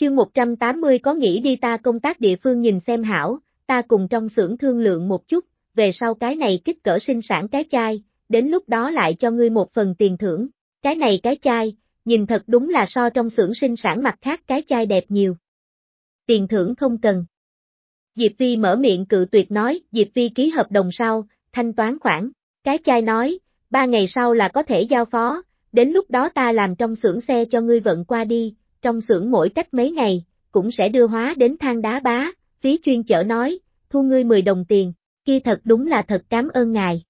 Chương 180 có nghĩ đi ta công tác địa phương nhìn xem hảo, ta cùng trong xưởng thương lượng một chút, về sau cái này kích cỡ sinh sản cái chai, đến lúc đó lại cho ngươi một phần tiền thưởng. Cái này cái chai, nhìn thật đúng là so trong xưởng sinh sản mặt khác cái chai đẹp nhiều. Tiền thưởng không cần. Diệp Phi mở miệng cự tuyệt nói, Diệp Phi ký hợp đồng sau, thanh toán khoản. Cái chai nói, 3 ngày sau là có thể giao phó, đến lúc đó ta làm trong xưởng xe cho ngươi vận qua đi, trong xưởng mỗi cách mấy ngày, cũng sẽ đưa hóa đến Than Đá Bá. Phí chuyên chở nói, thu ngươi 10 đồng tiền, kia thật đúng là thật cảm ơn ngài.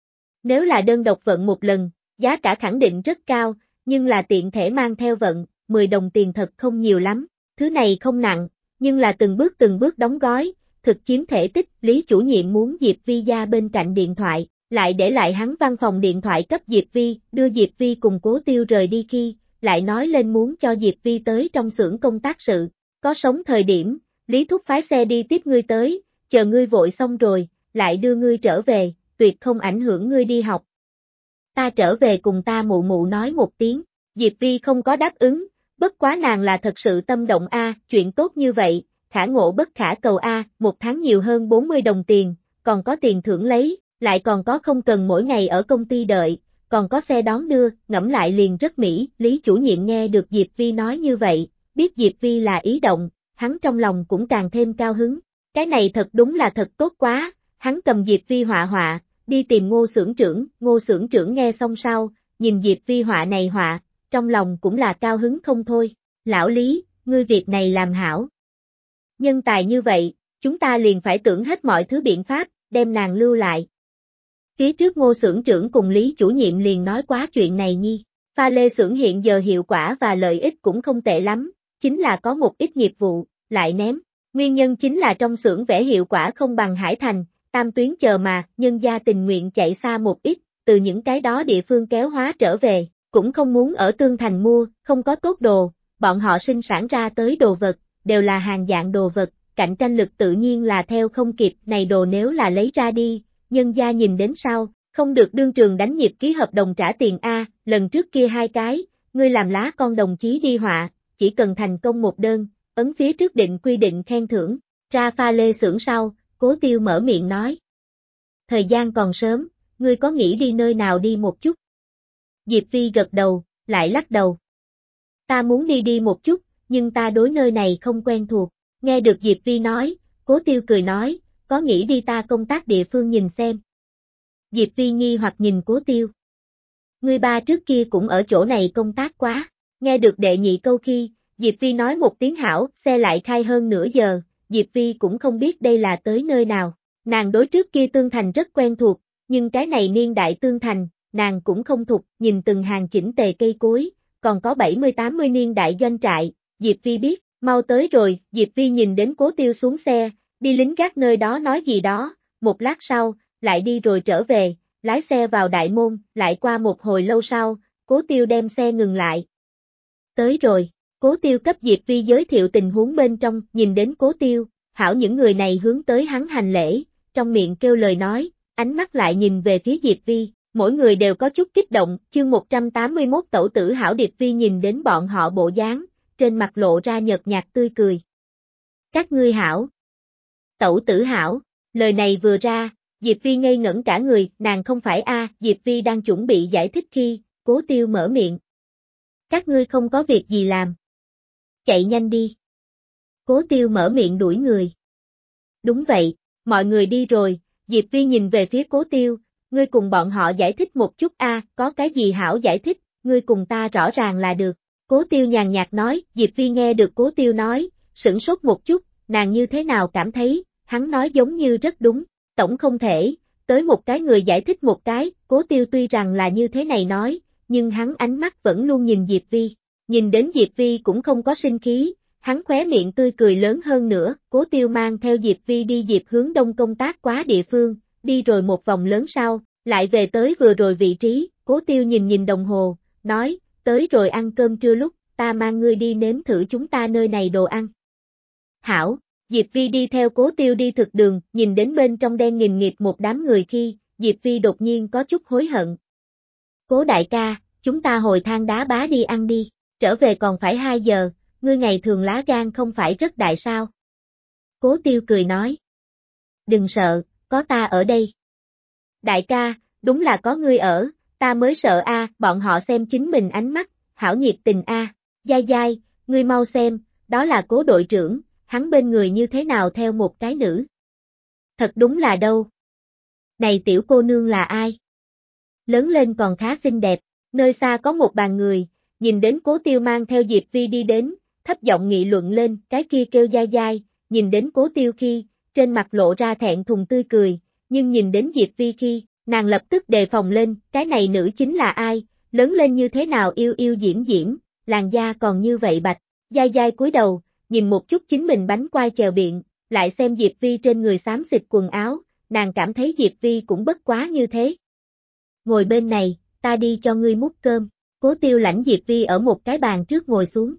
Nếu là đơn độc vận một lần, giá cả khẳng định rất cao, nhưng là tiện thể mang theo vận, 10 đồng tiền thật không nhiều lắm, thứ này không nặng, nhưng là từng bước đóng gói, thực chiếm thể tích. Lý chủ nhiệm muốn Diệp Vi ra bên cạnh điện thoại, lại để lại hắn văn phòng điện thoại cấp Diệp Vi, đưa Diệp Vi cùng Cố Tiêu rời đi khi, lại nói lên muốn cho Diệp Vi tới trong xưởng công tác sự, có sống thời điểm, Lý Thúc phái xe đi tiếp ngươi tới, chờ ngươi vội xong rồi, lại đưa ngươi trở về, tuyệt không ảnh hưởng ngươi đi học. Ta trở về cùng ta mụ mụ nói một tiếng, Diệp Vi không có đáp ứng, bất quá nàng là thật sự tâm động a, chuyện tốt như vậy, khả ngộ bất khả cầu a, một tháng nhiều hơn 40 đồng tiền, còn có tiền thưởng lấy, lại còn có không cần mỗi ngày ở công ty đợi, còn có xe đón đưa, ngẫm lại liền rất mỹ. Lý chủ nhiệm nghe được Diệp Vi nói như vậy, biết Diệp Vi là ý động, hắn trong lòng cũng càng thêm cao hứng, cái này thật đúng là thật tốt quá, hắn cầm Diệp Vi họa, đi tìm Ngô xưởng trưởng nghe xong sau, nhìn Diệp Vi họa này họa, trong lòng cũng là cao hứng không thôi, lão Lý, ngươi việc này làm hảo. Nhân tài như vậy, chúng ta liền phải tưởng hết mọi thứ biện pháp, đem nàng lưu lại. Phía trước Ngô xưởng trưởng cùng Lý chủ nhiệm liền nói quá chuyện này nhi, pha lê xưởng hiện giờ hiệu quả và lợi ích cũng không tệ lắm, chính là có một ít nghiệp vụ, lại ném, nguyên nhân chính là trong xưởng vẽ hiệu quả không bằng Hải Thành, Tam Tuyến chờ mà, nhân gia tình nguyện chạy xa một ít, từ những cái đó địa phương kéo hóa trở về, cũng không muốn ở Tương Thành mua, không có tốt đồ, bọn họ sinh sản ra tới đồ vật, đều là hàng dạng đồ vật, cạnh tranh lực tự nhiên là theo không kịp, này đồ nếu là lấy ra đi, nhân gia nhìn đến sau, không được đương trường đánh nhịp ký hợp đồng trả tiền a, lần trước kia 2 cái, ngươi làm lá con đồng chí đi họa, chỉ cần thành công một đơn, ấn phía trước định quy định khen thưởng, ra pha lê xưởng sau, Cố Tiêu mở miệng nói. Thời gian còn sớm, ngươi có nghĩ đi nơi nào đi một chút? Diệp Vi gật đầu, lại lắc đầu. Ta muốn đi một chút, nhưng ta đối nơi này không quen thuộc. Nghe được Diệp Vi nói, Cố Tiêu cười nói, có nghĩ đi ta công tác địa phương nhìn xem. Diệp Vi nghi hoặc nhìn Cố Tiêu. Ngươi ba trước kia cũng ở chỗ này công tác quá. Nghe được đệ nhị câu khi, Diệp Vi nói một tiếng hảo, xe lại khai hơn nửa giờ, Diệp Vi cũng không biết đây là tới nơi nào. Nàng đối trước kia Tương Thành rất quen thuộc, nhưng cái này niên đại Tương Thành, nàng cũng không thuộc, nhìn từng hàng chỉnh tề cây cối, còn có 70-80 niên đại doanh trại, Diệp Vi biết, mau tới rồi, Diệp Vi nhìn đến Cố Tiêu xuống xe, đi lính gác nơi đó nói gì đó, một lát sau, lại đi rồi trở về, lái xe vào đại môn, lại qua một hồi lâu sau, Cố Tiêu đem xe ngừng lại. Tới rồi, Cố Tiêu cấp Diệp Vi giới thiệu tình huống bên trong, nhìn đến Cố Tiêu, hảo những người này hướng tới hắn hành lễ, trong miệng kêu lời nói, ánh mắt lại nhìn về phía Diệp Vi, mỗi người đều có chút kích động, chương 181 tẩu tử hảo. Diệp Vi nhìn đến bọn họ bộ dáng, trên mặt lộ ra nhợt nhạt tươi cười. Các ngươi hảo. Tẩu tử hảo, lời này vừa ra, Diệp Vi ngây ngẩn cả người, nàng không phải a, Diệp Vi đang chuẩn bị giải thích khi, Cố Tiêu mở miệng. Các ngươi không có việc gì làm. Chạy nhanh đi. Cố Tiêu mở miệng đuổi người. Đúng vậy, mọi người đi rồi, Diệp Vi nhìn về phía Cố Tiêu, ngươi cùng bọn họ giải thích một chút a, có cái gì hảo giải thích, ngươi cùng ta rõ ràng là được. Cố Tiêu nhàn nhạt nói, Diệp Vi nghe được Cố Tiêu nói, sửng sốt một chút, nàng như thế nào cảm thấy, hắn nói giống như rất đúng, tổng không thể, tới một cái người giải thích một cái, Cố Tiêu tuy rằng là như thế này nói, nhưng hắn ánh mắt vẫn luôn nhìn Diệp Vi, nhìn đến Diệp Vi cũng không có sinh khí, hắn khóe miệng tươi cười lớn hơn nữa, Cố Tiêu mang theo Diệp Vi đi Diệp hướng đông công tác quá địa phương, đi rồi một vòng lớn sau, lại về tới vừa rồi vị trí, Cố Tiêu nhìn đồng hồ, nói, tới rồi ăn cơm trưa lúc, ta mang ngươi đi nếm thử chúng ta nơi này đồ ăn. Hảo, Diệp Vi đi theo Cố Tiêu đi thực đường, nhìn đến bên trong đen nghìn nghịt một đám người khi, Diệp Vi đột nhiên có chút hối hận. Cố đại ca, chúng ta hồi Than Đá Bá đi ăn đi, trở về còn phải 2 giờ, ngươi ngày thường lá gan không phải rất đại sao? Cố Tiêu cười nói. Đừng sợ, có ta ở đây. Đại ca, đúng là có ngươi ở, ta mới sợ a, bọn họ xem chính mình ánh mắt, hảo nhiệt tình a. Dai dai, ngươi mau xem, đó là Cố đội trưởng, hắn bên người như thế nào theo một cái nữ. Thật đúng là đâu. Này tiểu cô nương là ai? Lớn lên còn khá xinh đẹp, nơi xa có một bàn người, nhìn đến Cố Tiêu mang theo Diệp Vi đi đến, thấp giọng nghị luận lên, cái kia kêu dai dai, nhìn đến Cố Tiêu khi, trên mặt lộ ra thẹn thùng tươi cười, nhưng nhìn đến Diệp Vi khi, nàng lập tức đề phòng lên, cái này nữ chính là ai, lớn lên như thế nào yêu yêu diễm diễm, làn da còn như vậy bạch, dai dai cúi đầu, nhìn một chút chính mình bánh quai chèo biện, lại xem Diệp Vi trên người xám xịt quần áo, nàng cảm thấy Diệp Vi cũng bất quá như thế. Ngồi bên này, ta đi cho ngươi múc cơm, Cố Tiêu lãnh Diệp Vi ở một cái bàn trước ngồi xuống.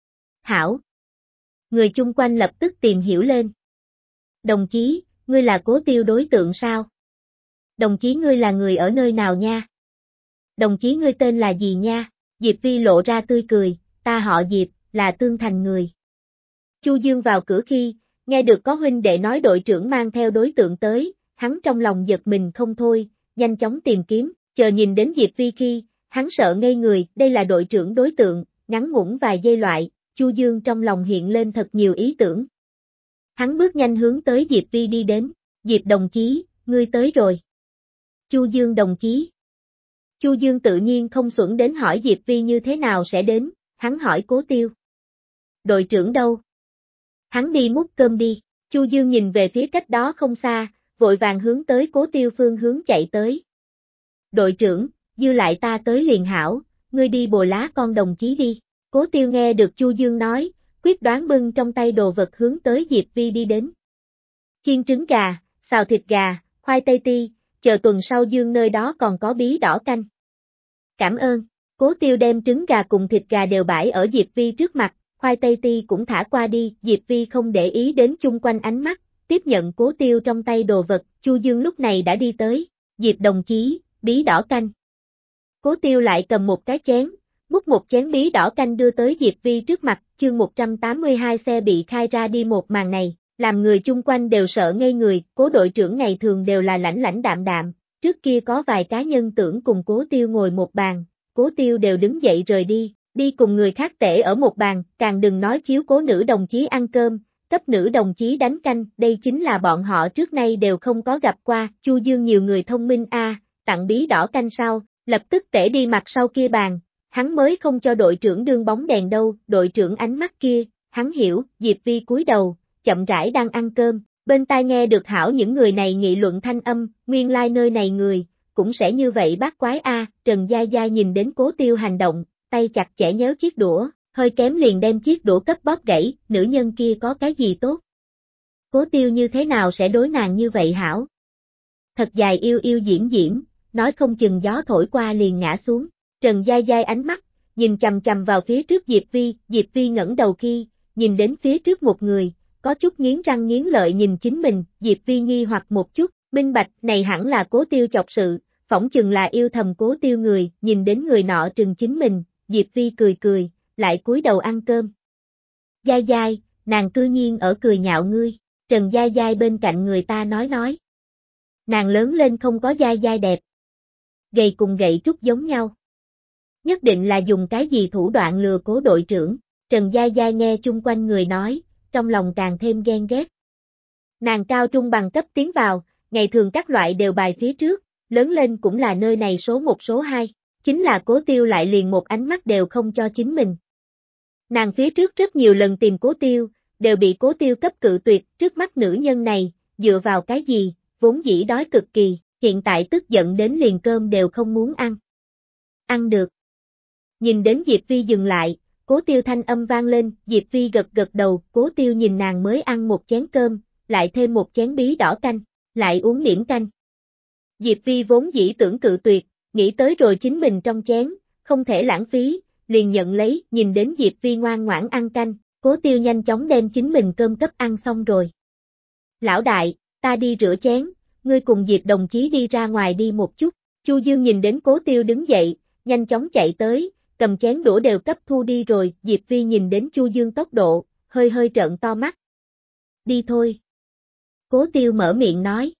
Hảo. Người chung quanh lập tức tìm hiểu lên. Đồng chí, ngươi là Cố Tiêu đối tượng sao? Đồng chí ngươi là người ở nơi nào nha? Đồng chí ngươi tên là gì nha? Diệp Vi lộ ra tươi cười, ta họ Diệp, là Tương Thành người. Chu Dương vào cửa khi, nghe được có huynh đệ nói đội trưởng mang theo đối tượng tới, hắn trong lòng giật mình không thôi, nhanh chóng tìm kiếm, chờ nhìn đến Diệp Vi khi, hắn sợ ngây người, đây là đội trưởng đối tượng, ngắn ngủn vài giây loại, Chu Dương trong lòng hiện lên thật nhiều ý tưởng. Hắn bước nhanh hướng tới Diệp Vi đi đến, Diệp đồng chí, ngươi tới rồi. Chu Dương đồng chí. Chu Dương tự nhiên không xuẩn đến hỏi Diệp Vi như thế nào sẽ đến, hắn hỏi Cố Tiêu. Đội trưởng đâu? Hắn đi múc cơm đi, Chu Dương nhìn về phía cách đó không xa, vội vàng hướng tới Cố Tiêu phương hướng chạy tới. Đội trưởng, dư lại ta tới liền hảo, ngươi đi bồi lá con đồng chí đi. Cố Tiêu nghe được Chu Dương nói, quyết đoán bưng trong tay đồ vật hướng tới Diệp Vi đi đến. Chiên trứng gà, xào thịt gà, khoai tây ti, chờ tuần sau Dương nơi đó còn có bí đỏ canh. Cảm ơn, Cố Tiêu đem trứng gà cùng thịt gà đều bãi ở Diệp Vi trước mặt, khoai tây ti cũng thả qua đi, Diệp Vi không để ý đến chung quanh ánh mắt, tiếp nhận Cố Tiêu trong tay đồ vật, Chu Dương lúc này đã đi tới, Diệp đồng chí, bí đỏ canh. Cố Tiêu lại cầm một cái chén, múc một chén bí đỏ canh đưa tới Diệp Vi trước mặt, chương 182 xe bị khai ra đi một màn này, làm người chung quanh đều sợ ngây người, Cố đội trưởng ngày thường đều là lãnh lãnh đạm đạm, trước kia có vài cá nhân tưởng cùng Cố Tiêu ngồi một bàn, Cố Tiêu đều đứng dậy rời đi, đi cùng người khác tể ở một bàn, càng đừng nói chiếu cố nữ đồng chí ăn cơm, cấp nữ đồng chí đánh canh, đây chính là bọn họ trước nay đều không có gặp qua, Chu Dương nhiều người thông minh tặng bí đỏ canh sau, lập tức tể đi mặt sau kia bàn, hắn mới không cho đội trưởng đương bóng đèn đâu, đội trưởng ánh mắt kia, hắn hiểu, Diệp Vi cúi đầu, chậm rãi đang ăn cơm, bên tai nghe được hảo những người này nghị luận thanh âm, nguyên lai nơi này người, cũng sẽ như vậy bát quái Trần Gia Gia nhìn đến Cố Tiêu hành động, tay chặt chẽ nhéo chiếc đũa, hơi kém liền đem chiếc đũa cấp bóp gãy, nữ nhân kia có cái gì tốt? Cố Tiêu như thế nào sẽ đối nàng như vậy hảo? Thật dài yêu yêu diễm diễm, nói không chừng gió thổi qua liền ngã xuống, Trần Gia Gia ánh mắt, nhìn chầm chầm vào phía trước Diệp Vi ngẩng đầu khi, nhìn đến phía trước một người, có chút nghiến răng nghiến lợi nhìn chính mình, Diệp Vi nghi hoặc một chút, minh bạch này hẳn là Cố Tiêu chọc sự, phỏng chừng là yêu thầm Cố Tiêu người, nhìn đến người nọ trừng chính mình, Diệp Vi cười cười, lại cúi đầu ăn cơm. Giai Giai, nàng cư nhiên ở cười nhạo ngươi, Trần Giai Giai bên cạnh người ta nói. Nàng lớn lên không có Giai Giai đẹp. Gầy cùng gậy trúc giống nhau. Nhất định là dùng cái gì thủ đoạn lừa Cố đội trưởng, Trần Giai Giai nghe chung quanh người nói, trong lòng càng thêm ghen ghét. Nàng cao trung bằng cấp tiến vào, ngày thường các loại đều bài phía trước, lớn lên cũng là nơi này số 1 số 2, chính là Cố Tiêu lại liền một ánh mắt đều không cho chính mình. Nàng phía trước rất nhiều lần tìm Cố Tiêu, đều bị Cố Tiêu cấp cự tuyệt, trước mắt nữ nhân này, dựa vào cái gì, vốn dĩ đói cực kỳ, hiện tại tức giận đến liền cơm đều không muốn ăn. Ăn được. Nhìn đến Diệp Vi dừng lại, Cố Tiêu thanh âm vang lên, Diệp Vi gật gật đầu, Cố Tiêu nhìn nàng mới ăn một chén cơm, lại thêm một chén bí đỏ canh, lại uống điểm canh. Diệp Vi vốn dĩ tưởng cự tuyệt, nghĩ tới rồi chính mình trong chén, không thể lãng phí, liền nhận lấy, nhìn đến Diệp Vi ngoan ngoãn ăn canh, Cố Tiêu nhanh chóng đem chính mình cơm cấp ăn xong rồi. Lão đại, ta đi rửa chén, ngươi cùng Diệp đồng chí đi ra ngoài đi một chút, Chu Dương nhìn đến Cố Tiêu đứng dậy, nhanh chóng chạy tới, cầm chén đũa đều cấp thu đi rồi, Diệp Vi nhìn đến Chu Dương tốc độ, hơi hơi trợn to mắt. Đi thôi. Cố Tiêu mở miệng nói.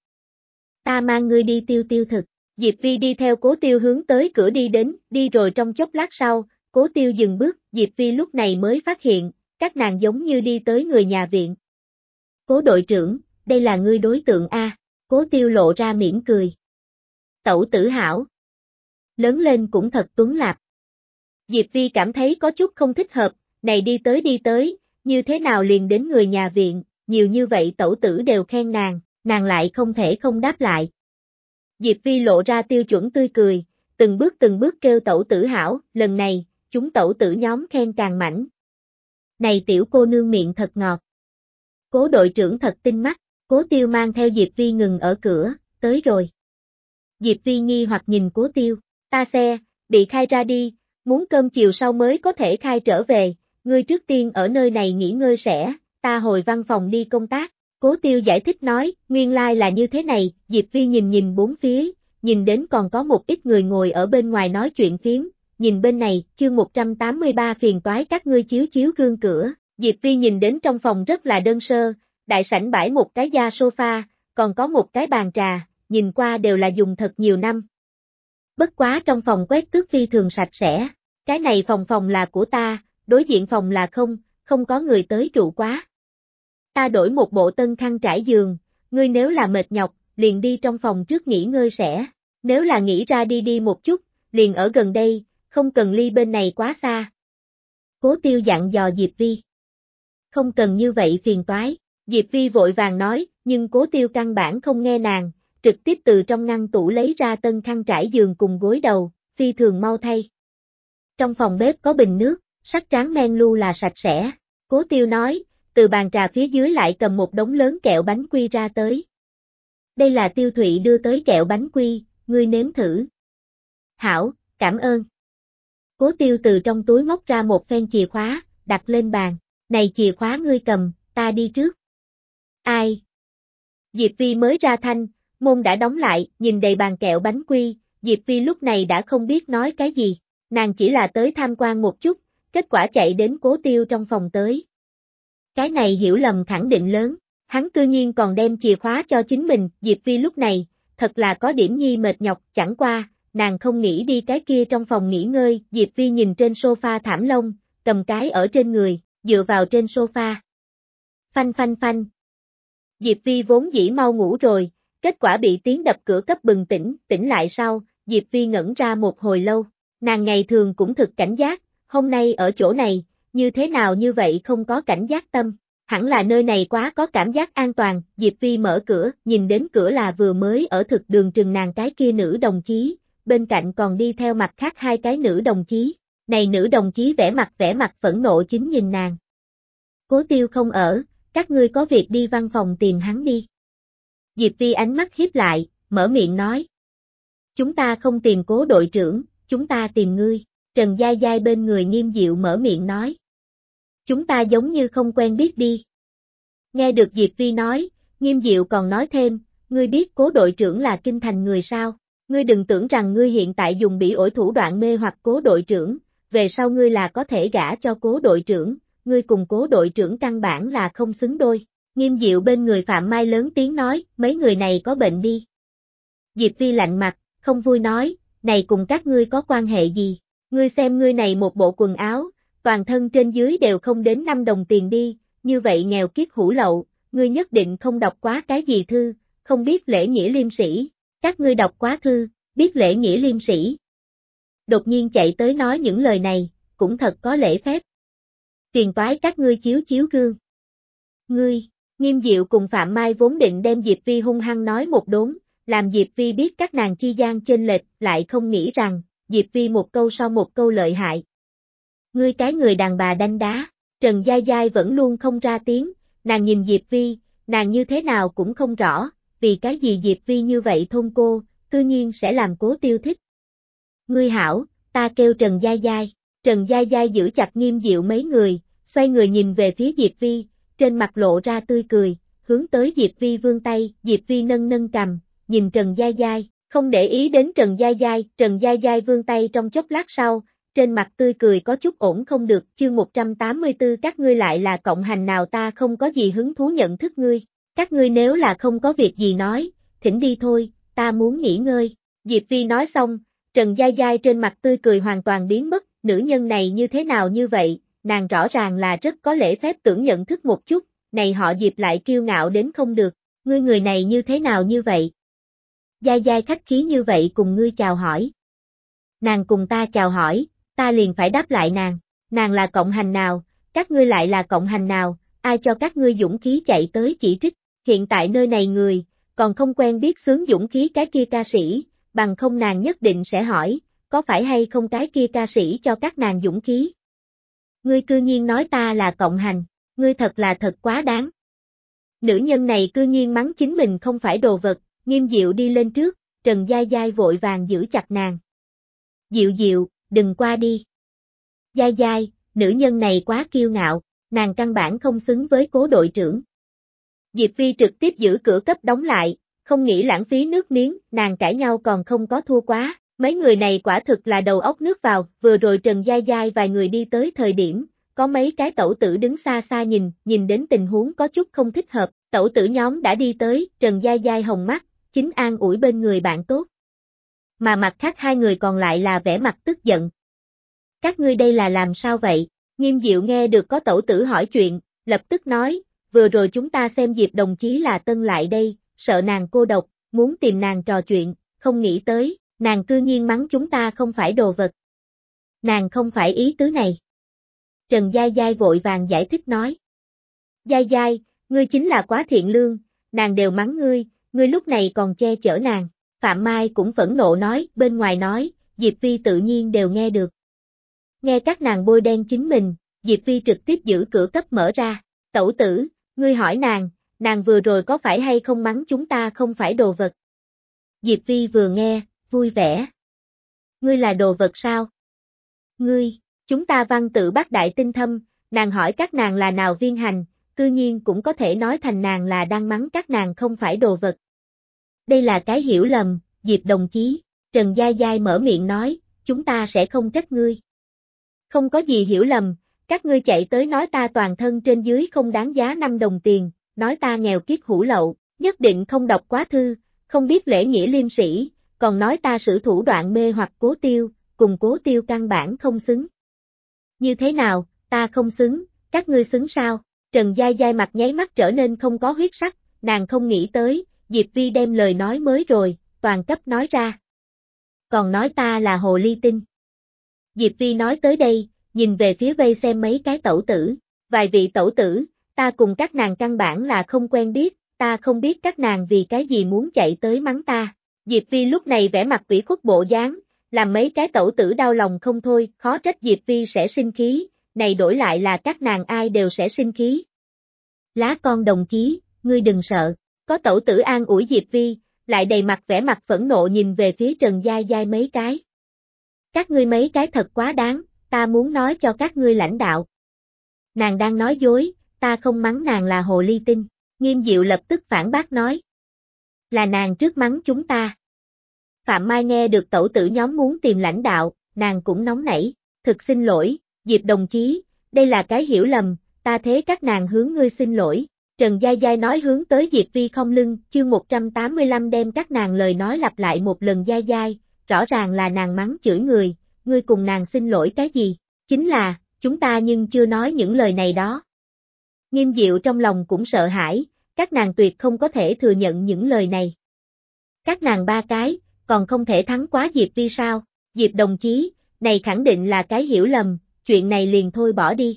Ta mang ngươi đi tiêu tiêu thực. Diệp Vi đi theo Cố Tiêu hướng tới cửa đi đến, đi rồi trong chốc lát sau, Cố Tiêu dừng bước, Diệp Vi lúc này mới phát hiện, các nàng giống như đi tới người nhà viện. Cố đội trưởng, đây là ngươi đối tượng A, Cố Tiêu lộ ra mỉm cười. Tẩu tử hảo. Lớn lên cũng thật tuấn lạp. Diệp Vi cảm thấy có chút không thích hợp, này đi tới, như thế nào liền đến người nhà viện, nhiều như vậy tẩu tử đều khen nàng lại không thể không đáp lại. Diệp Vi lộ ra tiêu chuẩn tươi cười, từng bước kêu tẩu tử hảo, lần này, chúng tẩu tử nhóm khen càng mãnh. Này tiểu cô nương miệng thật ngọt. Cố đội trưởng thật tinh mắt, Cố Tiêu mang theo Diệp Vi ngừng ở cửa, tới rồi. Diệp Vi nghi hoặc nhìn Cố Tiêu, ta xe, bị khai ra đi, muốn cơm chiều sau mới có thể khai trở về, ngươi trước tiên ở nơi này nghỉ ngơi sẽ, ta hồi văn phòng đi công tác. Cố Tiêu giải thích nói, nguyên lai là như thế này, Diệp Vi nhìn bốn phía, nhìn đến còn có một ít người ngồi ở bên ngoài nói chuyện phiếm, nhìn bên này, chương 183 phiền toái các ngươi chiếu gương cửa, Diệp Vi nhìn đến trong phòng rất là đơn sơ, đại sảnh bãi một cái da sofa, còn có một cái bàn trà, nhìn qua đều là dùng thật nhiều năm. Bất quá trong phòng quét tước phi thường sạch sẽ, cái này phòng là của ta, đối diện phòng là không có người tới trụ quá. Ta đổi một bộ tân khăn trải giường, ngươi nếu là mệt nhọc, liền đi trong phòng trước nghỉ ngơi sẽ, nếu là nghĩ ra đi một chút, liền ở gần đây, không cần ly bên này quá xa. Cố Tiêu dặn dò Diệp Vi. Không cần như vậy phiền toái, Diệp Vi vội vàng nói, nhưng Cố Tiêu căn bản không nghe nàng, trực tiếp từ trong ngăn tủ lấy ra tân khăn trải giường cùng gối đầu, phi thường mau thay. Trong phòng bếp có bình nước, sắc trắng men lu là sạch sẽ, Cố Tiêu nói, từ bàn trà phía dưới lại cầm một đống lớn kẹo bánh quy ra tới. Đây là Tiêu Thụy đưa tới kẹo bánh quy, ngươi nếm thử. Hảo, cảm ơn. Cố Tiêu từ trong túi móc ra một phen chìa khóa, đặt lên bàn, này chìa khóa ngươi cầm, ta đi trước. Ai? Diệp Vi mới ra thanh, môn đã đóng lại, nhìn đầy bàn kẹo bánh quy, Diệp Vi lúc này đã không biết nói cái gì, nàng chỉ là tới tham quan một chút, kết quả chạy đến Cố Tiêu trong phòng tới. Cái này hiểu lầm khẳng định lớn, hắn cư nhiên còn đem chìa khóa cho chính mình, Diệp Vi lúc này, thật là có điểm nhi mệt nhọc, chẳng qua, nàng không nghĩ đi cái kia trong phòng nghỉ ngơi, Diệp Vi nhìn trên sofa thảm lông, cầm cái ở trên người, dựa vào trên sofa. Phanh phanh phanh. Diệp Vi vốn dĩ mau ngủ rồi, kết quả bị tiếng đập cửa cấp bừng tỉnh lại sau, Diệp Vi ngẩn ra một hồi lâu, nàng ngày thường cũng thực cảnh giác, hôm nay ở chỗ này, như thế nào như vậy không có cảnh giác tâm, hẳn là nơi này quá có cảm giác an toàn, Diệp Vi mở cửa, nhìn đến cửa là vừa mới ở thực đường trừng nàng cái kia nữ đồng chí, bên cạnh còn đi theo mặt khác hai cái nữ đồng chí, này nữ đồng chí vẻ mặt phẫn nộ chính nhìn nàng. Cố Tiêu không ở, các ngươi có việc đi văn phòng tìm hắn đi. Diệp Vi ánh mắt híp lại, mở miệng nói. Chúng ta không tìm Cố đội trưởng, chúng ta tìm ngươi. Trần Giai Giai bên người Nghiêm Diệu mở miệng nói. Chúng ta giống như không quen biết đi. Nghe được Diệp Vi nói, Nghiêm Diệu còn nói thêm, ngươi biết Cố đội trưởng là kinh thành người sao, ngươi đừng tưởng rằng ngươi hiện tại dùng bỉ ổi thủ đoạn mê hoặc Cố đội trưởng, về sau ngươi là có thể gả cho Cố đội trưởng, ngươi cùng Cố đội trưởng căn bản là không xứng đôi. Nghiêm Diệu bên người Phạm Mai lớn tiếng nói, mấy người này có bệnh đi. Diệp Vi lạnh mặt, không vui nói, này cùng các ngươi có quan hệ gì? Ngươi xem ngươi này một bộ quần áo, toàn thân trên dưới đều không đến 5 đồng tiền đi, như vậy nghèo kiết hủ lậu, ngươi nhất định không đọc quá cái gì thư, không biết lễ nghĩa liêm sĩ, các ngươi đọc quá thư, biết lễ nghĩa liêm sĩ. Đột nhiên chạy tới nói những lời này, cũng thật có lễ phép. Phiền toái các ngươi chiếu gương. Ngươi, Nghiêm Diệu cùng Phạm Mai vốn định đem Diệp Vi hung hăng nói một đốn, làm Diệp Vi biết các nàng chi gian chênh lệch, lại không nghĩ rằng, Diệp Vi một câu sau một câu lợi hại. Ngươi cái người đàn bà đanh đá, Trần Giai Giai vẫn luôn không ra tiếng, nàng nhìn Diệp Vi, nàng như thế nào cũng không rõ, vì cái gì Diệp Vi như vậy thôn cô, tự nhiên sẽ làm Cố Tiêu thích. Ngươi hảo, ta kêu Trần Giai Giai, Trần Giai Giai giữ chặt Nghiêm Diệu mấy người, xoay người nhìn về phía Diệp Vi, trên mặt lộ ra tươi cười, hướng tới Diệp Vi vươn tay, Diệp Vi nâng cằm, nhìn Trần Giai Giai. Không để ý đến Trần Giai Giai vươn tay trong chốc lát sau, trên mặt tươi cười có chút ổn không được. Chương 184 các ngươi lại là cộng hành nào, ta không có gì hứng thú nhận thức ngươi. Các ngươi nếu là không có việc gì nói, thỉnh đi thôi, ta muốn nghỉ ngơi. Diệp Vi nói xong, Trần Giai Giai trên mặt tươi cười hoàn toàn biến mất, nữ nhân này như thế nào như vậy, nàng rõ ràng là rất có lễ phép tưởng nhận thức một chút, này họ Diệp lại kiêu ngạo đến không được, ngươi người này như thế nào như vậy? Giai Giai khách khí như vậy cùng ngươi chào hỏi. Nàng cùng ta chào hỏi, ta liền phải đáp lại nàng là cộng hành nào, các ngươi lại là cộng hành nào, ai cho các ngươi dũng khí chạy tới chỉ trích, hiện tại nơi này người, còn không quen biết xướng dũng khí cái kia ca sĩ, bằng không nàng nhất định sẽ hỏi, có phải hay không cái kia ca sĩ cho các nàng dũng khí. Ngươi cư nhiên nói ta là cộng hành, ngươi thật là thật quá đáng. Nữ nhân này cư nhiên mắng chính mình không phải đồ vật, Nghiêm Diệu đi lên trước, Trần Giai Giai vội vàng giữ chặt nàng. Diệu Diệu, đừng qua đi. Giai Giai, nữ nhân này quá kiêu ngạo, nàng căn bản không xứng với Cố đội trưởng. Diệp Vi trực tiếp giữ cửa cấp đóng lại, không nghĩ lãng phí nước miếng, nàng cãi nhau còn không có thua quá, mấy người này quả thực là đầu óc nước vào, vừa rồi Trần Giai Giai vài người đi tới thời điểm, có mấy cái tẩu tử đứng xa xa nhìn đến tình huống có chút không thích hợp, tẩu tử nhóm đã đi tới, Trần Giai Giai hồng mắt, chính an ủi bên người bạn tốt. Mà mặt khác hai người còn lại là vẻ mặt tức giận. Các ngươi đây là làm sao vậy? Nghiêm Diệu nghe được có tẩu tử hỏi chuyện, lập tức nói, vừa rồi chúng ta xem Diệp đồng chí là tân lại đây, sợ nàng cô độc, muốn tìm nàng trò chuyện, không nghĩ tới, nàng cư nhiên mắng chúng ta không phải đồ vật. Nàng không phải ý tứ này. Trần Giai Giai vội vàng giải thích nói. Giai Giai, ngươi chính là quá thiện lương, nàng đều mắng ngươi lúc này còn che chở nàng. Phạm Mai cũng phẫn nộ nói, bên ngoài nói, Diệp Vi tự nhiên đều nghe được. Nghe các nàng bôi đen chính mình, Diệp Vi trực tiếp giữ cửa cấp mở ra. Tẩu tử, ngươi hỏi nàng vừa rồi có phải hay không mắng chúng ta không phải đồ vật? Diệp Vi vừa nghe, vui vẻ. Ngươi là đồ vật sao? Ngươi, chúng ta văn tự bác đại tinh thâm, nàng hỏi các nàng là nào viên hành, cư nhiên cũng có thể nói thành nàng là đang mắng các nàng không phải đồ vật. Đây là cái hiểu lầm, Diệp đồng chí, Trần Giai Giai mở miệng nói, chúng ta sẽ không trách ngươi. Không có gì hiểu lầm, các ngươi chạy tới nói ta toàn thân trên dưới không đáng giá 5 đồng tiền, nói ta nghèo kiết hủ lậu, nhất định không đọc quá thư, không biết lễ nghĩa liêm sĩ, còn nói ta sử thủ đoạn mê hoặc Cố Tiêu, cùng Cố Tiêu căn bản không xứng. Như thế nào, ta không xứng, các ngươi xứng sao? Trần Giai Giai mặt nháy mắt trở nên không có huyết sắc, nàng không nghĩ tới, Diệp Vi đem lời nói mới rồi, toàn cấp nói ra. Còn nói ta là hồ ly tinh. Diệp Vi nói tới đây, nhìn về phía vây xem mấy cái tẩu tử, vài vị tẩu tử, ta cùng các nàng căn bản là không quen biết, ta không biết các nàng vì cái gì muốn chạy tới mắng ta. Diệp Vi lúc này vẻ mặt ủy khuất bộ dáng, làm mấy cái tẩu tử đau lòng không thôi, khó trách Diệp Vi sẽ sinh khí, này đổi lại là các nàng ai đều sẽ sinh khí. Lá con đồng chí, ngươi đừng sợ, có tẩu tử an ủi Diệp Vi, lại đầy mặt vẻ mặt phẫn nộ nhìn về phía Trần Giai Giai mấy cái. Các ngươi mấy cái thật quá đáng, ta muốn nói cho các ngươi lãnh đạo. Nàng đang nói dối, ta không mắng nàng là hồ ly tinh, Nghiêm Diệu lập tức phản bác nói. Là nàng trước mắng chúng ta. Phạm Mai nghe được tẩu tử nhóm muốn tìm lãnh đạo, nàng cũng nóng nảy, thực xin lỗi, Diệp đồng chí, đây là cái hiểu lầm, ta thế các nàng hướng ngươi xin lỗi. Trần Giai Giai nói hướng tới Diệp Vi không lưng, chương 185 đem các nàng lời nói lặp lại một lần Giai Giai, rõ ràng là nàng mắng chửi người, ngươi cùng nàng xin lỗi cái gì, chính là, chúng ta nhưng chưa nói những lời này đó. Nghiêm Diệu trong lòng cũng sợ hãi, các nàng tuyệt không có thể thừa nhận những lời này. Các nàng ba cái, còn không thể thắng quá Diệp Vi sao, Diệp đồng chí, này khẳng định là cái hiểu lầm, chuyện này liền thôi bỏ đi.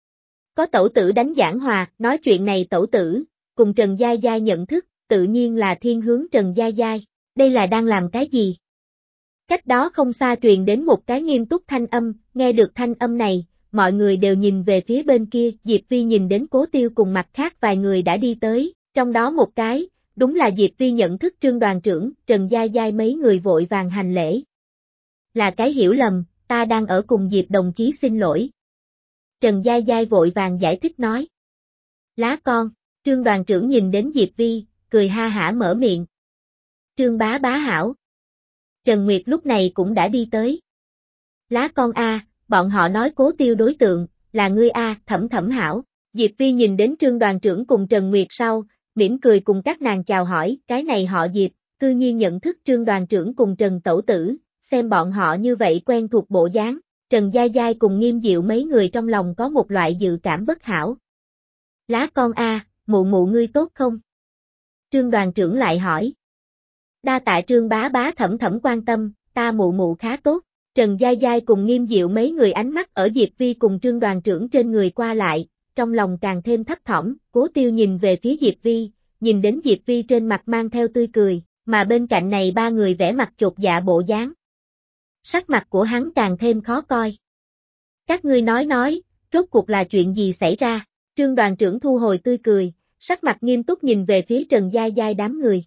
Có tẩu tử đánh giảng hòa, nói chuyện này tẩu tử, cùng Trần Giai Giai nhận thức, tự nhiên là thiên hướng Trần Giai Giai, đây là đang làm cái gì? Cách đó không xa truyền đến một cái nghiêm túc thanh âm, nghe được thanh âm này, mọi người đều nhìn về phía bên kia, Diệp Vi nhìn đến Cố Tiêu cùng mặt khác vài người đã đi tới, trong đó một cái, đúng là Diệp Vi nhận thức Trương đoàn trưởng, Trần Giai Giai mấy người vội vàng hành lễ. Là cái hiểu lầm, ta đang ở cùng Diệp đồng chí xin lỗi. Trần Giai Giai vội vàng giải thích nói. Lá con, Trương đoàn trưởng nhìn đến Diệp Vi, cười ha hả mở miệng. Trương bá bá hảo. Trần Nguyệt lúc này cũng đã đi tới. Lá con a, bọn họ nói Cố Tiêu đối tượng, là ngươi a, Thẩm Thẩm hảo. Diệp Vi nhìn đến Trương đoàn trưởng cùng Trần Nguyệt sau, mỉm cười cùng các nàng chào hỏi, cái này họ Diệp, cư nhiên nhận thức Trương đoàn trưởng cùng Trần tẩu tử, xem bọn họ như vậy quen thuộc bộ dáng, Trần Giai Giai cùng Nghiêm Diệu mấy người trong lòng có một loại dự cảm bất hảo. Lá con a, mụ mụ ngươi tốt không? Trương đoàn trưởng lại hỏi. Đa tạ Trương bá bá Thẩm Thẩm quan tâm, ta mụ mụ khá tốt. Trần Giai Giai cùng Nghiêm Diệu mấy người ánh mắt ở Diệp Vi cùng Trương đoàn trưởng trên người qua lại, trong lòng càng thêm thấp thỏm, Cố Tiêu nhìn về phía Diệp Vi, nhìn đến Diệp Vi trên mặt mang theo tươi cười, mà bên cạnh này ba người vẽ mặt chột dạ bộ dáng. Sắc mặt của hắn càng thêm khó coi. Các ngươi nói, rốt cuộc là chuyện gì xảy ra? Trương đoàn trưởng thu hồi tươi cười, sắc mặt nghiêm túc nhìn về phía Trần Giai Giai đám người.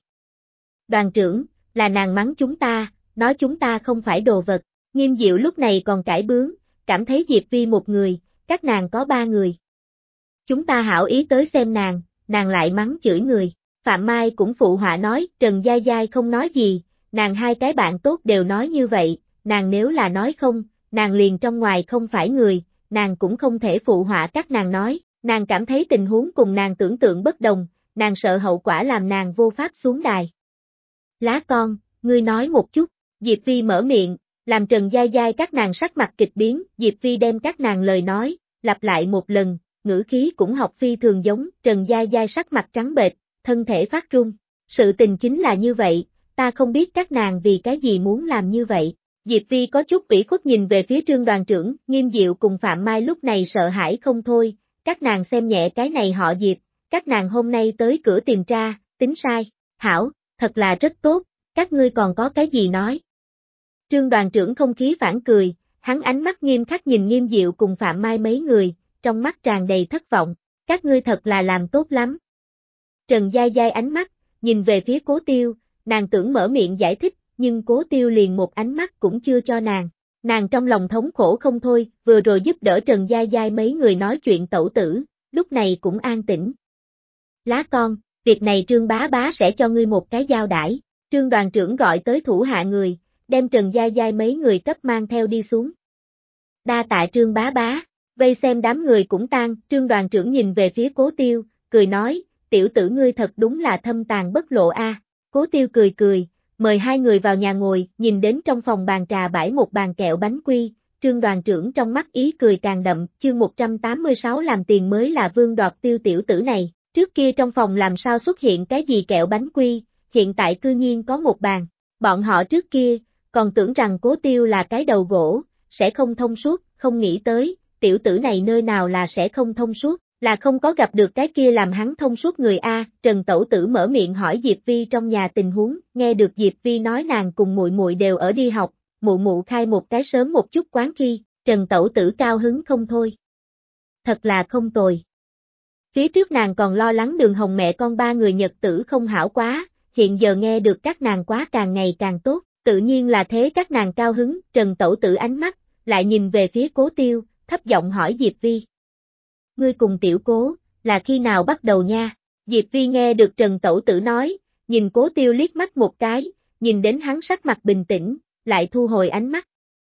Đoàn trưởng, là nàng mắng chúng ta, nói chúng ta không phải đồ vật. Nghiêm Diệu lúc này còn cãi bướng, cảm thấy Diệp Vi một người, các nàng có ba người. Chúng ta hảo ý tới xem nàng lại mắng chửi người. Phạm Mai cũng phụ họa nói, Trần Giai Giai không nói gì, nàng hai cái bạn tốt đều nói như vậy, nàng nếu là nói không, nàng liền trong ngoài không phải người, nàng cũng không thể phụ họa các nàng nói, nàng cảm thấy tình huống cùng nàng tưởng tượng bất đồng, nàng sợ hậu quả làm nàng vô pháp xuống đài. Lá con, ngươi nói một chút, Diệp Vi mở miệng, làm Trần Giai Giai các nàng sắc mặt kịch biến, Diệp Vi đem các nàng lời nói, lặp lại một lần, ngữ khí cũng học phi thường giống, Trần Giai Giai sắc mặt trắng bệch, thân thể phát run. Sự tình chính là như vậy, ta không biết các nàng vì cái gì muốn làm như vậy. Diệp Vi có chút ủy khuất nhìn về phía Trương đoàn trưởng, Nghiêm Diệu cùng Phạm Mai lúc này sợ hãi không thôi, các nàng xem nhẹ cái này họ Diệp, các nàng hôm nay tới cửa tìm tra, tính sai, hảo, thật là rất tốt, các ngươi còn có cái gì nói. Trương đoàn trưởng không khí phản cười, hắn ánh mắt nghiêm khắc nhìn Nghiêm Diệu cùng Phạm Mai mấy người, trong mắt tràn đầy thất vọng, các ngươi thật là làm tốt lắm. Trần Giai Giai ánh mắt, nhìn về phía Cố Tiêu, nàng tưởng mở miệng giải thích, nhưng Cố Tiêu liền một ánh mắt cũng chưa cho nàng trong lòng thống khổ không thôi, vừa rồi giúp đỡ Trần Giai Giai mấy người nói chuyện tẩu tử, lúc này cũng an tĩnh. Lá con, việc này Trương bá bá sẽ cho ngươi một cái giao đãi. Trương đoàn trưởng gọi tới thủ hạ người, đem Trần Giai Giai mấy người cấp mang theo đi xuống. Đa tạ Trương bá bá, vây xem đám người cũng tan, Trương đoàn trưởng nhìn về phía Cố Tiêu, cười nói, tiểu tử ngươi thật đúng là thâm tàn bất lộ a. Cố Tiêu cười, mời hai người vào nhà ngồi, nhìn đến trong phòng bàn trà bãi một bàn kẹo bánh quy, Trương đoàn trưởng trong mắt ý cười càng đậm, chương 186 làm tiền mới là vương đoạt Tiêu tiểu tử này, trước kia trong phòng làm sao xuất hiện cái gì kẹo bánh quy, hiện tại cư nhiên có một bàn, bọn họ trước kia, còn tưởng rằng Cố Tiêu là cái đầu gỗ, sẽ không thông suốt, không nghĩ tới, tiểu tử này nơi nào là sẽ không thông suốt, là không có gặp được cái kia làm hắn thông suốt người A. Trần tẩu tử mở miệng hỏi Diệp Vi trong nhà tình huống, nghe được Diệp Vi nói nàng cùng muội muội đều ở đi học, mụ mụ khai một cái sớm một chút quán khi, Trần tẩu tử cao hứng không thôi. Thật là không tồi. Phía trước nàng còn lo lắng Đường Hồng mẹ con ba người nhật tử không hảo quá, hiện giờ nghe được các nàng quá càng ngày càng tốt, tự nhiên là thế các nàng cao hứng, Trần tẩu tử ánh mắt, lại nhìn về phía Cố Tiêu, thấp giọng hỏi Diệp Vi. Ngươi cùng tiểu Cố, là khi nào bắt đầu nha? Diệp Vi nghe được Trần tẩu tử nói, nhìn Cố Tiêu liếc mắt một cái, nhìn đến hắn sắc mặt bình tĩnh, lại thu hồi ánh mắt.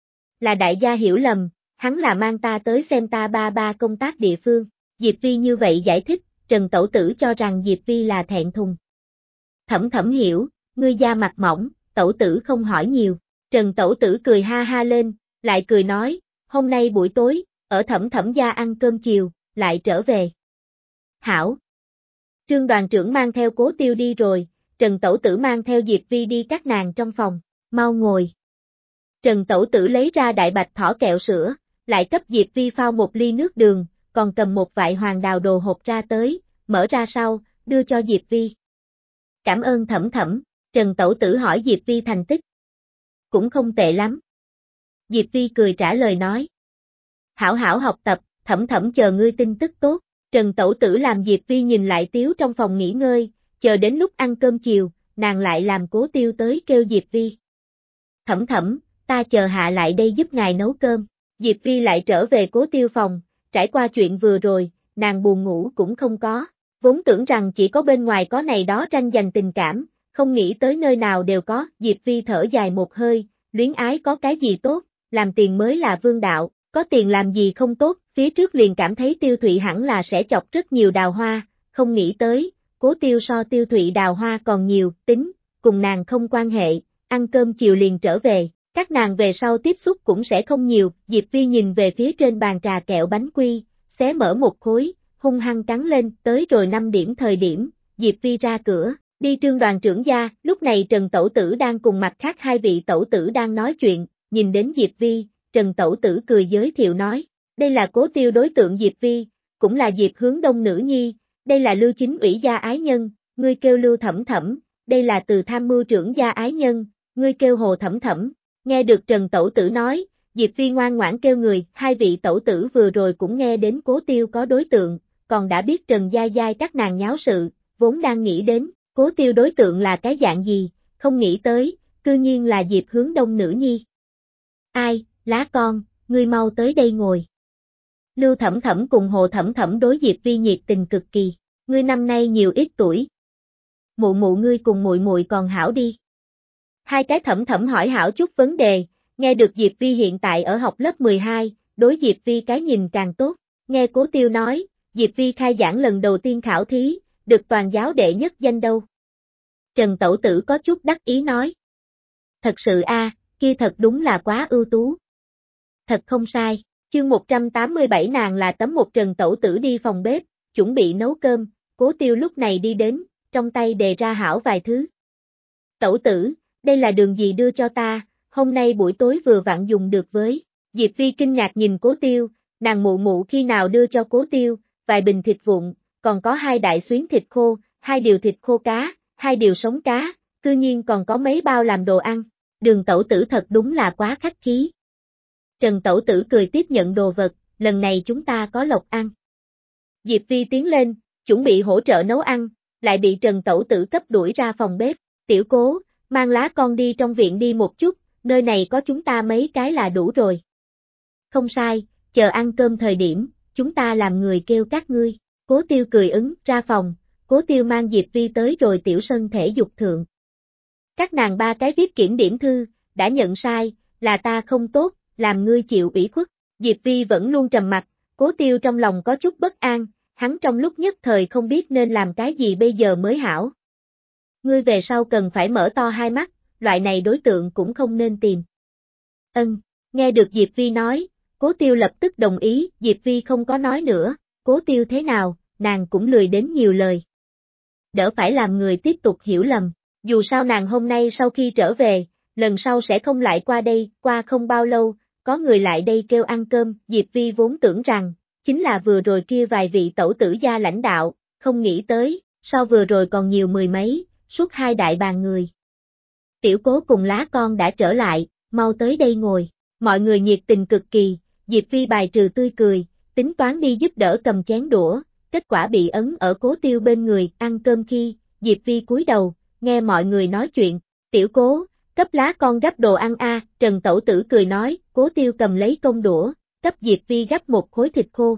Là đại gia hiểu lầm, hắn là mang ta tới xem ta ba công tác địa phương. Diệp Vi như vậy giải thích, Trần tẩu tử cho rằng Diệp Vi là thẹn thùng. Thẩm Thẩm hiểu, ngươi da mặt mỏng, tẩu tử không hỏi nhiều. Trần tẩu tử cười ha ha lên, lại cười nói, hôm nay buổi tối, ở Thẩm Thẩm gia ăn cơm chiều, lại trở về. Hảo. Trương đoàn trưởng mang theo Cố Tiêu đi rồi, Trần tẩu tử mang theo Diệp Vi đi các nàng trong phòng, mau ngồi. Trần tẩu tử lấy ra đại bạch thỏ kẹo sữa, lại cấp Diệp Vi phao một ly nước đường, còn cầm một vại hoàng đào đồ hộp ra tới, mở ra sau, đưa cho Diệp Vi. Cảm ơn Thẩm Thẩm, Trần tẩu tử hỏi Diệp Vi thành tích. Cũng không tệ lắm. Diệp Vi cười trả lời nói. Hảo hảo học tập, Thẩm Thẩm chờ ngươi tin tức tốt. Trần tẩu tử làm Diệp Vi nhìn lại Tiếu trong phòng nghỉ ngơi, chờ đến lúc ăn cơm chiều, nàng lại làm Cố Tiêu tới kêu Diệp Vi. Thẩm Thẩm, ta chờ hạ lại đây giúp ngài nấu cơm. Diệp Vi lại trở về Cố Tiêu phòng, trải qua chuyện vừa rồi, nàng buồn ngủ cũng không có, vốn tưởng rằng chỉ có bên ngoài có này đó tranh giành tình cảm, không nghĩ tới nơi nào đều có, Diệp Vi thở dài một hơi, luyến ái có cái gì tốt, làm tiền mới là vương đạo, có tiền làm gì không tốt, phía trước liền cảm thấy Tiêu Thụy hẳn là sẽ chọc rất nhiều đào hoa, không nghĩ tới, Cố Tiêu so Tiêu Thụy đào hoa còn nhiều, tính, cùng nàng không quan hệ, ăn cơm chiều liền trở về, các nàng về sau tiếp xúc cũng sẽ không nhiều, Diệp Vi nhìn về phía trên bàn trà kẹo bánh quy, xé mở một khối, hung hăng cắn lên, tới rồi 5 điểm thời điểm, Diệp Vi ra cửa, đi Trương đoàn trưởng gia, lúc này Trần Tẩu Tử đang cùng mặt khác hai vị tẩu tử đang nói chuyện, nhìn đến Diệp Vi, Trần Tẩu Tử cười giới thiệu nói, đây là Cố Tiêu đối tượng Diệp Vi, cũng là Diệp Hướng Đông nữ nhi, đây là Lưu Chính ủy gia ái nhân, ngươi kêu Lưu Thẩm Thẩm, đây là Từ tham mưu trưởng gia ái nhân, ngươi kêu Hồ Thẩm Thẩm. Nghe được Trần Tẩu Tử nói, Diệp Vi ngoan ngoãn kêu người, hai vị tẩu tử vừa rồi cũng nghe đến Cố Tiêu có đối tượng, còn đã biết Trần Giai Giai các nàng nháo sự, vốn đang nghĩ đến, Cố Tiêu đối tượng là cái dạng gì, không nghĩ tới, cư nhiên là Diệp Hướng Đông nữ nhi. Ai, lá con, ngươi mau tới đây ngồi. Lưu Thẩm Thẩm cùng Hồ Thẩm Thẩm đối Diệp Vi nhiệt tình cực kỳ, ngươi năm nay nhiều ít tuổi. Mụ mụ ngươi cùng muội muội còn hảo đi. Hai cái Thẩm Thẩm hỏi hảo chút vấn đề, nghe được Diệp Vi hiện tại ở học lớp 12, đối Diệp Vi cái nhìn càng tốt, nghe Cố Tiêu nói, Diệp Vi khai giảng lần đầu tiên khảo thí, được toàn giáo đệ nhất danh đâu. Trần Tẩu Tử có chút đắc ý nói. Thật sự a, kia thật đúng là quá ưu tú. Thật không sai, chương 187 nàng là tấm một Trần Tẩu Tử đi phòng bếp, chuẩn bị nấu cơm, Cố Tiêu lúc này đi đến, trong tay đề ra hảo vài thứ. Tẩu Tử, đây là đường gì đưa cho ta, hôm nay buổi tối vừa vặn dùng được với. Diệp Vi kinh ngạc nhìn Cố Tiêu, nàng mụ mụ khi nào đưa cho Cố Tiêu, vài bình thịt vụn, còn có 2 đại xuyến thịt khô, 2 điều thịt khô cá, 2 điều sống cá, cư nhiên còn có mấy bao làm đồ ăn. Đường Tẩu Tử thật đúng là quá khách khí. Trần Tẩu Tử cười tiếp nhận đồ vật, lần này chúng ta có lộc ăn. Diệp Vi tiến lên, chuẩn bị hỗ trợ nấu ăn, lại bị Trần Tẩu Tử cấp đuổi ra phòng bếp. Tiểu Cố, mang lá con đi trong viện đi một chút, nơi này có chúng ta mấy cái là đủ rồi. Không sai, chờ ăn cơm thời điểm, chúng ta làm người kêu các ngươi. Cố Tiêu cười ứng, ra phòng, Cố Tiêu mang Diệp Vi tới rồi tiểu sân thể dục thượng. Các nàng 3 cái viết kiểm điểm thư, đã nhận sai, là ta không tốt, làm ngươi chịu ủy khuất. Diệp Vi vẫn luôn trầm mặc, Cố Tiêu trong lòng có chút bất an, hắn trong lúc nhất thời không biết nên làm cái gì bây giờ mới hảo. Ngươi về sau cần phải mở to hai mắt, loại này đối tượng cũng không nên tìm. Nghe được Diệp Vi nói, Cố Tiêu lập tức đồng ý, Diệp Vi không có nói nữa, Cố Tiêu thế nào, nàng cũng lười đến nhiều lời. Đỡ phải làm người tiếp tục hiểu lầm, dù sao nàng hôm nay sau khi trở về, lần sau sẽ không lại qua đây, qua không bao lâu, có người lại đây kêu ăn cơm, Diệp Vi vốn tưởng rằng, chính là vừa rồi kia vài vị tẩu tử gia lãnh đạo, không nghĩ tới, sau vừa rồi còn nhiều mười mấy, suốt 2 đại bàn người. Tiểu Cố cùng lá con đã trở lại, mau tới đây ngồi, mọi người nhiệt tình cực kỳ, Diệp Vi bài trừ tươi cười, tính toán đi giúp đỡ cầm chén đũa, kết quả bị ấn ở Cố Tiêu bên người, ăn cơm khi, Diệp Vi cúi đầu, nghe mọi người nói chuyện, Tiểu Cố, cấp lá con gắp đồ ăn a, Trần Tẩu Tử cười nói, Cố Tiêu cầm lấy công đũa, cấp Diệp Vi gắp một khối thịt khô.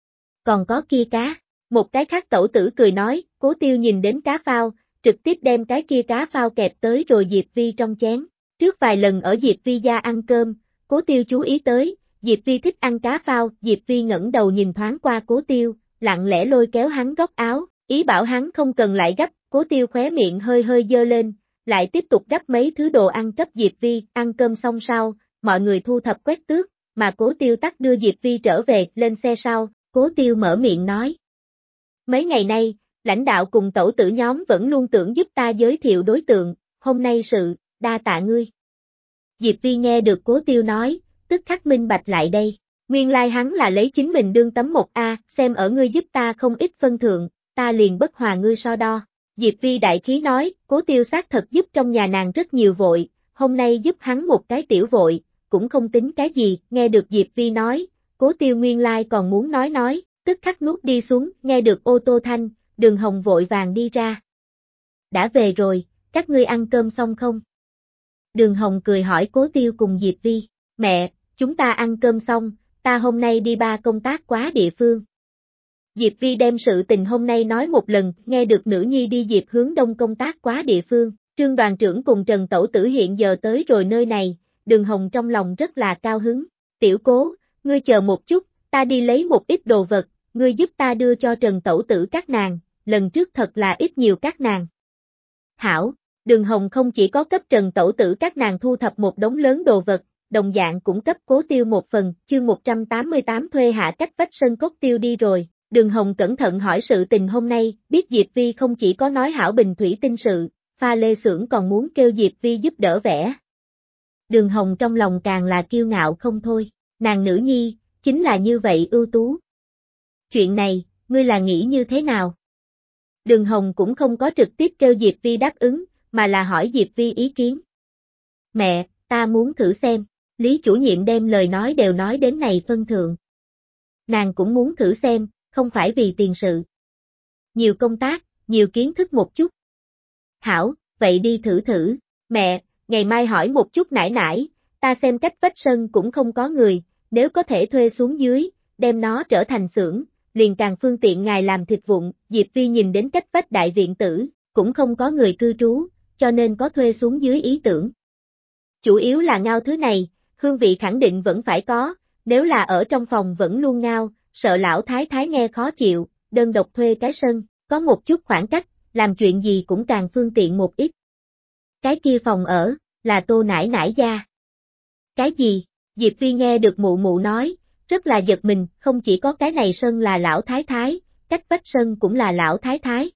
Còn có kia cá, một cái khác Tẩu Tử cười nói, Cố Tiêu nhìn đến cá phao, trực tiếp đem cái kia cá phao kẹp tới rồi Diệp Vi trong chén. Trước vài lần ở Diệp Vi gia ăn cơm, Cố Tiêu chú ý tới, Diệp Vi thích ăn cá phao, Diệp Vi ngẩng đầu nhìn thoáng qua Cố Tiêu, lặng lẽ lôi kéo hắn góc áo, ý bảo hắn không cần lại gấp, Cố Tiêu khóe miệng hơi hơi dơ lên, lại tiếp tục gấp mấy thứ đồ ăn cấp Diệp Vi, ăn cơm xong sau, mọi người thu thập quét tước, mà Cố Tiêu tắt đưa Diệp Vi trở về, lên xe sau, Cố Tiêu mở miệng nói. Mấy ngày nay, lãnh đạo cùng tẩu tử nhóm vẫn luôn tưởng giúp ta giới thiệu đối tượng, hôm nay sự, đa tạ ngươi. Diệp Vi nghe được Cố Tiêu nói, tức khắc minh bạch lại đây, nguyên lai hắn là lấy chính mình đương tấm một A, xem ở ngươi giúp ta không ít phân thượng, ta liền bất hòa ngươi so đo. Diệp Vi đại khí nói, Cố Tiêu xác thật giúp trong nhà nàng rất nhiều vội, hôm nay giúp hắn một cái tiểu vội, cũng không tính cái gì, nghe được Diệp Vi nói, Cố Tiêu nguyên lai còn muốn nói, tức khắc nuốt đi xuống, nghe được ô tô thanh, Đường Hồng vội vàng đi ra. Đã về rồi, các ngươi ăn cơm xong không? Đường Hồng cười hỏi Cố Tiêu cùng Diệp Vi, mẹ, chúng ta ăn cơm xong, ta hôm nay đi ba công tác quá địa phương. Diệp Vi đem sự tình hôm nay nói một lần, nghe được nữ nhi đi Diệp Hướng Đông công tác quá địa phương, Trương đoàn trưởng cùng Trần Tẩu Tử hiện giờ tới rồi nơi này, Đường Hồng trong lòng rất là cao hứng. Tiểu Cố, ngươi chờ một chút, ta đi lấy một ít đồ vật, ngươi giúp ta đưa cho Trần Tẩu Tử các nàng, lần trước thật là ít nhiều các nàng. Hảo, Đường Hồng không chỉ có cấp Trần Tẩu Tử các nàng thu thập một đống lớn đồ vật, đồng dạng cũng cấp Cố Tiêu một phần, chương 188 thuê hạ cách vách sân Cốt Tiêu đi rồi. Đường Hồng cẩn thận hỏi sự tình hôm nay, biết Diệp Vi không chỉ có nói hảo bình thủy tinh sự, pha lê xưởng còn muốn kêu Diệp Vi giúp đỡ vẽ. Đường Hồng trong lòng càng là kiêu ngạo không thôi, nàng nữ nhi, chính là như vậy ưu tú. Chuyện này, ngươi là nghĩ như thế nào? Đường Hồng cũng không có trực tiếp kêu Diệp Vi đáp ứng, mà là hỏi Diệp Vi ý kiến. Mẹ, ta muốn thử xem, Lý chủ nhiệm đem lời nói đều nói đến này phân thượng. Nàng cũng muốn thử xem, không phải vì tiền sự. Nhiều công tác, nhiều kiến thức một chút. Hảo, vậy đi thử thử. Mẹ, ngày mai hỏi một chút nải nải, ta xem cách vách sân cũng không có người, nếu có thể thuê xuống dưới, đem nó trở thành xưởng, liền càng phương tiện ngài làm thịt vụn. Diệp Vi nhìn đến cách vách đại viện tử, cũng không có người cư trú, cho nên có thuê xuống dưới ý tưởng. Chủ yếu là ngao thứ này, hương vị khẳng định vẫn phải có, nếu là ở trong phòng vẫn luôn ngao, sợ lão thái thái nghe khó chịu, đơn độc thuê cái sân, có một chút khoảng cách, làm chuyện gì cũng càng phương tiện một ít. Cái kia phòng ở, là Tô nải nải gia. Cái gì? Diệp Vi nghe được mụ mụ nói, rất là giật mình, không chỉ có cái này sân là lão thái thái, cách vách sân cũng là lão thái thái.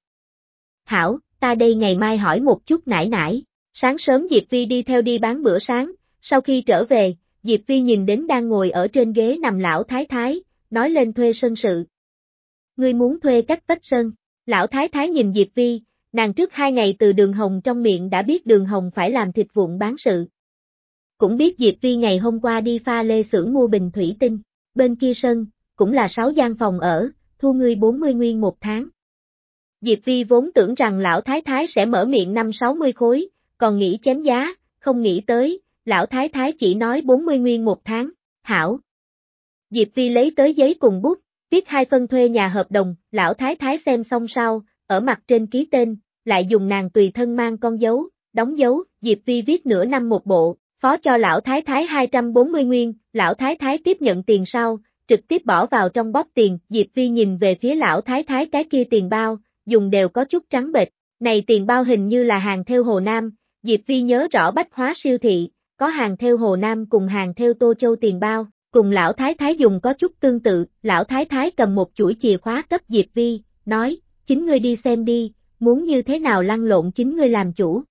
Hảo, ta đây ngày mai hỏi một chút nải nải. Sáng sớm Diệp Vi đi theo đi bán bữa sáng, sau khi trở về, Diệp Vi nhìn đến đang ngồi ở trên ghế nằm lão thái thái, nói lên thuê sân sự. Ngươi muốn thuê cách vách sân? Lão thái thái nhìn Diệp Vi, nàng trước 2 ngày từ Đường Hồng trong miệng đã biết Đường Hồng phải làm thịt vụn bán sự. Cũng biết Diệp Vi ngày hôm qua đi pha lê xưởng mua bình thủy tinh, bên kia sân, cũng là 6 gian phòng ở, thu ngươi 40 nguyên một tháng. Diệp Vi vốn tưởng rằng lão thái thái sẽ mở miệng 5-60 khối, còn nghĩ chém giá, không nghĩ tới, lão thái thái chỉ nói 40 nguyên một tháng, hảo. Diệp Vi lấy tới giấy cùng bút, viết 2 phân thuê nhà hợp đồng, lão thái thái xem xong sau, ở mặt trên ký tên, lại dùng nàng tùy thân mang con dấu, đóng dấu, Diệp Vi viết nửa năm một bộ, phó cho lão thái thái 240 nguyên, lão thái thái tiếp nhận tiền sau, trực tiếp bỏ vào trong bóp tiền, Diệp Vi nhìn về phía lão thái thái cái kia tiền bao, dùng đều có chút trắng bệch, này tiền bao hình như là hàng theo Hồ Nam, Diệp Vi nhớ rõ bách hóa siêu thị, có hàng theo Hồ Nam cùng hàng theo Tô Châu tiền bao, cùng lão thái thái dùng có chút tương tự, lão thái thái cầm một chuỗi chìa khóa cấp Diệp Vi, nói, chính ngươi đi xem đi, muốn như thế nào lăn lộn chính ngươi làm chủ.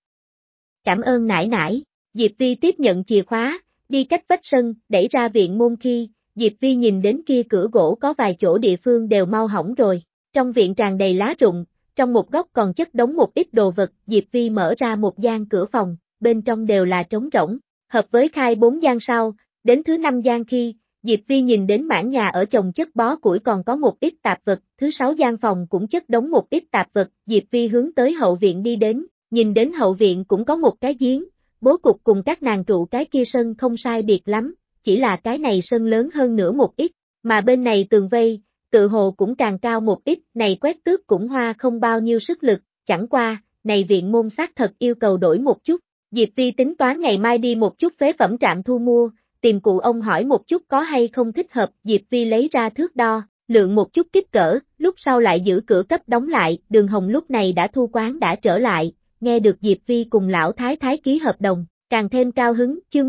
Cảm ơn nải nải, Diệp Vi tiếp nhận chìa khóa, đi cách vách sân, đẩy ra viện môn khi, Diệp Vi nhìn đến kia cửa gỗ có vài chỗ địa phương đều mau hỏng rồi, trong viện tràn đầy lá rụng, trong một góc còn chất đống một ít đồ vật, Diệp Vi mở ra một gian cửa phòng, bên trong đều là trống rỗng, hợp với khai 4 gian sau, đến thứ 5 gian khi, Diệp Vi nhìn đến mảng nhà ở chồng chất bó củi còn có một ít tạp vật, thứ 6 gian phòng cũng chất đống một ít tạp vật, Diệp Vi hướng tới hậu viện đi đến, nhìn đến hậu viện cũng có một cái giếng, bố cục cùng các nàng trụ cái kia sân không sai biệt lắm, chỉ là cái này sân lớn hơn nữa một ít, mà bên này tường vây, tự hồ cũng càng cao một ít, này quét tước cũng hoa không bao nhiêu sức lực, chẳng qua, này viện môn xác thật yêu cầu đổi một chút, Diệp Vi tính toán ngày mai đi một chút phế phẩm trạm thu mua, tìm cụ ông hỏi một chút có hay không thích hợp, Diệp Vi lấy ra thước đo, lượng một chút kích cỡ, lúc sau lại giữ cửa cấp đóng lại, Đường Hồng lúc này đã thu quán đã trở lại, nghe được Diệp Vi cùng lão thái thái ký hợp đồng, càng thêm cao hứng, chương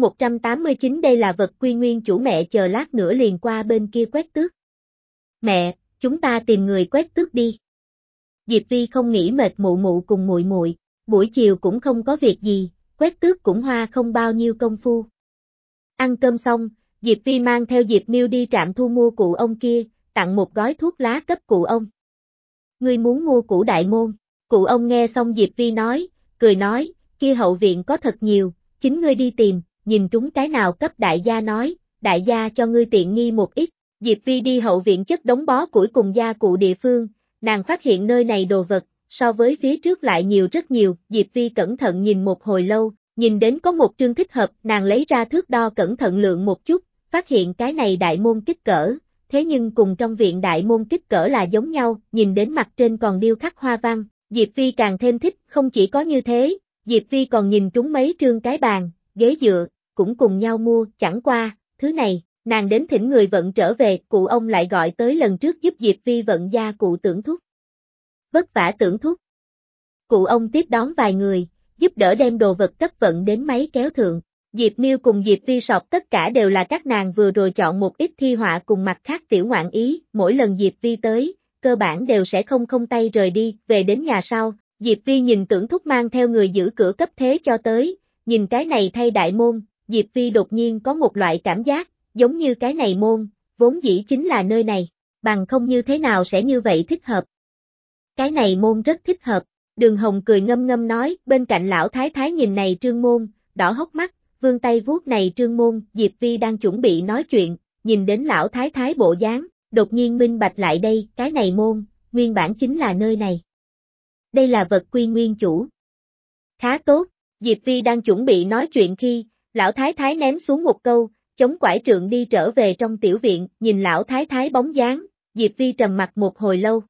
189 đây là vật quy nguyên chủ mẹ chờ lát nữa liền qua bên kia quét tước. Mẹ, chúng ta tìm người quét tước đi. Diệp Vi không nghĩ mệt mụ mụ cùng muội muội, buổi chiều cũng không có việc gì, quét tước cũng hoa không bao nhiêu công phu. Ăn cơm xong, Diệp Vi mang theo Diệp Miêu đi trạm thu mua cụ ông kia, tặng một gói thuốc lá cấp cụ ông. Ngươi muốn mua củ đại môn, cụ ông nghe xong Diệp Vi nói, cười nói, kia hậu viện có thật nhiều, chính ngươi đi tìm, nhìn trúng cái nào cấp đại gia nói, đại gia cho ngươi tiện nghi một ít. Diệp Vi đi hậu viện chất đống bó củi cùng gia cụ địa phương, nàng phát hiện nơi này đồ vật, so với phía trước lại nhiều rất nhiều, Diệp Vi cẩn thận nhìn một hồi lâu, nhìn đến có một trương thích hợp, nàng lấy ra thước đo cẩn thận lượng một chút, phát hiện cái này đại môn kích cỡ, thế nhưng cùng trong viện đại môn kích cỡ là giống nhau, nhìn đến mặt trên còn điêu khắc hoa văn, Diệp Vi càng thêm thích, không chỉ có như thế, Diệp Vi còn nhìn trúng mấy trương cái bàn, ghế dựa, cũng cùng nhau mua, chẳng qua, thứ này, nàng đến thỉnh người vận trở về, cụ ông lại gọi tới lần trước giúp Diệp Vi vận gia cụ Tưởng Thúc. Vất vả Tưởng Thúc. Cụ ông tiếp đón vài người, giúp đỡ đem đồ vật cấp vận đến máy kéo thượng. Diệp Miêu cùng Diệp Vi sọp tất cả đều là các nàng vừa rồi chọn một ít thi họa cùng mặt khác tiểu ngoạn ý, mỗi lần Diệp Vi tới, cơ bản đều sẽ không tay rời đi, về đến nhà sau, Diệp Vi nhìn Tưởng Thúc mang theo người giữ cửa cấp thế cho tới, nhìn cái này thay đại môn, Diệp Vi đột nhiên có một loại cảm giác, giống như cái này môn, vốn dĩ chính là nơi này, bằng không như thế nào sẽ như vậy thích hợp. Cái này môn rất thích hợp, Đường Hồng cười ngâm ngâm nói, bên cạnh lão thái thái nhìn này trương môn, đỏ hốc mắt, vươn tay vuốt này trương môn, Diệp Vi đang chuẩn bị nói chuyện, nhìn đến lão thái thái bộ dáng, đột nhiên minh bạch lại đây, cái này môn, nguyên bản chính là nơi này. Đây là vật quy nguyên chủ. Khá tốt, Diệp Vi đang chuẩn bị nói chuyện khi, lão thái thái ném xuống một câu, chống quải trượng đi trở về trong tiểu viện, nhìn lão thái thái bóng dáng, Diệp Vi trầm mặt một hồi lâu.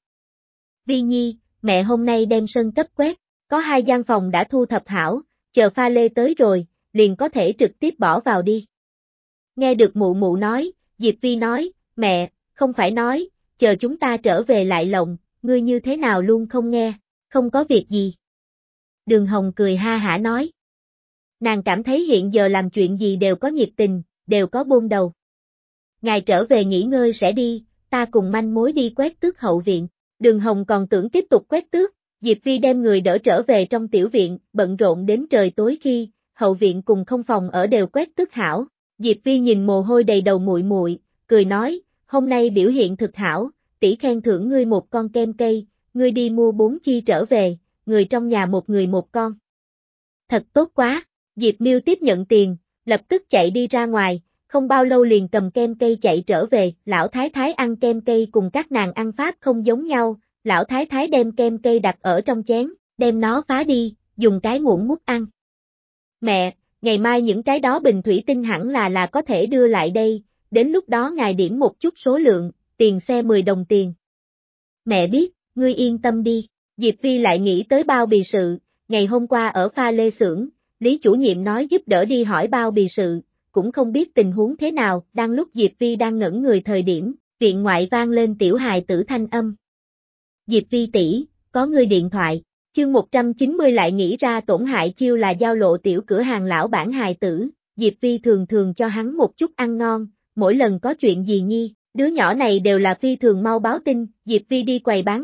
Vi Nhi, mẹ hôm nay đem sân cấp quét, có 2 gian phòng đã thu thập hảo, chờ pha lê tới rồi, liền có thể trực tiếp bỏ vào đi. Nghe được mụ mụ nói, Diệp Vi nói, mẹ, không phải nói, chờ chúng ta trở về lại lộng, ngươi như thế nào luôn không nghe, không có việc gì. Đường Hồng cười ha hả nói. Nàng cảm thấy hiện giờ làm chuyện gì đều có nhiệt tình, đều có bôn đầu. Ngài trở về nghỉ ngơi sẽ đi, ta cùng manh mối đi quét tước hậu viện. Đường Hồng còn tưởng tiếp tục quét tước, Diệp Vi đem người đỡ trở về trong tiểu viện, bận rộn đến trời tối khi, hậu viện cùng không phòng ở đều quét tước hảo. Diệp Vi nhìn mồ hôi đầy đầu muội muội, cười nói, hôm nay biểu hiện thực hảo, tỷ khen thưởng ngươi một con kem cây, ngươi đi mua 4 chi trở về, người trong nhà một người một con. Thật tốt quá, Diệp Miêu tiếp nhận tiền, lập tức chạy đi ra ngoài, không bao lâu liền cầm kem cây chạy trở về, lão thái thái ăn kem cây cùng các nàng ăn pháp không giống nhau, lão thái thái đem kem cây đặt ở trong chén, đem nó phá đi, dùng cái muỗng múc ăn. Mẹ, ngày mai những cái đó bình thủy tinh hẳn là có thể đưa lại đây, đến lúc đó ngài điểm một chút số lượng, tiền xe 10 đồng tiền. Mẹ biết, ngươi yên tâm đi, Diệp Vi lại nghĩ tới bao bì sự, ngày hôm qua ở pha lê xưởng, Lý chủ nhiệm nói giúp đỡ đi hỏi bao bì sự, cũng không biết tình huống thế nào, đang lúc Diệp Vi đang ngẩn người thời điểm, viện ngoại vang lên tiểu hài tử thanh âm. Diệp Vi tỷ, có người điện thoại, chương 190 lại nghĩ ra tổn hại chiêu là giao lộ tiểu cửa hàng lão bản hài tử, Diệp Vi thường thường cho hắn một chút ăn ngon, mỗi lần có chuyện gì nhi, đứa nhỏ này đều là phi thường mau báo tin, Diệp Vi đi quầy bán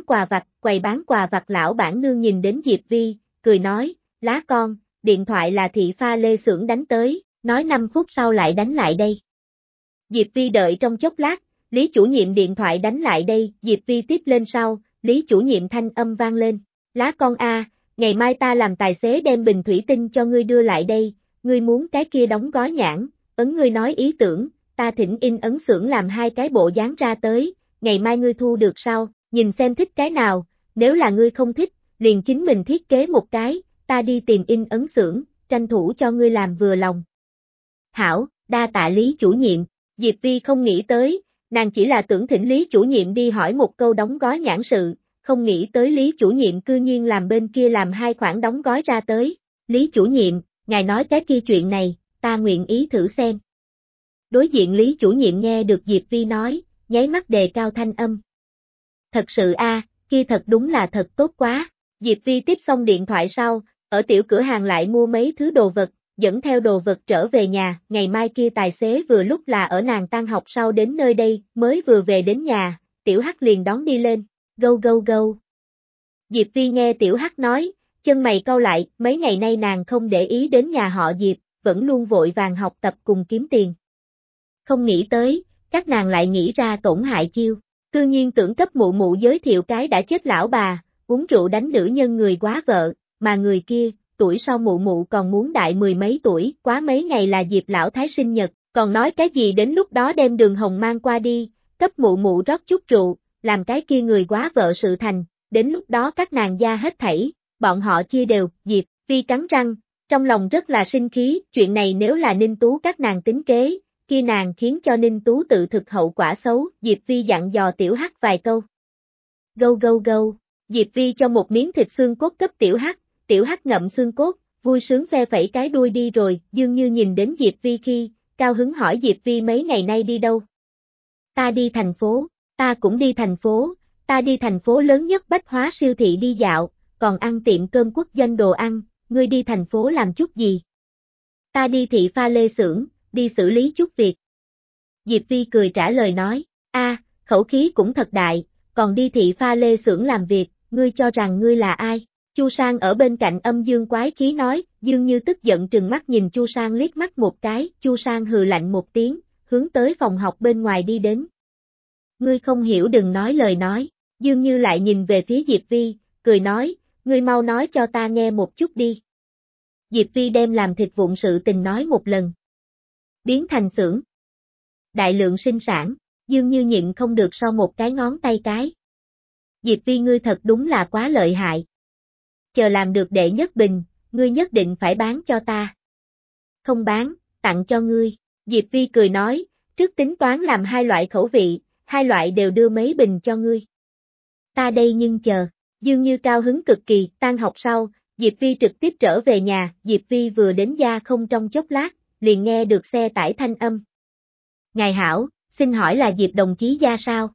quà vặt lão bản nương nhìn đến Diệp Vi, cười nói, lá con, điện thoại là thị pha lê xưởng đánh tới, nói 5 phút sau lại đánh lại đây. Diệp Vi đợi trong chốc lát, Lý chủ nhiệm điện thoại đánh lại đây, Diệp Vi tiếp lên sau, Lý chủ nhiệm thanh âm vang lên, lá con a, ngày mai ta làm tài xế đem bình thủy tinh cho ngươi đưa lại đây, ngươi muốn cái kia đóng gói nhãn, ấn ngươi nói ý tưởng, ta thỉnh in ấn xưởng làm 2 cái bộ dáng ra tới, ngày mai ngươi thu được sao, nhìn xem thích cái nào, nếu là ngươi không thích, liền chính mình thiết kế một cái, ta đi tìm in ấn xưởng, tranh thủ cho ngươi làm vừa lòng. Hảo, đa tạ Lý chủ nhiệm, Diệp Vi không nghĩ tới, nàng chỉ là tưởng thỉnh Lý chủ nhiệm đi hỏi một câu đóng gói nhãn sự, không nghĩ tới Lý chủ nhiệm cư nhiên làm bên kia làm 2 khoản đóng gói ra tới. Lý chủ nhiệm, ngài nói cái kia chuyện này, ta nguyện ý thử xem. Đối diện Lý chủ nhiệm nghe được Diệp Vi nói, nháy mắt đề cao thanh âm. Thật sự a, kia thật đúng là thật tốt quá. Diệp Vi tiếp xong điện thoại sau, ở tiểu cửa hàng lại mua mấy thứ đồ vật, dẫn theo đồ vật trở về nhà, ngày mai kia tài xế vừa lúc là ở nàng tan học sau đến nơi đây, mới vừa về đến nhà, tiểu Hắc liền đón đi lên, gâu gâu gâu. Diệp Vi nghe tiểu Hắc nói, chân mày cau lại, mấy ngày nay nàng không để ý đến nhà họ Diệp, vẫn luôn vội vàng học tập cùng kiếm tiền. Không nghĩ tới, các nàng lại nghĩ ra tổn hại chiêu, cư nhiên tưởng cấp mụ mụ giới thiệu cái đã chết lão bà, uống rượu đánh nữ nhân người quá vợ, mà người kia, tuổi sau mụ mụ còn muốn đại 10 mấy tuổi, quá mấy ngày là Diệp lão thái sinh nhật, còn nói cái gì đến lúc đó đem Đường Hồng mang qua đi, cấp mụ mụ rót chút rượu, làm cái kia người quá vợ sự thành, đến lúc đó các nàng gia hết thảy, bọn họ chia đều, Diệp Vi cắn răng, trong lòng rất là sinh khí, chuyện này nếu là Ninh Tú các nàng tính kế, kia nàng khiến cho Ninh Tú tự thực hậu quả xấu, Diệp Vi dặn dò tiểu Hắc vài câu. Gâu gâu gâu, Diệp Vi cho một miếng thịt xương cốt cấp tiểu Hắc ngậm xương cốt, vui sướng phe phẩy cái đuôi đi rồi, Dương Như nhìn đến Diệp Vi khi, cao hứng hỏi Diệp Vi mấy ngày nay đi đâu. Ta đi thành phố, ta cũng đi thành phố, ta đi thành phố lớn nhất bách hóa siêu thị đi dạo, còn ăn tiệm cơm quốc doanh đồ ăn, ngươi đi thành phố làm chút gì? Ta đi thị pha lê xưởng, đi xử lý chút việc. Diệp Vi cười trả lời nói, khẩu khí cũng thật đại, còn đi thị pha lê xưởng làm việc, ngươi cho rằng ngươi là ai? Chu Sang ở bên cạnh âm dương quái khí nói, Dương Như tức giận trừng mắt nhìn Chu Sang liếc mắt một cái, Chu Sang hừ lạnh một tiếng, hướng tới phòng học bên ngoài đi đến. Ngươi không hiểu đừng nói lời nói, Dương Như lại nhìn về phía Diệp Vi, cười nói, ngươi mau nói cho ta nghe một chút đi. Diệp Vi đem làm thịt vụn sự tình nói một lần. Biến thành xưởng. Đại lượng sinh sản, Dương Như nhịn không được sau một cái ngón tay cái. Diệp Vi ngươi thật đúng là quá lợi hại. Chờ làm được đệ nhất bình, ngươi nhất định phải bán cho ta. Không bán, tặng cho ngươi. Diệp Vi cười nói, trước tính toán làm 2 loại khẩu vị, 2 loại đều đưa mấy bình cho ngươi. Ta đây nhưng chờ. Dương Như cao hứng cực kỳ, tan học sau, Diệp Vi trực tiếp trở về nhà, Diệp Vi vừa đến gia không trong chốc lát, liền nghe được xe tải thanh âm. Ngài hảo, xin hỏi là Diệp đồng chí gia sao?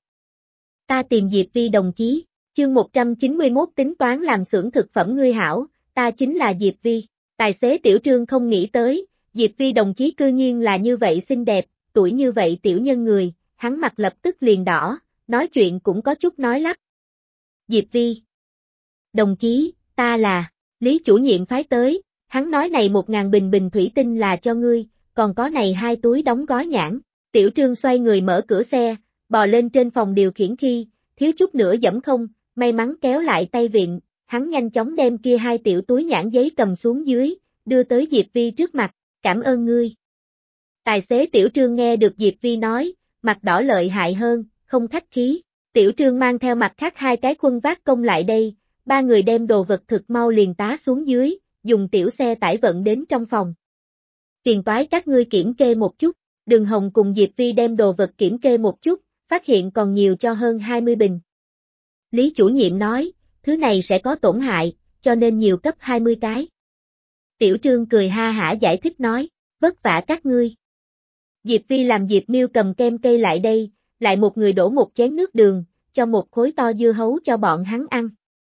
Ta tìm Diệp Vi đồng chí, chương 191 tính toán làm xưởng thực phẩm ngươi hảo, ta chính là Diệp Vi. Tài xế Tiểu Trương không nghĩ tới, Diệp Vi đồng chí cư nhiên là như vậy xinh đẹp, tuổi như vậy tiểu nhân người, hắn mặt lập tức liền đỏ, nói chuyện cũng có chút nói lắp. Diệp Vi đồng chí, ta là, Lý chủ nhiệm phái tới, hắn nói này 1000 bình thủy tinh là cho ngươi, còn có này 2 túi đóng gói nhãn. Tiểu Trương xoay người mở cửa xe, bò lên trên phòng điều khiển khi, thiếu chút nữa giẫm không, may mắn kéo lại tay vịn, hắn nhanh chóng đem kia 2 tiểu túi nhãn giấy cầm xuống dưới, đưa tới Diệp Vi trước mặt, cảm ơn ngươi. Tài xế Tiểu Trương nghe được Diệp Vi nói, mặt đỏ lợi hại hơn, không khách khí, Tiểu Trương mang theo mặt khác 2 cái khuân vác công lại đây, 3 người đem đồ vật thực mau liền tá xuống dưới, dùng tiểu xe tải vận đến trong phòng. Phiền toái các ngươi kiểm kê một chút, Đường Hồng cùng Diệp Vi đem đồ vật kiểm kê một chút, phát hiện còn nhiều cho hơn 20 bình. Lý chủ nhiệm nói, thứ này sẽ có tổn hại, cho nên nhiều cấp 20 cái. Tiểu Trương cười ha hả giải thích nói, vất vả các ngươi. Diệp Vi làm Diệp Miêu cầm kem cây lại đây, lại một người đổ một chén nước đường, cho một khối to dưa hấu cho bọn hắn ăn.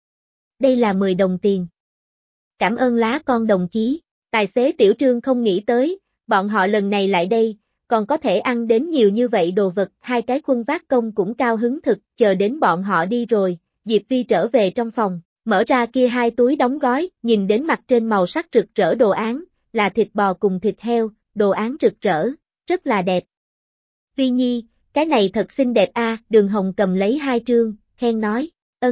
Đây là 10 đồng tiền. Cảm ơn lá con đồng chí, tài xế Tiểu Trương không nghĩ tới, bọn họ lần này lại đây, còn có thể ăn đến nhiều như vậy đồ vật, 2 cái khuân vác công cũng cao hứng thực, chờ đến bọn họ đi rồi, Diệp Vi trở về trong phòng, mở ra kia 2 túi đóng gói, nhìn đến mặt trên màu sắc rực rỡ đồ án, là thịt bò cùng thịt heo, đồ án rực rỡ, rất là đẹp. Vi Nhi, cái này thật xinh đẹp a, Đường Hồng cầm lấy 2 trương, khen nói,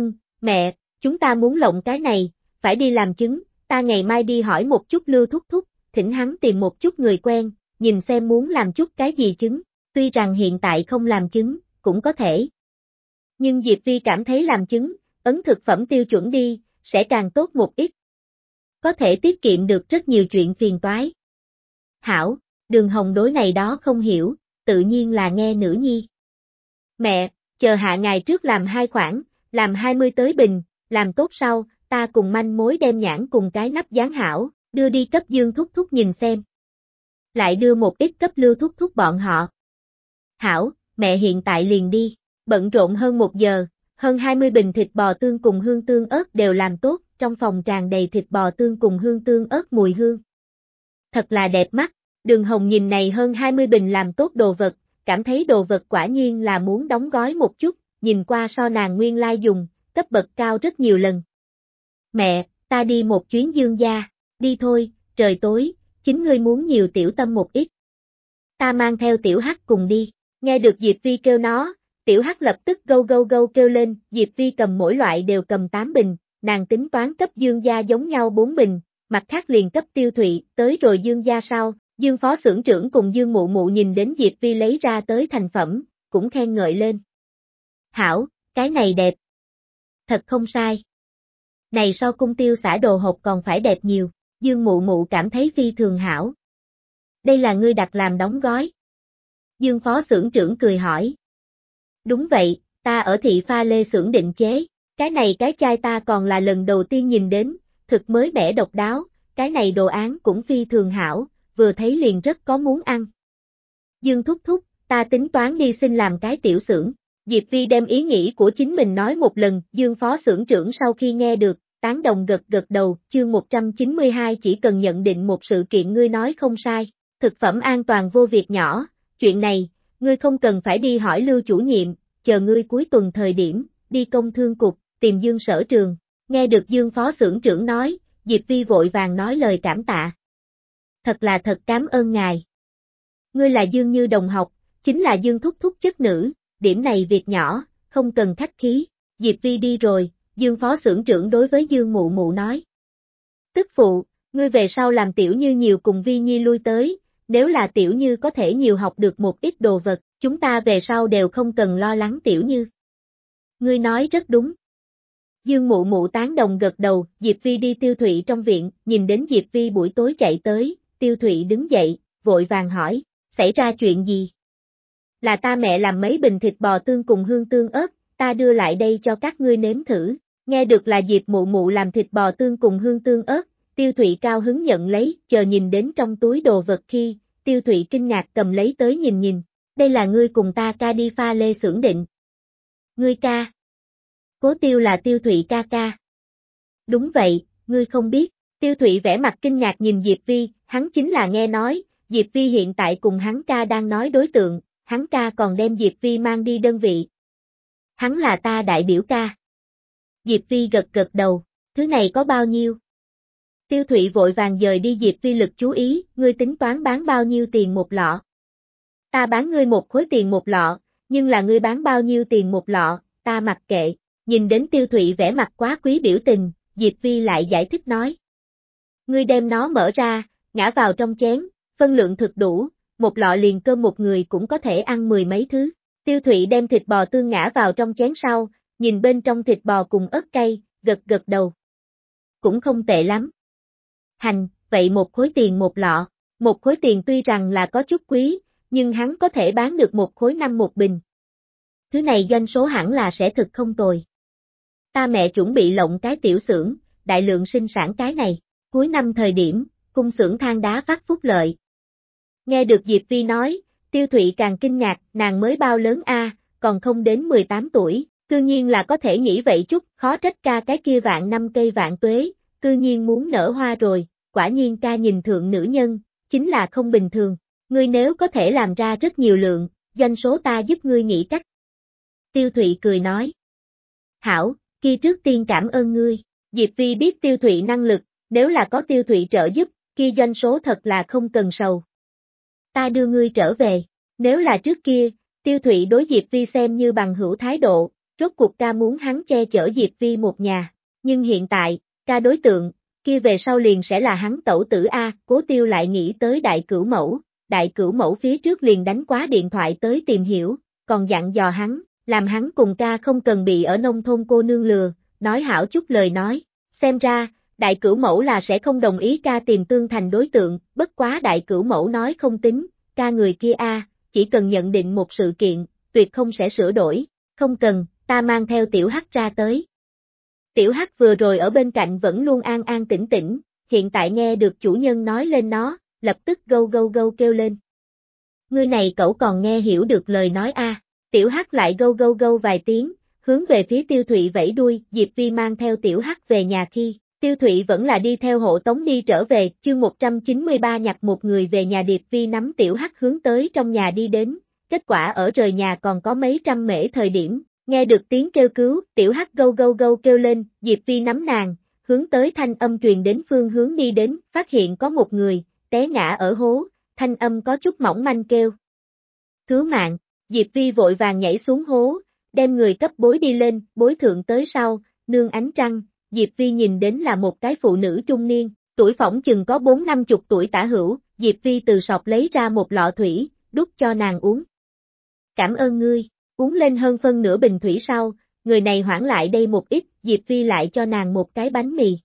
mẹ, chúng ta muốn lộng cái này, phải đi làm chứng, ta ngày mai đi hỏi một chút Lưu Thúc Thúc, thỉnh hắn tìm một chút người quen, nhìn xem muốn làm chút cái gì chứng, tuy rằng hiện tại không làm chứng, cũng có thể. Nhưng Diệp Vi cảm thấy làm chứng, ấn thực phẩm tiêu chuẩn đi, sẽ càng tốt một ít. Có thể tiết kiệm được rất nhiều chuyện phiền toái. Hảo, Đường Hồng đối này đó không hiểu, tự nhiên là nghe nữ nhi. Mẹ, chờ hạ ngày trước làm 2 khoản, làm 20 tới bình, làm tốt sau, ta cùng manh mối đem nhãn cùng cái nắp dán hảo, đưa đi cấp Dương Thúc Thúc nhìn xem. Lại đưa một ít cấp Lưu Thúc Thúc bọn họ. Hảo, mẹ hiện tại liền đi, bận rộn hơn 1 giờ, hơn 20 bình thịt bò tương cùng hương tương ớt đều làm tốt, trong phòng tràn đầy thịt bò tương cùng hương tương ớt mùi hương. Thật là đẹp mắt, Đường Hồng nhìn này hơn 20 bình làm tốt đồ vật, cảm thấy đồ vật quả nhiên là muốn đóng gói một chút, nhìn qua so nàng nguyên lai dùng, cấp bậc cao rất nhiều lần. Mẹ, ta đi một chuyến Dương gia, đi thôi, trời tối, chính ngươi muốn nhiều tiểu tâm một ít. Ta mang theo tiểu Hắc cùng đi, nghe được Diệp Vi kêu nó, tiểu Hắc lập tức gâu gâu gâu kêu lên, Diệp Vi cầm mỗi loại đều cầm 8 bình, nàng tính toán cấp Dương gia giống nhau 4 bình, mặt khác liền cấp Tiêu Thụy, tới rồi Dương gia sau, Dương phó xưởng trưởng cùng Dương mụ mụ nhìn đến Diệp Vi lấy ra tới thành phẩm, cũng khen ngợi lên. Hảo, cái này đẹp. Thật không sai. Này so cung tiêu xả đồ hộp còn phải đẹp nhiều, Dương mụ mụ cảm thấy phi thường hảo. Đây là ngươi đặt làm đóng gói. Dương phó xưởng trưởng cười hỏi. Đúng vậy, ta ở thị pha lê xưởng định chế, cái này cái chai ta còn là lần đầu tiên nhìn đến, thực mới mẻ độc đáo, cái này đồ án cũng phi thường hảo, vừa thấy liền rất có muốn ăn. Dương thúc thúc, ta tính toán đi xin làm cái tiểu xưởng. Diệp Vi đem ý nghĩ của chính mình nói một lần, Dương phó xưởng trưởng sau khi nghe được, tán đồng gật gật đầu, chương 192 chỉ cần nhận định một sự kiện ngươi nói không sai, thực phẩm an toàn vô việc nhỏ, chuyện này, ngươi không cần phải đi hỏi Lưu chủ nhiệm, chờ ngươi cuối tuần thời điểm, đi công thương cục, tìm Dương sở trường. Nghe được Dương phó xưởng trưởng nói, Diệp Vi vội vàng nói lời cảm tạ. Thật cảm ơn ngài. Ngươi là Dương Như đồng học, chính là Dương thúc thúc chất nữ, điểm này việc nhỏ, không cần khách khí. Diệp Vi đi rồi, Dương phó xưởng trưởng đối với Dương mụ mụ nói. Tức phụ, ngươi về sau làm Tiểu Như nhiều cùng Vi Nhi lui tới, nếu là Tiểu Như có thể nhiều học được một ít đồ vật, chúng ta về sau đều không cần lo lắng Tiểu Như. Ngươi nói rất đúng. Dương mụ mụ tán đồng gật đầu, Diệp Vi đi Tiêu Thụy trong viện, nhìn đến Diệp Vi buổi tối chạy tới, Tiêu Thụy đứng dậy, vội vàng hỏi, xảy ra chuyện gì? Là ta mẹ làm mấy bình thịt bò tương cùng hương tương ớt, ta đưa lại đây cho các ngươi nếm thử. Nghe được là Diệp mụ mụ làm thịt bò tương cùng hương tương ớt, Tiêu Thụy cao hứng nhận lấy, chờ nhìn đến trong túi đồ vật khi, Tiêu Thụy kinh ngạc cầm lấy tới nhìn, đây là ngươi cùng ta ca đi pha lê xưởng định. Ngươi ca. Cố Tiêu là Tiêu Thụy ca ca. Đúng vậy, ngươi không biết. Tiêu Thụy vẻ mặt kinh ngạc nhìn Diệp Vi, hắn chính là nghe nói, Diệp Vi hiện tại cùng hắn ca đang nói đối tượng, hắn ca còn đem Diệp Vi mang đi đơn vị. Hắn là ta đại biểu ca. Diệp Vi gật đầu, thứ này có bao nhiêu? Tiêu Thụy vội vàng dời đi Diệp Vi lực chú ý, ngươi tính toán bán bao nhiêu tiền một lọ? Ta bán ngươi 1 khối tiền một lọ, nhưng là ngươi bán bao nhiêu tiền một lọ, ta mặc kệ. Nhìn đến Tiêu Thụy vẻ mặt quá quý biểu tình, Diệp Vi lại giải thích nói. Ngươi đem nó mở ra, ngã vào trong chén, phân lượng thực đủ, một lọ liền cơm một người cũng có thể ăn 10 mấy thứ. Tiêu Thụy đem thịt bò tương ngã vào trong chén sau, nhìn bên trong thịt bò cùng ớt cay, gật đầu. Cũng không tệ lắm. Hành, vậy 1 khối tiền một lọ. 1 khối tiền tuy rằng là có chút quý, nhưng hắn có thể bán được 1 khối 5 một bình. Thứ này doanh số hẳn là sẽ thực không tồi. Ta mẹ chuẩn bị lộng cái tiểu xưởng, đại lượng sinh sản cái này. Cuối năm thời điểm, cung xưởng than đá phát phúc lợi. Nghe được Diệp Vi nói, Tiêu Thụy càng kinh ngạc, nàng mới bao lớn a, còn không đến 18 tuổi, cư nhiên là có thể nghĩ vậy chút, khó trách ca cái kia vạn năm cây vạn tuế, cư nhiên muốn nở hoa rồi, quả nhiên ca nhìn thượng nữ nhân, chính là không bình thường, ngươi nếu có thể làm ra rất nhiều lượng, doanh số ta giúp ngươi nghĩ cách. Tiêu Thụy cười nói. Hảo, kia trước tiên cảm ơn ngươi, Diệp Vi biết Tiêu Thụy năng lực, nếu là có Tiêu Thụy trợ giúp, kia doanh số thật là không cần sầu. Ta đưa ngươi trở về, nếu là trước kia, Tiêu Thụy đối Diệp Vi xem như bằng hữu thái độ, rốt cuộc ca muốn hắn che chở Diệp Vi một nhà, nhưng hiện tại, ca đối tượng, kia về sau liền sẽ là hắn tẩu tử A, Cố Tiêu lại nghĩ tới đại cửu mẫu phía trước liền đánh quá điện thoại tới tìm hiểu, còn dặn dò hắn, làm hắn cùng ca không cần bị ở nông thôn cô nương lừa, nói hảo chút lời nói, xem ra, đại cửu mẫu là sẽ không đồng ý ca tìm Tương Thành đối tượng, bất quá đại cửu mẫu nói không tính, ca người kia a, chỉ cần nhận định một sự kiện, tuyệt không sẽ sửa đổi, không cần, ta mang theo Tiểu Hắc ra tới. Tiểu Hắc vừa rồi ở bên cạnh vẫn luôn an an tĩnh tĩnh, hiện tại nghe được chủ nhân nói lên nó, lập tức gâu kêu lên. Ngươi này cậu còn nghe hiểu được lời nói a? Tiểu Hắc lại gâu vài tiếng, hướng về phía Tiêu Thụy vẫy đuôi, Diệp Vi mang theo Tiểu Hắc về nhà khi, Tiêu Thụy vẫn là đi theo hộ tống đi trở về, chương 193 nhặt một người về nhà. Diệp Vi nắm Tiểu Hắc hướng tới trong nhà đi đến, kết quả ở rời nhà còn có mấy trăm mễ thời điểm, nghe được tiếng kêu cứu, Tiểu Hắc gâu kêu lên, Diệp Vi nắm nàng, hướng tới thanh âm truyền đến phương hướng đi đến, phát hiện có một người, té ngã ở hố, thanh âm có chút mỏng manh kêu. Cứu mạng, Diệp Vi vội vàng nhảy xuống hố, đem người cấp bối đi lên, bối thượng tới sau, nương ánh trăng, Diệp Vi nhìn đến là một cái phụ nữ trung niên, tuổi phỏng chừng có 40-50 tuổi tả hữu, Diệp Vi từ sọt lấy ra một lọ thủy, đút cho nàng uống. Cảm ơn ngươi, uống lên hơn phân nửa bình thủy sau, người này hoãn lại đây một ít, Diệp Vi lại cho nàng một cái bánh mì.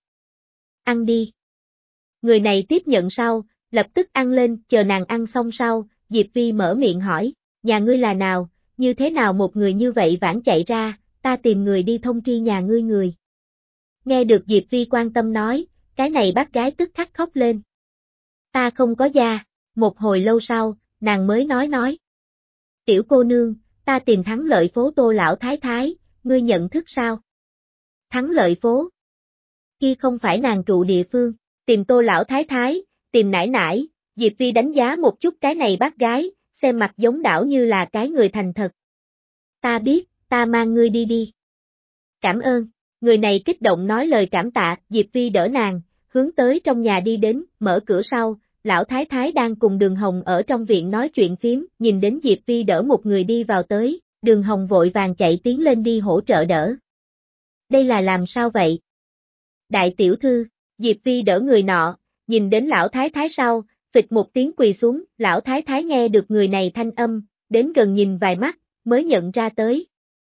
Ăn đi. Người này tiếp nhận sau, lập tức ăn lên, chờ nàng ăn xong sau, Diệp Vi mở miệng hỏi, nhà ngươi là nào, như thế nào một người như vậy vãn chạy ra, ta tìm người đi thông tri nhà ngươi người. Nghe được Diệp Vi quan tâm nói, Cái này bác gái tức khắc khóc lên. Ta không có da, một hồi lâu sau, nàng mới nói. Tiểu cô nương, ta tìm Thắng Lợi phố Tô lão thái thái, ngươi nhận thức sao? Thắng Lợi phố. Kia không phải nàng trụ địa phương, tìm Tô lão thái thái, tìm nải nải, Diệp Vi đánh giá một chút cái này bác gái, xem mặt giống đảo như là cái người thành thật. Ta biết, ta mang ngươi đi. Cảm ơn, người này kích động nói lời cảm tạ, Diệp Vi đỡ nàng, hướng tới trong nhà đi đến, mở cửa sau, lão thái thái đang cùng Đường Hồng ở trong viện nói chuyện phím, nhìn đến Diệp Vi đỡ một người đi vào tới, Đường Hồng vội vàng chạy tiến lên đi hỗ trợ đỡ. Đây là làm sao vậy? Đại tiểu thư, Diệp Vi đỡ người nọ, nhìn đến lão thái thái sau, phịch một tiếng quỳ xuống, lão thái thái nghe được người này thanh âm, đến gần nhìn vài mắt, mới nhận ra tới.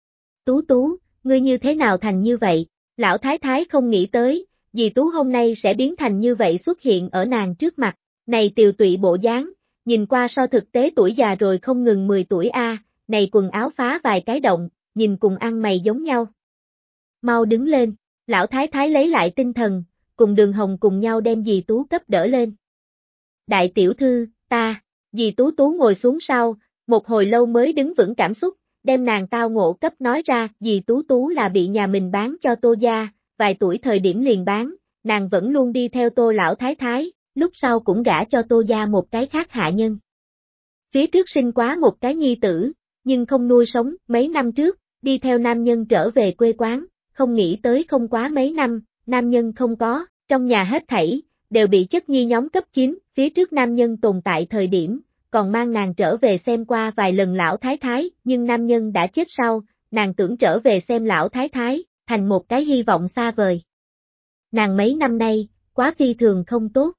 Tú, ngươi như thế nào thành như vậy? Lão thái thái không nghĩ tới, dì Tú hôm nay sẽ biến thành như vậy xuất hiện ở nàng trước mặt, này tiều tụy bộ dáng, nhìn qua so thực tế tuổi già rồi không ngừng 10 tuổi này quần áo phá vài cái động, nhìn cùng ăn mày giống nhau. Mau đứng lên, lão thái thái lấy lại tinh thần, cùng Đường Hồng cùng nhau đem dì Tú cấp đỡ lên. Đại tiểu thư, dì Tú ngồi xuống sau, một hồi lâu mới đứng vững cảm xúc, đem nàng tao ngộ cấp nói ra, dì Tú là bị nhà mình bán cho Tô gia, vài tuổi thời điểm liền bán, nàng vẫn luôn đi theo Tô lão thái thái, lúc sau cũng gả cho Tô gia một cái khác hạ nhân. Phía trước sinh quá một cái nhi tử, nhưng không nuôi sống, mấy năm trước, đi theo nam nhân trở về quê quán, không nghĩ tới không quá mấy năm, nam nhân không có, trong nhà hết thảy, đều bị chất nhi nhóm cấp chiếm, phía trước nam nhân tồn tại thời điểm, còn mang nàng trở về xem qua vài lần lão thái thái, nhưng nam nhân đã chết sau, nàng tưởng trở về xem lão thái thái, thành một cái hy vọng xa vời. Nàng mấy năm nay, quá phi thường không tốt.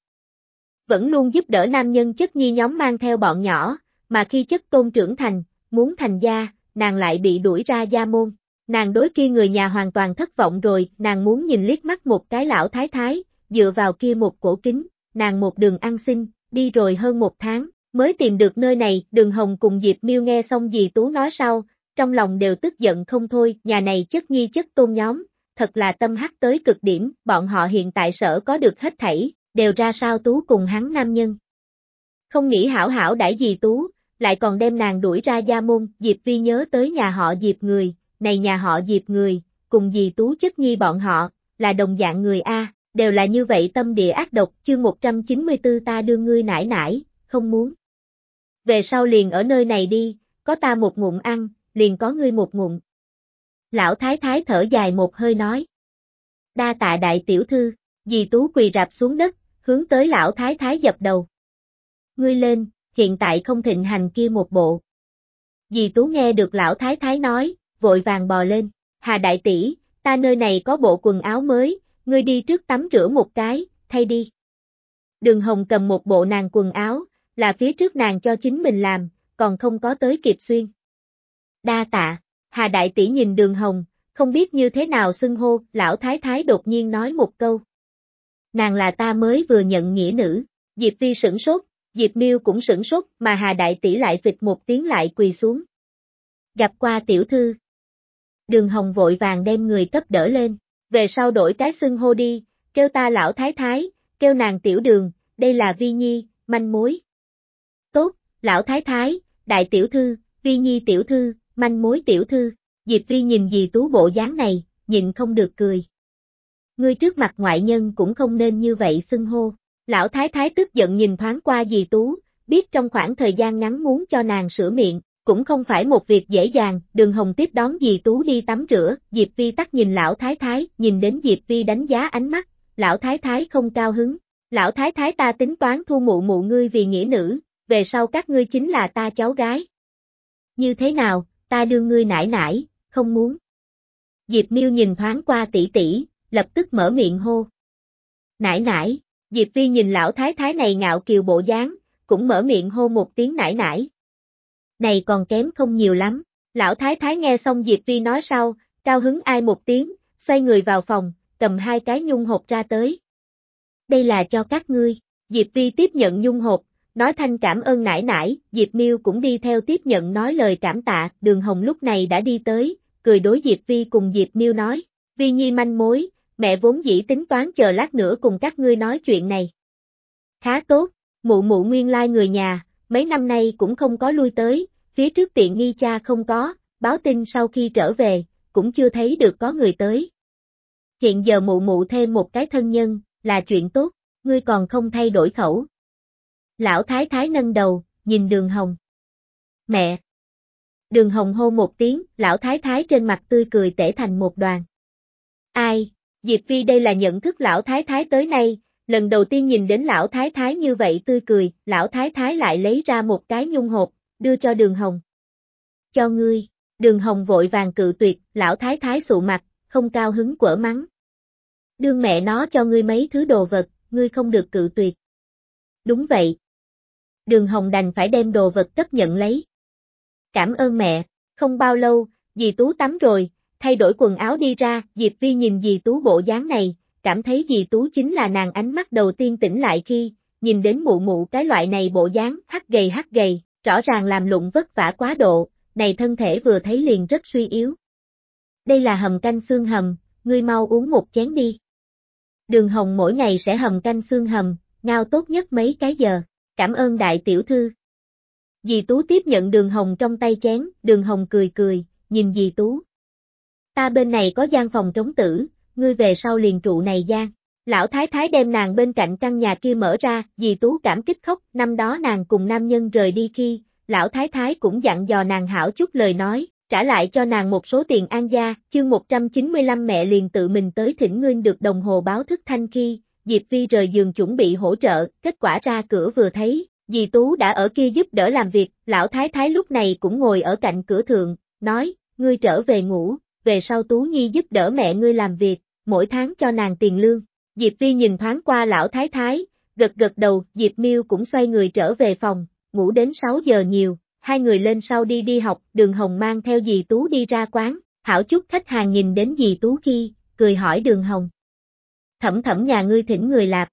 Vẫn luôn giúp đỡ nam nhân chất nhi nhóm mang theo bọn nhỏ, mà khi chất tôn trưởng thành, muốn thành gia, nàng lại bị đuổi ra gia môn. Nàng đối kia người nhà hoàn toàn thất vọng rồi, nàng muốn nhìn liếc mắt một cái lão thái thái, dựa vào kia một cổ kính, nàng một đường ăn xin, đi rồi hơn một tháng, mới tìm được nơi này. Đường Hồng cùng Diệp Miêu nghe xong dì Tú nói sau, trong lòng đều tức giận không thôi, nhà này chất nhi chất tôn nhóm, thật là tâm hắc tới cực điểm, bọn họ hiện tại sở có được hết thảy, đều ra sao Tú cùng hắn nam nhân. Không nghĩ hảo hảo đãi dì Tú, lại còn đem nàng đuổi ra gia môn, Diệp Vi nhớ tới nhà họ Diệp người, này nhà họ Diệp người, cùng dì Tú chất nhi bọn họ, là đồng dạng người đều là như vậy tâm địa ác độc, chương 194 ta đưa ngươi nải nải, không muốn. Về sau liền ở nơi này đi, có ta một ngụm ăn, liền có ngươi một ngụm. Lão thái thái thở dài một hơi nói. Đa tạ đại tiểu thư, dì Tú quỳ rạp xuống đất, hướng tới lão thái thái dập đầu. Ngươi lên, hiện tại không thịnh hành kia một bộ. Dì Tú nghe được lão thái thái nói, vội vàng bò lên, Hà đại tỷ, ta nơi này có bộ quần áo mới, ngươi đi trước tắm rửa một cái, thay đi. Đường Hồng cầm một bộ nàng quần áo, là phía trước nàng cho chính mình làm, còn không có tới kịp xuyên. Đa tạ, Hà đại tỷ nhìn Đường Hồng, không biết như thế nào xưng hô, lão thái thái đột nhiên nói một câu. Nàng là ta mới vừa nhận nghĩa nữ, Diệp Vi sửng sốt, Diệp Miêu cũng sửng sốt, mà Hà đại tỷ lại phịch một tiếng lại quỳ xuống. Gặp qua tiểu thư. Đường Hồng vội vàng đem người cấp đỡ lên, về sau đổi cái xưng hô đi, kêu ta lão thái thái, kêu nàng tiểu Đường, đây là Vi Nhi, manh mối. Tốt, lão thái thái, đại tiểu thư, Vi Nhi tiểu thư, manh mối tiểu thư, Diệp Vi nhìn dì Tú bộ dáng này, nhịn không được cười. Ngươi trước mặt ngoại nhân cũng không nên như vậy xưng hô. Lão thái thái tức giận nhìn thoáng qua dì Tú, biết trong khoảng thời gian ngắn muốn cho nàng sửa miệng, cũng không phải một việc dễ dàng. Đường Hồng tiếp đón dì Tú đi tắm rửa, Diệp Vi tắt nhìn lão thái thái, nhìn đến Diệp Vi đánh giá ánh mắt, lão thái thái không cao hứng. Lão thái thái ta tính toán thu mụ mụ ngươi vì nghĩa nữ, về sau các ngươi chính là ta cháu gái. Như thế nào, ta đưa ngươi nải nải, không muốn. Diệp Miêu nhìn thoáng qua tỷ tỷ, lập tức mở miệng hô. Nải nải. Diệp Vi nhìn lão thái thái này ngạo kiều bộ dáng, cũng mở miệng hô một tiếng nải nải. Này còn kém không nhiều lắm, lão thái thái nghe xong Diệp Vi nói sau, cao hứng ai một tiếng, xoay người vào phòng, cầm hai cái nhung hộp ra tới. Đây là cho các ngươi, Diệp Vi tiếp nhận nhung hộp, nói thanh cảm ơn nải nải, Diệp Miêu cũng đi theo tiếp nhận nói lời cảm tạ, Đường Hồng lúc này đã đi tới, cười đối Diệp Vi cùng Diệp Miêu nói, Vi Nhi manh mối, mẹ vốn dĩ tính toán chờ lát nữa cùng các ngươi nói chuyện này. Khá tốt, mụ mụ nguyên lai người nhà, mấy năm nay cũng không có lui tới, phía trước tiện nghi cha không có, báo tin sau khi trở về, cũng chưa thấy được có người tới. Hiện giờ mụ mụ thêm một cái thân nhân, là chuyện tốt, ngươi còn không thay đổi khẩu. Lão thái thái nâng đầu, nhìn Đường Hồng. Mẹ! Đường Hồng hô một tiếng, lão thái thái trên mặt tươi cười tể thành một đoàn. Ai? Diệp Phi đây là nhận thức lão thái thái tới nay, lần đầu tiên nhìn đến lão thái thái như vậy tươi cười, lão thái thái lại lấy ra một cái nhung hộp, đưa cho Đường Hồng. Cho ngươi, Đường Hồng vội vàng cự tuyệt, lão thái thái sụ mặt, không cao hứng quở mắng. Đương mẹ nó cho ngươi mấy thứ đồ vật, ngươi không được cự tuyệt. Đúng vậy. Đường Hồng đành phải đem đồ vật chấp nhận lấy. Cảm ơn mẹ, không bao lâu, dì Tú tắm rồi, thay đổi quần áo đi ra, Diệp Vi nhìn dì Tú bộ dáng này, cảm thấy dì Tú chính là nàng ánh mắt đầu tiên tỉnh lại khi, nhìn đến mụ mụ cái loại này bộ dáng hắc gầy, rõ ràng làm lụng vất vả quá độ, này thân thể vừa thấy liền rất suy yếu. Đây là hầm canh xương hầm, ngươi mau uống một chén đi. Đường Hồng mỗi ngày sẽ hầm canh xương hầm, ngao tốt nhất mấy cái giờ, cảm ơn đại tiểu thư. Dì Tú tiếp nhận Đường Hồng trong tay chén, Đường Hồng cười, nhìn dì Tú. Ta bên này có gian phòng trống tử, ngươi về sau liền trụ này gian. Lão thái thái đem nàng bên cạnh căn nhà kia mở ra, dì Tú cảm kích khóc, năm đó nàng cùng nam nhân rời đi khi, lão thái thái cũng dặn dò nàng hảo chút lời nói, trả lại cho nàng một số tiền an gia, chương 195 mẹ liền tự mình tới thỉnh ngươi được đồng hồ báo thức thanh khi, Diệp Vi rời giường chuẩn bị hỗ trợ, kết quả ra cửa vừa thấy, dì Tú đã ở kia giúp đỡ làm việc, lão thái thái lúc này cũng ngồi ở cạnh cửa thượng, nói, ngươi trở về ngủ, về sau Tú Nhi giúp đỡ mẹ ngươi làm việc, mỗi tháng cho nàng tiền lương. Diệp Vi nhìn thoáng qua lão thái thái, gật đầu, Diệp Miêu cũng xoay người trở về phòng, ngủ đến 6 giờ nhiều, hai người lên sau đi học, Đường Hồng mang theo dì Tú đi ra quán, hảo chút khách hàng nhìn đến dì Tú khi, cười hỏi Đường Hồng. Thẩm nhà ngươi thỉnh người lạp.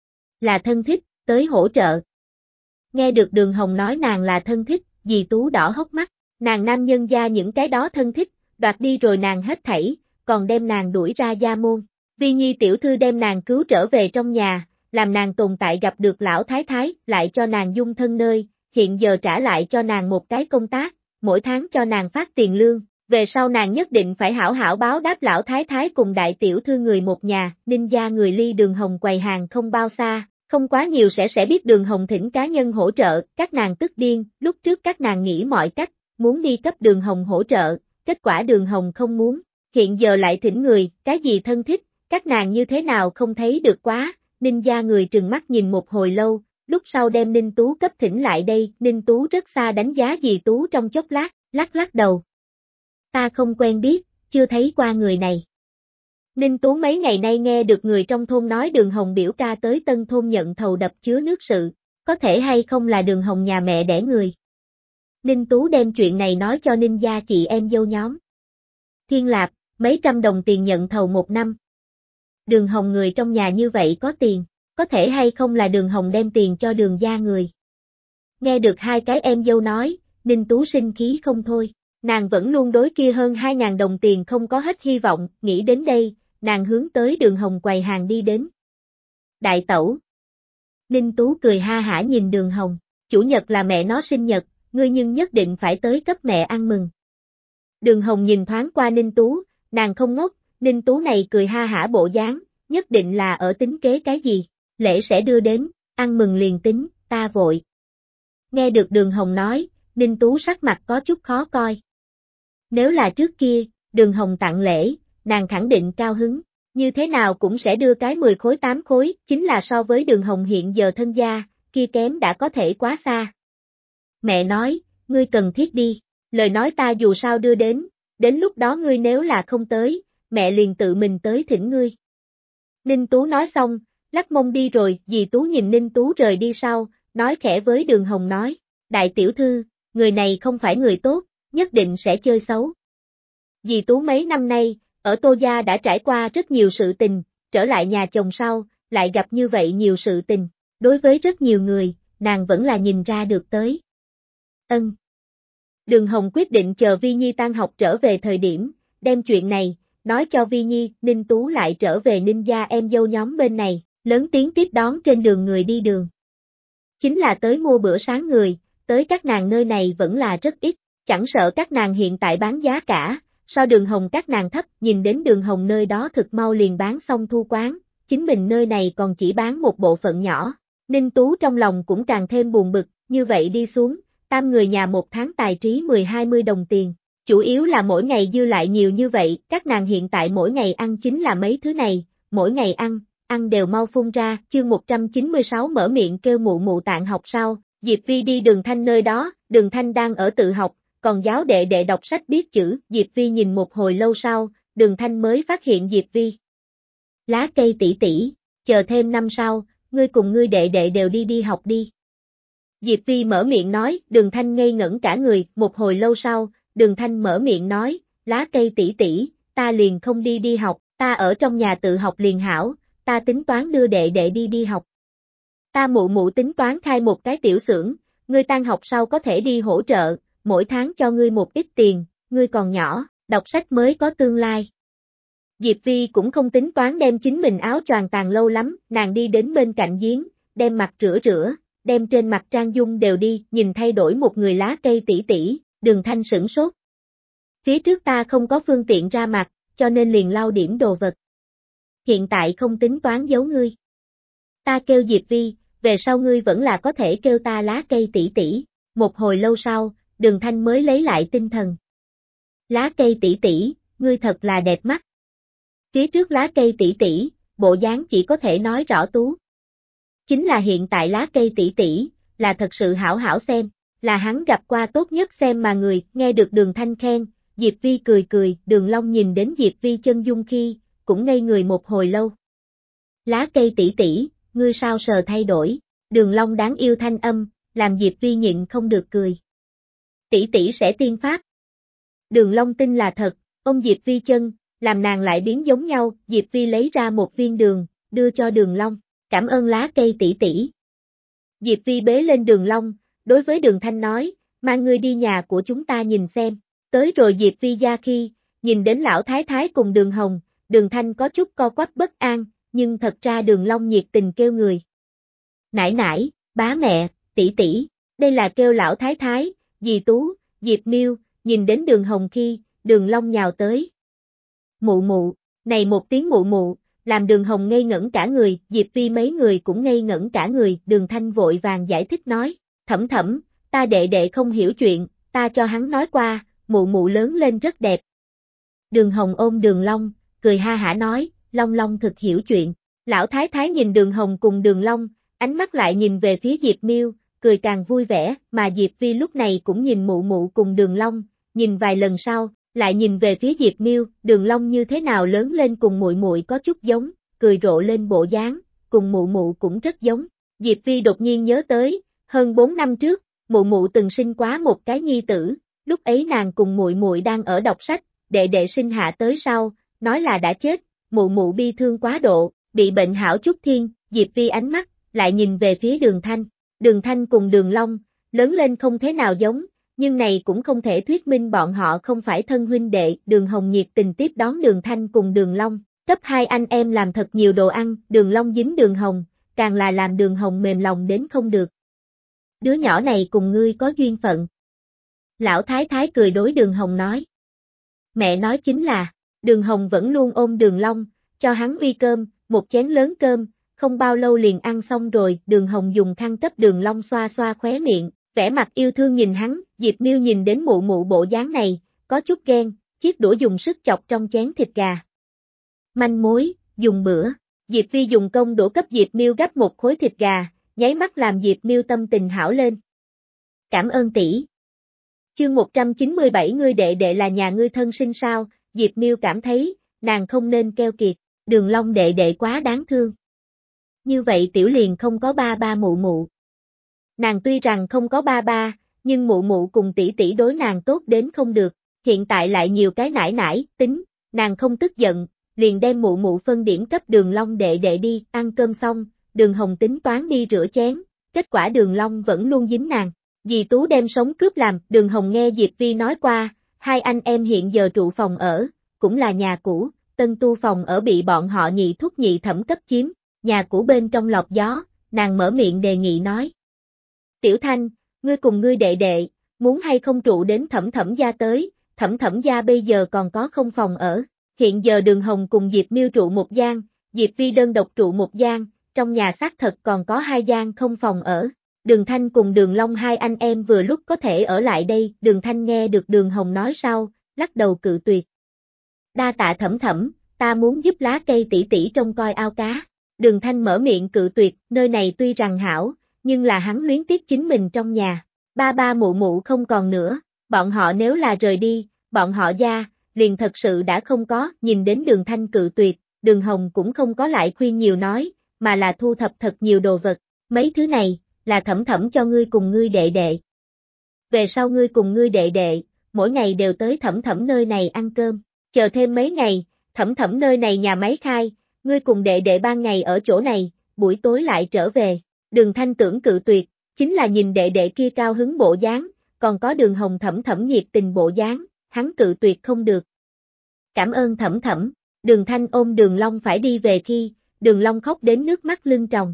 Là thân thích, tới hỗ trợ. Nghe được Đường Hồng nói nàng là thân thích, dì Tú đỏ hốc mắt, nàng nam nhân gia những cái đó thân thích, đoạt đi rồi nàng hết thảy, còn đem nàng đuổi ra gia môn. Vi Nhi tiểu thư đem nàng cứu trở về trong nhà, làm nàng tồn tại gặp được lão thái thái, lại cho nàng dung thân nơi, hiện giờ trả lại cho nàng một cái công tác, mỗi tháng cho nàng phát tiền lương, về sau nàng nhất định phải hảo hảo báo đáp lão thái thái cùng đại tiểu thư người một nhà, Ninh gia người ly Đường Hồng quầy hàng không bao xa, không quá nhiều sẽ biết Đường Hồng thỉnh cá nhân hỗ trợ, các nàng tức điên, lúc trước các nàng nghĩ mọi cách, muốn đi cấp Đường Hồng hỗ trợ, kết quả Đường Hồng không muốn, hiện giờ lại thỉnh người, cái gì thân thích, các nàng như thế nào không thấy được quá, Ninh gia người trừng mắt nhìn một hồi lâu, lúc sau đem Ninh Tú cấp thỉnh lại đây, Ninh Tú rất xa đánh giá dì Tú trong chốc lát, lắc đầu. Ta không quen biết, chưa thấy qua người này. Ninh Tú mấy ngày nay nghe được người trong thôn nói Đường Hồng biểu ca tới tân thôn nhận thầu đập chứa nước sự, có thể hay không là Đường Hồng nhà mẹ đẻ người. Ninh Tú đem chuyện này nói cho Ninh gia chị em dâu nhóm. Thiên Lạp, mấy trăm đồng tiền nhận thầu một năm. Đường Hồng người trong nhà như vậy có tiền, có thể hay không là Đường Hồng đem tiền cho Đường gia người. Nghe được hai cái em dâu nói, Ninh Tú sinh khí không thôi, nàng vẫn luôn đối kia hơn 2.000 đồng tiền không có hết hy vọng, nghĩ đến đây, nàng hướng tới Đường Hồng quầy hàng đi đến. Đại tẩu. Ninh Tú cười ha hả nhìn Đường Hồng, chủ nhật là mẹ nó sinh nhật, ngươi nhưng nhất định phải tới cấp mẹ ăn mừng. Đường Hồng nhìn thoáng qua Ninh Tú, nàng không ngốc, Ninh Tú này cười ha hả bộ dáng, nhất định là ở tính kế cái gì, lễ sẽ đưa đến, ăn mừng liền tính, ta vội. Nghe được Đường Hồng nói, Ninh Tú sắc mặt có chút khó coi. Nếu là trước kia, Đường Hồng tặng lễ, nàng khẳng định cao hứng, như thế nào cũng sẽ đưa cái 10 khối 8 khối, chính là so với Đường Hồng hiện giờ thân gia, kia kém đã có thể quá xa. Mẹ nói, ngươi cần thiết đi, lời nói ta dù sao đưa đến lúc đó ngươi nếu là không tới, mẹ liền tự mình tới thỉnh ngươi. Ninh Tú nói xong, lắc mông đi rồi, dì Tú nhìn Ninh Tú rời đi sau, nói khẽ với Đường Hồng nói, đại tiểu thư, người này không phải người tốt, nhất định sẽ chơi xấu. Dì Tú mấy năm nay, ở Tô Gia đã trải qua rất nhiều sự tình, trở lại nhà chồng sau, lại gặp như vậy nhiều sự tình, đối với rất nhiều người, nàng vẫn là nhìn ra được tới. Đường Hồng quyết định chờ Vi Nhi tan học trở về thời điểm, đem chuyện này, nói cho Vi Nhi, Ninh Tú lại trở về Ninh gia em dâu nhóm bên này, lớn tiếng tiếp đón trên đường người đi đường. Chính là tới mua bữa sáng người, tới các nàng nơi này vẫn là rất ít, chẳng sợ các nàng hiện tại bán giá cả, so Đường Hồng các nàng thấp, nhìn đến Đường Hồng nơi đó thực mau liền bán xong thu quán, chính mình nơi này còn chỉ bán một bộ phận nhỏ. Ninh Tú trong lòng cũng càng thêm buồn bực, như vậy đi xuống, tam người nhà một tháng tài trí 10-20 đồng tiền, chủ yếu là mỗi ngày dư lại nhiều như vậy, các nàng hiện tại mỗi ngày ăn chính là mấy thứ này, mỗi ngày ăn đều mau phun ra, chương 196 mở miệng kêu mụ mụ tạng học sau, Diệp Vi đi Đường Thanh nơi đó, Đường Thanh đang ở tự học, còn giáo đệ đệ đọc sách biết chữ, Diệp Vi nhìn một hồi lâu sau, Đường Thanh mới phát hiện Diệp Vi. Lá cây tỷ tỷ, chờ thêm năm sau, ngươi cùng ngươi đệ đệ đều đi học đi. Diệp Vi mở miệng nói, Đường Thanh ngây ngẩn cả người, một hồi lâu sau, Đường Thanh mở miệng nói, lá cây tỷ tỷ, ta liền không đi học, ta ở trong nhà tự học liền hảo, ta tính toán đưa đệ đệ đi học. Ta mụ mụ tính toán khai một cái tiểu xưởng, ngươi tan học sau có thể đi hỗ trợ, mỗi tháng cho ngươi một ít tiền, ngươi còn nhỏ, đọc sách mới có tương lai. Diệp Vi cũng không tính toán đem chính mình áo choàng tàn lâu lắm, nàng đi đến bên cạnh giếng, đem mặt rửa, đem trên mặt trang dung đều đi, nhìn thay đổi một người lá cây tỷ tỷ, Đường Thanh sửng sốt. Phía trước ta không có phương tiện ra mặt, cho nên liền lau điểm đồ vật. Hiện tại không tính toán giấu ngươi. Ta kêu Diệp Vi, về sau ngươi vẫn là có thể kêu ta lá cây tỷ tỷ. Một hồi lâu sau, Đường Thanh mới lấy lại tinh thần. Lá cây tỷ tỷ, ngươi thật là đẹp mắt. Phía trước lá cây tỷ tỷ, bộ dáng chỉ có thể nói rõ tú. Chính là hiện tại lá cây tỷ tỷ, là thật sự hảo hảo xem, là hắn gặp qua tốt nhất xem mà người, nghe được Đường Thanh khen, Diệp Vi cười, Đường Long nhìn đến Diệp Vi chân dung khi, cũng ngây người một hồi lâu. Lá cây tỷ tỷ, ngươi sao sờ thay đổi, Đường Long đáng yêu thanh âm, làm Diệp Vi nhịn không được cười. Tỷ tỷ sẽ tiên pháp. Đường Long tin là thật, ôm Diệp Vi chân, làm nàng lại biến giống nhau, Diệp Vi lấy ra một viên đường, đưa cho Đường Long, cảm ơn lá cây tỷ tỷ. Diệp Vi bế lên Đường Long, đối với Đường Thanh nói, mang ngươi đi nhà của chúng ta nhìn xem, tới rồi Diệp Vi ra khi, nhìn đến lão thái thái cùng Đường Hồng, Đường Thanh có chút co quắp bất an, nhưng thật ra Đường Long nhiệt tình kêu người. Nãi nãi, bá mẹ, tỷ tỷ, đây là kêu lão thái thái, dì Tú, Diệp Miêu, nhìn đến Đường Hồng khi, Đường Long nhào tới. Mụ mụ, này một tiếng mụ mụ, làm Đường Hồng ngây ngẩn cả người, Diệp Vi mấy người cũng ngây ngẩn cả người, Đường Thanh vội vàng giải thích nói, thẩm thẩm, ta đệ đệ không hiểu chuyện, ta cho hắn nói qua, mụ mụ lớn lên rất đẹp. Đường Hồng ôm Đường Long, cười ha hả nói, Long Long thực hiểu chuyện, lão thái thái nhìn Đường Hồng cùng Đường Long, ánh mắt lại nhìn về phía Diệp Miêu, cười càng vui vẻ, mà Diệp Vi lúc này cũng nhìn mụ mụ cùng Đường Long, nhìn vài lần sau, lại nhìn về phía Diệp Miêu, Đường Long như thế nào lớn lên cùng muội muội có chút giống, cười rộ lên bộ dáng, cùng mụ mụ cũng rất giống. Diệp Vi đột nhiên nhớ tới, hơn 4 năm trước, mụ mụ từng sinh quá một cái nhi tử, lúc ấy nàng cùng muội muội đang ở đọc sách, đệ đệ sinh hạ tới sau, nói là đã chết, mụ mụ bi thương quá độ, bị bệnh hảo chút thiên, Diệp Vi ánh mắt lại nhìn về phía Đường Thanh cùng Đường Long, lớn lên không thế nào giống, nhưng này cũng không thể thuyết minh bọn họ không phải thân huynh đệ, Đường Hồng nhiệt tình tiếp đón Đường Thanh cùng Đường Long, cấp hai anh em làm thật nhiều đồ ăn, Đường Long dính Đường Hồng, càng là làm Đường Hồng mềm lòng đến không được. Đứa nhỏ này cùng ngươi có duyên phận. Lão Thái Thái cười đối Đường Hồng nói. Mẹ nói chính là, Đường Hồng vẫn luôn ôm Đường Long, cho hắn uy cơm, một chén lớn cơm, không bao lâu liền ăn xong rồi, Đường Hồng dùng khăn cấp Đường Long xoa xoa khóe miệng, vẻ mặt yêu thương nhìn hắn, Diệp Miêu nhìn đến mụ mụ bộ dáng này, có chút ghen, chiếc đũa dùng sức chọc trong chén thịt gà. Manh mối, dùng bữa, Diệp Vi dùng công đũa cấp Diệp Miêu gắp một khối thịt gà, nháy mắt làm Diệp Miêu tâm tình hảo lên. Cảm ơn tỷ. Chương 197 ngươi đệ đệ là nhà ngươi thân sinh sao, Diệp Miêu cảm thấy, nàng không nên keo kiệt, Đường Long đệ đệ quá đáng thương. Như vậy tiểu liền không có ba ba mụ mụ. Nàng tuy rằng không có ba ba, nhưng mụ mụ cùng tỷ tỷ đối nàng tốt đến không được, hiện tại lại nhiều cái nải nải, tính, nàng không tức giận, liền đem mụ mụ phân điểm cấp Đường Long đệ đệ đi, ăn cơm xong, Đường Hồng tính toán đi rửa chén, kết quả Đường Long vẫn luôn dính nàng. Dì Tú đem sống cướp làm, Đường Hồng nghe Diệp Vi nói qua, hai anh em hiện giờ trụ phòng ở, cũng là nhà cũ, tân tu phòng ở bị bọn họ nhị thúc nhị thẩm cấp chiếm, nhà của bên trong lọc gió, nàng mở miệng đề nghị nói. Tiểu Thanh, ngươi cùng ngươi đệ đệ, muốn hay không trụ đến thẩm thẩm gia tới, thẩm thẩm gia bây giờ còn có không phòng ở, hiện giờ Đường Hồng cùng Diệp Miêu trụ một gian, Diệp Vi đơn độc trụ một gian, trong nhà xác thật còn có 2 gian không phòng ở. Đường Thanh cùng Đường Long hai anh em vừa lúc có thể ở lại đây, Đường Thanh nghe được Đường Hồng nói sau, lắc đầu cự tuyệt. Đa tạ thẩm thẩm, ta muốn giúp lá cây tỷ tỷ trông coi ao cá. Đường Thanh mở miệng cự tuyệt, nơi này tuy rằng hảo, nhưng là hắn luyến tiếc chính mình trong nhà. Ba ba mụ mụ không còn nữa, bọn họ nếu là rời đi, bọn họ gia, liền thật sự đã không có, nhìn đến Đường Thanh cự tuyệt, Đường Hồng cũng không có lại khuyên nhiều nói, mà là thu thập thật nhiều đồ vật, mấy thứ này, là thẩm thẩm cho ngươi cùng ngươi đệ đệ. Về sau ngươi cùng ngươi đệ đệ, mỗi ngày đều tới thẩm thẩm nơi này ăn cơm, chờ thêm mấy ngày, thẩm thẩm nơi này nhà máy khai, ngươi cùng đệ đệ ban ngày ở chỗ này, buổi tối lại trở về. Đường Thanh tưởng cự tuyệt, chính là nhìn đệ đệ kia cao hứng bộ dáng, còn có Đường Hồng thẩm thẩm nhiệt tình bộ dáng, hắn cự tuyệt không được. Cảm ơn thẩm thẩm, Đường Thanh ôm Đường Long phải đi về khi, Đường Long khóc đến nước mắt lưng tròng.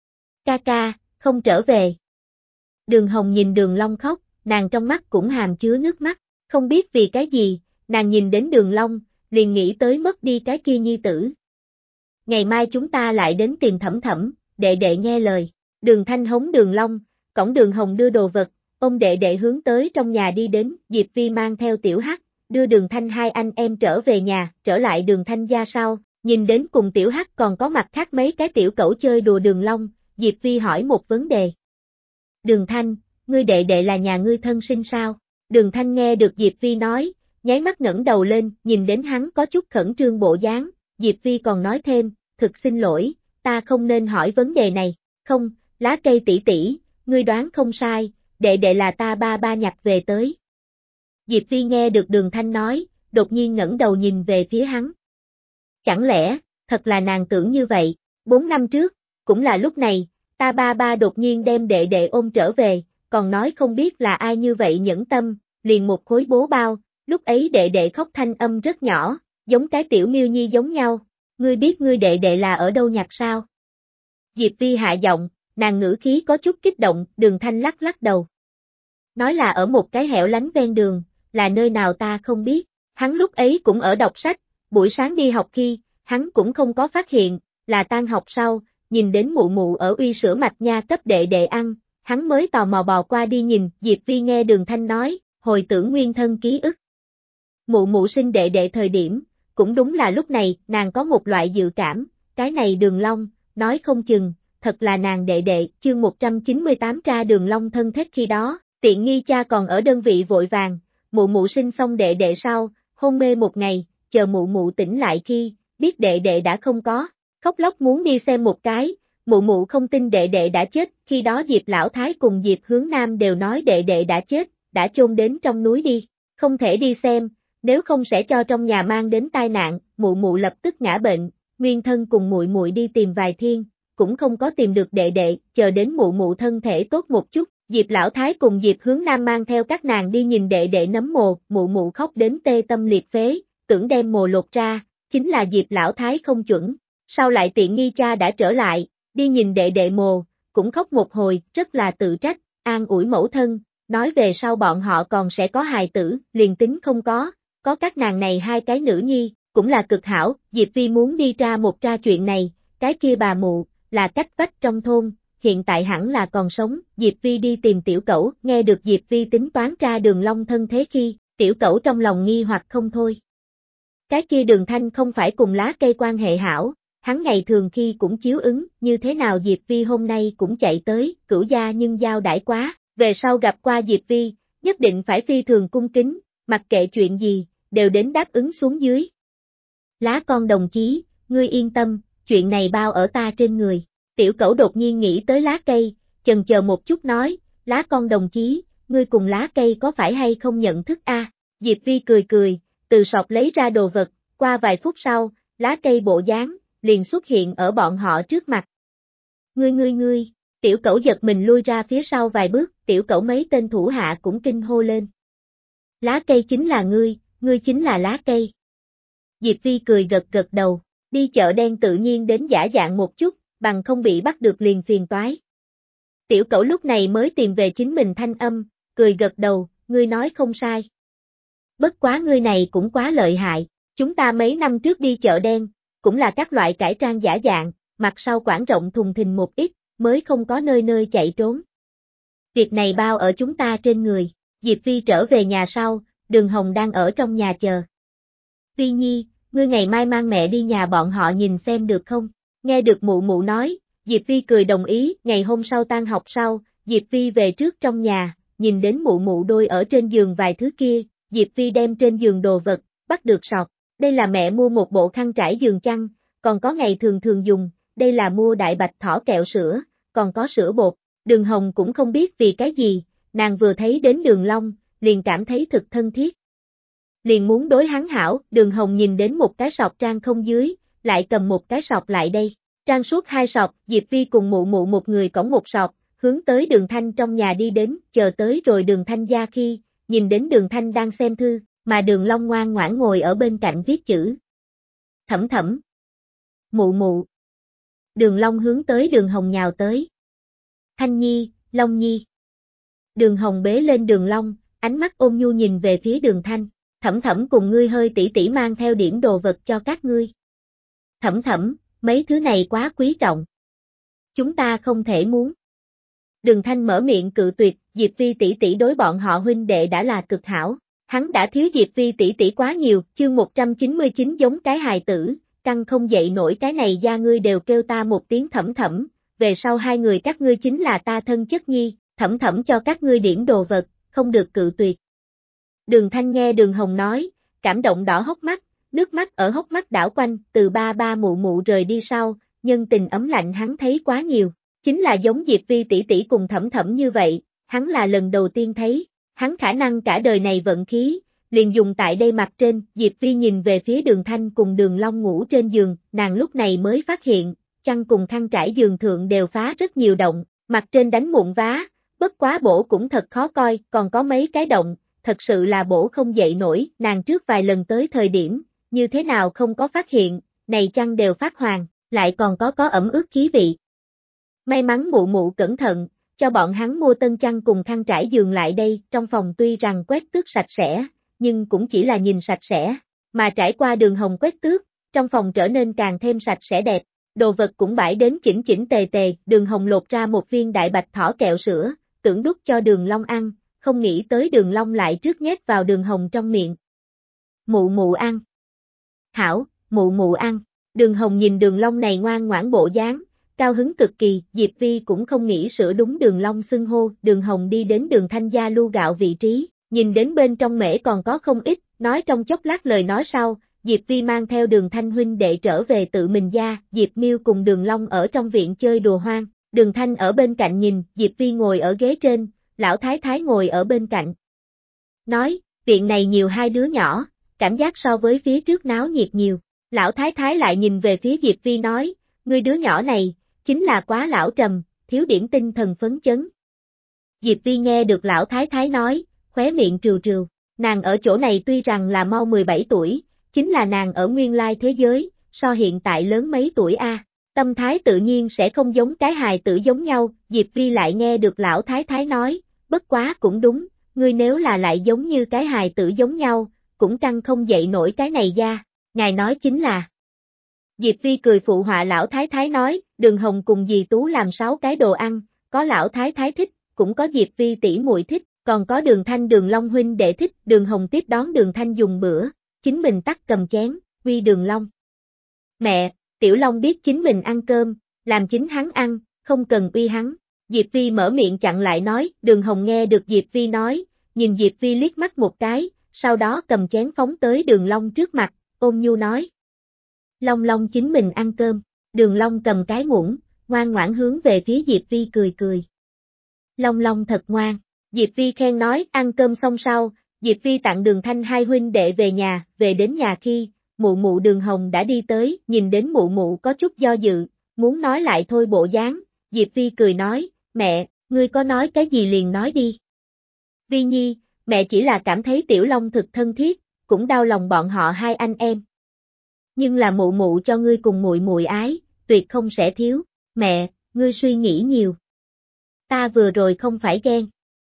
Ca ca, không trở về. Đường Hồng nhìn Đường Long khóc, nàng trong mắt cũng hàm chứa nước mắt, không biết vì cái gì, nàng nhìn đến Đường Long, liền nghĩ tới mất đi cái kia nhi tử. Ngày mai chúng ta lại đến tìm thẩm thẩm, đệ đệ nghe lời. Đường Thanh hống Đường Long, cõng Đường Hồng đưa đồ vật, ôm đệ đệ hướng tới trong nhà đi đến, Diệp Vi mang theo Tiểu Hắc, đưa Đường Thanh hai anh em trở về nhà, trở lại Đường Thanh gia sau, nhìn đến cùng Tiểu Hắc còn có mặt khác mấy cái tiểu cẩu chơi đùa Đường Long, Diệp Vi hỏi một vấn đề. Đường Thanh, ngươi đệ đệ là nhà ngươi thân sinh sao? Đường Thanh nghe được Diệp Vi nói, nháy mắt ngẩng đầu lên, nhìn đến hắn có chút khẩn trương bộ dáng, Diệp Vi còn nói thêm, thực xin lỗi, ta không nên hỏi vấn đề này, không, lá cây tỷ tỷ, ngươi đoán không sai, đệ đệ là ta ba ba nhặt về tới. Diệp Vi nghe được Đường Thanh nói, đột nhiên ngẩng đầu nhìn về phía hắn. Chẳng lẽ, thật là nàng tưởng như vậy, 4 năm trước, cũng là lúc này, ta ba ba đột nhiên đem đệ đệ ôm trở về, còn nói không biết là ai như vậy nhẫn tâm, liền một khối bố bao, lúc ấy đệ đệ khóc thanh âm rất nhỏ, giống cái tiểu miêu nhi giống nhau, ngươi biết ngươi đệ đệ là ở đâu nhặt sao? Diệp Vi hạ giọng, nàng ngữ khí có chút kích động, Đường Thanh lắc lắc đầu. Nói là ở một cái hẻo lánh ven đường, là nơi nào ta không biết, hắn lúc ấy cũng ở đọc sách, buổi sáng đi học khi, hắn cũng không có phát hiện, là tan học sau, nhìn đến mụ mụ ở uy sữa mạch nha cấp đệ đệ ăn, hắn mới tò mò bò qua đi nhìn, Diệp Vi nghe Đường Thanh nói, hồi tưởng nguyên thân ký ức. Mụ mụ sinh đệ đệ thời điểm, cũng đúng là lúc này, nàng có một loại dự cảm, cái này Đường Long, nói không chừng, thật là nàng đệ đệ, chương 198 tra Đường Long thân thích khi đó, tiện nghi cha còn ở đơn vị vội vàng, mụ mụ sinh xong đệ đệ sau, hôn mê một ngày, chờ mụ mụ tỉnh lại khi, biết đệ đệ đã không có, khóc lóc muốn đi xem một cái, mụ mụ không tin đệ đệ đã chết, khi đó Diệp Lão Thái cùng Diệp Hướng Nam đều nói đệ đệ đã chết, đã chôn đến trong núi đi, không thể đi xem, nếu không sẽ cho trong nhà mang đến tai nạn, mụ mụ lập tức ngã bệnh, nguyên thân cùng muội muội đi tìm vài thiên, cũng không có tìm được đệ đệ, chờ đến mụ mụ thân thể tốt một chút, Diệp Lão Thái cùng Diệp Hướng Nam mang theo các nàng đi nhìn đệ đệ nấm mồ, mụ mụ khóc đến tê tâm liệt phế, tưởng đem mồ lột ra, chính là Diệp Lão Thái không chuẩn, sau lại tiện nghi cha đã trở lại, đi nhìn đệ đệ mồ, cũng khóc một hồi, rất là tự trách, an ủi mẫu thân, nói về sau bọn họ còn sẽ có hài tử, liền tính không có các nàng này hai cái nữ nhi, cũng là cực hảo, Diệp Vi muốn đi tra một tra chuyện này, cái kia bà mụ, là cách vách trong thôn, hiện tại hẳn là còn sống, Diệp Vi đi tìm tiểu cẩu, nghe được Diệp Vi tính toán tra Đường Long thân thế khi, tiểu cẩu trong lòng nghi hoặc không thôi. Cái kia Đường Thanh không phải cùng lá cây quan hệ hảo, hắn ngày thường khi cũng chiếu ứng, như thế nào Diệp Vi hôm nay cũng chạy tới, cửu gia nhưng giao đãi quá, về sau gặp qua Diệp Vi, nhất định phải phi thường cung kính, mặc kệ chuyện gì, đều đến đáp ứng xuống dưới. Lá con đồng chí, ngươi yên tâm, chuyện này bao ở ta trên người. Tiểu cẩu đột nhiên nghĩ tới lá cây, chần chờ một chút nói, lá con đồng chí, ngươi cùng lá cây có phải hay không nhận thức a? Diệp Vi cười cười, từ sọt lấy ra đồ vật, qua vài phút sau, lá cây bộ dáng, liền xuất hiện ở bọn họ trước mặt. Ngươi, tiểu cẩu giật mình lui ra phía sau vài bước, tiểu cẩu mấy tên thủ hạ cũng kinh hô lên. Lá cây chính là ngươi chính là lá cây. Diệp Vi cười gật gật đầu, đi chợ đen tự nhiên đến giả dạng một chút, bằng không bị bắt được liền phiền toái. Tiểu Cẩu lúc này mới tìm về chính mình thanh âm, cười gật đầu, ngươi nói không sai. Bất quá ngươi này cũng quá lợi hại, chúng ta mấy năm trước đi chợ đen, cũng là các loại cải trang giả dạng, mặt sau quảng rộng thùng thình một ít, mới không có nơi nơi chạy trốn. Việc này bao ở chúng ta trên người. Diệp Vi trở về nhà sau, Đường Hồng đang ở trong nhà chờ. Vi Nhi, ngươi ngày mai mang mẹ đi nhà bọn họ nhìn xem được không? Nghe được mụ mụ nói, Diệp Vi cười đồng ý, ngày hôm sau tan học sau, Diệp Vi về trước trong nhà, nhìn đến mụ mụ đôi ở trên giường vài thứ kia, Diệp Vi đem trên giường đồ vật, bắt được sọt. Đây là mẹ mua một bộ khăn trải giường chăn, còn có ngày thường thường dùng, đây là mua đại bạch thỏ kẹo sữa, còn có sữa bột. Đường Hồng cũng không biết vì cái gì, nàng vừa thấy đến Đường Long, liền cảm thấy thực thân thiết. Liền muốn đối hắn hảo, Đường Hồng nhìn đến một cái sọt trang không dưới, lại cầm một cái sọt lại đây. Trang suốt hai sọt, Diệp Vi cùng mụ mụ một người cõng một sọt, hướng tới Đường Thanh trong nhà đi đến, chờ tới rồi Đường Thanh gia khi, nhìn đến Đường Thanh đang xem thư, mà Đường Long ngoan ngoãn ngồi ở bên cạnh viết chữ. Thẩm thẩm. Mụ mụ. Đường Long hướng tới Đường Hồng nhào tới. Thanh Nhi, Long Nhi. Đường Hồng bế lên Đường Long, ánh mắt ôn nhu nhìn về phía Đường Thanh, thẩm thẩm cùng ngươi hơi tỉ tỉ mang theo điểm đồ vật cho các ngươi. Thẩm thẩm, mấy thứ này quá quý trọng. Chúng ta không thể muốn. Đường Thanh mở miệng cự tuyệt, Diệp Vi tỷ tỷ đối bọn họ huynh đệ đã là cực hảo. Hắn đã thiếu Diệp Vi tỷ tỷ quá nhiều, chương 199 giống cái hài tử, căng không dậy nổi cái này da ngươi đều kêu ta một tiếng thẩm thẩm, về sau hai người các ngươi chính là ta thân chất nhi, thẩm thẩm cho các ngươi điểm đồ vật, không được cự tuyệt. Đường Thanh nghe Đường Hồng nói, cảm động đỏ hốc mắt, nước mắt ở hốc mắt đảo quanh, từ ba ba mụ mụ rời đi sau, nhân tình ấm lạnh hắn thấy quá nhiều, chính là giống Diệp Vi tỷ tỷ cùng thẩm thẩm như vậy, hắn là lần đầu tiên thấy, hắn khả năng cả đời này vận khí, liền dùng tại đây mặt trên, Diệp Vi nhìn về phía Đường Thanh cùng Đường Long ngủ trên giường, nàng lúc này mới phát hiện, chăn cùng khăn trải giường thượng đều phá rất nhiều động, mặt trên đánh mụn vá, bất quá bổ cũng thật khó coi, còn có mấy cái động, thật sự là bổ không dậy nổi, nàng trước vài lần tới thời điểm, như thế nào không có phát hiện, này chăn đều phát hoàng, lại còn có ẩm ướt khí vị. May mắn mụ mụ cẩn thận, cho bọn hắn mua tân chăn cùng khăn trải giường lại đây, trong phòng tuy rằng quét tước sạch sẽ, nhưng cũng chỉ là nhìn sạch sẽ, mà trải qua Đường Hồng quét tước, trong phòng trở nên càng thêm sạch sẽ đẹp, đồ vật cũng bãi đến chỉnh chỉnh tề tề, Đường Hồng lột ra một viên đại bạch thỏ kẹo sữa, tưởng đút cho Đường Long ăn, không nghĩ tới Đường Long lại trước nhét vào Đường Hồng trong miệng. Mụ mụ ăn. Hảo, mụ mụ ăn. Đường Hồng nhìn Đường Long này ngoan ngoãn bộ dáng, cao hứng cực kỳ, Diệp Vi cũng không nghĩ sửa đúng Đường Long xưng hô, Đường Hồng đi đến Đường Thanh gia lu gạo vị trí, nhìn đến bên trong mễ còn có không ít, nói trong chốc lát lời nói sau, Diệp Vi mang theo Đường Thanh huynh đệ trở về tự mình gia, Diệp Miêu cùng Đường Long ở trong viện chơi đùa hoang, Đường Thanh ở bên cạnh nhìn, Diệp Vi ngồi ở ghế trên, lão thái thái ngồi ở bên cạnh. Nói, viện này nhiều hai đứa nhỏ, cảm giác so với phía trước náo nhiệt nhiều, lão thái thái lại nhìn về phía Diệp Vi nói, ngươi đứa nhỏ này, chính là quá lão trầm, thiếu điểm tinh thần phấn chấn. Diệp Vi nghe được lão thái thái nói, khóe miệng trừ trừ, nàng ở chỗ này tuy rằng là mau 17 tuổi, chính là nàng ở nguyên lai thế giới, so hiện tại lớn mấy tuổi a, tâm thái tự nhiên sẽ không giống cái hài tử giống nhau, Diệp Vi lại nghe được lão thái thái nói, bất quá cũng đúng, ngươi nếu là lại giống như cái hài tử giống nhau, cũng căng không dậy nổi cái này da, ngài nói chính là. Diệp Vi cười phụ họa lão thái thái nói, Đường Hồng cùng dì Tú làm 6 cái đồ ăn, có lão thái thái thích, cũng có Diệp Vi tỷ muội thích, còn có Đường Thanh Đường Long huynh đệ thích, Đường Hồng tiếp đón Đường Thanh dùng bữa, chính mình tắt cầm chén, uy Đường Long. Mẹ, Tiểu Long biết chính mình ăn cơm, làm chính hắn ăn, không cần uy hắn. Diệp Vi mở miệng chặn lại nói, Đường Hồng nghe được Diệp Vi nói, nhìn Diệp Vi liếc mắt một cái, sau đó cầm chén phóng tới Đường Long trước mặt, ôn nhu nói. Long Long chính mình ăn cơm, Đường Long cầm cái muỗng, ngoan ngoãn hướng về phía Diệp Vi cười cười. Long Long thật ngoan, Diệp Vi khen nói, ăn cơm xong sau, Diệp Vi tặng Đường Thanh hai huynh đệ về nhà, về đến nhà khi, mụ mụ Đường Hồng đã đi tới, nhìn đến mụ mụ có chút do dự, muốn nói lại thôi bộ dáng, Diệp Vi cười nói, mẹ, ngươi có nói cái gì liền nói đi. Vi Nhi, mẹ chỉ là cảm thấy Tiểu Long thực thân thiết, cũng đau lòng bọn họ hai anh em. Nhưng là mụ mụ cho ngươi cùng muội muội ái, tuyệt không sẽ thiếu. Mẹ, ngươi suy nghĩ nhiều. Ta vừa rồi không phải ghen.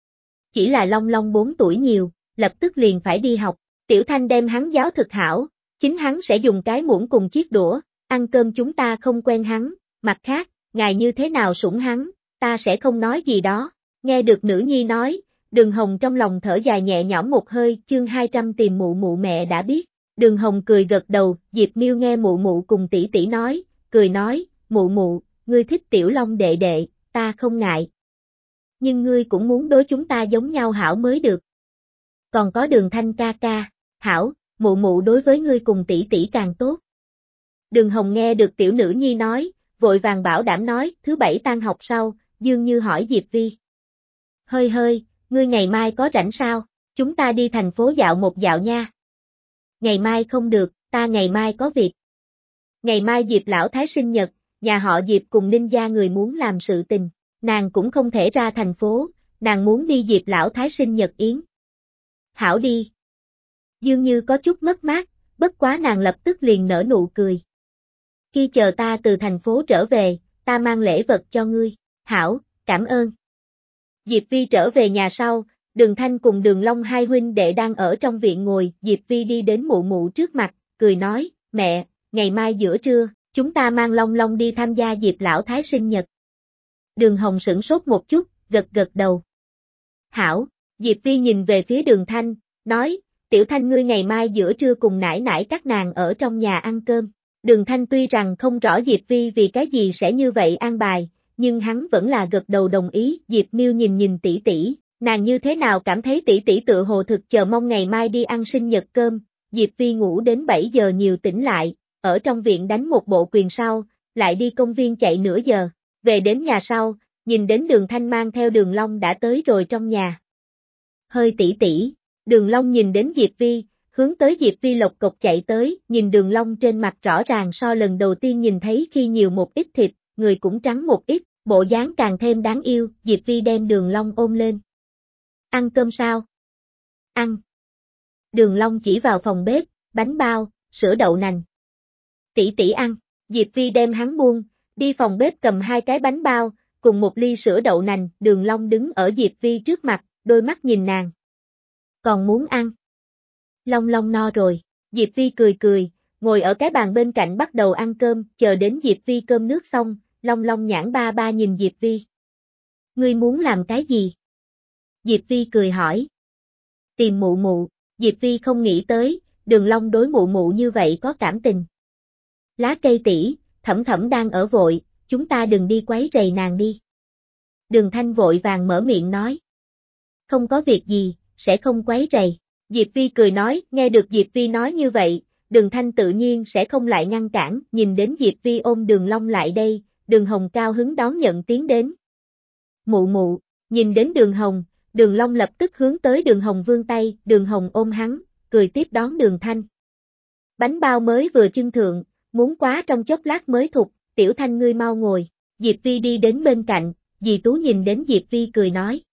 Chỉ là Long Long 4 tuổi nhiều, lập tức liền phải đi học. Tiểu Thanh đem hắn giáo thực hảo, chính hắn sẽ dùng cái muỗng cùng chiếc đũa, ăn cơm chúng ta không quen hắn, mặt khác, ngài như thế nào sủng hắn, ta sẽ không nói gì đó. Nghe được nữ nhi nói, Đường Hồng trong lòng thở dài nhẹ nhõm một hơi, chương 200 tìm mụ mụ mẹ đã biết. Đường Hồng cười gật đầu, Diệp Miêu nghe mụ mụ cùng tỷ tỷ nói, cười nói, mụ mụ, ngươi thích Tiểu Long đệ đệ, ta không ngại. Nhưng ngươi cũng muốn đối chúng ta giống nhau hảo mới được. Còn có Đường Thanh ca ca, hảo, mụ mụ đối với ngươi cùng tỷ tỷ càng tốt. Đường Hồng nghe được tiểu nữ nhi nói, vội vàng bảo đảm nói, thứ bảy tan học sau, Dương Như hỏi Diệp Vi. Hơi hơi, ngươi ngày mai có rảnh sao, chúng ta đi thành phố dạo một dạo nha. Ngày mai không được, ta ngày mai có việc. Ngày mai Diệp lão thái sinh nhật, nhà họ Diệp cùng Ninh gia người muốn làm sự tình, nàng cũng không thể ra thành phố, nàng muốn đi Diệp lão thái sinh nhật yến. Hảo đi. Dương Như có chút mất mát, bất quá nàng lập tức liền nở nụ cười. Khi chờ ta từ thành phố trở về, ta mang lễ vật cho ngươi. Hảo, cảm ơn. Diệp Vi trở về nhà sau, Đường Thanh cùng Đường Long hai huynh đệ đang ở trong viện ngồi, Diệp Vi đi đến mụ mụ trước mặt, cười nói, mẹ, ngày mai giữa trưa, chúng ta mang Long Long đi tham gia Diệp lão thái sinh nhật. Đường Hồng sửng sốt một chút, gật gật đầu. Hảo, Diệp Vi nhìn về phía Đường Thanh, nói, Tiểu Thanh ngươi ngày mai giữa trưa cùng nải nải các nàng ở trong nhà ăn cơm. Đường Thanh tuy rằng không rõ Diệp Vi vì cái gì sẽ như vậy an bài, nhưng hắn vẫn là gật đầu đồng ý. Diệp Miêu nhìn nhìn tỷ tỷ, nàng như thế nào cảm thấy tỷ tỷ tựa hồ thực chờ mong ngày mai đi ăn sinh nhật cơm. Diệp Vi ngủ đến 7 giờ nhiều tỉnh lại, ở trong viện đánh một bộ quyền sau, lại đi công viên chạy nửa giờ, về đến nhà sau, nhìn đến Đường Thanh mang theo Đường Long đã tới rồi trong nhà. Hơi tỷ tỷ, Đường Long nhìn đến Diệp Vi, hướng tới Diệp Vi lộc cộc chạy tới, nhìn Đường Long trên mặt rõ ràng so lần đầu tiên nhìn thấy khi nhiều một ít thịt, người cũng trắng một ít, bộ dáng càng thêm đáng yêu, Diệp Vi đem Đường Long ôm lên. Ăn cơm sao? Ăn. Đường Long chỉ vào phòng bếp, bánh bao, sữa đậu nành. Tỷ tỷ ăn, Diệp Vi đem hắn buông, đi phòng bếp cầm 2 cái bánh bao, cùng một ly sữa đậu nành, Đường Long đứng ở Diệp Vi trước mặt, đôi mắt nhìn nàng. Còn muốn ăn? Long Long no rồi, Diệp Vi cười cười, ngồi ở cái bàn bên cạnh bắt đầu ăn cơm, chờ đến Diệp Vi cơm nước xong, Long Long nhãn ba ba nhìn Diệp Vi. Ngươi muốn làm cái gì? Diệp Vi cười hỏi. Tìm mụ mụ, Diệp Vi không nghĩ tới, Đường Long đối mụ mụ như vậy có cảm tình. Lá cây tỷ, Thẩm Thẩm đang ở vội, chúng ta đừng đi quấy rầy nàng đi. Đường Thanh vội vàng mở miệng nói. Không có việc gì, sẽ không quấy rầy. Diệp Vi cười nói, nghe được Diệp Vi nói như vậy, Đường Thanh tự nhiên sẽ không lại ngăn cản, nhìn đến Diệp Vi ôm Đường Long lại đây, Đường Hồng cao hứng đón nhận tiến đến. Mụ mụ, nhìn đến Đường Hồng, Đường Long lập tức hướng tới Đường Hồng vươn tay, Đường Hồng ôm hắn, cười tiếp đón Đường Thanh. Bánh bao mới vừa chưng thượng, muốn quá trong chốc lát mới thục, Tiểu Thanh ngươi mau ngồi, Diệp Vi đi đến bên cạnh, dì Tú nhìn đến Diệp Vi cười nói.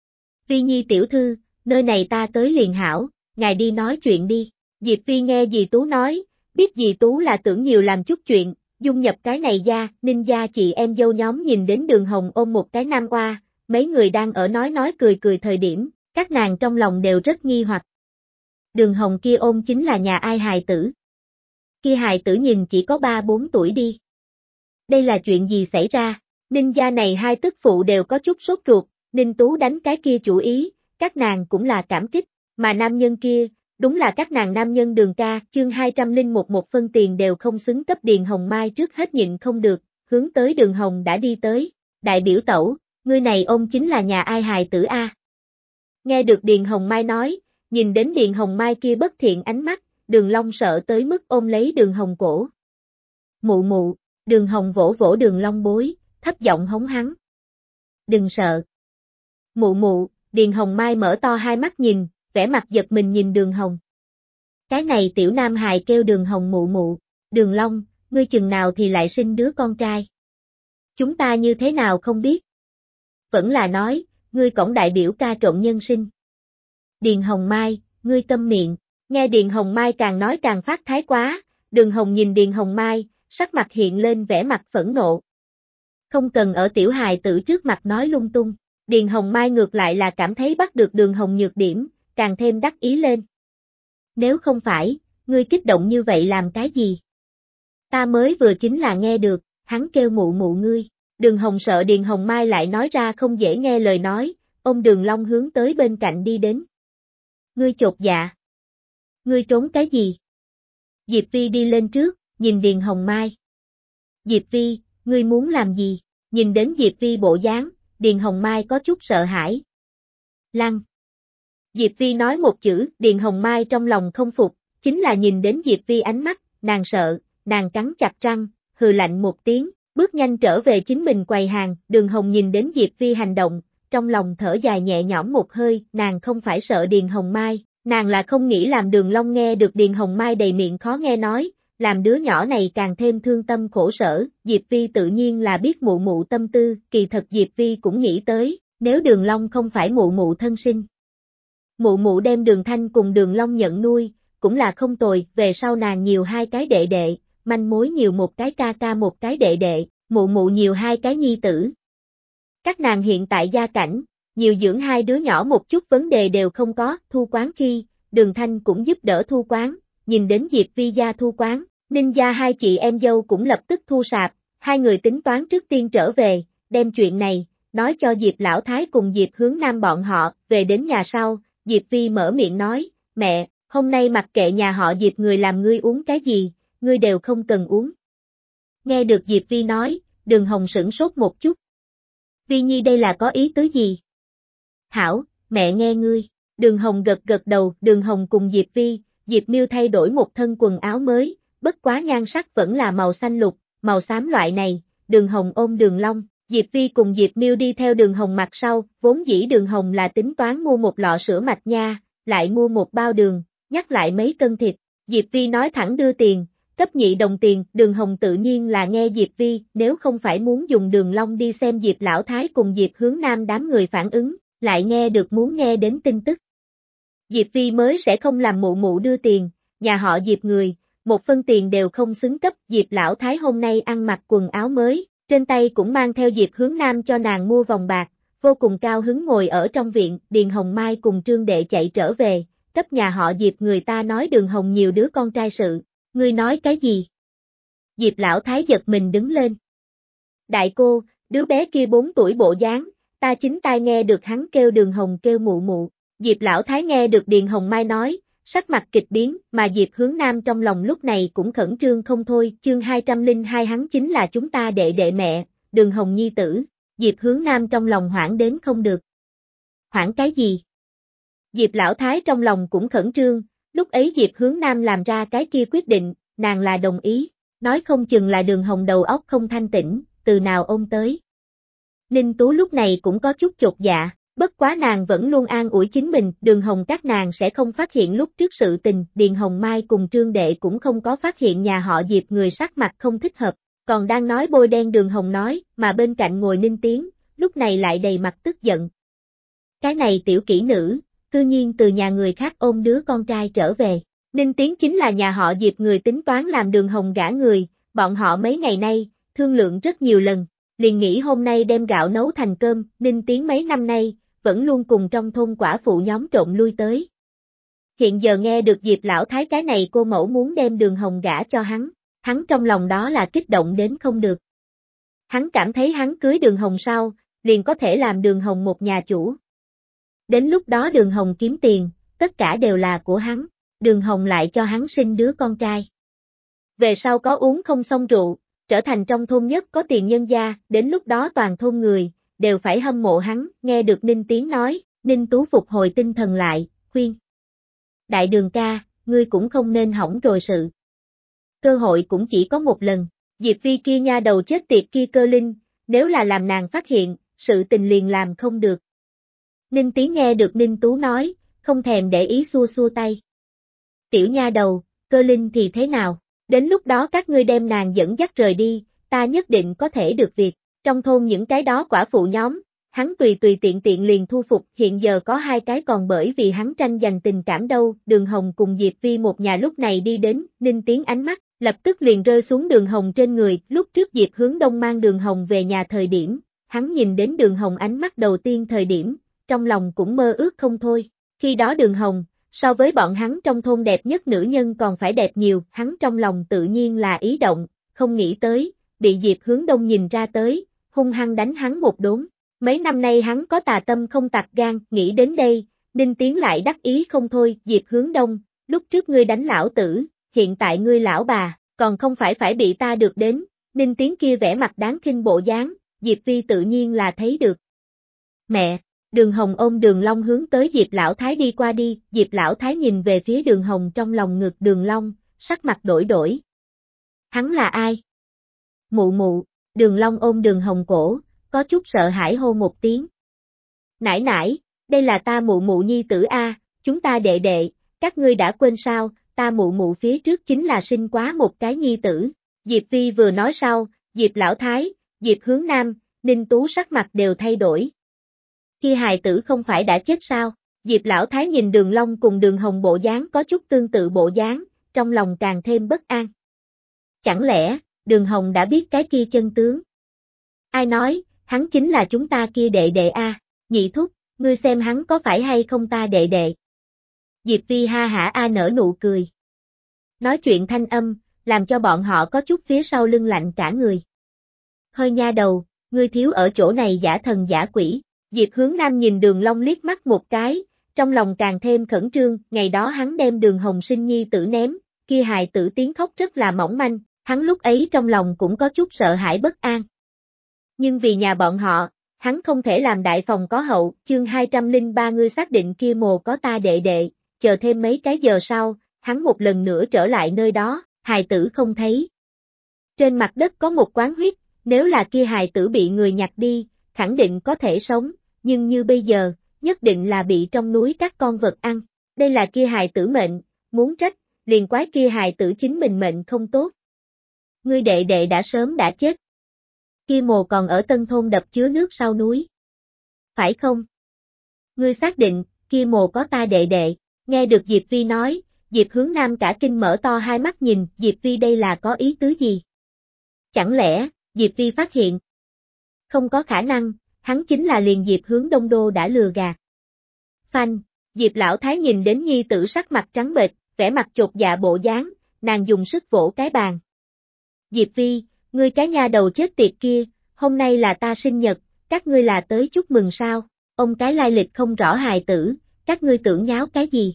Vi Nhi tiểu thư, nơi này ta tới liền hảo, ngài đi nói chuyện đi. Diệp Vi nghe dì Tú nói, biết dì Tú là tưởng nhiều làm chút chuyện, dung nhập cái này gia, Ninh gia chị em dâu nhóm nhìn đến Đường Hồng ôm một cái nam oa, mấy người đang ở nói cười cười thời điểm, các nàng trong lòng đều rất nghi hoặc. Đường Hồng kia ôm chính là nhà ai hài tử? Kia hài tử nhìn chỉ có 3-4 tuổi đi. Đây là chuyện gì xảy ra? Ninh gia này hai tức phụ đều có chút sốt ruột, Ninh Tú đánh cái kia chủ ý, các nàng cũng là cảm kích, mà nam nhân kia, đúng là các nàng nam nhân Đường ca, chương 201 một phân tiền đều không xứng cấp Điền Hồng Mai trước hết nhịn không được, hướng tới Đường Hồng đã đi tới, đại biểu tẩu, ngươi này ôm chính là nhà ai hài tử a? Nghe được Điền Hồng Mai nói, nhìn đến Điền Hồng Mai kia bất thiện ánh mắt, Đường Long sợ tới mức ôm lấy Đường Hồng cổ. Mụ mụ, Đường Hồng vỗ vỗ Đường Long bối, thấp giọng hống hắn. Đừng sợ. Mụ mụ, Điền Hồng Mai mở to hai mắt nhìn, vẻ mặt giật mình nhìn Đường Hồng. Cái này tiểu nam hài kêu Đường Hồng mụ mụ, Đường Long, ngươi chừng nào thì lại sinh đứa con trai. Chúng ta như thế nào không biết. Vẫn là nói, ngươi cổng đại biểu ca trộn nhân sinh. Điền Hồng Mai, ngươi câm miệng, nghe Điền Hồng Mai càng nói càng phát thái quá, Đường Hồng nhìn Điền Hồng Mai, sắc mặt hiện lên vẻ mặt phẫn nộ. Không cần ở tiểu hài tử trước mặt nói lung tung. Điền Hồng Mai ngược lại là cảm thấy bắt được Đường Hồng nhược điểm, càng thêm đắc ý lên. Nếu không phải, ngươi kích động như vậy làm cái gì? Ta mới vừa chính là nghe được, hắn kêu mụ mụ ngươi. Đường Hồng sợ Điền Hồng Mai lại nói ra không dễ nghe lời nói, ôm Đường Long hướng tới bên cạnh đi đến. Ngươi chột dạ. Ngươi trốn cái gì? Diệp Vi đi lên trước, nhìn Điền Hồng Mai. Diệp Vi, ngươi muốn làm gì? Nhìn đến Diệp Vi bộ dáng, Điền Hồng Mai có chút sợ hãi. Lăng. Diệp Vi nói một chữ, Điền Hồng Mai trong lòng không phục, chính là nhìn đến Diệp Vi ánh mắt, nàng sợ, nàng cắn chặt răng, hừ lạnh một tiếng, bước nhanh trở về chính mình quầy hàng, Đường Hồng nhìn đến Diệp Vi hành động, trong lòng thở dài nhẹ nhõm một hơi, nàng không phải sợ Điền Hồng Mai, nàng là không nghĩ làm Đường Long nghe được Điền Hồng Mai đầy miệng khó nghe nói, làm đứa nhỏ này càng thêm thương tâm khổ sở, Diệp Vi tự nhiên là biết mụ mụ tâm tư, kỳ thật Diệp Vi cũng nghĩ tới, nếu Đường Long không phải mụ mụ thân sinh. Mụ mụ đem Đường Thanh cùng Đường Long nhận nuôi, cũng là không tồi, về sau nàng nhiều hai cái đệ đệ, manh mối nhiều một cái ca ca một cái đệ đệ, mụ mụ nhiều hai cái nhi tử. Các nàng hiện tại gia cảnh, nhiều dưỡng hai đứa nhỏ một chút vấn đề đều không có, thu quán khi, Đường Thanh cũng giúp đỡ thu quán, nhìn đến Diệp Vi gia thu quán, Ninh gia hai chị em dâu cũng lập tức thu sạp, hai người tính toán trước tiên trở về, đem chuyện này, nói cho Diệp Lão Thái cùng Diệp Hướng Nam bọn họ, về đến nhà sau, Diệp Vi mở miệng nói, mẹ, hôm nay mặc kệ nhà họ Diệp người làm ngươi uống cái gì, ngươi đều không cần uống. Nghe được Diệp Vi nói, Đường Hồng sửng sốt một chút. Vi Nhi đây là có ý tứ gì? Hảo, mẹ nghe ngươi. Đường Hồng gật gật đầu, Đường Hồng cùng Diệp Vi, Diệp Miêu thay đổi một thân quần áo mới, bất quá nhan sắc vẫn là màu xanh lục, màu xám loại này, Đường Hồng ôm Đường Long, Diệp Vi cùng Diệp Miêu đi theo Đường Hồng mặt sau, vốn dĩ Đường Hồng là tính toán mua một lọ sữa mạch nha, lại mua một bao đường, nhắc lại mấy cân thịt, Diệp Vi nói thẳng đưa tiền, cấp nhị đồng tiền, Đường Hồng tự nhiên là nghe Diệp Vi, nếu không phải muốn dùng Đường Long đi xem Diệp Lão Thái cùng Diệp Hướng Nam đám người phản ứng, lại nghe được muốn nghe đến tin tức. Diệp Vi mới sẽ không làm mụ mụ đưa tiền, nhà họ Diệp người, một phân tiền đều không xứng cấp, Diệp Lão Thái hôm nay ăn mặc quần áo mới, trên tay cũng mang theo Diệp Hướng Nam cho nàng mua vòng bạc, vô cùng cao hứng ngồi ở trong viện, Điền Hồng Mai cùng Trương Đệ chạy trở về, cấp nhà họ Diệp người ta nói Đường Hồng nhiều đứa con trai sự, ngươi nói cái gì? Diệp Lão Thái giật mình đứng lên. Đại cô, đứa bé kia 4 tuổi bộ dáng, ta chính tai nghe được hắn kêu Đường Hồng kêu mụ mụ. Diệp Lão Thái nghe được Điền Hồng Mai nói, sắc mặt kịch biến, mà Diệp Hướng Nam trong lòng lúc này cũng khẩn trương không thôi, chương 202 hắn chính là chúng ta đệ đệ mẹ, Đường Hồng nhi tử, Diệp Hướng Nam trong lòng hoảng đến không được. Hoảng cái gì? Diệp Lão Thái trong lòng cũng khẩn trương, lúc ấy Diệp Hướng Nam làm ra cái kia quyết định, nàng là đồng ý, nói không chừng là Đường Hồng đầu óc không thanh tĩnh, từ nào ôm tới. Ninh Tú lúc này cũng có chút chột dạ. Bất quá nàng vẫn luôn an ủi chính mình, Đường Hồng các nàng sẽ không phát hiện lúc trước sự tình, Điền Hồng Mai cùng Trương Đệ cũng không có phát hiện nhà họ Diệp người sắc mặt không thích hợp, còn đang nói bôi đen Đường Hồng nói, mà bên cạnh ngồi Ninh Tiến, lúc này lại đầy mặt tức giận. Cái này tiểu kỹ nữ, cư nhiên từ nhà người khác ôm đứa con trai trở về, Ninh Tiến chính là nhà họ Diệp người tính toán làm Đường Hồng gả người, bọn họ mấy ngày nay, thương lượng rất nhiều lần, liền nghĩ hôm nay đem gạo nấu thành cơm, Ninh Tiến mấy năm nay, vẫn luôn cùng trong thôn quả phụ nhóm trộn lui tới. Hiện giờ nghe được Diệp Lão Thái cái này cô mẫu muốn đem Đường Hồng gả cho hắn trong lòng đó là kích động đến không được. Hắn cảm thấy hắn cưới Đường Hồng sau, liền có thể làm Đường Hồng một nhà chủ. Đến lúc đó Đường Hồng kiếm tiền, tất cả đều là của hắn, Đường Hồng lại cho hắn sinh đứa con trai. Về sau có uống không xong rượu, trở thành trong thôn nhất có tiền nhân gia, đến lúc đó toàn thôn người, đều phải hâm mộ hắn, nghe được Ninh Tiến nói, Ninh Tú phục hồi tinh thần lại, khuyên. Đại Đường ca, ngươi cũng không nên hỏng rồi sự. Cơ hội cũng chỉ có một lần, Diệp Vi kia nha đầu chết tiệt kia Cơ Linh, nếu là làm nàng phát hiện, sự tình liền làm không được. Ninh Tiến nghe được Ninh Tú nói, không thèm để ý xua xua tay. Tiểu nha đầu, Cơ Linh thì thế nào? Đến lúc đó các ngươi đem nàng dẫn dắt rời đi, ta nhất định có thể được việc. Trong thôn những cái đó quả phụ nhóm, hắn tùy tùy tiện tiện liền thu phục, hiện giờ có 2 cái còn bởi vì hắn tranh giành tình cảm đâu, Đường Hồng cùng Diệp Vi một nhà lúc này đi đến, Ninh Tiến ánh mắt, lập tức liền rơi xuống Đường Hồng trên người. Lúc trước Diệp Hướng Đông mang Đường Hồng về nhà thời điểm, hắn nhìn đến Đường Hồng ánh mắt đầu tiên thời điểm, trong lòng cũng mơ ước không thôi. Khi đó Đường Hồng, so với bọn hắn trong thôn đẹp nhất nữ nhân còn phải đẹp nhiều, hắn trong lòng tự nhiên là ý động, không nghĩ tới, bị Diệp Hướng Đông nhìn ra tới, hung hăng đánh hắn một đốn. Mấy năm nay hắn có tà tâm không tặc gan, nghĩ đến đây, Ninh Tiến lại đắc ý không thôi. Diệp Hướng Đông, lúc trước ngươi đánh lão tử, hiện tại ngươi lão bà, còn không phải bị ta được đến. Ninh Tiến kia vẻ mặt đáng khinh bộ dáng, Diệp Vi tự nhiên là thấy được. Mẹ, Đường Hồng ôm Đường Long hướng tới Diệp Lão Thái đi qua đi, Diệp Lão Thái nhìn về phía Đường Hồng trong lòng ngực Đường Long, sắc mặt đổi. Hắn là ai? Mụ mụ, Đường Long ôm Đường Hồng cổ, có chút sợ hãi hô một tiếng. Nãi nãi, đây là ta mụ mụ nhi tử a, chúng ta đệ đệ, các ngươi đã quên sao, ta mụ mụ phía trước chính là sinh quá một cái nhi tử. Diệp Vi vừa nói sau, Diệp Lão Thái, Diệp Hướng Nam, Ninh Tú sắc mặt đều thay đổi. Khi hài tử không phải đã chết sao? Diệp Lão Thái nhìn Đường Long cùng Đường Hồng bộ dáng có chút tương tự bộ dáng, trong lòng càng thêm bất an. Chẳng lẽ, Đường Hồng đã biết cái kia chân tướng? Ai nói, hắn chính là chúng ta kia đệ đệ a, nhị thúc, ngươi xem hắn có phải hay không ta đệ đệ. Diệp Vi ha hả nở nụ cười. Nói chuyện thanh âm, làm cho bọn họ có chút phía sau lưng lạnh cả người. Hơi nha đầu, ngươi thiếu ở chỗ này giả thần giả quỷ. Diệp Hướng Nam nhìn Đường Long liếc mắt một cái, trong lòng càng thêm khẩn trương. Ngày đó hắn đem Đường Hồng sinh nhi tử ném, kia hài tử tiếng khóc rất là mỏng manh, hắn lúc ấy trong lòng cũng có chút sợ hãi bất an. Nhưng vì nhà bọn họ, hắn không thể làm đại phòng có hậu. Chương 203 ngươi xác định kia mồ có ta đệ đệ, chờ thêm mấy cái giờ sau, hắn một lần nữa trở lại nơi đó, hài tử không thấy. Trên mặt đất có một quán huyết, nếu là kia hài tử bị người nhặt đi, khẳng định có thể sống, nhưng như bây giờ, nhất định là bị trong núi các con vật ăn. Đây là kia hài tử mệnh, muốn trách, liền quái kia hài tử chính mình mệnh không tốt. Ngươi đệ đệ đã sớm đã chết. Kia mồ còn ở Tân Thôn đập chứa nước sau núi. Phải không? Ngươi xác định, kia mồ có ta đệ đệ. Nghe được Diệp Vi nói, Diệp Hướng Nam cả kinh mở to hai mắt nhìn, Diệp Vi đây là có ý tứ gì? Chẳng lẽ, Diệp Vi phát hiện? Không có khả năng, hắn chính là liền Diệp Hướng Đông đô đã lừa gạt. Phanh, Diệp Lão Thái nhìn đến nhi tử sắc mặt trắng bệch, vẻ mặt chột dạ bộ dáng, nàng dùng sức vỗ cái bàn. Diệp Vi, ngươi cái nha đầu chết tiệt kia, hôm nay là ta sinh nhật, các ngươi là tới chúc mừng sao? Ông cái lai lịch không rõ hài tử, các ngươi tưởng nháo cái gì?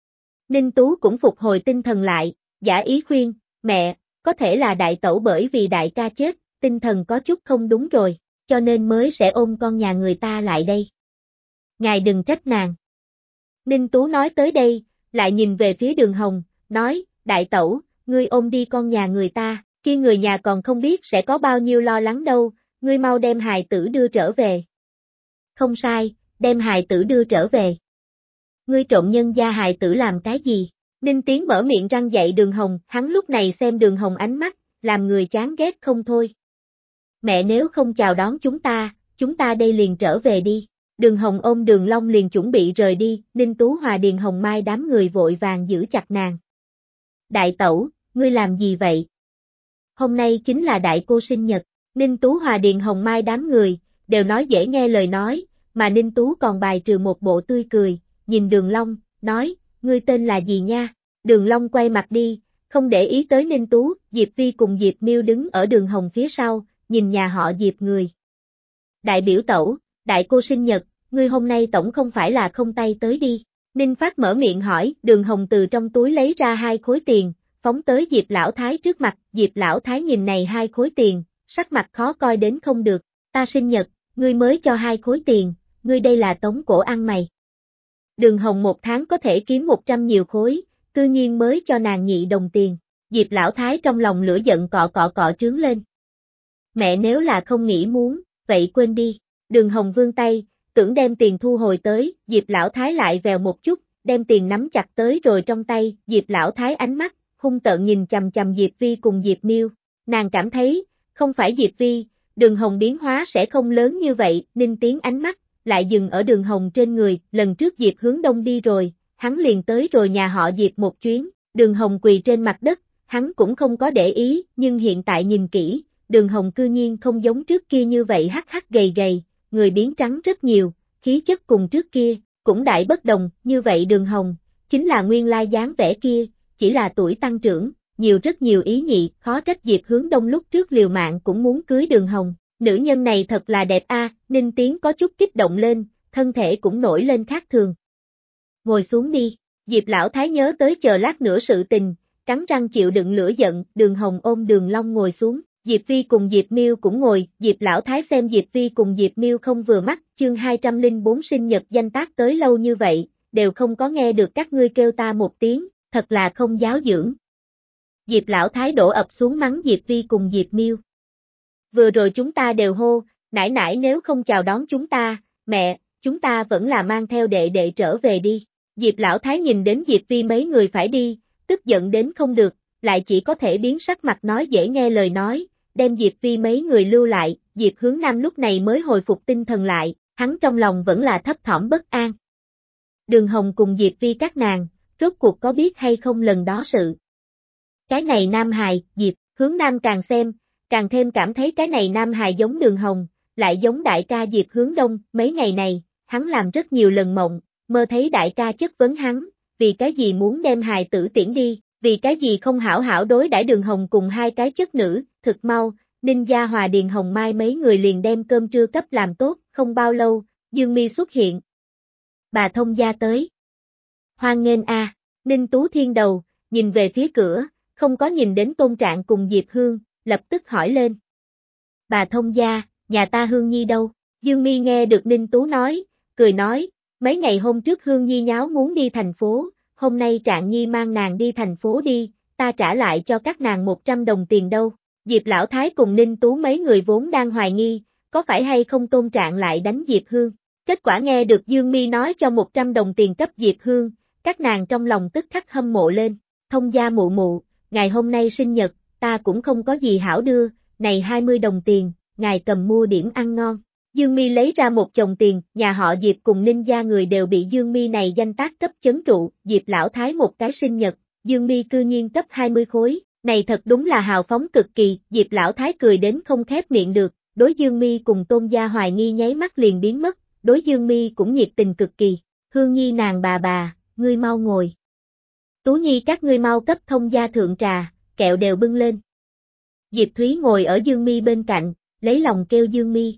Ninh Tú cũng phục hồi tinh thần lại, giả ý khuyên, mẹ, có thể là đại tẩu bởi vì đại ca chết, tinh thần có chút không đúng rồi, cho nên mới sẽ ôm con nhà người ta lại đây. Ngài đừng trách nàng. Ninh Tú nói tới đây, lại nhìn về phía Đường Hồng, nói, đại tẩu, ngươi ôm đi con nhà người ta, kia người nhà còn không biết sẽ có bao nhiêu lo lắng đâu, ngươi mau đem hài tử đưa trở về. Không sai, đem hài tử đưa trở về. Ngươi trộm nhân gia hài tử làm cái gì? Ninh Tiến mở miệng răng dạy Đường Hồng, hắn lúc này xem Đường Hồng ánh mắt, làm người chán ghét không thôi. Mẹ nếu không chào đón chúng ta đây liền trở về đi. Đường Hồng ôm Đường Long liền chuẩn bị rời đi, Ninh Tú Hòa Điền Hồng Mai đám người vội vàng giữ chặt nàng. Đại tẩu, ngươi làm gì vậy? Hôm nay chính là đại cô sinh nhật, Ninh Tú Hòa Điền Hồng Mai đám người, đều nói dễ nghe lời nói, mà Ninh Tú còn bài trừ một bộ tươi cười, nhìn Đường Long, nói, ngươi tên là gì nha? Đường Long quay mặt đi, không để ý tới Ninh Tú, Diệp Vi cùng Diệp Miêu đứng ở Đường Hồng phía sau, nhìn nhà họ Diệp người. Đại biểu tẩu, đại cô sinh nhật, ngươi hôm nay tổng không phải là không tay tới đi. Ninh Phát mở miệng hỏi, Đường Hồng từ trong túi lấy ra 2 khối tiền, phóng tới Diệp Lão Thái trước mặt, Diệp Lão Thái nhìn này 2 khối tiền, sắc mặt khó coi đến không được, ta sinh nhật, ngươi mới cho 2 khối tiền, ngươi đây là tống cổ ăn mày. Đường Hồng một tháng có thể kiếm 100 nhiều khối, tự nhiên mới cho nàng nhị đồng tiền, Diệp Lão Thái trong lòng lửa giận cọ trướng lên. Mẹ nếu là không nghĩ muốn, vậy quên đi, Đường Hồng vươn tay, tưởng đem tiền thu hồi tới, Diệp Lão Thái lại vèo một chút, đem tiền nắm chặt tới rồi trong tay, Diệp Lão Thái ánh mắt, hung tợn nhìn chằm chằm Diệp Vi cùng Diệp Miêu, nàng cảm thấy, không phải Diệp Vi, Đường Hồng biến hóa sẽ không lớn như vậy, Ninh Tiến ánh mắt, lại dừng ở Đường Hồng trên người, lần trước Diệp Hướng Đông đi rồi, hắn liền tới rồi nhà họ Diệp một chuyến, Đường Hồng quỳ trên mặt đất, hắn cũng không có để ý, nhưng hiện tại nhìn kỹ, Đường Hồng cư nhiên không giống trước kia như vậy hắc hắc gầy gầy, người biến trắng rất nhiều, khí chất cùng trước kia, cũng đại bất đồng, như vậy Đường Hồng, chính là nguyên lai dáng vẻ kia, chỉ là tuổi tăng trưởng, nhiều rất nhiều ý nhị, khó trách Diệp Hướng Đông lúc trước liều mạng cũng muốn cưới Đường Hồng, nữ nhân này thật là đẹp a. Ninh Tiến có chút kích động lên, thân thể cũng nổi lên khác thường. Ngồi xuống đi, Diệp Lão Thái nhớ tới chờ lát nữa sự tình, cắn răng chịu đựng lửa giận, Đường Hồng ôm Đường Long ngồi xuống, Diệp Phi cùng Diệp Miêu cũng ngồi, Diệp Lão Thái xem Diệp Phi cùng Diệp Miêu không vừa mắt, chương 204 sinh nhật danh tác tới lâu như vậy, đều không có nghe được các ngươi kêu ta một tiếng, thật là không giáo dưỡng. Diệp Lão Thái đổ ập xuống mắng Diệp Phi cùng Diệp Miêu. Vừa rồi chúng ta đều hô, nãi nãi nếu không chào đón chúng ta, mẹ, chúng ta vẫn là mang theo đệ đệ trở về đi. Diệp Lão Thái nhìn đến Diệp Phi mấy người phải đi, tức giận đến không được, lại chỉ có thể biến sắc mặt nói dễ nghe lời nói, đem Diệp Phi mấy người lưu lại, Diệp Hướng Nam lúc này mới hồi phục tinh thần lại, hắn trong lòng vẫn là thấp thỏm bất an. Đường Hồng cùng Diệp Phi các nàng, rốt cuộc có biết hay không lần đó sự. Cái này Nam Hài, Diệp Hướng Nam càng xem, càng thêm cảm thấy cái này Nam Hài giống Đường Hồng, lại giống đại ca Diệp Hướng Đông, mấy ngày này, hắn làm rất nhiều lần mộng, mơ thấy đại ca chất vấn hắn, vì cái gì muốn đem hài tử tiễn đi, vì cái gì không hảo hảo đối đãi Đường Hồng cùng hai cái chất nữ, thực mau, Ninh Gia Hòa Điền Hồng Mai mấy người liền đem cơm trưa cấp làm tốt, không bao lâu, Dương Mi xuất hiện. Bà thông gia tới. Hoan nghênh a. Ninh Tú Thiên đầu, nhìn về phía cửa, không có nhìn đến Tôn Trạng cùng Diệp Hương, lập tức hỏi lên. Bà thông gia, nhà ta Hương Nhi đâu? Dương Mi nghe được Ninh Tú nói, cười nói, mấy ngày hôm trước Hương Nhi nháo muốn đi thành phố, hôm nay Trạng Nhi mang nàng đi thành phố đi, ta trả lại cho các nàng 100 đồng tiền đâu. Diệp Lão Thái cùng Ninh Tú mấy người vốn đang hoài nghi, có phải hay không Tôn Trạng lại đánh Diệp Hương. Kết quả nghe được Dương Mi nói cho 100 đồng tiền cấp Diệp Hương, các nàng trong lòng tức khắc hâm mộ lên. Thông gia mụ mụ, ngày hôm nay sinh nhật, ta cũng không có gì hảo đưa, này 20 đồng tiền, ngài cầm mua điểm ăn ngon. Dương Mi lấy ra một chồng tiền, nhà họ Diệp cùng Ninh gia người đều bị Dương Mi này danh tác cấp chấn trụ, Diệp Lão Thái một cái sinh nhật, Dương Mi cư nhiên cấp 20 khối, này thật đúng là hào phóng cực kỳ, Diệp Lão Thái cười đến không khép miệng được, đối Dương Mi cùng Tôn gia hoài nghi nháy mắt liền biến mất, đối Dương Mi cũng nhiệt tình cực kỳ, Hương Nhi nàng bà, ngươi mau ngồi. Tú Nhi các ngươi mau cấp thông gia thượng trà, kẹo đều bưng lên. Diệp Thúy ngồi ở Dương Mi bên cạnh, lấy lòng kêu Dương Mi.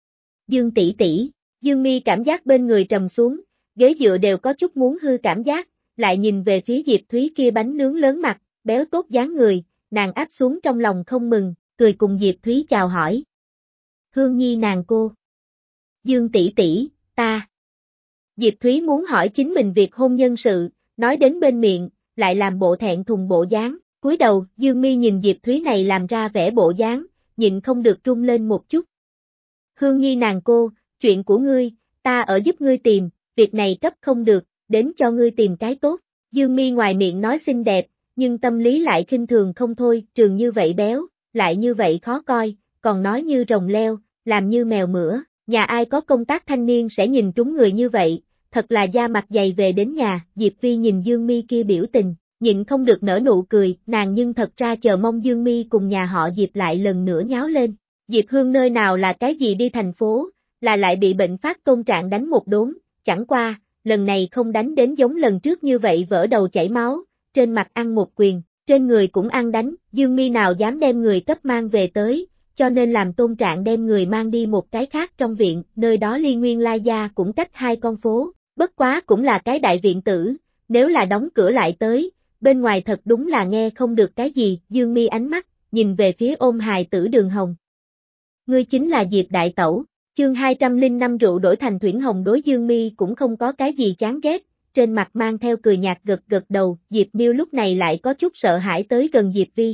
Dương tỷ tỷ, Dương Mi cảm giác bên người trầm xuống, ghế dựa đều có chút muốn hư cảm giác, lại nhìn về phía Diệp Thúy kia bánh nướng lớn mặt, béo tốt dáng người, nàng áp xuống trong lòng không mừng, cười cùng Diệp Thúy chào hỏi. Hương Nhi nàng cô. Dương tỷ tỷ, ta. Diệp Thúy muốn hỏi chính mình việc hôn nhân sự, nói đến bên miệng, lại làm bộ thẹn thùng bộ dáng, cúi đầu, Dương Mi nhìn Diệp Thúy này làm ra vẻ bộ dáng, nhịn không được run lên một chút. Hương Nhi nàng cô, chuyện của ngươi, ta ở giúp ngươi tìm, việc này cấp không được, đến cho ngươi tìm cái tốt. Dương Mi ngoài miệng nói xinh đẹp, nhưng tâm lý lại khinh thường không thôi, trường như vậy béo, lại như vậy khó coi, còn nói như rồng leo, làm như mèo mửa, nhà ai có công tác thanh niên sẽ nhìn trúng người như vậy, thật là da mặt dày về đến nhà, Diệp Phi nhìn Dương Mi kia biểu tình, nhịn không được nở nụ cười, nàng nhưng thật ra chờ mong Dương Mi cùng nhà họ Diệp lại lần nữa nháo lên. Diệp Hương nơi nào là cái gì đi thành phố, là lại bị bệnh phát Tôn Trạng đánh một đốn, chẳng qua, lần này không đánh đến giống lần trước như vậy vỡ đầu chảy máu, trên mặt ăn một quyền, trên người cũng ăn đánh, Dương Mi nào dám đem người cấp mang về tới, cho nên làm Tôn Trạng đem người mang đi một cái khác trong viện, nơi đó ly Nguyên Lai gia cũng cách 2 con phố, bất quá cũng là cái đại viện tử, nếu là đóng cửa lại tới, bên ngoài thật đúng là nghe không được cái gì, Dương Mi ánh mắt, nhìn về phía ôm hài tử Đường Hồng. Ngươi chính là Diệp Đại Tẩu, chương 205 rượu đổi thành thuyển hồng đối Dương Mi cũng không có cái gì chán ghét, trên mặt mang theo cười nhạt gật gật đầu, Diệp Miêu lúc này lại có chút sợ hãi tới gần Diệp Vi.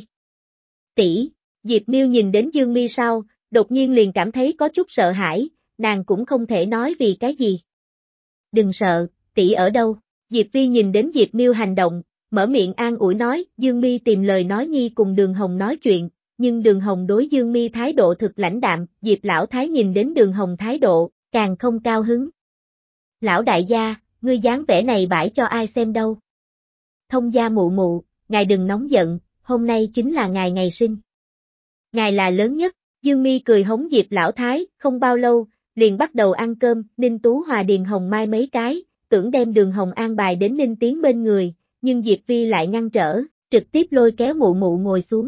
Tỷ, Diệp Miêu nhìn đến Dương Mi sau, đột nhiên liền cảm thấy có chút sợ hãi, nàng cũng không thể nói vì cái gì. Đừng sợ, tỷ ở đâu? Diệp Vi nhìn đến Diệp Miêu hành động, mở miệng an ủi nói, Dương Mi tìm lời nói nhi cùng Đường Hồng nói chuyện, nhưng Đường Hồng đối Dương Mi thái độ thực lãnh đạm, Diệp Lão Thái nhìn đến Đường Hồng thái độ, càng không cao hứng. Lão đại gia, ngươi dáng vẻ này bãi cho ai xem đâu? Thông gia mụ mụ, ngài đừng nóng giận, hôm nay chính là ngài ngày sinh. Ngài là lớn nhất, Dương Mi cười hống Diệp Lão Thái, không bao lâu, liền bắt đầu ăn cơm, Ninh Tú Hòa Điền Hồng Mai mấy cái, tưởng đem Đường Hồng an bài đến Ninh Tiến bên người, nhưng Diệp Vi lại ngăn trở, trực tiếp lôi kéo mụ mụ ngồi xuống.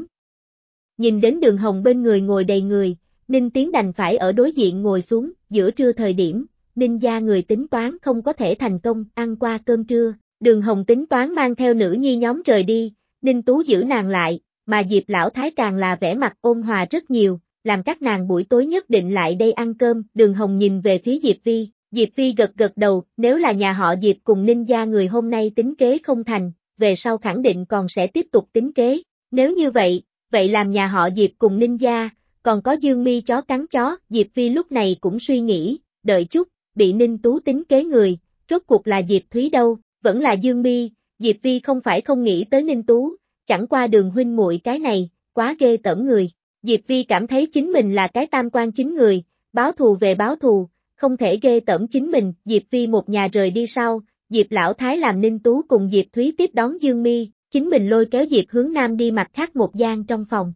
Nhìn đến Đường Hồng bên người ngồi đầy người, Ninh Tiến đành phải ở đối diện ngồi xuống, giữa trưa thời điểm, Ninh gia người tính toán không có thể thành công, ăn qua cơm trưa, Đường Hồng tính toán mang theo nữ nhi nhóm rời đi, Ninh Tú giữ nàng lại, mà Diệp Lão Thái càng là vẻ mặt ôn hòa rất nhiều, làm các nàng buổi tối nhất định lại đây ăn cơm, Đường Hồng nhìn về phía Diệp Vi gật gật đầu, nếu là nhà họ Diệp cùng Ninh gia người hôm nay tính kế không thành, về sau khẳng định còn sẽ tiếp tục tính kế, nếu như vậy, làm nhà họ Diệp cùng Ninh gia, còn có Dương Mi chó cắn chó, Diệp Vi lúc này cũng suy nghĩ, đợi chút, bị Ninh Tú tính kế người, rốt cuộc là Diệp Thúy đâu, vẫn là Dương Mi, Diệp Vi không phải không nghĩ tới Ninh Tú, chẳng qua Đường huynh muội cái này, quá ghê tởm người. Diệp Vi cảm thấy chính mình là cái tam quan chính người, báo thù về báo thù, không thể ghê tởm chính mình, Diệp Vi một nhà rời đi sau, Diệp Lão Thái làm Ninh Tú cùng Diệp Thúy tiếp đón Dương Mi, chính mình lôi kéo Diệp Hướng Nam đi mặt khác một gian trong phòng.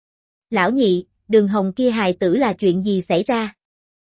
Lão nhị, Đường Hồng kia hài tử là chuyện gì xảy ra?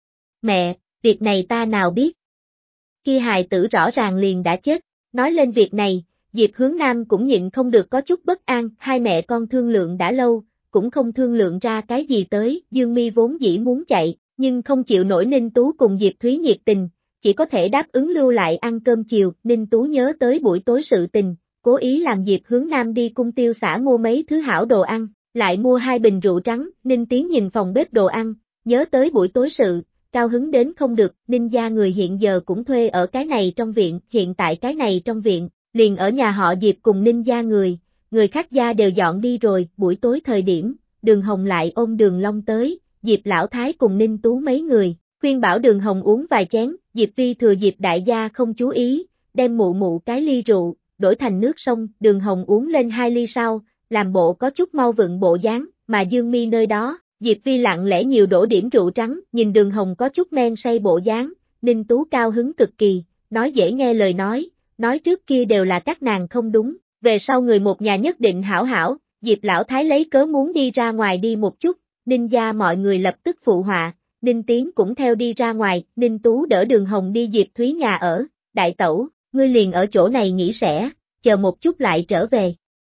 Mẹ, việc này ta nào biết? Kia hài tử rõ ràng liền đã chết, nói lên việc này, Diệp Hướng Nam cũng nhịn không được có chút bất an, hai mẹ con thương lượng đã lâu, cũng không thương lượng ra cái gì tới, Dương Mi vốn dĩ muốn chạy, nhưng không chịu nổi Ninh Tú cùng Diệp Thúy nhiệt tình, chỉ có thể đáp ứng lưu lại ăn cơm chiều, Ninh Tú nhớ tới buổi tối sự tình, cố ý làm Diệp Hướng Nam đi cung tiêu xã mua mấy thứ hảo đồ ăn, lại mua 2 bình rượu trắng, Ninh Tiến nhìn phòng bếp đồ ăn, nhớ tới buổi tối sự, cao hứng đến không được, Ninh gia người hiện giờ cũng thuê ở cái này trong viện, hiện tại cái này trong viện, liền ở nhà họ Diệp cùng Ninh gia người khác gia đều dọn đi rồi, buổi tối thời điểm, Đường Hồng lại ôm Đường Long tới, Diệp Lão Thái cùng Ninh Tú mấy người, khuyên bảo Đường Hồng uống vài chén, Diệp Vi thừa dịp đại gia không chú ý, đem mụ cái ly rượu, đổi thành nước sông, Đường Hồng uống lên 2 ly sau, làm bộ có chút mau vựng bộ dáng, mà Dương Mi nơi đó, Diệp Vi lặng lẽ nhiều đổ điểm rượu trắng, nhìn Đường Hồng có chút men say bộ dáng, Ninh Tú cao hứng cực kỳ, nói dễ nghe lời nói trước kia đều là các nàng không đúng, về sau người một nhà nhất định hảo hảo, Diệp Lão Thái lấy cớ muốn đi ra ngoài đi một chút, Ninh gia mọi người lập tức phụ họa, Ninh Tiến cũng theo đi ra ngoài, Ninh Tú đỡ Đường Hồng đi Diệp Thúy nhà ở, đại tẩu, ngươi liền ở chỗ này nghỉ sẽ, chờ một chút lại trở về.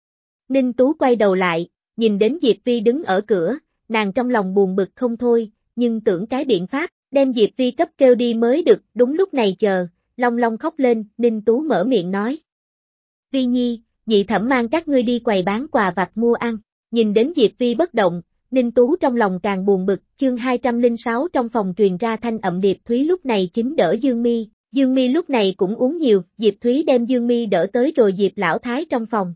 Ninh Tú quay đầu lại, nhìn đến Diệp Vi đứng ở cửa, nàng trong lòng buồn bực không thôi, nhưng tưởng cái biện pháp, đem Diệp Vi cấp kêu đi mới được, đúng lúc này chờ, Long Long khóc lên, Ninh Tú mở miệng nói. Vi Nhi, nhị thẩm mang các ngươi đi quầy bán quà vặt mua ăn, nhìn đến Diệp Vi bất động, Ninh Tú trong lòng càng buồn bực, chương 206 trong phòng truyền ra thanh ậm Diệp Thúy lúc này chính đỡ Dương Mi lúc này cũng uống nhiều, Diệp Thúy đem Dương Mi đỡ tới rồi Diệp Lão Thái trong phòng.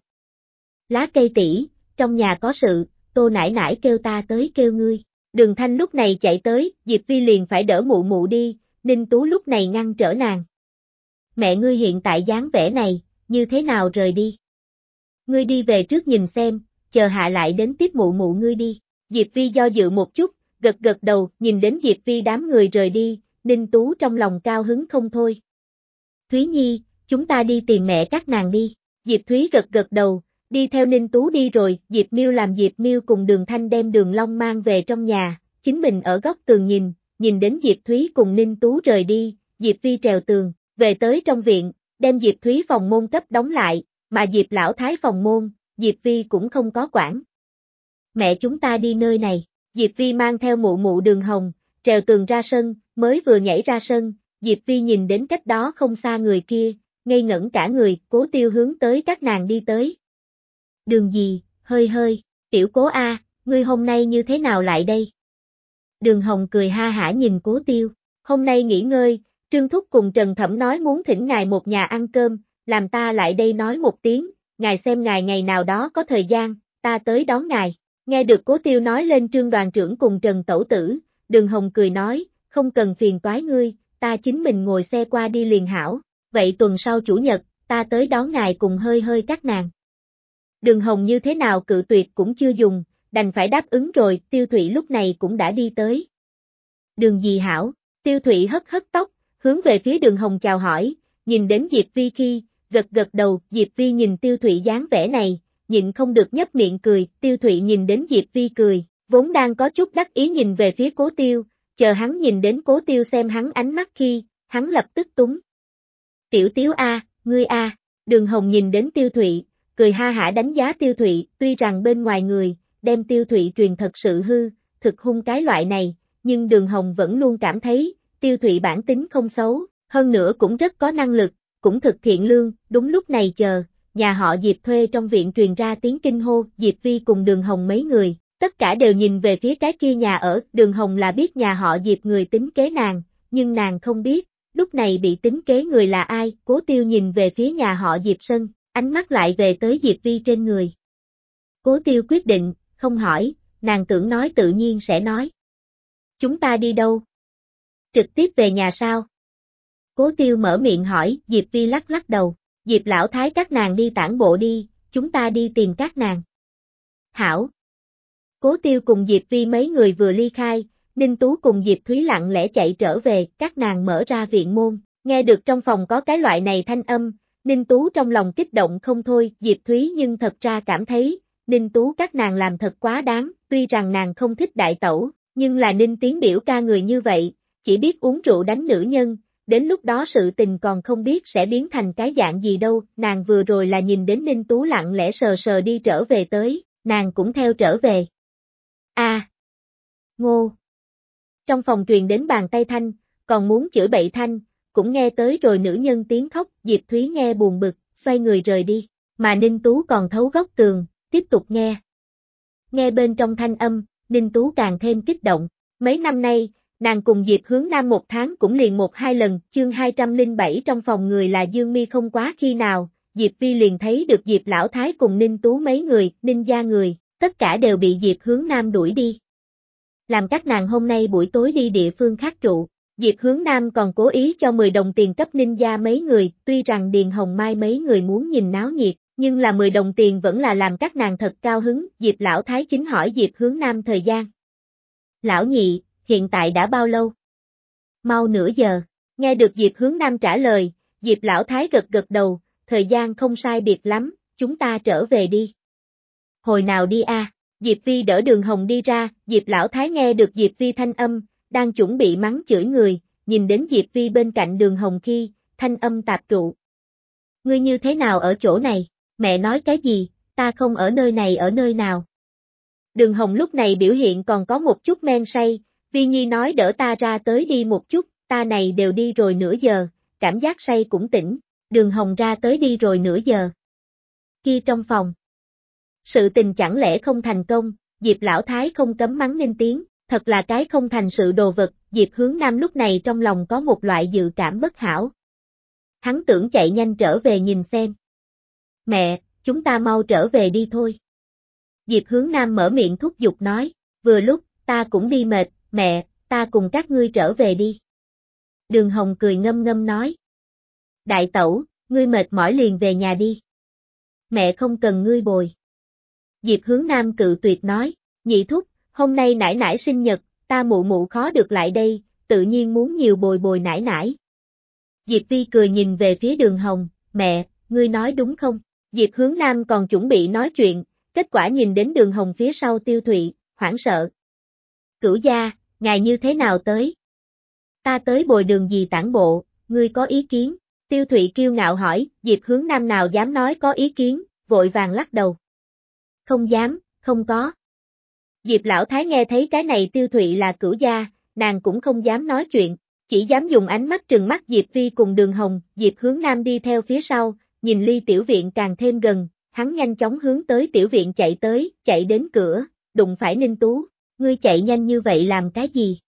Lá cây tỷ, trong nhà có sự, Tô nải nải kêu ta tới kêu ngươi, Đường Thanh lúc này chạy tới, Diệp Vi liền phải đỡ mụ đi, Ninh Tú lúc này ngăn trở nàng. Mẹ ngươi hiện tại dáng vẻ này, như thế nào rời đi? Ngươi đi về trước nhìn xem, chờ hạ lại đến tiếp mụ ngươi đi. Diệp Vi do dự một chút, gật đầu, nhìn đến Diệp Vi đám người rời đi, Ninh Tú trong lòng cao hứng không thôi. Thúy Nhi, chúng ta đi tìm mẹ các nàng đi. Diệp Thúy gật đầu, đi theo Ninh Tú đi rồi, Diệp Miêu làm Diệp Miêu cùng Đường Thanh đem Đường Long mang về trong nhà, chính mình ở góc tường nhìn đến Diệp Thúy cùng Ninh Tú rời đi, Diệp Vi trèo tường, về tới trong viện, đem Diệp Thúy phòng môn cấp đóng lại, mà Diệp Lão Thái phòng môn, Diệp Vi cũng không có quản. Mẹ chúng ta đi nơi này, Diệp Vi mang theo mụ Đường Hồng, trèo tường ra sân, mới vừa nhảy ra sân, Diệp Vi nhìn đến cách đó không xa người kia, ngây ngẩn cả người, Cố Tiêu hướng tới các nàng đi tới. Đường gì, hơi, tiểu Cố A, ngươi hôm nay như thế nào lại đây? Đường Hồng cười ha hả nhìn Cố Tiêu, hôm nay nghỉ ngơi, Trương Thúc cùng Trần Thẩm nói muốn thỉnh ngài một nhà ăn cơm, làm ta lại đây nói một tiếng, ngài xem ngài ngày nào đó có thời gian, ta tới đón ngài. Nghe được Cố Tiêu nói lên Trương đoàn trưởng cùng Trần Tẩu Tử, Đường Hồng cười nói, không cần phiền toái ngươi, ta chính mình ngồi xe qua đi liền hảo, vậy tuần sau chủ nhật, ta tới đón ngài cùng hơi các nàng. Đường Hồng như thế nào cự tuyệt cũng chưa dùng, đành phải đáp ứng rồi, Tiêu Thụy lúc này cũng đã đi tới. Đường gì hảo, Tiêu Thụy hất tóc, hướng về phía Đường Hồng chào hỏi, nhìn đến Diệp Vi khi, gật đầu, Diệp Vi nhìn Tiêu Thụy dáng vẻ này, nhịn không được nhếch miệng cười, Tiêu Thụy nhìn đến Diệp Vi cười, vốn đang có chút đắc ý nhìn về phía Cố Tiêu, chờ hắn nhìn đến Cố Tiêu xem hắn ánh mắt khi, hắn lập tức túng. Tiểu Tiếu a, ngươi a, Đường Hồng nhìn đến Tiêu Thụy, cười ha hả đánh giá Tiêu Thụy, tuy rằng bên ngoài người, đem Tiêu Thụy truyền thật sự hư, thực hung cái loại này, nhưng Đường Hồng vẫn luôn cảm thấy, Tiêu Thụy bản tính không xấu, hơn nữa cũng rất có năng lực, cũng thực thiện lương, đúng lúc này chờ, nhà họ Diệp thuê trong viện truyền ra tiếng kinh hô, Diệp Vi cùng Đường Hồng mấy người, tất cả đều nhìn về phía cái kia nhà ở, Đường Hồng là biết nhà họ Diệp người tính kế nàng, nhưng nàng không biết, lúc này bị tính kế người là ai, Cố Tiêu nhìn về phía nhà họ Diệp sân, ánh mắt lại về tới Diệp Vi trên người. Cố Tiêu quyết định, không hỏi, nàng tưởng nói tự nhiên sẽ nói. Chúng ta đi đâu? Trực tiếp về nhà sao? Cố Tiêu mở miệng hỏi, Diệp Vi lắc lắc đầu, Diệp lão thái các nàng đi tản bộ đi, chúng ta đi tìm các nàng. Hảo. Cố Tiêu cùng Diệp Vi mấy người vừa ly khai, Ninh Tú cùng Diệp Thúy lặng lẽ chạy trở về, các nàng mở ra viện môn, nghe được trong phòng có cái loại này thanh âm, Ninh Tú trong lòng kích động không thôi, Diệp Thúy nhưng thật ra cảm thấy, Ninh Tú các nàng làm thật quá đáng, tuy rằng nàng không thích đại tẩu, nhưng là Ninh Tiến biểu ca người như vậy, chỉ biết uống rượu đánh nữ nhân, đến lúc đó sự tình còn không biết sẽ biến thành cái dạng gì đâu, nàng vừa rồi là nhìn đến Ninh Tú lặng lẽ sờ sờ đi trở về tới, nàng cũng theo trở về. Ngô. Trong phòng truyền đến bàn tay thanh, còn muốn chửi bậy thanh, cũng nghe tới rồi nữ nhân tiếng khóc, Diệp Thúy nghe buồn bực, xoay người rời đi, mà Ninh Tú còn thấu góc tường, tiếp tục nghe. Nghe bên trong thanh âm, Ninh Tú càng thêm kích động, mấy năm nay, nàng cùng Diệp Hướng Nam một tháng cũng liền 1-2 lần, chương 207 trong phòng người là Dương Mi không quá khi nào, Diệp Vi liền thấy được Diệp Lão Thái cùng Ninh Tú mấy người, Ninh gia người, tất cả đều bị Diệp Hướng Nam đuổi đi. Làm các nàng hôm nay buổi tối đi địa phương khác trụ, Diệp Hướng Nam còn cố ý cho 10 đồng tiền cấp Ninh gia mấy người, tuy rằng Điền Hồng Mai mấy người muốn nhìn náo nhiệt, nhưng là 10 đồng tiền vẫn là làm các nàng thật cao hứng, Diệp Lão Thái chính hỏi Diệp Hướng Nam thời gian. Lão nhị, hiện tại đã bao lâu? Mau nửa giờ, nghe được Diệp Hướng Nam trả lời, Diệp Lão Thái gật gật đầu, thời gian không sai biệt lắm, chúng ta trở về đi. Hồi nào đi a? Diệp Vi đỡ Đường Hồng đi ra, Diệp Lão Thái nghe được Diệp Vi thanh âm, đang chuẩn bị mắng chửi người, nhìn đến Diệp Vi bên cạnh Đường Hồng khi, thanh âm tạp trụ. Ngươi như thế nào ở chỗ này? Mẹ nói cái gì? Ta không ở nơi này ở nơi nào? Đường Hồng lúc này biểu hiện còn có một chút men say, Vi Nhi nói đỡ ta ra tới đi một chút, ta này đều đi rồi nửa giờ, cảm giác say cũng tỉnh, Đường Hồng ra tới đi rồi nửa giờ. Kia trong phòng. Sự tình chẳng lẽ không thành công, Diệp Lão Thái không cấm mắng Ninh Tiến, thật là cái không thành sự đồ vật, Diệp Hướng Nam lúc này trong lòng có một loại dự cảm bất hảo. Hắn tưởng chạy nhanh trở về nhìn xem. Mẹ, chúng ta mau trở về đi thôi. Diệp Hướng Nam mở miệng thúc giục nói, vừa lúc, ta cũng đi mệt, mẹ, ta cùng các ngươi trở về đi. Đường Hồng cười ngâm ngâm nói. Đại tẩu, ngươi mệt mỏi liền về nhà đi. Mẹ không cần ngươi bồi. Diệp Hướng Nam cự tuyệt nói, nhị thúc, hôm nay nải nải sinh nhật, ta mụ mụ khó được lại đây, tự nhiên muốn nhiều bồi bồi nải nải. Diệp Vi cười nhìn về phía Đường Hồng, mẹ, ngươi nói đúng không? Diệp Hướng Nam còn chuẩn bị nói chuyện, kết quả nhìn đến Đường Hồng phía sau Tiêu Thụy, hoảng sợ. Cửu gia, ngài như thế nào tới? Ta tới bồi đường gì tản bộ, ngươi có ý kiến? Tiêu Thụy kiêu ngạo hỏi, Diệp Hướng Nam nào dám nói có ý kiến, vội vàng lắc đầu. Không dám, không có. Diệp Lão Thái nghe thấy cái này Tiêu Thụy là cửu gia, nàng cũng không dám nói chuyện, chỉ dám dùng ánh mắt trừng mắt Diệp Vi cùng Đường Hồng, Diệp Hướng Nam đi theo phía sau, nhìn ly tiểu viện càng thêm gần, hắn nhanh chóng hướng tới tiểu viện chạy tới, chạy đến cửa, đụng phải Ninh Tú, ngươi chạy nhanh như vậy làm cái gì?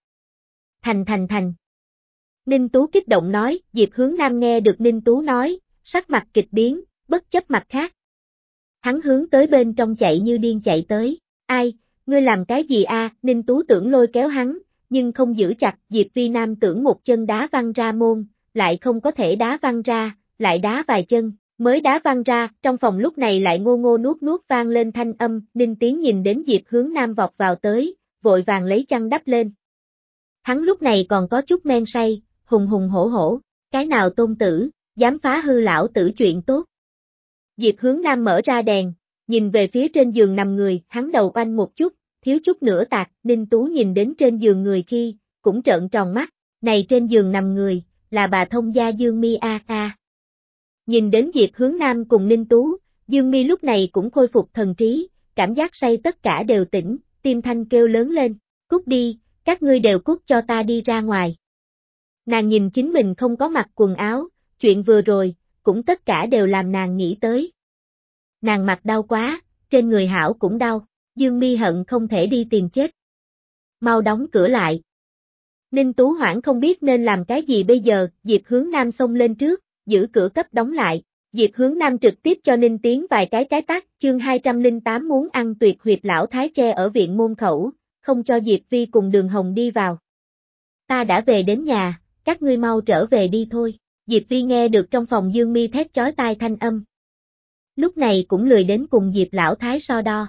Thành. Ninh Tú kích động nói, Diệp Hướng Nam nghe được Ninh Tú nói, sắc mặt kịch biến, bất chấp mặt khác. Hắn hướng tới bên trong chạy như điên chạy tới, ai, ngươi làm cái gì a? Ninh Tú tưởng lôi kéo hắn, nhưng không giữ chặt, Diệp Vi Nam tưởng một chân đá văng ra môn, lại không có thể đá văng ra, lại đá vài chân, mới đá văng ra, trong phòng lúc này lại ngô ngô nuốt vang lên thanh âm, Ninh Tiến nhìn đến Diệp Hướng Nam vọt vào tới, vội vàng lấy chăn đắp lên. Hắn lúc này còn có chút men say, hùng hùng hổ hổ, cái nào tôn tử, dám phá hư lão tử chuyện tốt. Diệp Hướng Nam mở ra đèn, nhìn về phía trên giường nằm người, hắn đầu oanh một chút, thiếu chút nữa tạc, Ninh Tú nhìn đến trên giường người khi, cũng trợn tròn mắt, này trên giường nằm người, là bà thông gia Dương Mi a. Nhìn đến Diệp Hướng Nam cùng Ninh Tú, Dương Mi lúc này cũng khôi phục thần trí, cảm giác say tất cả đều tỉnh, tim thanh kêu lớn lên, cút đi, các ngươi đều cút cho ta đi ra ngoài. Nàng nhìn chính mình không có mặc quần áo, chuyện vừa rồi, cũng tất cả đều làm nàng nghĩ tới. Nàng mặt đau quá, trên người hảo cũng đau, Dương Mi hận không thể đi tìm chết. Mau đóng cửa lại. Ninh Tú hoảng không biết nên làm cái gì bây giờ, Diệp Hướng Nam xông lên trước, giữ cửa cấp đóng lại. Diệp Hướng Nam trực tiếp cho Ninh Tiến vài cái tát, chương 208 muốn ăn tuyệt huyệt lão thái che ở viện môn khẩu, không cho Diệp Vi cùng Đường Hồng đi vào. Ta đã về đến nhà, các ngươi mau trở về đi thôi. Diệp Vi nghe được trong phòng Dương Mi thét chói tai thanh âm. Lúc này cũng lười đến cùng Diệp lão thái so đo.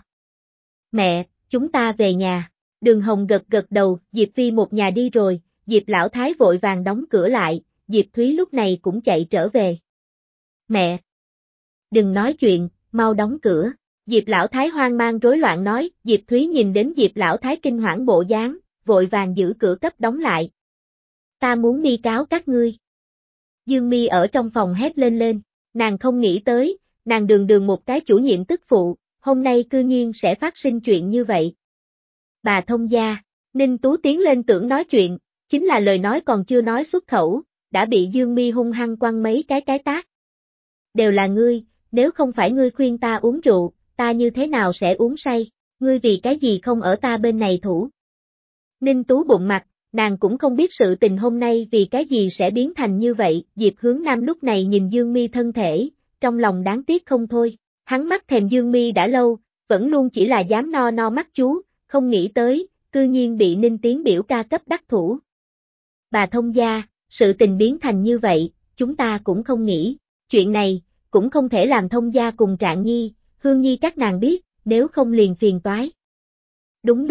Mẹ, chúng ta về nhà. Đường Hồng gật đầu, Diệp Vi một nhà đi rồi, Diệp lão thái vội vàng đóng cửa lại, Diệp Thúy lúc này cũng chạy trở về. Mẹ! Đừng nói chuyện, mau đóng cửa. Diệp lão thái hoang mang rối loạn nói, Diệp Thúy nhìn đến Diệp lão thái kinh hoảng bộ dáng, vội vàng giữ cửa cấp đóng lại. Ta muốn đi cáo các ngươi. Dương Mi ở trong phòng hét lên, nàng không nghĩ tới, nàng đường một cái chủ nhiệm tức phụ, hôm nay cư nhiên sẽ phát sinh chuyện như vậy. Bà thông gia, Ninh Tú tiến lên tưởng nói chuyện, chính là lời nói còn chưa nói xuất khẩu, đã bị Dương Mi hung hăng quăng mấy cái tát. Đều là ngươi, nếu không phải ngươi khuyên ta uống rượu, ta như thế nào sẽ uống say, ngươi vì cái gì không ở ta bên này thủ. Ninh Tú bụng mặt, nàng cũng không biết sự tình hôm nay vì cái gì sẽ biến thành như vậy, Diệp Hướng Nam lúc này nhìn Dương Mi thân thể, trong lòng đáng tiếc không thôi, hắn mắt thèm Dương Mi đã lâu, vẫn luôn chỉ là dám no mắt chú, không nghĩ tới, cư nhiên bị Ninh Tiến biểu ca cấp đắc thủ. Bà thông gia, sự tình biến thành như vậy, chúng ta cũng không nghĩ, chuyện này, cũng không thể làm thông gia cùng Trạng Nhi, Hương Nhi các nàng biết, nếu không liền phiền toái. Đúng.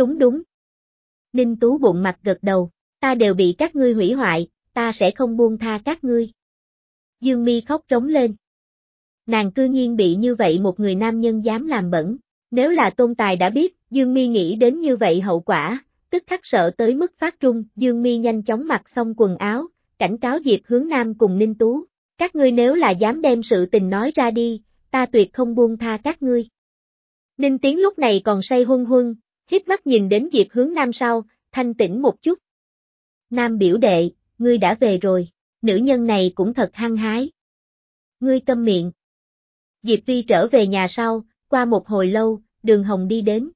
Ninh Tú bụng mặt gật đầu, ta đều bị các ngươi hủy hoại, ta sẽ không buông tha các ngươi. Dương Mi khóc trống lên. Nàng cư nhiên bị như vậy một người nam nhân dám làm bẩn, nếu là Tôn Tài đã biết, Dương Mi nghĩ đến như vậy hậu quả, tức khắc sợ tới mức phát run, Dương Mi nhanh chóng mặc xong quần áo, cảnh cáo Diệp Hướng Nam cùng Ninh Tú, các ngươi nếu là dám đem sự tình nói ra đi, ta tuyệt không buông tha các ngươi. Ninh Tiến lúc này còn say huân, híp mắt nhìn đến Diệp Hướng Nam sau, thanh tĩnh một chút. Nam biểu đệ, ngươi đã về rồi, nữ nhân này cũng thật hăng hái. Ngươi câm miệng. Diệp Vi trở về nhà sau, qua một hồi lâu, Đường Hồng đi đến.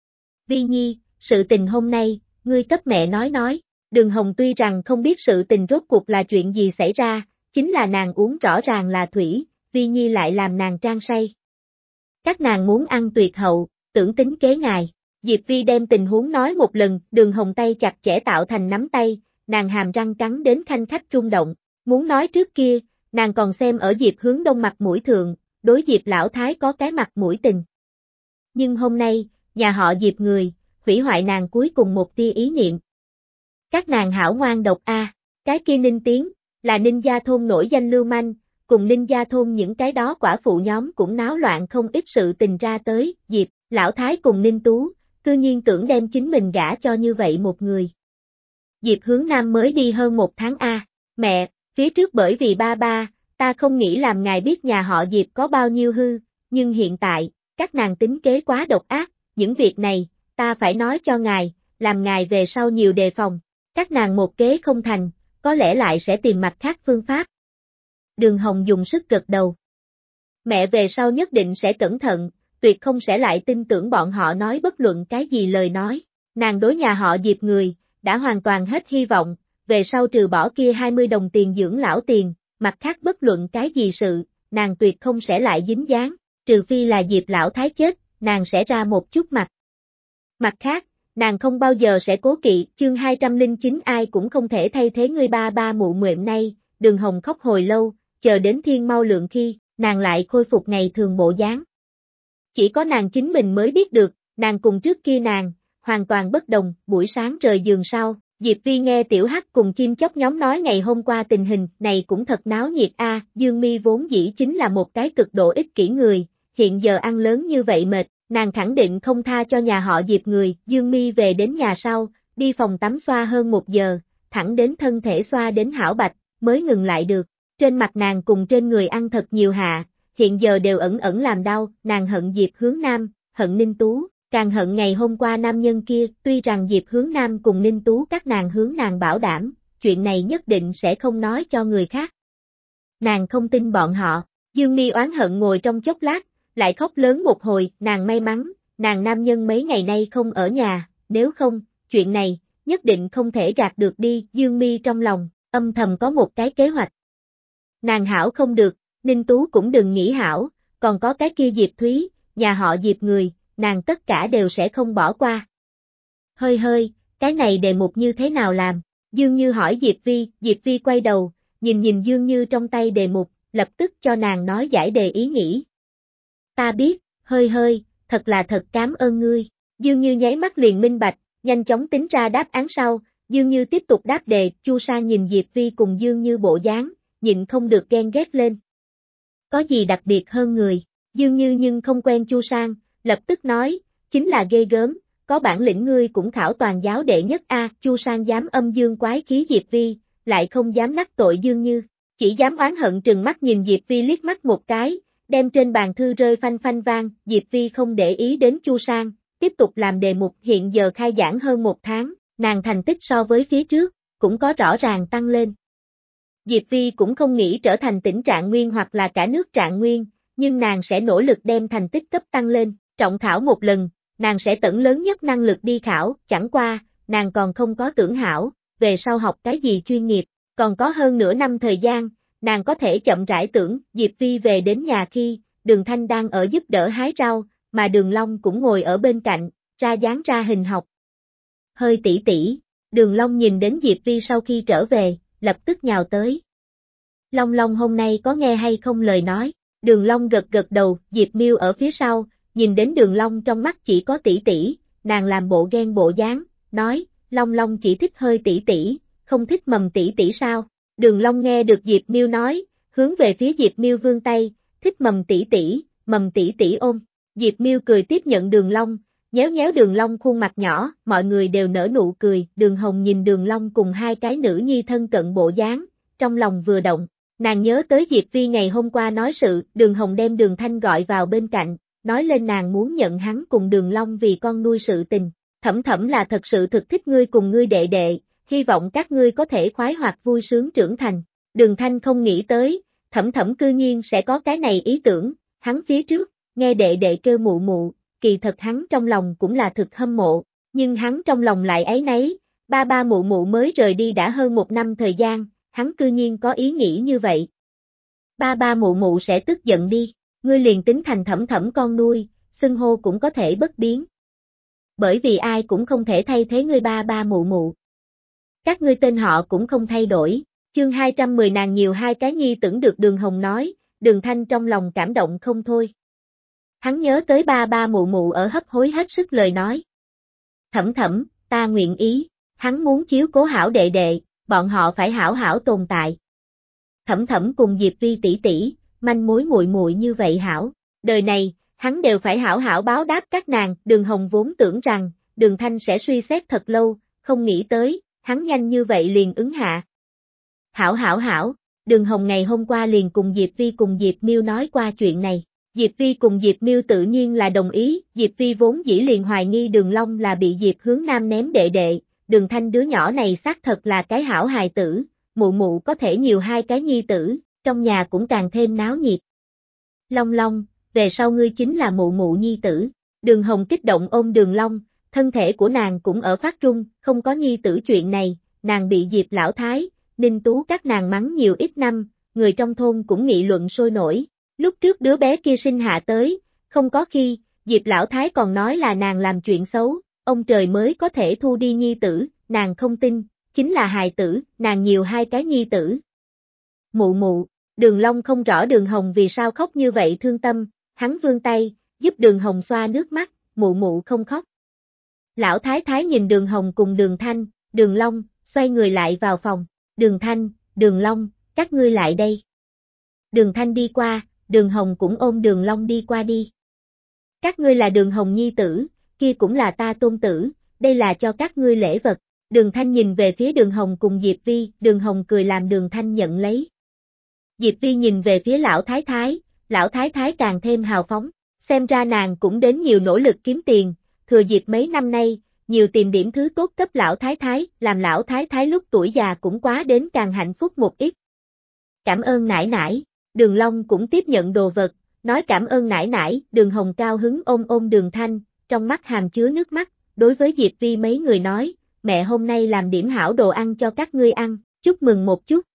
Vi Nhi, sự tình hôm nay, ngươi cấp mẹ nói. Đường Hồng tuy rằng không biết sự tình rốt cuộc là chuyện gì xảy ra, chính là nàng uống rõ ràng là thủy, Vi Nhi lại làm nàng trang say. Các nàng muốn ăn tuyệt hậu, tưởng tính kế ngài. Diệp Vi đem tình huống nói một lần, Đường Hồng tay chặt chẽ tạo thành nắm tay, nàng hàm răng cắn đến khanh khách rung động. Muốn nói trước kia, nàng còn xem ở Diệp Hướng Đông mặt mũi thượng, đối Diệp lão thái có cái mặt mũi tình. Nhưng hôm nay, nhà họ Diệp người, hủy hoại nàng cuối cùng một tia ý niệm. Các nàng hảo ngoan độc a, cái kia Ninh Tiến, là Ninh gia thôn nổi danh lưu manh, cùng Ninh gia thôn những cái đó quả phụ nhóm cũng náo loạn không ít sự tình ra tới, Diệp, lão thái cùng Ninh Tú, cư nhiên tưởng đem chính mình gả cho như vậy một người. Diệp Hướng Nam mới đi hơn một tháng a, mẹ, phía trước bởi vì ba, ta không nghĩ làm ngài biết nhà họ Diệp có bao nhiêu hư, nhưng hiện tại, các nàng tính kế quá độc ác, những việc này, ta phải nói cho ngài, làm ngài về sau nhiều đề phòng, các nàng một kế không thành, có lẽ lại sẽ tìm mặt khác phương pháp. Đường Hồng dùng sức gật đầu. Mẹ về sau nhất định sẽ cẩn thận, tuyệt không sẽ lại tin tưởng bọn họ nói bất luận cái gì lời nói, nàng đối nhà họ Diệp người, đã hoàn toàn hết hy vọng, về sau trừ bỏ kia 20 đồng tiền dưỡng lão tiền, mặt khác bất luận cái gì sự, nàng tuyệt không sẽ lại dính dáng, trừ phi là Diệp lão thái chết, nàng sẽ ra một chút mặt. Mặt khác, nàng không bao giờ sẽ cố kỵ, chương 209 ai cũng không thể thay thế người ba mụ mượn nay, Đường Hồng khóc hồi lâu, chờ đến thiên mau lượng khi, nàng lại khôi phục ngày thường bộ dáng. Chỉ có nàng chính mình mới biết được, nàng cùng trước kia nàng, hoàn toàn bất đồng, buổi sáng rời giường sau, Diệp Vi nghe Tiểu Hắc cùng chim chóc nhóm nói ngày hôm qua tình hình này cũng thật náo nhiệt a. Dương Mi vốn dĩ chính là một cái cực độ ích kỷ người, hiện giờ ăn lớn như vậy mệt, nàng khẳng định không tha cho nhà họ Diệp người. Dương Mi về đến nhà sau, đi phòng tắm xoa hơn 1 giờ, thẳng đến thân thể xoa đến hảo bạch, mới ngừng lại được. Trên mặt nàng cùng trên người ăn thật nhiều hạ, hiện giờ đều ẩn ẩn làm đau, nàng hận Diệp Hướng Nam, hận Ninh Tú, càng hận ngày hôm qua nam nhân kia. Tuy rằng Diệp Hướng Nam cùng Ninh Tú các nàng hướng nàng bảo đảm, chuyện này nhất định sẽ không nói cho người khác. Nàng không tin bọn họ. Dương Mi oán hận ngồi trong chốc lát, lại khóc lớn một hồi. Nàng may mắn, nàng nam nhân mấy ngày nay không ở nhà, nếu không, chuyện này nhất định không thể gạt được đi. Dương Mi trong lòng âm thầm có một cái kế hoạch. Nàng hảo không được, Ninh Tú cũng đừng nghĩ hảo, còn có cái kia Diệp Thúy, nhà họ Diệp người, nàng tất cả đều sẽ không bỏ qua. Hơi hơi, cái này đề mục như thế nào làm? Dương Như hỏi Diệp Vi quay đầu, nhìn Dương Như trong tay đề mục, lập tức cho nàng nói giải đề ý nghĩ. Ta biết, hơi hơi, thật là thật cảm ơn ngươi. Dương Như nháy mắt liền minh bạch, nhanh chóng tính ra đáp án sau. Dương Như tiếp tục đáp đề. Chu Sang nhìn Diệp Vi cùng Dương Như bộ dáng, nhịn không được ghen ghét lên. Có gì đặc biệt hơn người? Dương Như nhưng không quen Chu Sang, lập tức nói, chính là ghê gớm, có bản lĩnh ngươi cũng khảo toàn giáo đệ nhất a. Chu Sang dám âm dương quái khí Diệp Vi, lại không dám đắc tội Dương Như, chỉ dám oán hận trừng mắt nhìn Diệp Vi liếc mắt một cái, đem trên bàn thư rơi phanh phanh vang. Diệp Vi không để ý đến Chu Sang, tiếp tục làm đề mục. Hiện giờ khai giảng hơn 1 tháng, nàng thành tích so với phía trước, cũng có rõ ràng tăng lên. Diệp Vi cũng không nghĩ trở thành tỉnh trạng nguyên hoặc là cả nước trạng nguyên, nhưng nàng sẽ nỗ lực đem thành tích cấp tăng lên. Trọng khảo một lần, nàng sẽ tận lớn nhất năng lực đi khảo, chẳng qua, nàng còn không có tưởng hảo, về sau học cái gì chuyên nghiệp, còn có hơn nửa năm thời gian, nàng có thể chậm rãi tưởng. Diệp Vi về đến nhà khi, Đường Thanh đang ở giúp đỡ hái rau, mà Đường Long cũng ngồi ở bên cạnh, ra dáng ra hình học. Hơi tỷ, Đường Long nhìn đến Diệp Vi sau khi trở về, lập tức nhào tới. Long Long hôm nay có nghe hay không lời nói? Đường Long gật đầu. Diệp Miêu ở phía sau, nhìn đến Đường Long trong mắt chỉ có tỷ, nàng làm bộ ghen bộ dáng, nói, Long Long chỉ thích hơi tỷ, không thích mầm tỷ sao? Đường Long nghe được Diệp Miêu nói, hướng về phía Diệp Miêu vươn tay, thích mầm tỷ ôm. Diệp Miêu cười tiếp nhận Đường Long, nhéo Đường Long khuôn mặt nhỏ, mọi người đều nở nụ cười. Đường Hồng nhìn Đường Long cùng hai cái nữ nhi thân cận bộ dáng, trong lòng vừa động, nàng nhớ tới Diệp Vi ngày hôm qua nói sự. Đường Hồng đem Đường Thanh gọi vào bên cạnh, nói lên nàng muốn nhận hắn cùng Đường Long vì con nuôi sự tình. Thẩm là thật sự thực thích ngươi cùng ngươi đệ đệ, hy vọng các ngươi có thể khoái hoạt vui sướng trưởng thành. Đường Thanh không nghĩ tới, Thẩm cư nhiên sẽ có cái này ý tưởng. Hắn phía trước, nghe đệ đệ kêu mụ, kỳ thật hắn trong lòng cũng là thực hâm mộ, nhưng hắn trong lòng lại áy náy, ba mụ mới rời đi đã hơn 1 năm thời gian, hắn cư nhiên có ý nghĩ như vậy. Ba mụ sẽ tức giận đi, ngươi liền tính thành Thẩm con nuôi, xưng hô cũng có thể bất biến. Bởi vì ai cũng không thể thay thế ngươi ba mụ. Các ngươi tên họ cũng không thay đổi. Chương 210 nàng nhiều hai cái nhi tưởng được Đường Hồng nói, Đường Thanh trong lòng cảm động không thôi. Hắn nhớ tới ba mụ ở hấp hối hết sức lời nói. Thẩm, ta nguyện ý, hắn muốn chiếu cố hảo đệ đệ, bọn họ phải hảo tồn tại. Thẩm cùng Diệp Vi tỷ, manh mối muội như vậy hảo, đời này, hắn đều phải hảo báo đáp các nàng. Đường Hồng vốn tưởng rằng, Đường Thanh sẽ suy xét thật lâu, không nghĩ tới, hắn nhanh như vậy liền ứng hạ. Hảo, Đường Hồng ngày hôm qua liền cùng Diệp Vi cùng Diệp Miêu nói qua chuyện này. Diệp Vi cùng Diệp Miêu tự nhiên là đồng ý. Diệp Vi vốn dĩ liền hoài nghi Đường Long là bị Diệp Hướng Nam ném đệ, Đường Thanh đứa nhỏ này xác thật là cái hảo hài tử, mụ có thể nhiều hai cái nhi tử, trong nhà cũng càng thêm náo nhiệt. Long, về sau ngươi chính là mụ nhi tử. Đường Hồng kích động ôm Đường Long, thân thể của nàng cũng ở phát run. Không có nhi tử chuyện này, nàng bị Diệp Lão Thái, Ninh Tú các nàng mắng nhiều ít năm, người trong thôn cũng nghị luận sôi nổi. Lúc trước đứa bé kia sinh hạ tới, không có khi, Diệp Lão Thái còn nói là nàng làm chuyện xấu, ông trời mới có thể thu đi nhi tử, nàng không tin, chính là hài tử, nàng nhiều hai cái nhi tử. Mụ, Đường Long không rõ Đường Hồng vì sao khóc như vậy thương tâm, hắn vươn tay, giúp Đường Hồng xoa nước mắt, mụ không khóc. Lão Thái Thái nhìn Đường Hồng cùng Đường Thanh, Đường Long, xoay người lại vào phòng, Đường Thanh, Đường Long, các ngươi lại đây. Đường Thanh đi qua, Đường Hồng cũng ôm Đường Long đi qua đi. Các ngươi là Đường Hồng nhi tử, kia cũng là ta tôn tử, đây là cho các ngươi lễ vật. Đường Thanh nhìn về phía Đường Hồng cùng Diệp Vi, Đường Hồng cười làm Đường Thanh nhận lấy. Diệp Vi nhìn về phía lão thái thái càng thêm hào phóng, xem ra nàng cũng đến nhiều nỗ lực kiếm tiền, thừa dịp mấy năm nay, nhiều tìm điểm thứ tốt cấp lão thái thái, làm lão thái thái lúc tuổi già cũng quá đến càng hạnh phúc một ít. Cảm ơn nải nải, Đường Long cũng tiếp nhận đồ vật, nói cảm ơn nải nải, Đường Hồng cao hứng ôm Đường Thanh, trong mắt hàm chứa nước mắt, đối với Diệp Vi mấy người nói, mẹ hôm nay làm điểm hảo đồ ăn cho các ngươi ăn, chúc mừng một chút.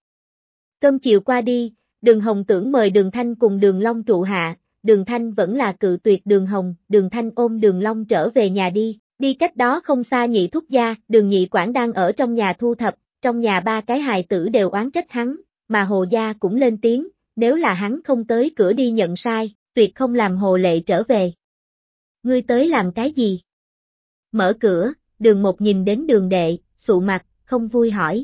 Cơm chiều qua đi, Đường Hồng tưởng mời Đường Thanh cùng Đường Long trụ hạ, Đường Thanh vẫn là cự tuyệt Đường Hồng, Đường Thanh ôm Đường Long trở về nhà đi cách đó không xa Nhị thúc gia, Đường Nhị quản đang ở trong nhà thu thập, trong nhà ba cái hài tử đều oán trách hắn, mà Hồ gia cũng lên tiếng, nếu là hắn không tới cửa đi nhận sai, tuyệt không làm Hồ Lệ trở về. Ngươi tới làm cái gì? Mở cửa, Đường Một nhìn đến Đường đệ, sụ mặt, không vui hỏi.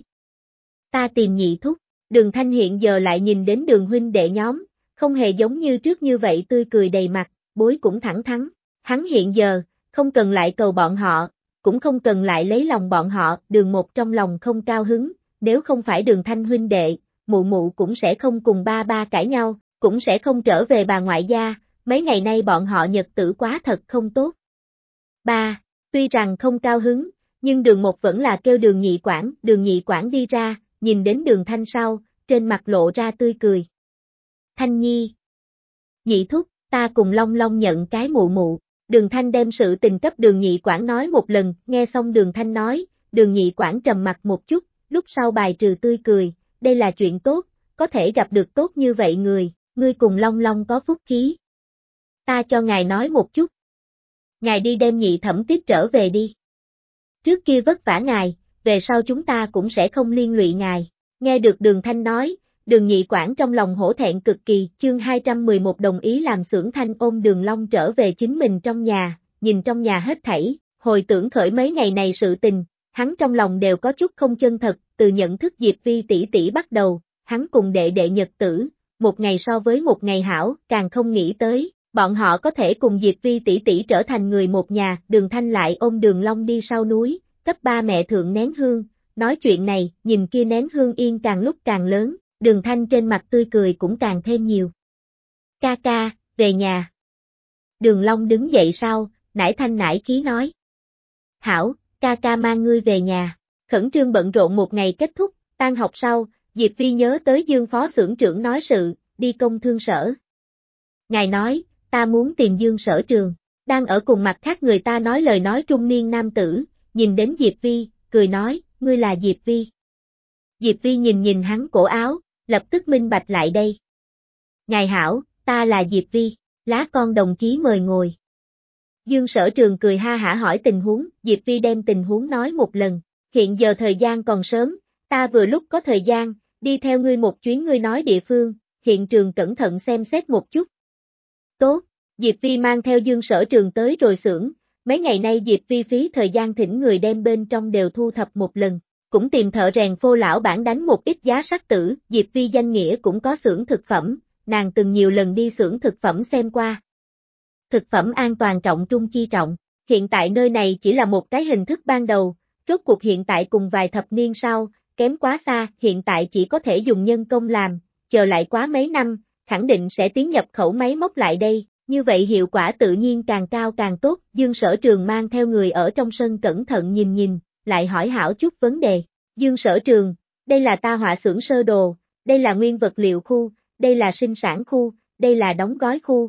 Ta tìm Nhị thúc. Đường Thanh hiện giờ lại nhìn đến Đường huynh đệ nhóm, không hề giống như trước như vậy tươi cười đầy mặt, bối cũng thẳng thắn. Hắn hiện giờ, không cần lại cầu bọn họ, cũng không cần lại lấy lòng bọn họ, Đường Một trong lòng không cao hứng, nếu không phải Đường Thanh huynh đệ, mụ mụ cũng sẽ không cùng ba cãi nhau, cũng sẽ không trở về bà ngoại gia, mấy ngày nay bọn họ nhật tử quá thật không tốt. Ba, tuy rằng không cao hứng, nhưng Đường Một vẫn là kêu Đường Nhị Quản đi ra, nhìn đến Đường Thanh sau, trên mặt lộ ra tươi cười. Thanh Nhi. Nhị thúc, ta cùng Long Long nhận cái mụ mụ. Đường Thanh đem sự tình cấp Đường Nhị Quản nói một lần, nghe xong Đường Thanh nói, Đường Nhị Quản trầm mặt một chút, lúc sau bài trừ tươi cười, đây là chuyện tốt, có thể gặp được tốt như vậy người, ngươi cùng Long Long có phúc khí. Ta cho ngài nói một chút. Ngài đi đem Nhị thẩm tiếp trở về đi. Trước kia vất vả ngài, về sau chúng ta cũng sẽ không liên lụy ngài. Nghe được Đường Thanh nói, Đường Nhị Quản trong lòng hổ thẹn cực kỳ, chương 211 đồng ý làm xưởng Thanh ôm Đường Long trở về chính mình trong nhà, nhìn trong nhà hết thảy, hồi tưởng khởi mấy ngày này sự tình, hắn trong lòng đều có chút không chân thật, từ nhận thức Diệp Vi tỷ tỷ bắt đầu, hắn cùng đệ đệ nhật tử, một ngày so với một ngày hảo, càng không nghĩ tới, bọn họ có thể cùng Diệp Vi tỷ tỷ trở thành người một nhà, Đường Thanh lại ôm Đường Long đi sau núi, cấp ba mẹ thượng nén hương, nói chuyện này, nhìn kia nén hương yên càng lúc càng lớn, Đường Thanh trên mặt tươi cười cũng càng thêm nhiều. Ca ca, về nhà. Đường Long đứng dậy sau, nải thanh nải khí nói. Hảo, ca ca mang ngươi về nhà, khẩn trương bận rộn một ngày kết thúc, tan học sau, Diệp Vi nhớ tới Dương phó xưởng trưởng nói sự, đi công thương sở. Ngài nói, ta muốn tìm Dương sở trường, đang ở cùng mặt khác người ta nói lời nói trung niên nam tử, nhìn đến Diệp Vi, cười nói, ngươi là Diệp Vi. Diệp Vi nhìn hắn cổ áo, lập tức minh bạch lại đây. Ngài hảo, ta là Diệp Vi, lá con đồng chí mời ngồi. Dương sở trường cười ha hả hỏi tình huống, Diệp Vi đem tình huống nói một lần, hiện giờ thời gian còn sớm, ta vừa lúc có thời gian, đi theo ngươi một chuyến ngươi nói địa phương, hiện trường cẩn thận xem xét một chút. Tốt, Diệp Vi mang theo Dương sở trường tới rồi xưởng, mấy ngày nay Diệp Vi phí thời gian thỉnh người đem bên trong đều thu thập một lần, cũng tìm thợ rèn phô lão bản đánh một ít giá sắt tử, Diệp Vi danh nghĩa cũng có xưởng thực phẩm, nàng từng nhiều lần đi xưởng thực phẩm xem qua. Thực phẩm an toàn trọng trung chi trọng, hiện tại nơi này chỉ là một cái hình thức ban đầu, rốt cuộc hiện tại cùng vài thập niên sau, kém quá xa, hiện tại chỉ có thể dùng nhân công làm, chờ lại quá mấy năm, khẳng định sẽ tiến nhập khẩu máy móc lại đây, như vậy hiệu quả tự nhiên càng cao càng tốt, Dương sở trường mang theo người ở trong sân cẩn thận nhìn, lại hỏi hảo chút vấn đề. Dương sở trường, đây là ta họa xưởng sơ đồ, đây là nguyên vật liệu khu, đây là sinh sản khu, đây là đóng gói khu.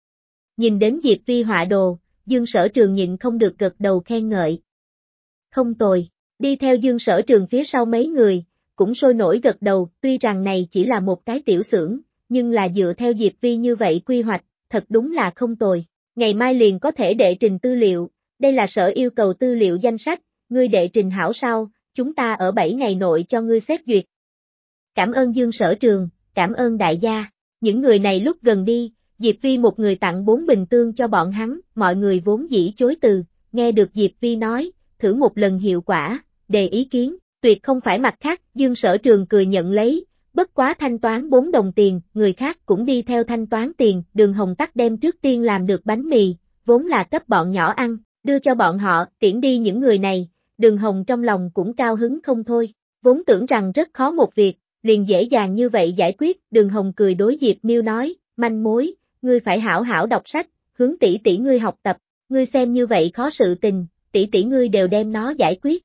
Nhìn đến Diệp Vi họa đồ, Dương sở trường nhịn không được gật đầu khen ngợi. Không tồi, đi theo Dương sở trường phía sau mấy người, cũng sôi nổi gật đầu, tuy rằng này chỉ là một cái tiểu xưởng, nhưng là dựa theo Diệp Vi như vậy quy hoạch, thật đúng là không tồi. Ngày mai liền có thể đệ trình tư liệu, đây là sở yêu cầu tư liệu danh sách, ngươi đệ trình hảo sau, chúng ta ở 7 ngày nội cho ngươi xét duyệt. Cảm ơn Dương sở trường, cảm ơn đại gia, những người này lúc gần đi, Diệp Vi một người tặng 4 bình tương cho bọn hắn, mọi người vốn dĩ chối từ, nghe được Diệp Vi nói, thử một lần hiệu quả, đề ý kiến, tuyệt không phải mặt khác, Dương sở trường cười nhận lấy, bất quá thanh toán 4 đồng tiền, người khác cũng đi theo thanh toán tiền, Đường Hồng tắc đem trước tiên làm được bánh mì, vốn là cấp bọn nhỏ ăn, đưa cho bọn họ, tiễn đi những người này, Đường Hồng trong lòng cũng cao hứng không thôi, vốn tưởng rằng rất khó một việc, liền dễ dàng như vậy giải quyết, Đường Hồng cười đối Diệp Miêu nói, manh mối, ngươi phải hảo hảo đọc sách, hướng tỷ tỷ ngươi học tập, ngươi xem như vậy khó sự tình, tỷ tỷ ngươi đều đem nó giải quyết.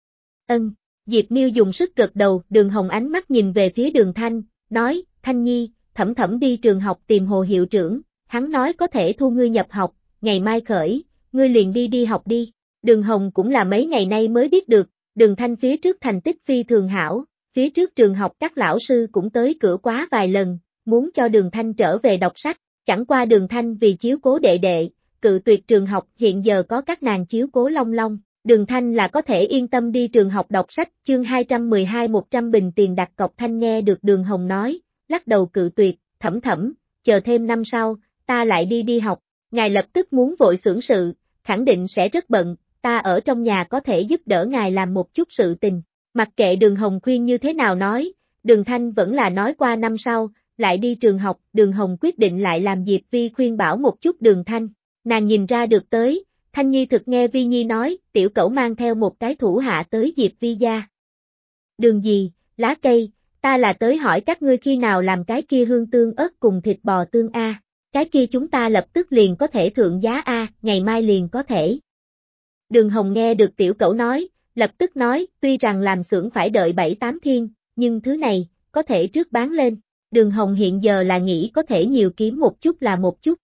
Ân, Diệp Miêu dùng sức gật đầu, Đường Hồng ánh mắt nhìn về phía Đường Thanh, nói, Thanh Nhi, Thẩm Thẩm đi trường học tìm Hồ hiệu trưởng, hắn nói có thể thu ngươi nhập học, ngày mai khởi, ngươi liền đi học đi. Đường Hồng cũng là mấy ngày nay mới biết được, Đường Thanh phía trước thành tích phi thường hảo, phía trước trường học các lão sư cũng tới cửa quá vài lần, muốn cho Đường Thanh trở về đọc sách, chẳng qua Đường Thanh vì chiếu cố đệ đệ, cự tuyệt trường học, hiện giờ có các nàng chiếu cố Long Long, Đường Thanh là có thể yên tâm đi trường học đọc sách, chương 212 100 bình tiền đặt cọc. Thanh nghe được Đường Hồng nói, lắc đầu cự tuyệt, Thẩm Thẩm, chờ thêm năm sau, ta lại đi học, ngài lập tức muốn vội xưởng sự, khẳng định sẽ rất bận, ta ở trong nhà có thể giúp đỡ ngài làm một chút sự tình. Mặc kệ Đường Hồng khuyên như thế nào nói, Đường Thanh vẫn là nói qua năm sau, lại đi trường học, Đường Hồng quyết định lại làm Diệp Vi khuyên bảo một chút Đường Thanh, nàng nhìn ra được tới, Thanh Nhi thực nghe Vi Nhi nói, tiểu cẩu mang theo một cái thủ hạ tới Diệp Vi gia. Đường gì, lá cây, ta là tới hỏi các ngươi khi nào làm cái kia hương tương ớt cùng thịt bò tương A, cái kia chúng ta lập tức liền có thể thượng giá A, ngày mai liền có thể. Đường Hồng nghe được tiểu cẩu nói, lập tức nói, tuy rằng làm xưởng phải đợi 7-8 thiên, nhưng thứ này, có thể trước bán lên. Đường Hồng hiện giờ là nghĩ có thể nhiều kiếm một chút là một chút.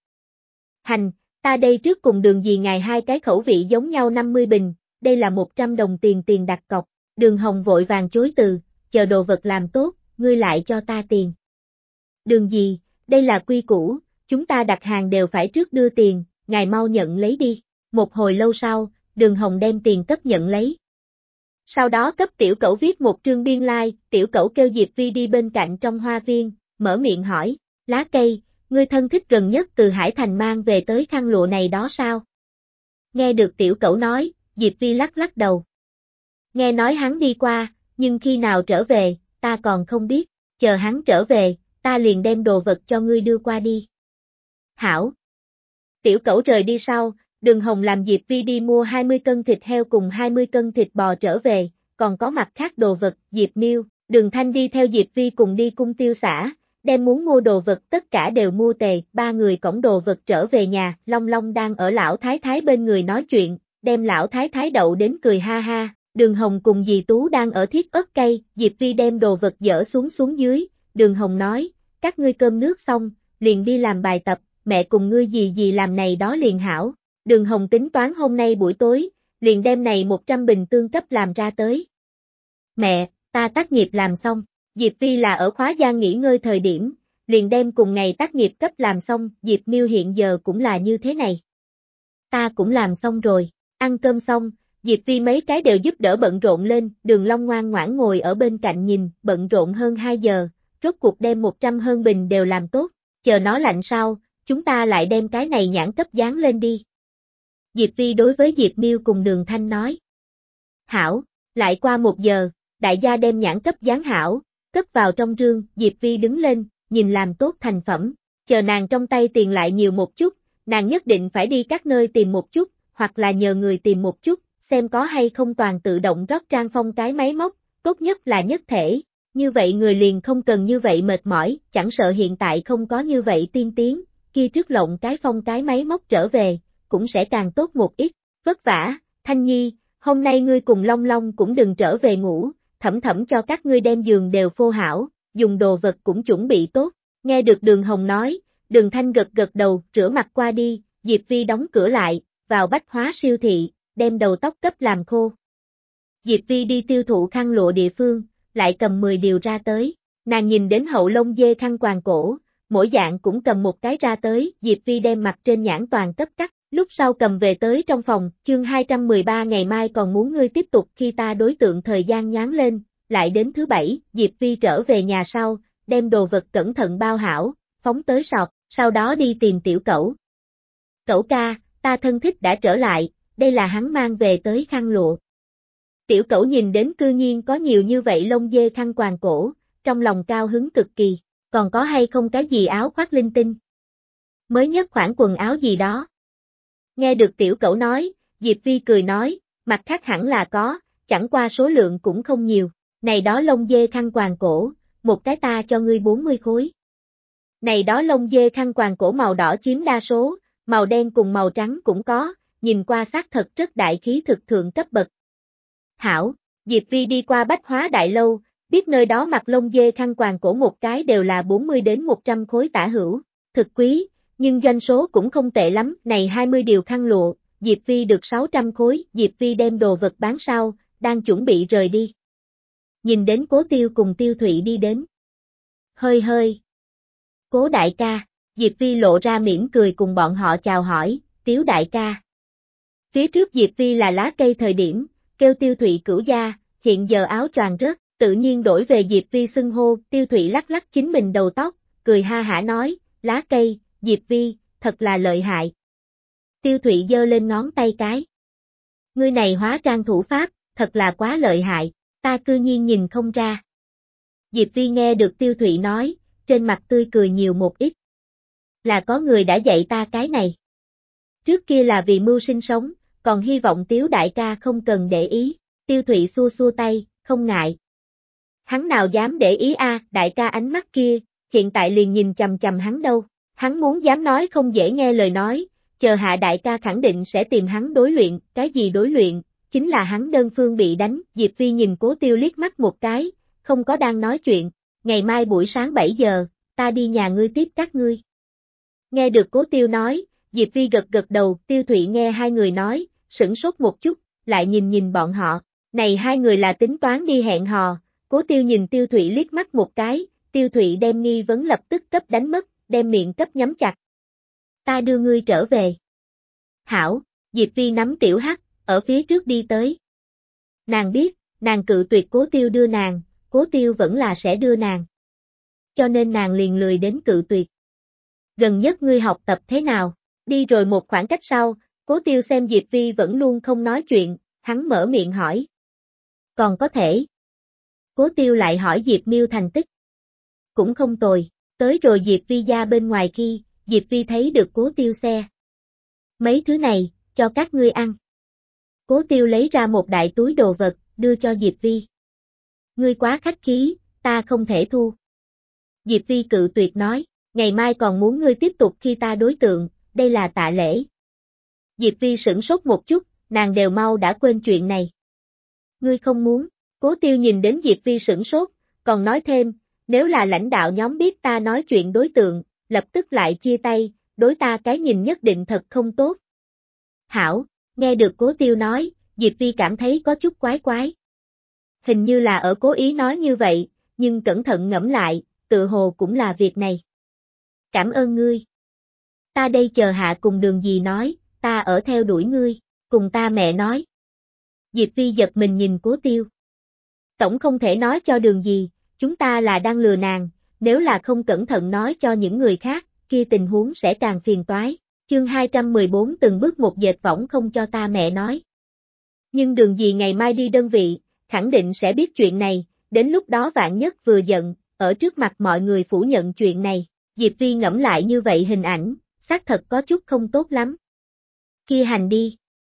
Hành, ta đây trước cùng Đường gì ngài hai cái khẩu vị giống nhau 50 bình, đây là 100 đồng tiền đặt cọc. Đường Hồng vội vàng chối từ, chờ đồ vật làm tốt, ngươi lại cho ta tiền. Đường gì, đây là quy củ, chúng ta đặt hàng đều phải trước đưa tiền, ngài mau nhận lấy đi. Một hồi lâu sau, Đường Hồng đem tiền cấp nhận lấy. Sau đó cấp tiểu cẩu viết một trương biên lai, tiểu cẩu kêu Diệp Vi đi bên cạnh trong hoa viên, mở miệng hỏi, lá cây, ngươi thân thích gần nhất từ Hải Thành mang về tới khăn lụa này đó sao? Nghe được tiểu cẩu nói, Diệp Vi lắc đầu. Nghe nói hắn đi qua, nhưng khi nào trở về, ta còn không biết, chờ hắn trở về, ta liền đem đồ vật cho ngươi đưa qua đi. Hảo. Tiểu cẩu rời đi sau, Đường Hồng làm Diệp Vi đi mua 20 cân thịt heo cùng 20 cân thịt bò trở về, còn có mặt khác đồ vật, Diệp Miêu, Đường Thanh đi theo Diệp Vi cùng đi cung tiêu xã, đem muốn mua đồ vật tất cả đều mua tề, ba người cõng đồ vật trở về nhà, Long Long đang ở lão thái thái bên người nói chuyện, đem lão thái thái đậu đến cười ha ha, Đường Hồng cùng dì Tú đang ở thiết ớt cây, Diệp Vi đem đồ vật dỡ xuống dưới, Đường Hồng nói, các ngươi cơm nước xong, liền đi làm bài tập, mẹ cùng ngươi dì làm này đó liền hảo. Đường Hồng tính toán hôm nay buổi tối, liền đem này 100 bình tương cấp làm ra tới. Mẹ, ta tác nghiệp làm xong, Diệp Vi là ở khóa gian nghỉ ngơi thời điểm, liền đem cùng ngày tác nghiệp cấp làm xong, Diệp Miêu hiện giờ cũng là như thế này. Ta cũng làm xong rồi, ăn cơm xong, Diệp Vi mấy cái đều giúp đỡ bận rộn lên, Đường Long ngoan ngoãn ngồi ở bên cạnh nhìn, bận rộn hơn 2 giờ, rốt cuộc đem 100 hơn bình đều làm tốt, chờ nó lạnh sau, chúng ta lại đem cái này nhãn cấp dán lên đi. Diệp Vi đối với Diệp Miêu cùng Đường Thanh nói. Hảo, lại qua 1 giờ, đại gia đem nhãn cấp dán hảo, cất vào trong rương, Diệp Vi đứng lên, nhìn làm tốt thành phẩm, chờ nàng trong tay tiền lại nhiều một chút, nàng nhất định phải đi các nơi tìm một chút, hoặc là nhờ người tìm một chút, xem có hay không toàn tự động rót trang phong cái máy móc, tốt nhất là nhất thể, như vậy người liền không cần như vậy mệt mỏi, chẳng sợ hiện tại không có như vậy tiên tiến, kia trước lộng cái phong cái máy móc trở về, cũng sẽ càng tốt một ít, vất vả, Thanh Nhi, hôm nay ngươi cùng Long Long cũng đừng trở về ngủ, Thẩm Thẩm cho các ngươi đem giường đều phô hảo, dùng đồ vật cũng chuẩn bị tốt, nghe được Đường Hồng nói, Đường Thanh gật đầu, rửa mặt qua đi, Diệp Vi đóng cửa lại, vào bách hóa siêu thị, đem đầu tóc cấp làm khô. Diệp Vi đi tiêu thụ khăn lụa địa phương, lại cầm 10 điều ra tới, nàng nhìn đến hậu lông dê khăn quàng cổ, mỗi dạng cũng cầm một cái ra tới, Diệp Vi đem mặt trên nhãn toàn cấp cắt, lúc sau cầm về tới trong phòng, chương 213 ngày mai còn muốn ngươi tiếp tục khi ta đối tượng thời gian nhoáng lên, lại đến thứ Bảy, Diệp Vi trở về nhà sau, đem đồ vật cẩn thận bao hảo, phóng tới sọt, sau đó đi tìm tiểu cẩu. Cẩu ca, ta thân thích đã trở lại, đây là hắn mang về tới khăn lụa. Tiểu cẩu nhìn đến cư nhiên có nhiều như vậy lông dê khăn quàng cổ, trong lòng cao hứng cực kỳ, còn có hay không cái gì áo khoác linh tinh? Mới nhất khoản quần áo gì đó. Nghe được tiểu cẩu nói, Diệp Vi cười nói, mặt khác hẳn là có, chẳng qua số lượng cũng không nhiều, này đó lông dê khăn quàng cổ, một cái ta cho ngươi 40 khối. Này đó lông dê khăn quàng cổ màu đỏ chiếm đa số, màu đen cùng màu trắng cũng có, nhìn qua xác thật rất đại khí thực thượng cấp bậc. Hảo, Diệp Vi đi qua Bách Hóa Đại Lâu, biết nơi đó mặc lông dê khăn quàng cổ một cái đều là 40 đến 100 khối tả hữu, thực quý, nhưng doanh số cũng không tệ lắm, này 20 điều khăn lụa, Diệp Vi được 600 khối, Diệp Vi đem đồ vật bán sau, đang chuẩn bị rời đi. Nhìn đến Cố Tiêu cùng Tiêu Thụy đi đến. Hơi hơi. Cố đại ca, Diệp Vi lộ ra mỉm cười cùng bọn họ chào hỏi, Tiếu đại ca. Phía trước Diệp Vi là lá cây thời điểm, kêu Tiêu Thụy cửu gia, hiện giờ áo choàng rớt, tự nhiên đổi về Diệp Vi xưng hô, Tiêu Thụy lắc lắc chính mình đầu tóc, cười ha hả nói, lá cây, Diệp Vi, thật là lợi hại. Tiêu Thụy giơ lên ngón tay cái. Ngươi này hóa trang thủ pháp, thật là quá lợi hại, ta cư nhiên nhìn không ra. Diệp Vi nghe được Tiêu Thụy nói, trên mặt tươi cười nhiều một ít. Là có người đã dạy ta cái này. Trước kia là vì mưu sinh sống, còn hy vọng Tiếu đại ca không cần để ý, Tiêu Thụy xua xua tay, không ngại. Hắn nào dám để ý đại ca ánh mắt kia, hiện tại liền nhìn chằm chằm hắn đâu, hắn muốn dám nói không dễ nghe lời nói, chờ hạ đại ca khẳng định sẽ tìm hắn đối luyện, cái gì đối luyện, chính là hắn đơn phương bị đánh, Diệp Vi nhìn Cố Tiêu liếc mắt một cái, không có đang nói chuyện, ngày mai buổi sáng 7 giờ, ta đi nhà ngươi tiếp các ngươi. Nghe được Cố Tiêu nói, Diệp Vi gật gật đầu, Tiêu Thụy nghe hai người nói, sửng sốt một chút, lại nhìn bọn họ, này hai người là tính toán đi hẹn hò, Cố Tiêu nhìn Tiêu Thụy liếc mắt một cái, Tiêu Thụy đem nghi vấn lập tức cấp đánh mất, đem miệng cấp nhắm chặt. Ta đưa ngươi trở về. Hảo, Diệp Vi nắm tiểu hắc, ở phía trước đi tới. Nàng biết, nàng cự tuyệt Cố Tiêu đưa nàng, Cố Tiêu vẫn là sẽ đưa nàng. Cho nên nàng liền lười đến cự tuyệt. Gần nhất ngươi học tập thế nào? Đi rồi một khoảng cách sau, Cố Tiêu xem Diệp Vi vẫn luôn không nói chuyện, hắn mở miệng hỏi. Còn có thể. Cố Tiêu lại hỏi Diệp Miêu thành tích. Cũng không tồi, tới rồi Diệp Vi gia bên ngoài khi, Diệp Vi thấy được Cố Tiêu xe. Mấy thứ này, cho các ngươi ăn. Cố Tiêu lấy ra một đại túi đồ vật, đưa cho Diệp Vi. Ngươi quá khách khí, ta không thể thu. Diệp Vi cự tuyệt nói, ngày mai còn muốn ngươi tiếp tục khi ta đối tượng, đây là tạ lễ. Diệp Vi sửng sốt một chút, nàng đều mau đã quên chuyện này. Ngươi không muốn, Cố Tiêu nhìn đến Diệp Vi sửng sốt, còn nói thêm, nếu là lãnh đạo nhóm biết ta nói chuyện đối tượng, lập tức lại chia tay, đối ta cái nhìn nhất định thật không tốt. Hảo, nghe được Cố Tiêu nói, Diệp Vi cảm thấy có chút quái quái. Hình như là ở cố ý nói như vậy, nhưng cẩn thận ngẫm lại, tự hồ cũng là việc này. Cảm ơn ngươi. Ta đây chờ hạ cùng Đường Dì nói, ta ở theo đuổi ngươi, cùng ta mẹ nói. Diệp Vi giật mình nhìn Cố Tiêu. Tổng không thể nói cho Đường Dì, chúng ta là đang lừa nàng, nếu là không cẩn thận nói cho những người khác, kia tình huống sẽ càng phiền toái. Chương 214 từng bước một dệt võng không cho ta mẹ nói. Nhưng Đường Dì ngày mai đi đơn vị, khẳng định sẽ biết chuyện này, đến lúc đó vạn nhất vừa giận, ở trước mặt mọi người phủ nhận chuyện này, Diệp Vi ngẫm lại như vậy hình ảnh, xác thật có chút không tốt lắm. Kia hành đi.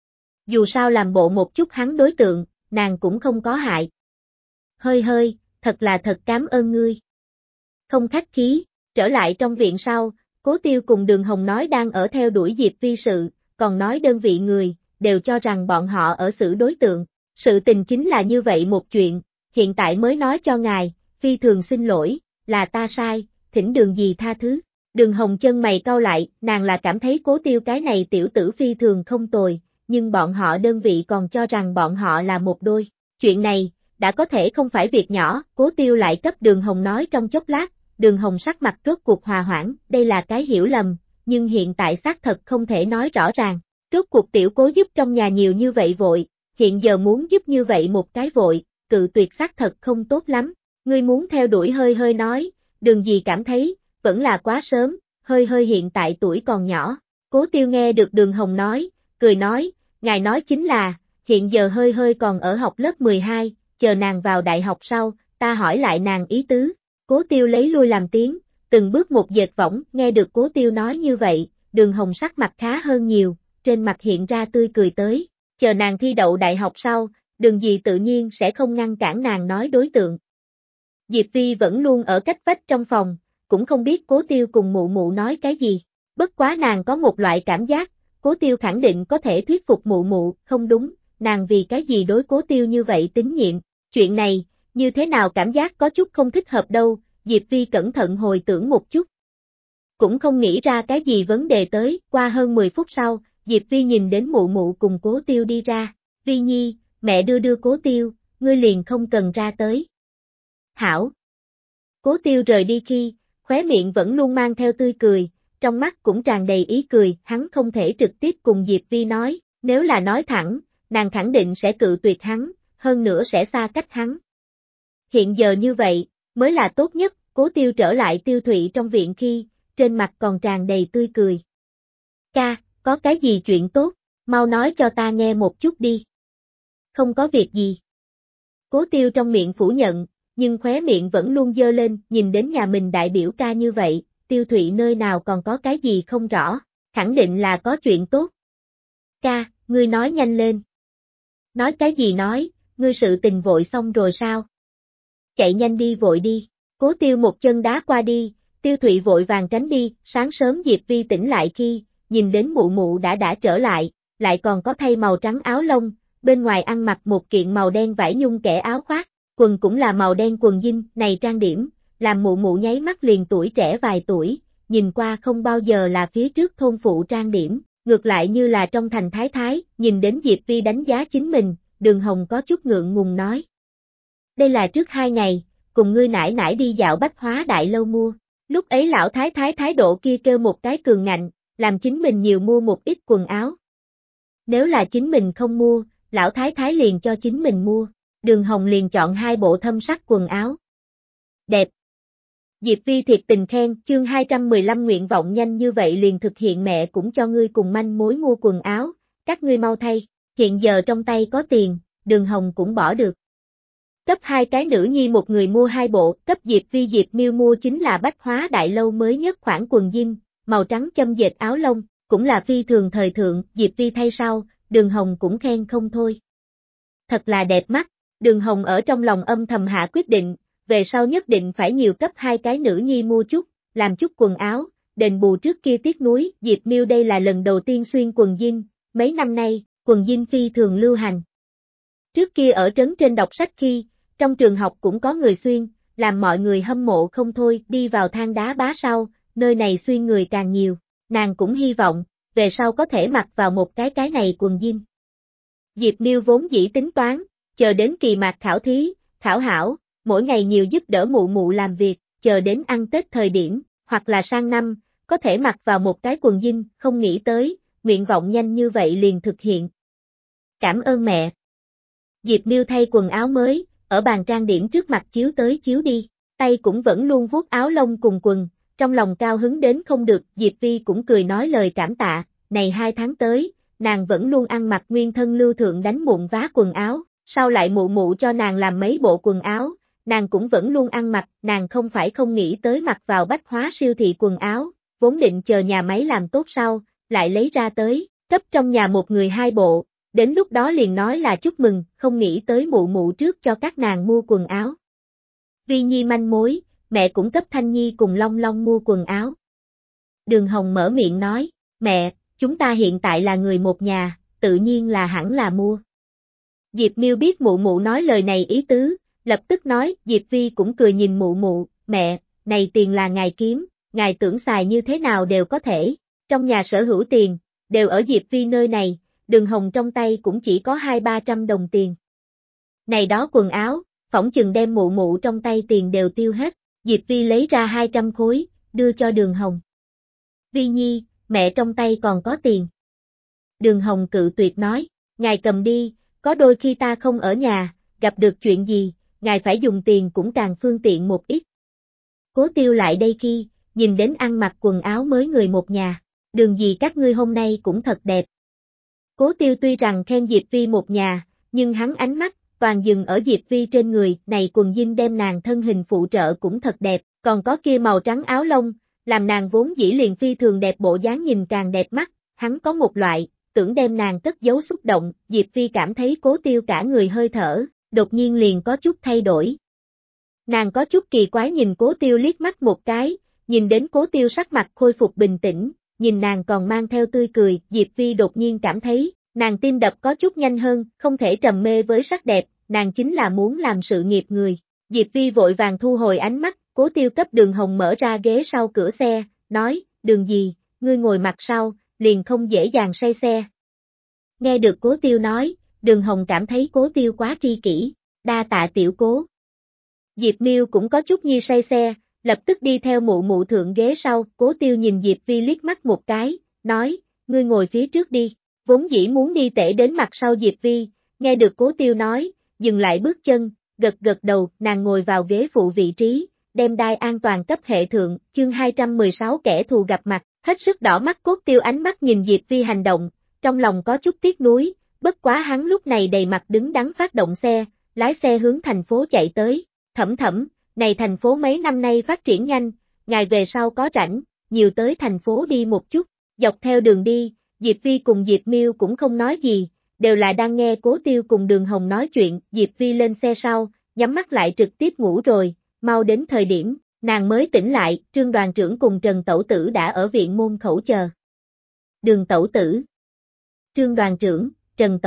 Dù sao làm bộ một chút hắn đối tượng, nàng cũng không có hại. Hơi hơi, thật là thật cảm ơn ngươi. Không khách khí, trở lại trong viện sau, Cố Tiêu cùng Đường Hồng nói đang ở theo đuổi Diệp Vi sự, còn nói đơn vị người, đều cho rằng bọn họ ở xử đối tượng. Sự tình chính là như vậy một chuyện, hiện tại mới nói cho ngài, phi thường xin lỗi, là ta sai, thỉnh Đường Dì tha thứ. Đường Hồng chân mày cau lại, nàng là cảm thấy Cố Tiêu cái này tiểu tử phi thường không tồi, nhưng bọn họ đơn vị còn cho rằng bọn họ là một đôi. Chuyện này, đã có thể không phải việc nhỏ, Cố Tiêu lại cấp Đường Hồng nói trong chốc lát, Đường Hồng sắc mặt rốt cuộc hòa hoãn, đây là cái hiểu lầm, nhưng hiện tại xác thật không thể nói rõ ràng. Rốt cuộc tiểu Cố giúp trong nhà nhiều như vậy vội, hiện giờ muốn giúp như vậy một cái vội, cự tuyệt xác thật không tốt lắm. Ngươi muốn theo đuổi hơi hơi nói, Đường Dì cảm thấy, vẫn là quá sớm, hơi hơi hiện tại tuổi còn nhỏ. Cố Tiêu nghe được Đường Hồng nói, cười nói, ngài nói chính là, hiện giờ hơi hơi còn ở học lớp 12, chờ nàng vào đại học sau, ta hỏi lại nàng ý tứ. Cố Tiêu lấy lui làm tiếng, từng bước một dệt võng, nghe được Cố Tiêu nói như vậy, Đường Hồng sắc mặt khá hơn nhiều, trên mặt hiện ra tươi cười tới, chờ nàng thi đậu đại học sau, Đường gì tự nhiên sẽ không ngăn cản nàng nói đối tượng. Diệp Vi vẫn luôn ở cách vách trong phòng, cũng không biết Cố Tiêu cùng mụ mụ nói cái gì, bất quá nàng có một loại cảm giác, Cố Tiêu khẳng định có thể thuyết phục mụ mụ, không đúng, nàng vì cái gì đối Cố Tiêu như vậy tín nhiệm, chuyện này, như thế nào cảm giác có chút không thích hợp đâu, Diệp Vi cẩn thận hồi tưởng một chút. Cũng không nghĩ ra cái gì vấn đề tới, qua hơn 10 phút sau, Diệp Vi nhìn đến mụ mụ cùng Cố Tiêu đi ra, Vi Nhi, mẹ đưa Cố Tiêu, ngươi liền không cần ra tới. Hảo. Cố Tiêu rời đi khi, khóe miệng vẫn luôn mang theo tươi cười, trong mắt cũng tràn đầy ý cười, hắn không thể trực tiếp cùng Diệp Vi nói, nếu là nói thẳng, nàng khẳng định sẽ cự tuyệt hắn, hơn nữa sẽ xa cách hắn. Hiện giờ như vậy, mới là tốt nhất, Cố Tiêu trở lại Tiêu Thụy trong viện khi, trên mặt còn tràn đầy tươi cười. Ca, có cái gì chuyện tốt, mau nói cho ta nghe một chút đi. Không có việc gì. Cố Tiêu trong miệng phủ nhận, nhưng khóe miệng vẫn luôn dơ lên, nhìn đến nhà mình đại biểu ca như vậy, Tiêu Thụy nơi nào còn có cái gì không rõ, khẳng định là có chuyện tốt. Ca, ngươi nói nhanh lên. Nói cái gì nói, ngươi sự tình vội xong rồi sao? Chạy nhanh đi vội đi, Cố Tiêu một chân đá qua đi, Tiêu Thụy vội vàng tránh đi, sáng sớm Diệp Vi tỉnh lại khi, nhìn đến mụ mụ đã trở lại còn có thay màu trắng áo lông, bên ngoài ăn mặc một kiện màu đen vải nhung kẻ áo khoác, quần cũng là màu đen quần jean, này trang điểm, làm mụ mụ nháy mắt liền tuổi trẻ vài tuổi, nhìn qua không bao giờ là phía trước thôn phụ trang điểm, ngược lại như là trong thành thái thái, nhìn đến Diệp Vi đánh giá chính mình, Đường Hồng có chút ngượng ngùng nói. Đây là trước 2 ngày, cùng ngươi nải nải đi dạo bách hóa đại lâu mua, lúc ấy lão thái thái thái độ kia kêu một cái cường ngạnh, làm chính mình nhiều mua một ít quần áo. Nếu là chính mình không mua, lão thái thái liền cho chính mình mua, Đường Hồng liền chọn 2 bộ thâm sắc quần áo. Đẹp. Diệp Vi thiệt tình khen, chương 215 nguyện vọng nhanh như vậy liền thực hiện, mẹ cũng cho ngươi cùng manh mối mua quần áo, các ngươi mau thay, hiện giờ trong tay có tiền, Đường Hồng cũng bỏ được. Cấp 2 cái nữ nhi một người mua 2 bộ, cấp Diệp Vi Diệp Miêu mua chính là bách hóa đại lâu mới nhất khoản quần jean, màu trắng châm dệt áo lông, cũng là phi thường thời thượng, Diệp Vi thay sau, Đường Hồng cũng khen không thôi. Thật là đẹp mắt, Đường Hồng ở trong lòng âm thầm hạ quyết định, về sau nhất định phải nhiều cấp 2 cái nữ nhi mua chút, làm chút quần áo, đền bù trước kia tiếc nuối, Diệp Miêu đây là lần đầu tiên xuyên quần jean, mấy năm nay, quần jean phi thường lưu hành. Trước kia ở trấn trên đọc sách khi, trong trường học cũng có người xuyên, làm mọi người hâm mộ không thôi, đi vào Than Đá Bá sau, nơi này xuyên người càng nhiều, nàng cũng hy vọng, về sau có thể mặc vào một cái này quần jean. Diệp Miêu vốn dĩ tính toán, chờ đến kỳ mạc khảo thí, khảo hảo, mỗi ngày nhiều giúp đỡ mụ mụ làm việc, chờ đến ăn Tết thời điểm, hoặc là sang năm, có thể mặc vào một cái quần jean, không nghĩ tới, nguyện vọng nhanh như vậy liền thực hiện. Cảm ơn mẹ. Diệp Miêu thay quần áo mới, ở bàn trang điểm trước mặt chiếu tới chiếu đi, tay cũng vẫn luôn vuốt áo lông cùng quần, trong lòng cao hứng đến không được, Diệp Vi cũng cười nói lời cảm tạ, này 2 tháng tới, nàng vẫn luôn ăn mặc nguyên thân lưu thượng đánh mụn vá quần áo, sau lại mụ mụ cho nàng làm mấy bộ quần áo, nàng cũng vẫn luôn ăn mặc, nàng không phải không nghĩ tới mặc vào bách hóa siêu thị quần áo, vốn định chờ nhà máy làm tốt sau, lại lấy ra tới, cấp trong nhà một người 2 bộ. Đến lúc đó liền nói là chúc mừng, không nghĩ tới mụ mụ trước cho các nàng mua quần áo. Vi Nhi manh mối, mẹ cũng cấp Thanh Nhi cùng Long Long mua quần áo. Đường Hồng mở miệng nói, mẹ, chúng ta hiện tại là người một nhà, tự nhiên là hẳn là mua. Diệp Miêu biết mụ mụ nói lời này ý tứ, lập tức nói, Diệp Vi cũng cười nhìn mụ mụ, mẹ, này tiền là ngài kiếm, ngài tưởng xài như thế nào đều có thể, trong nhà sở hữu tiền, đều ở Diệp Vi nơi này. Đường Hồng trong tay cũng chỉ có 200-300 đồng tiền. Này đó quần áo, phỏng chừng đem mụ mụ trong tay tiền đều tiêu hết, Diệp Vi lấy ra 200 khối, đưa cho Đường Hồng. Vi Nhi, mẹ trong tay còn có tiền. Đường Hồng cự tuyệt nói, ngài cầm đi, có đôi khi ta không ở nhà, gặp được chuyện gì, ngài phải dùng tiền cũng càng phương tiện một ít. Cố Tiêu lại đây khi, nhìn đến ăn mặc quần áo mới người một nhà, Đường gì các ngươi hôm nay cũng thật đẹp. Cố Tiêu tuy rằng khen Diệp Vi một nhà, nhưng hắn ánh mắt, toàn dừng ở Diệp Vi trên người, này quần jean đem nàng thân hình phụ trợ cũng thật đẹp, còn có kia màu trắng áo lông, làm nàng vốn dĩ liền phi thường đẹp bộ dáng nhìn càng đẹp mắt, hắn có một loại, tưởng đem nàng cất giấu xúc động, Diệp Vi cảm thấy Cố Tiêu cả người hơi thở, đột nhiên liền có chút thay đổi. Nàng có chút kỳ quái nhìn Cố Tiêu liếc mắt một cái, nhìn đến Cố Tiêu sắc mặt khôi phục bình tĩnh, nhìn nàng còn mang theo tươi cười, Diệp Vi đột nhiên cảm thấy, nàng tim đập có chút nhanh hơn, không thể trầm mê với sắc đẹp, nàng chính là muốn làm sự nghiệp người. Diệp Vi vội vàng thu hồi ánh mắt, Cố Tiêu cấp Đường Hồng mở ra ghế sau cửa xe, nói, Đường gì, ngươi ngồi mặt sau, liền không dễ dàng say xe. Nghe được Cố Tiêu nói, Đường Hồng cảm thấy Cố Tiêu quá tri kỷ, đa tạ tiểu Cố. Diệp Miêu cũng có chút nhi say xe, lập tức đi theo mụ mụ thượng ghế sau, Cố Tiêu nhìn Diệp Vi liếc mắt một cái, nói, ngươi ngồi phía trước đi, vốn dĩ muốn đi tể đến mặt sau Diệp Vi, nghe được Cố Tiêu nói, dừng lại bước chân, gật gật đầu, nàng ngồi vào ghế phụ vị trí, đem đai an toàn cấp hệ thượng, chương 216 kẻ thù gặp mặt, hết sức đỏ mắt Cố Tiêu ánh mắt nhìn Diệp Vi hành động, trong lòng có chút tiếc nuối, bất quá hắn lúc này đầy mặt đứng đắn phát động xe, lái xe hướng thành phố chạy tới, Thẩm Thẩm, này thành phố mấy năm nay phát triển nhanh, ngài về sau có rảnh, nhiều tới thành phố đi một chút, dọc theo đường đi, Diệp Vi cùng Diệp Miêu cũng không nói gì, đều là đang nghe Cố Tiêu cùng Đường Hồng nói chuyện, Diệp Vi lên xe sau, nhắm mắt lại trực tiếp ngủ rồi, mau đến thời điểm, nàng mới tỉnh lại, Trương đoàn trưởng cùng Trần Tẩu Tử đã ở viện môn khẩu chờ. Đường Tẩu Tử, Trương đoàn trưởng, Trần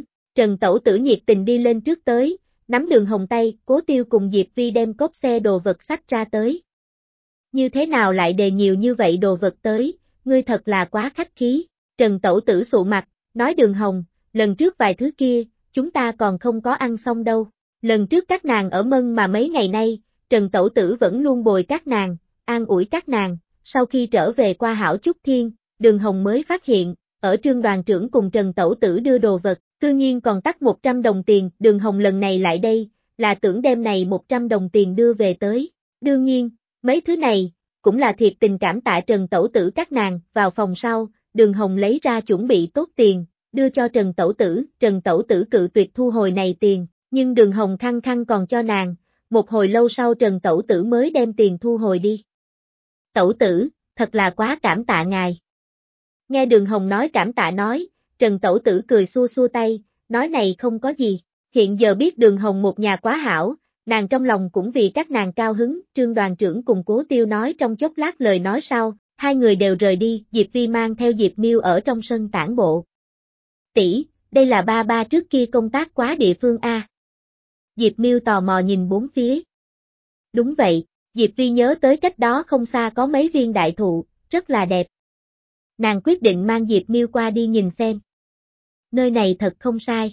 Tẩu Tử nhiệt tình đi lên trước tới, nắm Đường Hồng tay, Cố Tiêu cùng Diệp Vi đem cốp xe đồ vật xách ra tới. Như thế nào lại đề nhiều như vậy đồ vật tới, ngươi thật là quá khách khí, Trần Tẩu Tử sụ mặt, nói Đường Hồng, lần trước vài thứ kia, chúng ta còn không có ăn xong đâu, lần trước các nàng ở Mân mà mấy ngày nay, Trần Tẩu Tử vẫn luôn bồi các nàng, an ủi các nàng, sau khi trở về qua hảo chút thiên, Đường Hồng mới phát hiện, ở Trương đoàn trưởng cùng Trần Tẩu Tử đưa đồ vật, cư nhiên còn tắc 100 đồng tiền, Đường Hồng lần này lại đây, là tưởng đem này 100 đồng tiền đưa về tới. Đương nhiên, mấy thứ này, cũng là thiệt tình cảm tạ Trần Tẩu Tử các nàng, vào phòng sau, Đường Hồng lấy ra chuẩn bị tốt tiền, đưa cho Trần Tẩu Tử cự tuyệt thu hồi này tiền, nhưng Đường Hồng khăng khăng còn cho nàng, một hồi lâu sau Trần Tẩu Tử mới đem tiền thu hồi đi. Tẩu Tử, thật là quá cảm tạ ngài. Nghe Đường Hồng nói cảm tạ nói, Trần Tẩu Tử cười xua xua tay, nói này không có gì, hiện giờ biết Đường Hồng một nhà quá hảo, nàng trong lòng cũng vì các nàng cao hứng, Trương đoàn trưởng cùng Cố Tiêu nói trong chốc lát lời nói sau, hai người đều rời đi, Diệp Vi mang theo Diệp Miêu ở trong sân tản bộ. Tỷ, đây là ba ba trước kia công tác quá địa phương A. Diệp Miêu tò mò nhìn bốn phía. Đúng vậy, Diệp Vi nhớ tới cách đó không xa có mấy viên đại thụ, rất là đẹp. Nàng quyết định mang Diệp Miêu qua đi nhìn xem. Nơi này thật không sai.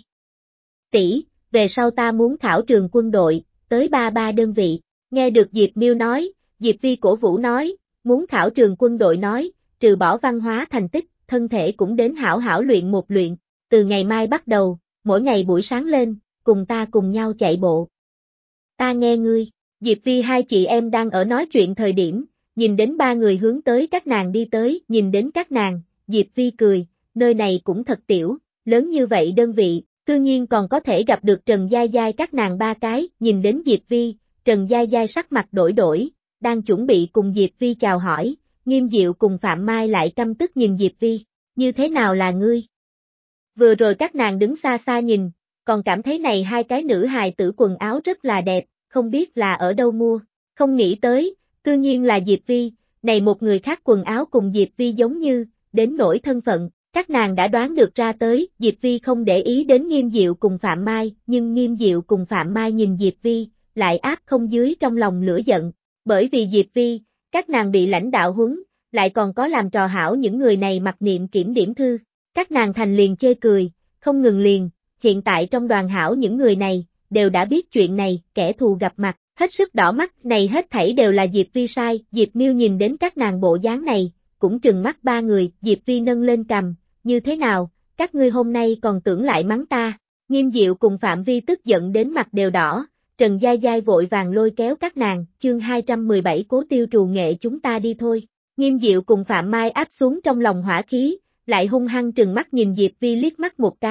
Tỷ, về sau ta muốn khảo trường quân đội, tới ba đơn vị. Nghe được Diệp Miêu nói, Diệp Vi cổ vũ nói, muốn khảo trường quân đội nói, trừ bỏ văn hóa thành tích, thân thể cũng đến hảo hảo luyện một luyện. Từ ngày mai bắt đầu, mỗi ngày buổi sáng lên, cùng ta cùng nhau chạy bộ. Ta nghe ngươi, Diệp Vi hai chị em đang ở nói chuyện thời điểm, nhìn đến ba người hướng tới các nàng đi tới, nhìn đến các nàng, Diệp Vi cười, nơi này cũng thật tiểu, lớn như vậy đơn vị, tự nhiên còn có thể gặp được Trần Giai Giai các nàng ba cái, nhìn đến Diệp Vi, Trần Giai Giai sắc mặt đổi, đang chuẩn bị cùng Diệp Vi chào hỏi, Nghiêm Diệu cùng Phạm Mai lại căm tức nhìn Diệp Vi, như thế nào là ngươi? Vừa rồi các nàng đứng xa xa nhìn, còn cảm thấy này hai cái nữ hài tử quần áo rất là đẹp, không biết là ở đâu mua, không nghĩ tới, tự nhiên là Diệp Vi, này một người khác quần áo cùng Diệp Vi giống như, đến nỗi thân phận, các nàng đã đoán được ra tới, Diệp Vi không để ý đến Nghiêm Diệu cùng Phạm Mai, nhưng Nghiêm Diệu cùng Phạm Mai nhìn Diệp Vi, lại áp không dưới trong lòng lửa giận, bởi vì Diệp Vi, các nàng bị lãnh đạo huấn, lại còn có làm trò hảo những người này mặc niệm kiểm điểm thư, các nàng thành liền chê cười, không ngừng liền, hiện tại trong đoàn hảo những người này, đều đã biết chuyện này, kẻ thù gặp mặt, hết sức đỏ mắt, này hết thảy đều là Diệp Vi sai, Diệp Miêu nhìn đến các nàng bộ dáng này, cũng trừng mắt ba người, Diệp Vi nâng lên cầm, như thế nào, các ngươi hôm nay còn tưởng lại mắng ta, Nghiêm Diệu cùng Phạm Vi tức giận đến mặt đều đỏ, Trần Giai Giai vội vàng lôi kéo các nàng, chương 217 Cố Tiêu trù nghệ chúng ta đi thôi, Nghiêm Diệu cùng Phạm Mai áp xuống trong lòng hỏa khí, lại hung hăng trừng mắt nhìn Diệp Vi liếc mắt một cái,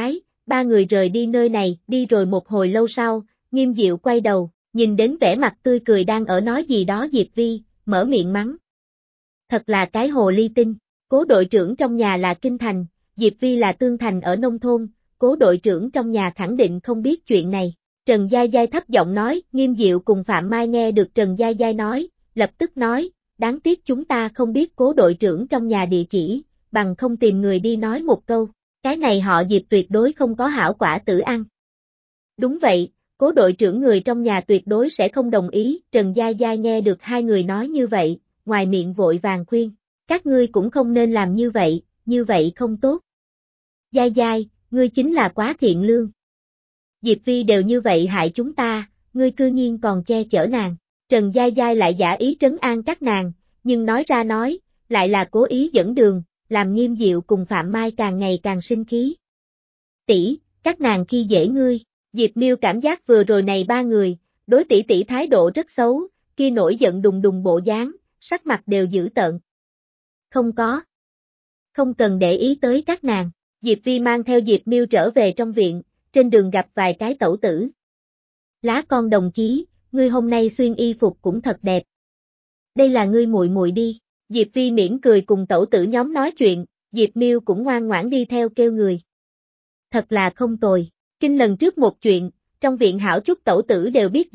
ba người rời đi nơi này, đi rồi một hồi lâu sau, Nghiêm Diệu quay đầu, nhìn đến vẻ mặt tươi cười đang ở nói gì đó Diệp Vi, mở miệng mắng. Thật là cái hồ ly tinh, Cố đội trưởng trong nhà là Kinh Thành, Diệp Vi là Tương Thành ở nông thôn, Cố đội trưởng trong nhà khẳng định không biết chuyện này. Trần Giai Giai thấp giọng nói, Nghiêm Diệu cùng Phạm Mai nghe được Trần Giai Giai nói, lập tức nói, đáng tiếc chúng ta không biết Cố đội trưởng trong nhà địa chỉ, bằng không tìm người đi nói một câu, cái này họ Diệp tuyệt đối không có hảo quả tử ăn. Đúng vậy, Cố đội trưởng người trong nhà tuyệt đối sẽ không đồng ý, Trần Giai Giai nghe được hai người nói như vậy, ngoài miệng vội vàng khuyên, các ngươi cũng không nên làm như vậy không tốt. Giai Giai, ngươi chính là quá thiện lương. Diệp Vi đều như vậy hại chúng ta, ngươi cư nhiên còn che chở nàng. Trần Giai Giai lại giả ý trấn an các nàng, nhưng nói ra nói, lại là cố ý dẫn đường, làm Nghiêm Diệu cùng Phạm Mai càng ngày càng sinh khí. Tỷ, các nàng khi dễ ngươi, Diệp Miêu cảm giác vừa rồi này ba người, đối tỷ tỷ thái độ rất xấu, kia nổi giận đùng đùng bộ dáng, sắc mặt đều dữ tợn. Không có. Không cần để ý tới các nàng, Diệp Vi mang theo Diệp Miêu trở về trong viện, trên đường gặp vài cái tẩu tử. Lá con đồng chí, ngươi hôm nay xuyên y phục cũng thật đẹp. Đây là ngươi muội muội đi, Diệp Vi mỉm cười cùng tẩu tử nhóm nói chuyện, Diệp Miêu cũng ngoan ngoãn đi theo kêu người. Thật là không tồi, kinh lần trước một chuyện, trong viện hảo chút tẩu tử đều biết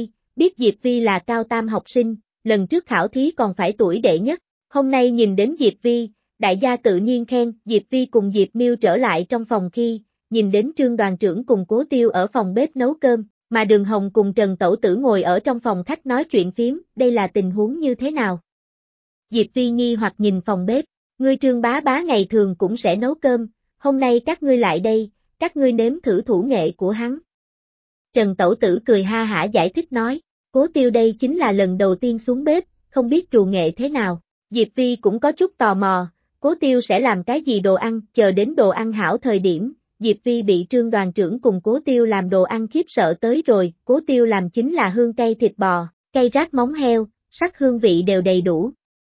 Diệp Vi là cao tam học sinh, lần trước khảo thí còn phải tuổi đệ nhất, hôm nay nhìn đến Diệp Vi, đại gia tự nhiên khen, Diệp Vi cùng Diệp Miêu trở lại trong phòng khi, nhìn đến Trương đoàn trưởng cùng Cố Tiêu ở phòng bếp nấu cơm, mà Đường Hồng cùng Trần Tẩu Tử ngồi ở trong phòng khách nói chuyện phiếm, đây là tình huống như thế nào? Diệp Vi nghi hoặc nhìn phòng bếp, ngươi Trương bá bá ngày thường cũng sẽ nấu cơm, hôm nay các ngươi lại đây, các ngươi nếm thử thủ nghệ của hắn. Trần Tẩu Tử cười ha hả giải thích nói, Cố Tiêu đây chính là lần đầu tiên xuống bếp, không biết trù nghệ thế nào. Diệp Vi cũng có chút tò mò, Cố Tiêu sẽ làm cái gì đồ ăn, chờ đến đồ ăn hảo thời điểm, Diệp Vi bị Trương đoàn trưởng cùng Cố Tiêu làm đồ ăn khiếp sợ tới rồi, Cố Tiêu làm chính là hương cay thịt bò, cay rát móng heo, sắc hương vị đều đầy đủ.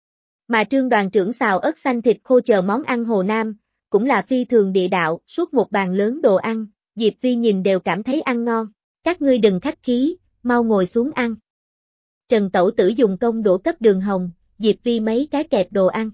Mà Trương đoàn trưởng xào ớt xanh thịt khô chờ món ăn Hồ Nam, cũng là phi thường địa đạo, suốt một bàn lớn đồ ăn, Diệp Vi nhìn đều cảm thấy ăn ngon, các ngươi đừng khách khí, mau ngồi xuống ăn. Trần Tẩu Tử dùng công đũa cấp Đường Hồng, Diệp Vi mấy cái kẹp đồ ăn.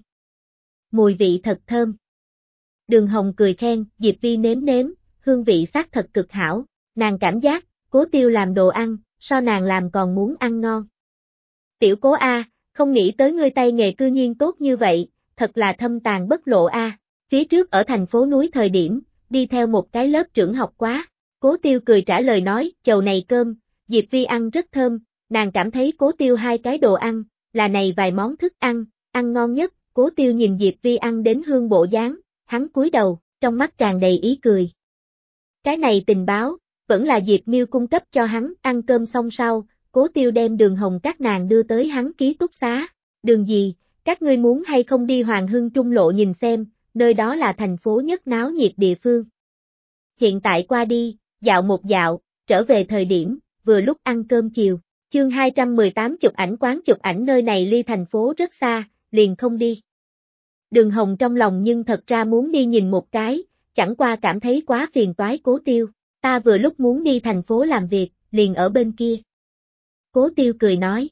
Mùi vị thật thơm. Đường Hồng cười khen, Diệp Vi nếm nếm, hương vị xác thật cực hảo, nàng cảm giác, Cố Tiêu làm đồ ăn, sao nàng làm còn muốn ăn ngon. Tiểu Cố A, không nghĩ tới ngươi tay nghề cư nhiên tốt như vậy, thật là thâm tàn bất lộ A, phía trước ở thành phố núi thời điểm, đi theo một cái lớp trưởng học quá, Cố Tiêu cười trả lời nói, chầu này cơm, Diệp Vi ăn rất thơm, nàng cảm thấy Cố Tiêu hai cái đồ ăn, là này vài món thức ăn, ăn ngon nhất, Cố Tiêu nhìn Diệp Vi ăn đến hương bộ dáng, hắn cúi đầu, trong mắt tràn đầy ý cười. Cái này tình báo, vẫn là Diệp Miêu cung cấp cho hắn, ăn cơm xong sau, Cố Tiêu đem Đường Hồng các nàng đưa tới hắn ký túc xá, đường gì, các ngươi muốn hay không đi Hoàng Hưng Trung lộ nhìn xem, nơi đó là thành phố nhất náo nhiệt địa phương. Hiện tại qua đi, dạo một dạo, trở về thời điểm, vừa lúc ăn cơm chiều, chương 218 chụp ảnh nơi này ly thành phố rất xa, liền không đi. Đường Hồng trong lòng nhưng thật ra muốn đi nhìn một cái, chẳng qua cảm thấy quá phiền toái Cố Tiêu, ta vừa lúc muốn đi thành phố làm việc, liền ở bên kia. Cố Tiêu cười nói.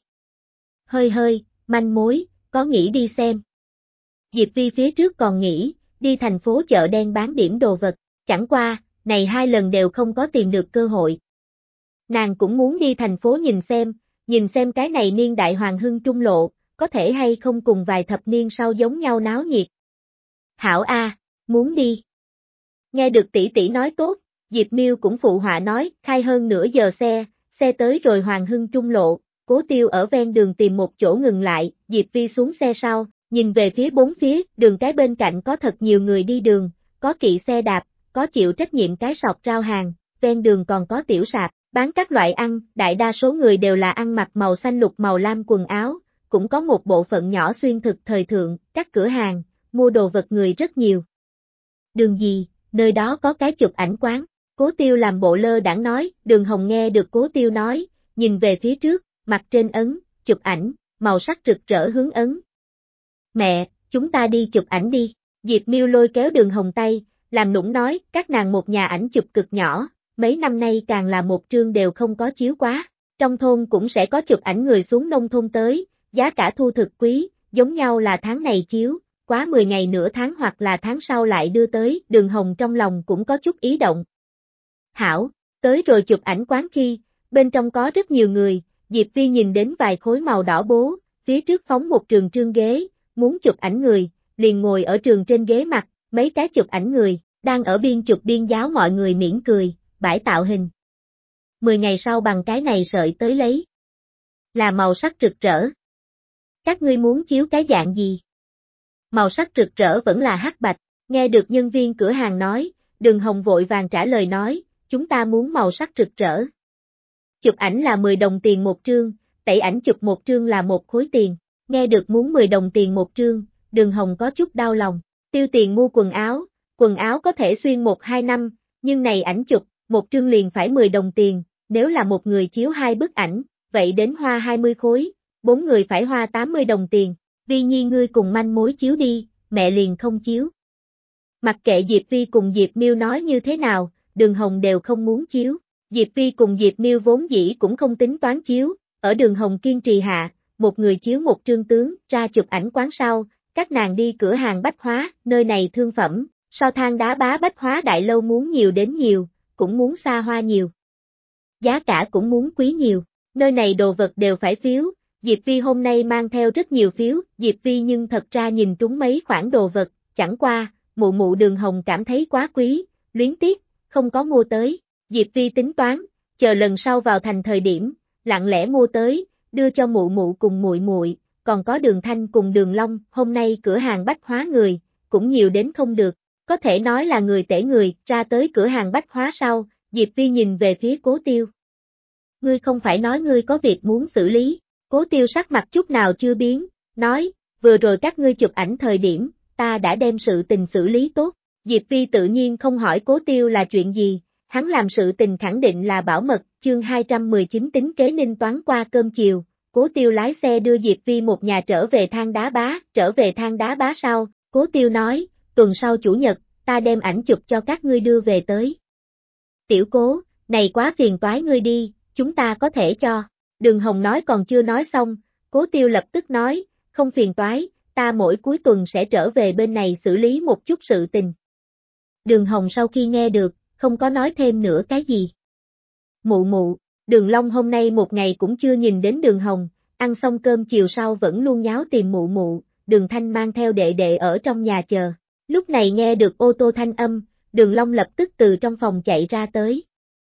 Hơi, manh mối, có nghĩ đi xem. Diệp Vi phía trước còn nghĩ, đi thành phố chợ đen bán điểm đồ vật, chẳng qua, này hai lần đều không có tìm được cơ hội. Nàng cũng muốn đi thành phố nhìn xem cái này niên đại Hoàng Hưng Trung lộ, có thể hay không cùng vài thập niên sau giống nhau náo nhiệt. Hảo A, muốn đi. Nghe được tỷ tỷ nói tốt, Diệp Miêu cũng phụ họa nói, khai hơn nửa giờ xe tới rồi Hoàng Hưng Trung lộ, Cố Tiêu ở ven đường tìm một chỗ ngừng lại, Diệp Vi xuống xe sau, nhìn về phía bốn phía, đường cái bên cạnh có thật nhiều người đi đường, có kỵ xe đạp, có chịu trách nhiệm cái sọt rau hàng, ven đường còn có tiểu sạp, bán các loại ăn, đại đa số người đều là ăn mặc màu xanh lục màu lam quần áo, cũng có một bộ phận nhỏ xuyên thực thời thượng, các cửa hàng, mua đồ vật người rất nhiều. Đường gì, nơi đó có cái chụp ảnh quán, Cố Tiêu làm bộ lơ đãng nói, Đường Hồng nghe được Cố Tiêu nói, nhìn về phía trước, mặt trên ấn, chụp ảnh, màu sắc rực rỡ hướng ấn. Mẹ, chúng ta đi chụp ảnh đi, Diệp Miêu lôi kéo Đường Hồng tay, làm nũng nói, các nàng một nhà ảnh chụp cực nhỏ, mấy năm nay càng là một trương đều không có chiếu quá. Trong thôn cũng sẽ có chụp ảnh người xuống nông thôn tới, giá cả thu thực quý, giống nhau là tháng này chiếu, quá 10 ngày nửa tháng hoặc là tháng sau lại đưa tới, Đường Hồng trong lòng cũng có chút ý động. Hảo, tới rồi chụp ảnh quán khi, bên trong có rất nhiều người, Diệp Vi nhìn đến vài khối màu đỏ bố, phía trước phóng một trường trương ghế, muốn chụp ảnh người, liền ngồi ở trường trên ghế mặt, mấy cái chụp ảnh người, đang ở biên chụp biên giáo mọi người mỉm cười, bãi tạo hình. 10 ngày sau bằng cái này sợi tới lấy. Là màu sắc rực rỡ. Các ngươi muốn chiếu cái dạng gì? Màu sắc rực rỡ vẫn là hắc bạch, nghe được nhân viên cửa hàng nói, Đường Hồng vội vàng trả lời nói, chúng ta muốn màu sắc rực rỡ. Chụp ảnh là 10 đồng tiền một trương, tẩy ảnh chụp một trương là một khối tiền, nghe được muốn 10 đồng tiền một trương, Đường Hồng có chút đau lòng, tiêu tiền mua quần áo có thể xuyên 1-2 năm, nhưng này ảnh chụp, một trương liền phải 10 đồng tiền, nếu là một người chiếu 2 bức ảnh, vậy đến hoa 20 khối, 4 người phải hoa 80 đồng tiền, Vi Nhi ngươi cùng manh mối chiếu đi, mẹ liền không chiếu. Mặc kệ Diệp Vi cùng Diệp Miêu nói như thế nào, Đường Hồng đều không muốn chiếu. Diệp Vi cùng Diệp Miêu vốn dĩ cũng không tính toán chiếu, ở Đường Hồng kiên trì hạ, một người chiếu một trương tướng, ra chụp ảnh quán sau, các nàng đi cửa hàng bách hóa, nơi này thương phẩm, so Than Đá Bá bách hóa đại lâu muốn nhiều đến nhiều, cũng muốn xa hoa nhiều. Giá cả cũng muốn quý nhiều, nơi này đồ vật đều phải phiếu, Diệp Vi hôm nay mang theo rất nhiều phiếu, Diệp Vi nhưng thật ra nhìn trúng mấy khoản đồ vật, chẳng qua, mụ Đường Hồng cảm thấy quá quý, luyến tiếc, không có mua tới. Diệp Vi tính toán, chờ lần sau vào thành thời điểm, lặng lẽ mua tới, đưa cho mụ cùng muội, còn có Đường Thanh cùng Đường Long, hôm nay cửa hàng bách hóa người, cũng nhiều đến không được, có thể nói là người tể người, ra tới cửa hàng bách hóa sau, Diệp Vi nhìn về phía Cố Tiêu. Ngươi không phải nói ngươi có việc muốn xử lý, Cố Tiêu sắc mặt chút nào chưa biến, nói, vừa rồi các ngươi chụp ảnh thời điểm, ta đã đem sự tình xử lý tốt, Diệp Vi tự nhiên không hỏi Cố Tiêu là chuyện gì. Hắn làm sự tình khẳng định là bảo mật, chương 219 tính kế ninh toán qua cơm chiều, Cố Tiêu lái xe đưa Diệp Vi một nhà trở về Than Đá Bá sau, Cố Tiêu nói, tuần sau chủ nhật, ta đem ảnh chụp cho các ngươi đưa về tới. Tiểu Cố, này quá phiền toái ngươi đi, chúng ta có thể cho. Đường Hồng nói còn chưa nói xong, Cố Tiêu lập tức nói, không phiền toái, ta mỗi cuối tuần sẽ trở về bên này xử lý một chút sự tình. Đường Hồng sau khi nghe được, không có nói thêm nữa cái gì. Mụ, Đường Long hôm nay một ngày cũng chưa nhìn đến Đường Hồng, ăn xong cơm chiều sau vẫn luôn nháo tìm mụ, Đường Thanh mang theo đệ đệ ở trong nhà chờ. Lúc này nghe được ô tô thanh âm, Đường Long lập tức từ trong phòng chạy ra tới.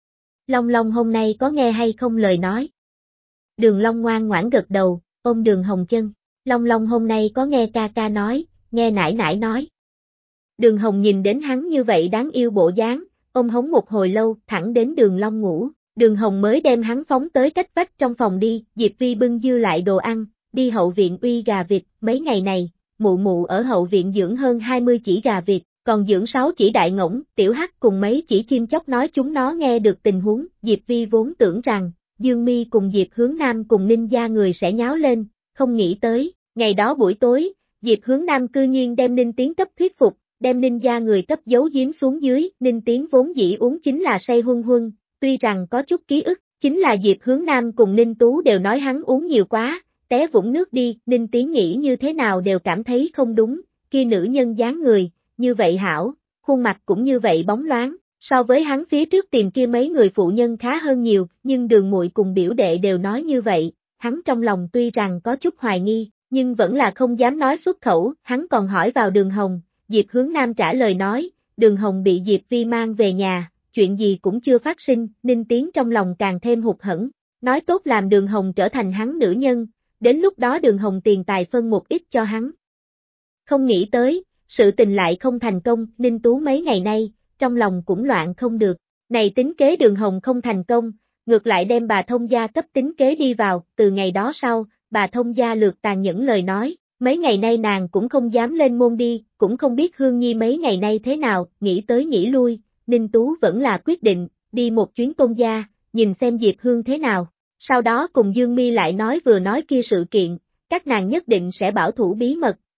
Long hôm nay có nghe hay không lời nói? Đường Long ngoan ngoãn gật đầu, ôm Đường Hồng chân. Long hôm nay có nghe ca nói, nghe nải nải nói. Đường Hồng nhìn đến hắn như vậy đáng yêu bộ dáng, ôm hống một hồi lâu, thẳng đến Đường Long ngủ, Đường Hồng mới đem hắn phóng tới cách vách trong phòng đi, Diệp Vi bưng dư lại đồ ăn, đi hậu viện uy gà vịt, mấy ngày này, mụ ở hậu viện dưỡng hơn 20 chỉ gà vịt, còn dưỡng 6 chỉ đại ngỗng, tiểu hắc cùng mấy chỉ chim chóc nói chúng nó nghe được tình huống, Diệp Vi vốn tưởng rằng, Dương Mi cùng Diệp Hướng Nam cùng Ninh gia người sẽ nháo lên, không nghĩ tới, ngày đó buổi tối, Diệp Hướng Nam cư nhiên đem Ninh Tiến cấp thuyết phục, đem Ninh gia người cấp giấu giếm xuống dưới, Ninh Tiến vốn dĩ uống chính là say huân, tuy rằng có chút ký ức, chính là Diệp Hướng Nam cùng Ninh Tú đều nói hắn uống nhiều quá, té vũng nước đi, Ninh Tiến nghĩ như thế nào đều cảm thấy không đúng, kia nữ nhân dáng người, như vậy hảo, khuôn mặt cũng như vậy bóng loáng, so với hắn phía trước tìm kia mấy người phụ nhân khá hơn nhiều, nhưng Đường muội cùng biểu đệ đều nói như vậy, hắn trong lòng tuy rằng có chút hoài nghi, nhưng vẫn là không dám nói xuất khẩu, hắn còn hỏi vào Đường Hồng. Diệp Hướng Nam trả lời nói, Đường Hồng bị Diệp Vi mang về nhà, chuyện gì cũng chưa phát sinh, Ninh Tiến trong lòng càng thêm hụt hẫng, nói tốt làm Đường Hồng trở thành hắn nữ nhân, đến lúc đó Đường Hồng tiền tài phân một ít cho hắn. Không nghĩ tới, sự tình lại không thành công, Ninh Tú mấy ngày nay, trong lòng cũng loạn không được, này tính kế Đường Hồng không thành công, ngược lại đem bà thông gia cấp tính kế đi vào, từ ngày đó sau, bà thông gia lược tàn nhẫn lời nói. Mấy ngày nay nàng cũng không dám lên môn đi, cũng không biết Hương Nhi mấy ngày nay thế nào, nghĩ tới nghĩ lui, Ninh Tú vẫn là quyết định, đi một chuyến Tôn gia, nhìn xem Diệp Hương thế nào. Sau đó cùng Dương Mi lại nói vừa nói kia sự kiện, các nàng nhất định sẽ bảo thủ bí mật,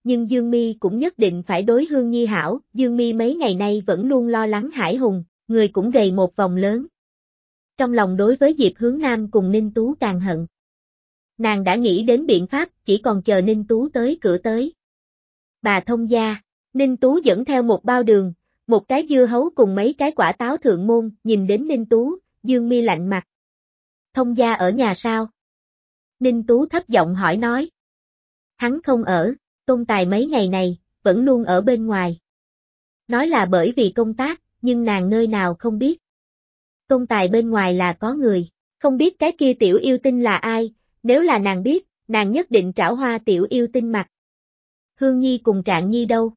nhưng Dương Mi cũng nhất định phải đối Hương Nhi hảo, Dương Mi mấy ngày nay vẫn luôn lo lắng Hải Hùng, người cũng gầy một vòng lớn. Trong lòng đối với Diệp Hướng Nam cùng Ninh Tú càng hận. Nàng đã nghĩ đến biện pháp, chỉ còn chờ Ninh Tú tới cửa tới. Bà thông gia, Ninh Tú dẫn theo một bao đường, một cái dưa hấu cùng mấy cái quả táo thượng môn, nhìn đến Ninh Tú, Dương Mi lạnh mặt. Thông gia ở nhà sao? Ninh Tú thấp giọng hỏi nói. Hắn không ở, Tôn Tài mấy ngày này, vẫn luôn ở bên ngoài. Nói là bởi vì công tác, nhưng nàng nơi nào không biết. Tôn Tài bên ngoài là có người, không biết cái kia tiểu yêu tinh là ai, nếu là nàng biết, nàng nhất định trảo hoa tiểu yêu tinh mặt. Hương Nhi cùng Trạng Nhi đâu?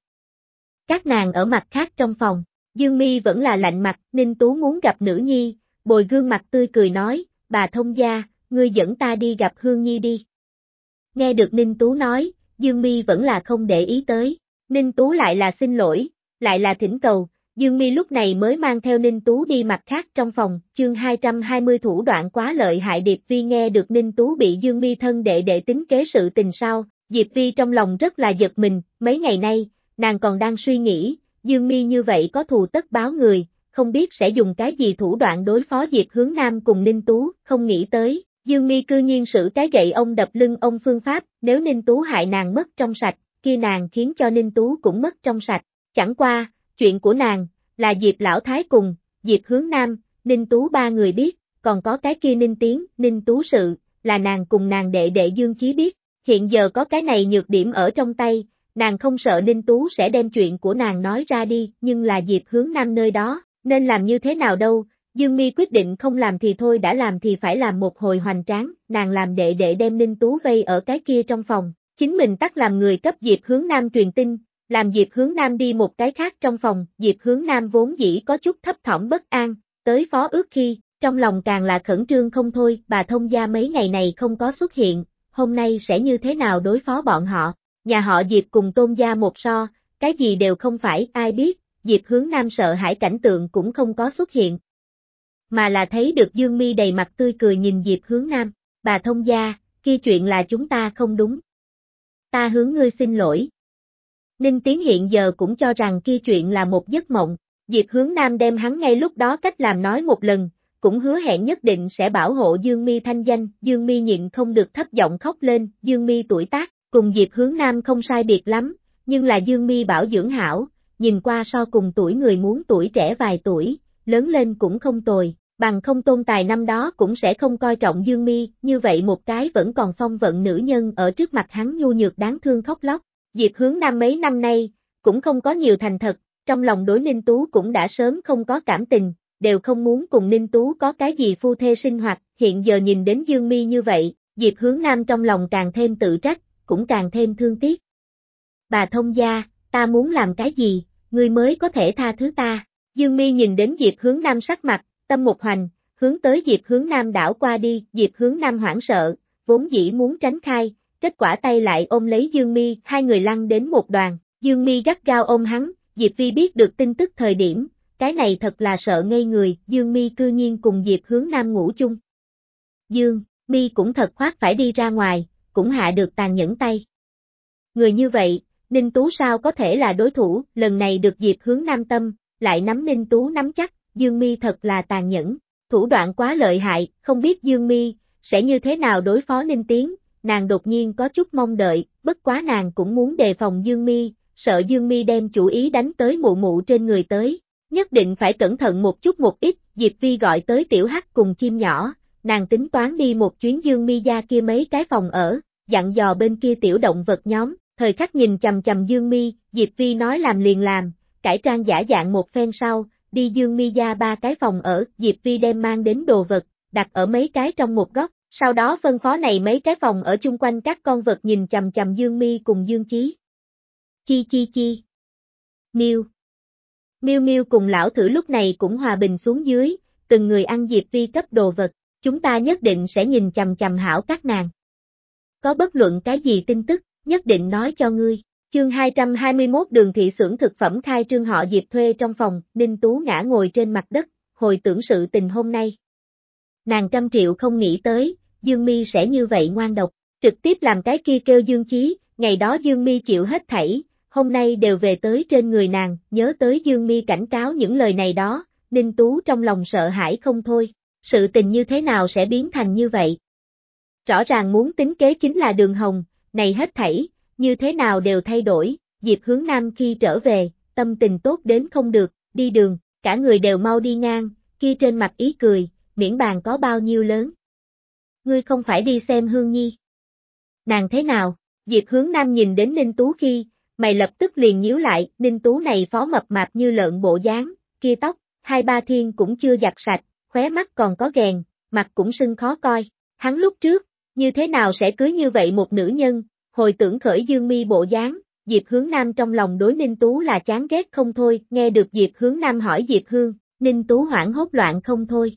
Các nàng ở mặt khác trong phòng, Dương Mi vẫn là lạnh mặt, Ninh Tú muốn gặp nữ nhi, bồi gương mặt tươi cười nói, bà thông gia, ngươi dẫn ta đi gặp Hương Nhi đi. Nghe được Ninh Tú nói, Dương Mi vẫn là không để ý tới, Ninh Tú lại là xin lỗi, lại là thỉnh cầu, Dương Mi lúc này mới mang theo Ninh Tú đi mặt khác trong phòng, chương 220 thủ đoạn quá lợi hại. Diệp Vi nghe được Ninh Tú bị Dương Mi thân đệ tính kế sự tình sao, Diệp Vi trong lòng rất là giật mình, mấy ngày nay, nàng còn đang suy nghĩ, Dương Mi như vậy có thù tất báo người, không biết sẽ dùng cái gì thủ đoạn đối phó Diệp Hướng Nam cùng Ninh Tú, không nghĩ tới, Dương Mi cư nhiên sử cái gậy ông đập lưng ông phương pháp, nếu Ninh Tú hại nàng mất trong sạch, kia nàng khiến cho Ninh Tú cũng mất trong sạch, chẳng qua, chuyện của nàng, là Diệp Lão Thái cùng, Diệp Hướng Nam, Ninh Tú ba người biết, còn có cái kia Ninh Tiến, Ninh Tú sự, là nàng cùng nàng đệ Dương Chí biết, hiện giờ có cái này nhược điểm ở trong tay, nàng không sợ Ninh Tú sẽ đem chuyện của nàng nói ra đi, nhưng là Diệp Hướng Nam nơi đó, nên làm như thế nào đâu, Dương Mi quyết định không làm thì thôi, đã làm thì phải làm một hồi hoành tráng, nàng làm đệ đem Ninh Tú vây ở cái kia trong phòng, chính mình tắt làm người cấp Diệp Hướng Nam truyền tin, làm Diệp Hướng Nam đi một cái khác trong phòng, Diệp Hướng Nam vốn dĩ có chút thấp thỏm bất an, tới phó ước khi, trong lòng càng là khẩn trương không thôi, bà thông gia mấy ngày này không có xuất hiện, hôm nay sẽ như thế nào đối phó bọn họ, nhà họ Diệp cùng Tôn gia một so, cái gì đều không phải, ai biết, Diệp Hướng Nam sợ hãi cảnh tượng cũng không có xuất hiện, mà là thấy được Dương Mi đầy mặt tươi cười nhìn Diệp Hướng Nam, bà thông gia, kia chuyện là chúng ta không đúng. Ta hướng ngươi xin lỗi. Ninh Tiến hiện giờ cũng cho rằng kia chuyện là một giấc mộng, Diệp Hướng Nam đem hắn ngay lúc đó cách làm nói một lần, cũng hứa hẹn nhất định sẽ bảo hộ Dương Mi thanh danh, Dương Mi nhịn không được thấp giọng khóc lên, Dương Mi tuổi tác, cùng Diệp Hướng Nam không sai biệt lắm, nhưng là Dương Mi bảo dưỡng hảo, nhìn qua so cùng tuổi người muốn tuổi trẻ vài tuổi, lớn lên cũng không tồi, bằng không Tôn Tài năm đó cũng sẽ không coi trọng Dương Mi, như vậy một cái vẫn còn phong vận nữ nhân ở trước mặt hắn nhu nhược đáng thương khóc lóc. Diệp Hướng Nam mấy năm nay, cũng không có nhiều thành thật, trong lòng đối Ninh Tú cũng đã sớm không có cảm tình, đều không muốn cùng Ninh Tú có cái gì phu thê sinh hoạt, hiện giờ nhìn đến Dương Mi như vậy, Diệp Hướng Nam trong lòng càng thêm tự trách, cũng càng thêm thương tiếc. Bà thông gia, ta muốn làm cái gì, ngươi mới có thể tha thứ ta, Dương Mi nhìn đến Diệp Hướng Nam sắc mặt, tâm một hoành, hướng tới Diệp Hướng Nam đảo qua đi, Diệp Hướng Nam hoảng sợ, vốn dĩ muốn tránh khai, kết quả tay lại ôm lấy Dương Mi, hai người lăn đến một đoàn, Dương Mi gắt gao ôm hắn, Diệp Vi biết được tin tức thời điểm, cái này thật là sợ ngây người, Dương Mi cư nhiên cùng Diệp Hướng Nam ngủ chung. Dương Mi cũng thật khoát phải đi ra ngoài, cũng hạ được tàn nhẫn tay. Người như vậy, Ninh Tú sao có thể là đối thủ, lần này được Diệp Hướng Nam tâm, lại nắm Ninh Tú nắm chắc, Dương Mi thật là tàn nhẫn, thủ đoạn quá lợi hại, không biết Dương Mi sẽ như thế nào đối phó Ninh Tiến. Nàng đột nhiên có chút mong đợi, bất quá nàng cũng muốn đề phòng Dương Mi, sợ Dương Mi đem chủ ý đánh tới mụ mụ trên người tới, nhất định phải cẩn thận một chút một ít, Diệp Vi gọi tới Tiểu Hắc cùng chim nhỏ, nàng tính toán đi một chuyến Dương Mi gia kia mấy cái phòng ở, dặn dò bên kia tiểu động vật nhóm, thời khắc nhìn chằm chằm Dương Mi, Diệp Vi nói làm liền làm, cải trang giả dạng một phen sau, đi Dương Mi gia ba cái phòng ở, Diệp Vi đem mang đến đồ vật, đặt ở mấy cái trong một góc. Sau đó phân phó này mấy cái phòng ở chung quanh các con vật nhìn chằm chằm Dương Mi cùng Dương Chí. Chi chi chi. Miêu. Miêu Miêu cùng lão thử lúc này cũng hòa bình xuống dưới, từng người ăn Diệp Vi cấp đồ vật, chúng ta nhất định sẽ nhìn chằm chằm hảo các nàng. Có bất luận cái gì tin tức, nhất định nói cho ngươi. Chương 221 Đường thị xưởng thực phẩm khai trương họ Diệp thuê trong phòng, Ninh Tú ngã ngồi trên mặt đất, hồi tưởng sự tình hôm nay. Nàng trăm triệu không nghĩ tới, Dương Mi sẽ như vậy ngoan độc, trực tiếp làm cái kia kêu Dương Chí, ngày đó Dương Mi chịu hết thảy, hôm nay đều về tới trên người nàng, nhớ tới Dương Mi cảnh cáo những lời này đó, Ninh Tú trong lòng sợ hãi không thôi, sự tình như thế nào sẽ biến thành như vậy? Rõ ràng muốn tính kế chính là Đường Hồng, này hết thảy, như thế nào đều thay đổi, Diệp Hướng Nam khi trở về, tâm tình tốt đến không được, đi đường, cả người đều mau đi ngang, kia trên mặt ý cười, miễn bàn có bao nhiêu lớn. Ngươi không phải đi xem Hương Nhi. Nàng thế nào? Diệp Hướng Nam nhìn đến Ninh Tú khi, mày lập tức liền nhíu lại, Ninh Tú này phó mập mạp như lợn bộ dáng, kia tóc, 2-3 thiên cũng chưa giặt sạch, khóe mắt còn có ghèn, mặt cũng sưng khó coi. Hắn lúc trước, như thế nào sẽ cưới như vậy một nữ nhân, hồi tưởng khởi Dương Mi bộ dáng, Diệp Hướng Nam trong lòng đối Ninh Tú là chán ghét không thôi, nghe được Diệp Hướng Nam hỏi Diệp Hương, Ninh Tú hoảng hốt loạn không thôi.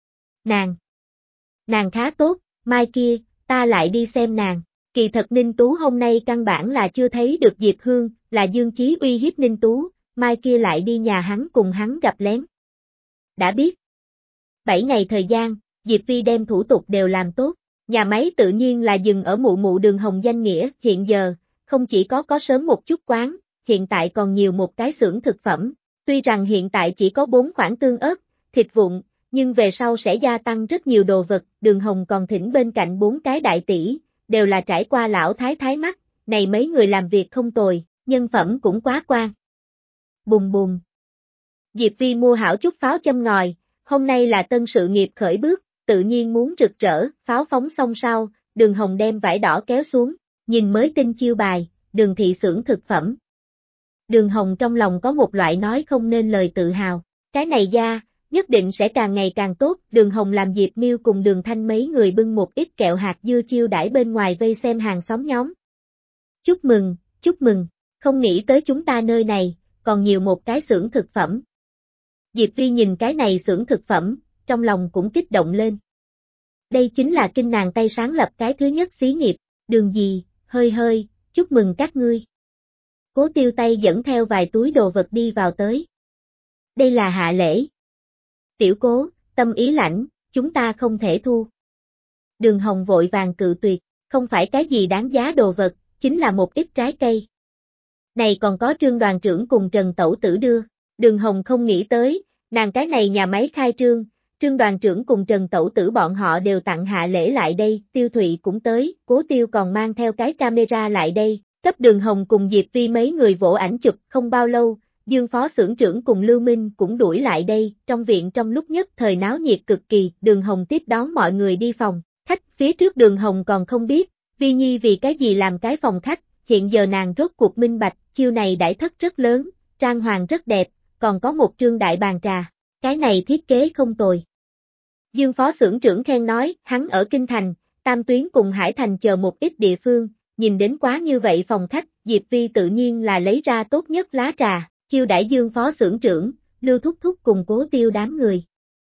Nàng khá tốt, mai kia, ta lại đi xem nàng. Kỳ thật Ninh Tú hôm nay căn bản là chưa thấy được Diệp Hương, là Dương Chí uy hiếp Ninh Tú, mai kia lại đi nhà hắn cùng hắn gặp lén. Đã biết. 7 ngày thời gian, Diệp Phi đem thủ tục đều làm tốt, nhà máy tự nhiên là dừng ở mụ mụ Đường Hồng danh nghĩa, hiện giờ, không chỉ có sớm một chút quán, hiện tại còn nhiều một cái xưởng thực phẩm, tuy rằng hiện tại chỉ có 4 khoản tương ớt, thịt vụn, nhưng về sau sẽ gia tăng rất nhiều đồ vật, Đường Hồng còn thỉnh bên cạnh 4 cái đại tỷ, đều là trải qua lão thái thái mắt, này mấy người làm việc không tồi, nhân phẩm cũng quá quan. Bùm bùm. Diệp Phi mua hảo chút pháo châm ngòi, hôm nay là tân sự nghiệp khởi bước, tự nhiên muốn rực rỡ, pháo phóng xong sau, Đường Hồng đem vải đỏ kéo xuống, nhìn mới tinh chiêu bài, Đường thị xưởng thực phẩm. Đường Hồng trong lòng có một loại nói không nên lời tự hào, cái này ra, nhất định sẽ càng ngày càng tốt, Đường Hồng làm Diệp Miêu cùng Đường Thanh mấy người bưng một ít kẹo hạt dưa chiêu đãi bên ngoài vây xem hàng xóm nhóm. Chúc mừng, không nghĩ tới chúng ta nơi này, còn nhiều một cái xưởng thực phẩm. Diệp Vi nhìn cái này xưởng thực phẩm, trong lòng cũng kích động lên. Đây chính là kinh nàng tay sáng lập cái thứ nhất xí nghiệp, Đường gì, hơi, chúc mừng các ngươi. Cố Tiêu tay dẫn theo vài túi đồ vật đi vào tới. Đây là hạ lễ. Tiểu Cố, tâm ý lãnh, chúng ta không thể thu. Đường Hồng vội vàng cự tuyệt, không phải cái gì đáng giá đồ vật, chính là một ít trái cây. Này còn có Trương đoàn trưởng cùng Trần Tẩu Tử đưa, Đường Hồng không nghĩ tới, nàng cái này nhà máy khai trương, Trương đoàn trưởng cùng Trần Tẩu Tử bọn họ đều tặng hạ lễ lại đây, Tiêu Thụy cũng tới, Cố Tiêu còn mang theo cái camera lại đây, cấp Đường Hồng cùng Diệp Vi mấy người vỗ ảnh chụp, không bao lâu, Dương phó xưởng trưởng cùng Lưu Minh cũng đuổi lại đây, trong viện trong lúc nhất thời náo nhiệt cực kỳ, Đường Hồng tiếp đón mọi người đi phòng khách, phía trước Đường Hồng còn không biết, Vi Nhi vì cái gì làm cái phòng khách, hiện giờ nàng rốt cuộc minh bạch, chiêu này đãi thất rất lớn, trang hoàng rất đẹp, còn có một trương đại bàn trà, cái này thiết kế không tồi. Dương phó xưởng trưởng khen nói, hắn ở Kinh Thành, Tam Tuyến cùng Hải Thành chờ một ít địa phương, nhìn đến quá như vậy phòng khách, Diệp Vi tự nhiên là lấy ra tốt nhất lá trà, chiêu đãi Dương phó xưởng trưởng, Lưu Thúc Thúc cùng Cố Tiêu đám người.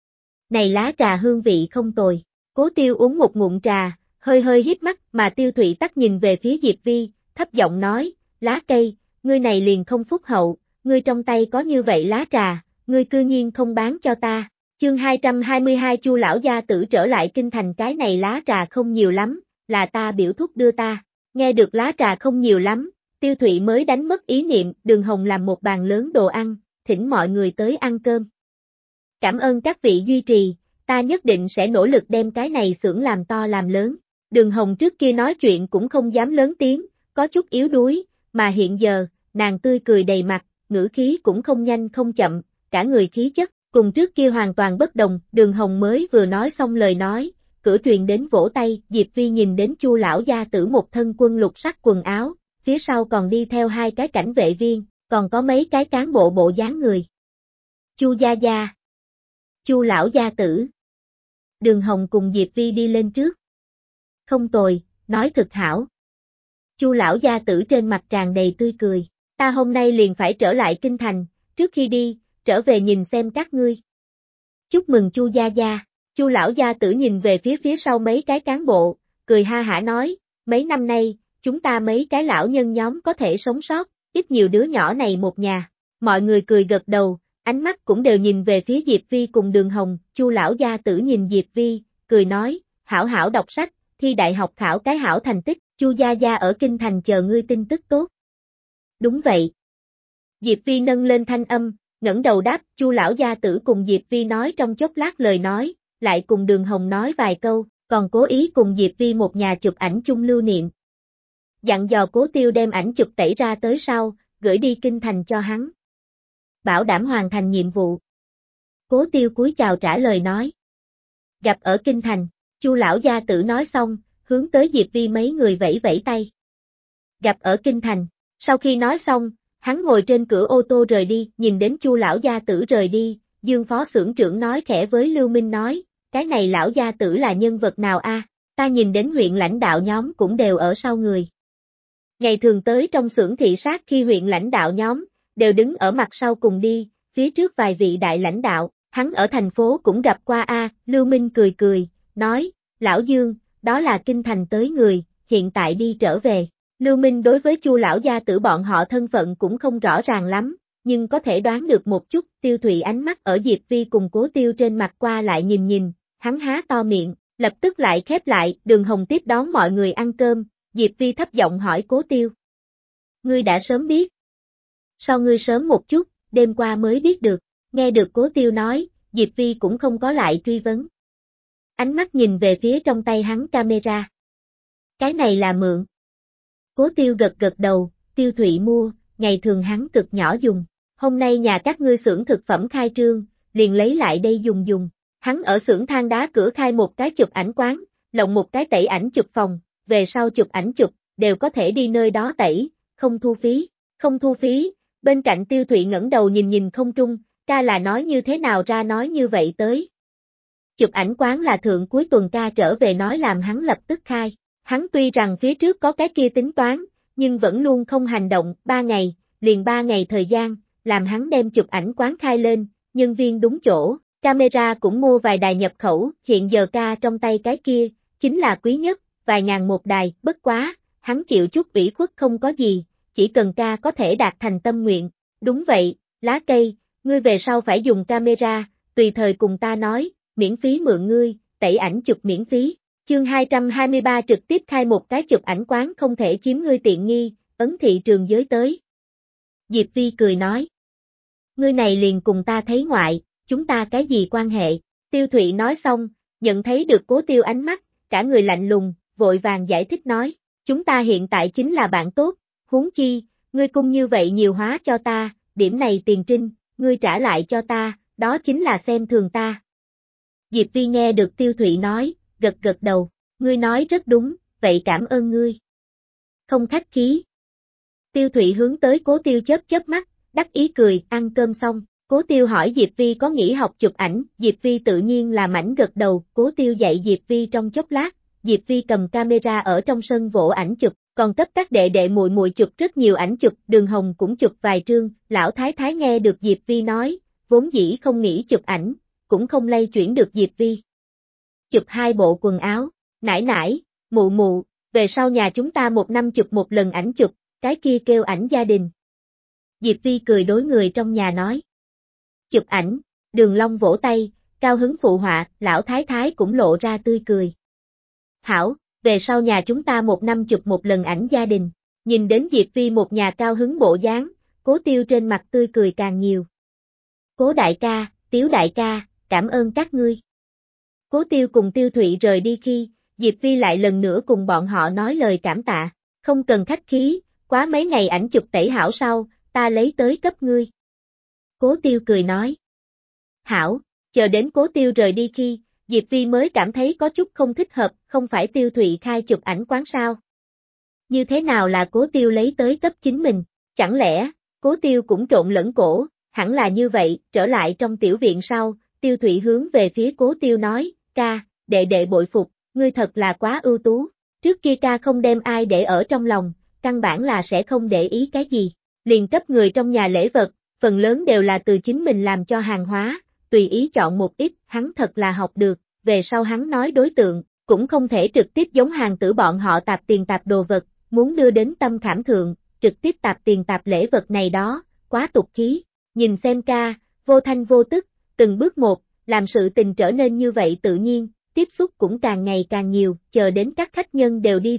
Này lá trà hương vị không tồi, Cố Tiêu uống một ngụm trà, hơi híp mắt mà Tiêu Thụy tắt nhìn về phía Diệp Vi, thấp giọng nói, lá cây, ngươi này liền không phúc hậu, ngươi trong tay có như vậy lá trà, ngươi cư nhiên không bán cho ta. Chương 222 Chu lão gia tử trở lại Kinh Thành, cái này lá trà không nhiều lắm, là ta biểu thúc đưa ta. Nghe được lá trà không nhiều lắm, Tiêu Thụy mới đánh mất ý niệm, Đường Hồng làm một bàn lớn đồ ăn, thỉnh mọi người tới ăn cơm. Cảm ơn các vị duy trì, ta nhất định sẽ nỗ lực đem cái này xưởng làm to làm lớn. Đường Hồng trước kia nói chuyện cũng không dám lớn tiếng, có chút yếu đuối, mà hiện giờ, nàng tươi cười đầy mặt, ngữ khí cũng không nhanh không chậm, cả người khí chất, cùng trước kia hoàn toàn bất đồng. Đường Hồng mới vừa nói xong lời nói, cửa truyền đến vỗ tay, Diệp Vi nhìn đến Chu lão gia tử một thân quân lục sắc quần áo, phía sau còn đi theo 2 cái cảnh vệ viên, còn có mấy cái cán bộ bộ dáng người. Chu gia gia, Chu lão gia tử. Đường Hồng cùng Diệp Vi đi lên trước. Không tồi, nói thực hảo. Chu lão gia tử trên mặt tràn đầy tươi cười, ta hôm nay liền phải trở lại Kinh Thành, trước khi đi, trở về nhìn xem các ngươi. Chúc mừng Chu gia gia. Chu lão gia tử nhìn về phía sau mấy cái cán bộ, cười ha hả nói, mấy năm nay, chúng ta mấy cái lão nhân nhóm có thể sống sót, ít nhiều đứa nhỏ này một nhà. Mọi người cười gật đầu, ánh mắt cũng đều nhìn về phía Diệp Vi cùng Đường Hồng. Chu lão gia tử nhìn Diệp Vi, cười nói, hảo hảo đọc sách, thi đại học khảo cái hảo thành tích, Chu gia gia ở kinh thành chờ ngươi tin tức tốt. Đúng vậy. Diệp Vi nâng lên thanh âm, ngẩng đầu đáp, Chu lão gia tử cùng Diệp Vi nói trong chốc lát lời nói, lại cùng Đường Hồng nói vài câu, còn cố ý cùng Diệp Vi một nhà chụp ảnh chung lưu niệm. Dặn dò Cố Tiêu đem ảnh chụp tẩy ra tới sau, gửi đi kinh thành cho hắn. Bảo đảm hoàn thành nhiệm vụ. Cố Tiêu cúi chào trả lời nói. Gặp ở kinh thành, Chu lão gia tử nói xong, hướng tới Diệp Vi mấy người vẫy vẫy tay. Gặp ở kinh thành, sau khi nói xong, hắn ngồi trên cửa ô tô rời đi, nhìn đến Chu lão gia tử rời đi, Dương phó xưởng trưởng nói khẽ với Lưu Minh nói, cái này lão gia tử là nhân vật nào a? Ta nhìn đến huyện lãnh đạo nhóm cũng đều ở sau người. Ngày thường tới trong xưởng thị sát khi huyện lãnh đạo nhóm, đều đứng ở mặt sau cùng đi, phía trước vài vị đại lãnh đạo, hắn ở thành phố cũng gặp qua a. Lưu Minh cười cười, nói, lão Dương, đó là kinh thành tới người, hiện tại đi trở về. Lưu Minh đối với Chu lão gia tử bọn họ thân phận cũng không rõ ràng lắm, nhưng có thể đoán được một chút. Tiêu Thụy ánh mắt ở Diệp Vi cùng Cố Tiêu trên mặt qua lại nhìn, hắn há to miệng, lập tức lại khép lại. Đường Hồng tiếp đón mọi người ăn cơm, Diệp Vi thấp giọng hỏi Cố Tiêu. Ngươi đã sớm biết. Sao ngươi sớm một chút, đêm qua mới biết được, nghe được Cố Tiêu nói, Diệp Vi cũng không có lại truy vấn. Ánh mắt nhìn về phía trong tay hắn camera. Cái này là mượn. Cố Tiêu gật đầu, Tiêu Thụy mua, ngày thường hắn cực nhỏ dùng. Hôm nay nhà các ngươi xưởng thực phẩm khai trương, liền lấy lại đây dùng. Hắn ở xưởng than đá cửa khai một cái chụp ảnh quán, lộng một cái tẩy ảnh chụp phòng, về sau chụp ảnh chụp, đều có thể đi nơi đó tẩy, không thu phí. Không thu phí, bên cạnh Tiêu Thụy ngẩng đầu nhìn không trung, ca là nói như thế nào ra nói như vậy tới. Chụp ảnh quán là thượng cuối tuần ca trở về nói làm hắn lập tức khai. Hắn tuy rằng phía trước có cái kia tính toán, nhưng vẫn luôn không hành động. 3 ngày, liền 3 ngày thời gian, làm hắn đem chụp ảnh quán khai lên, nhân viên đúng chỗ, camera cũng mua vài đài nhập khẩu, hiện giờ ca trong tay cái kia, chính là quý nhất, vài ngàn một đài, bất quá, hắn chịu chút ủy khuất không có gì, chỉ cần ca có thể đạt thành tâm nguyện. Đúng vậy, lá cây, ngươi về sau phải dùng camera, tùy thời cùng ta nói, miễn phí mượn ngươi, tẩy ảnh chụp miễn phí. Chương 223 trực tiếp khai một cái chụp ảnh quán không thể chiếm ngươi tiện nghi, ấn thị trường giới tới. Diệp Vi cười nói. Ngươi này liền cùng ta thấy ngoại, chúng ta cái gì quan hệ? Tiêu Thụy nói xong, nhận thấy được Cố Tiêu ánh mắt, cả người lạnh lùng, vội vàng giải thích nói, chúng ta hiện tại chính là bạn tốt, huống chi, ngươi cung như vậy nhiều hóa cho ta, điểm này tiền trinh, ngươi trả lại cho ta, đó chính là xem thường ta. Diệp Vi nghe được Tiêu Thụy nói, gật đầu, ngươi nói rất đúng, vậy cảm ơn ngươi. Không khách khí. Tiêu Thụy hướng tới Cố Tiêu chớp mắt, đắc ý cười, ăn cơm xong, Cố Tiêu hỏi Diệp Vi có nghỉ học chụp ảnh, Diệp Vi tự nhiên là mảnh gật đầu, Cố Tiêu dạy Diệp Vi trong chốc lát, Diệp Vi cầm camera ở trong sân vỗ ảnh chụp, còn cấp các đệ đệ muội muội chụp rất nhiều ảnh chụp, Đường Hồng cũng chụp vài trương, lão thái thái nghe được Diệp Vi nói, vốn dĩ không nghĩ chụp ảnh, cũng không lay chuyển được Diệp Vi. Chụp 2 bộ quần áo, nải, mụ, về sau nhà chúng ta 1 năm chụp 1 lần ảnh chụp, cái kia kêu ảnh gia đình. Diệp Vi cười đối người trong nhà nói. Chụp ảnh, Đường Long vỗ tay, cao hứng phụ họa, lão thái thái cũng lộ ra tươi cười. Hảo, về sau nhà chúng ta 1 năm chụp 1 lần ảnh gia đình, nhìn đến Diệp Vi một nhà cao hứng bộ dáng, Cố Tiêu trên mặt tươi cười càng nhiều. Cố đại ca, Tiếu đại ca, cảm ơn các ngươi. Cố Tiêu cùng Tiêu Thụy rời đi khi, Diệp Vi lại lần nữa cùng bọn họ nói lời cảm tạ, không cần khách khí, quá mấy ngày ảnh chụp tẩy hảo sau, ta lấy tới cấp ngươi. Cố Tiêu cười nói. Hảo, chờ đến Cố Tiêu rời đi khi, Diệp Vi mới cảm thấy có chút không thích hợp, không phải Tiêu Thụy khai chụp ảnh quán sao. Như thế nào là Cố Tiêu lấy tới cấp chính mình, chẳng lẽ, Cố Tiêu cũng trộn lẫn cổ, hẳn là như vậy, trở lại trong tiểu viện sau, Tiêu Thụy hướng về phía Cố Tiêu nói, ca, đệ đệ bội phục, ngươi thật là quá ưu tú, trước kia ca không đem ai để ở trong lòng, căn bản là sẽ không để ý cái gì, liền cấp người trong nhà lễ vật, phần lớn đều là từ chính mình làm cho hàng hóa, tùy ý chọn một ít, hắn thật là học được, về sau hắn nói đối tượng, cũng không thể trực tiếp giống hàng tử bọn họ tạp tiền tạp đồ vật, muốn đưa đến tâm khảm thượng, trực tiếp tạp tiền tạp lễ vật này đó, quá tục khí, nhìn xem ca, vô thanh vô tức, từng bước một, làm sự tình trở nên như vậy tự nhiên, tiếp xúc cũng càng ngày càng nhiều, chờ đến các khách nhân đều đi rồi,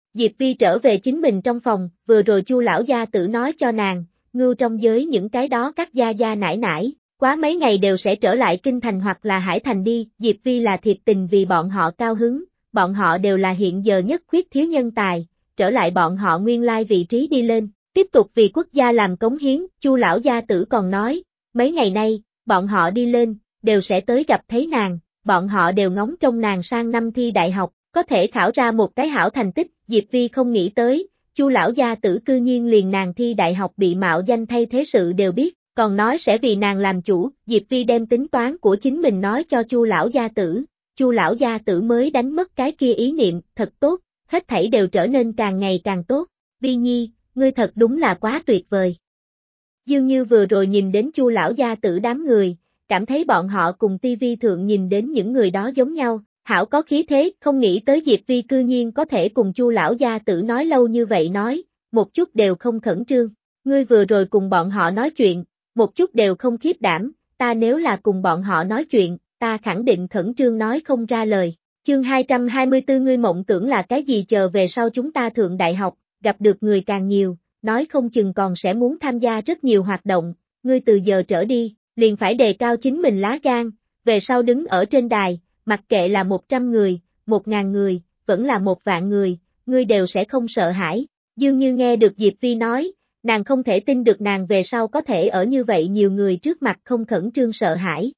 Diệp Vi trở về chính mình trong phòng, vừa rồi Chu lão gia tử nói cho nàng, ngưu trong giới những cái đó các gia gia nải nải, quá mấy ngày đều sẽ trở lại kinh thành hoặc là hải thành đi, Diệp Vi là thiệt tình vì bọn họ cao hứng, bọn họ đều là hiện giờ nhất khuyết thiếu nhân tài, trở lại bọn họ nguyên lai vị trí đi lên, tiếp tục vì quốc gia làm cống hiến, Chu lão gia tử còn nói, mấy ngày nay, bọn họ đi lên, đều sẽ tới gặp thấy nàng, bọn họ đều ngóng trông nàng sang năm thi đại học, có thể khảo ra một cái hảo thành tích, Diệp Vi không nghĩ tới, Chu lão gia tử cư nhiên liền nàng thi đại học bị mạo danh thay thế sự đều biết, còn nói sẽ vì nàng làm chủ, Diệp Vi đem tính toán của chính mình nói cho Chu lão gia tử, Chu lão gia tử mới đánh mất cái kia ý niệm, thật tốt, hết thảy đều trở nên càng ngày càng tốt, Vi Nhi, ngươi thật đúng là quá tuyệt vời. Dương Như vừa rồi nhìn đến Chu lão gia tử đám người, cảm thấy bọn họ cùng tivi thượng nhìn đến những người đó giống nhau, hảo có khí thế, không nghĩ tới Diệp Vi cư nhiên có thể cùng Chu lão gia tử nói lâu như vậy nói, một chút đều không khẩn trương. Ngươi vừa rồi cùng bọn họ nói chuyện, một chút đều không khiếp đảm, ta nếu là cùng bọn họ nói chuyện, ta khẳng định khẩn trương nói không ra lời. Chương 224 ngươi mộng tưởng là cái gì chờ về sau chúng ta thượng đại học, gặp được người càng nhiều, nói không chừng còn sẽ muốn tham gia rất nhiều hoạt động, ngươi từ giờ trở đi, liền phải đề cao chính mình lá gan, về sau đứng ở trên đài, mặc kệ là 100 người, 1000 người, vẫn là 1 vạn người, ngươi đều sẽ không sợ hãi. Dương Như nghe được Diệp Vi nói, nàng không thể tin được nàng về sau có thể ở như vậy nhiều người trước mặt không khẩn trương sợ hãi.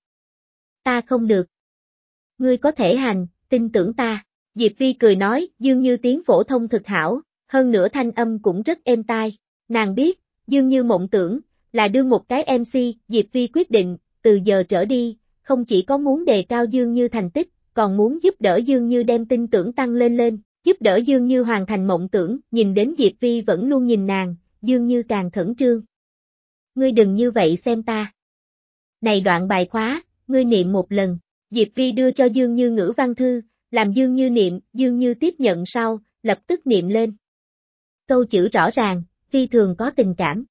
Ta không được. Ngươi có thể hành, tin tưởng ta. Diệp Vi cười nói, Dương Như tiếng phổ thông thực hảo, hơn nữa thanh âm cũng rất êm tai. Nàng biết, Dương Như mộng tưởng, là đương một cái MC, Diệp Vi quyết định, từ giờ trở đi, không chỉ có muốn đề cao Dương Như thành tích, còn muốn giúp đỡ Dương Như đem tin tưởng tăng lên, giúp đỡ Dương Như hoàn thành mộng tưởng, nhìn đến Diệp Vi vẫn luôn nhìn nàng, Dương Như càng khẩn trương. Ngươi đừng như vậy xem ta. Này đoạn bài khóa, ngươi niệm một lần, Diệp Vi đưa cho Dương Như ngữ văn thư, làm Dương Như niệm, Dương Như tiếp nhận sau, lập tức niệm lên. Câu chữ rõ ràng, phi thường có tình cảm.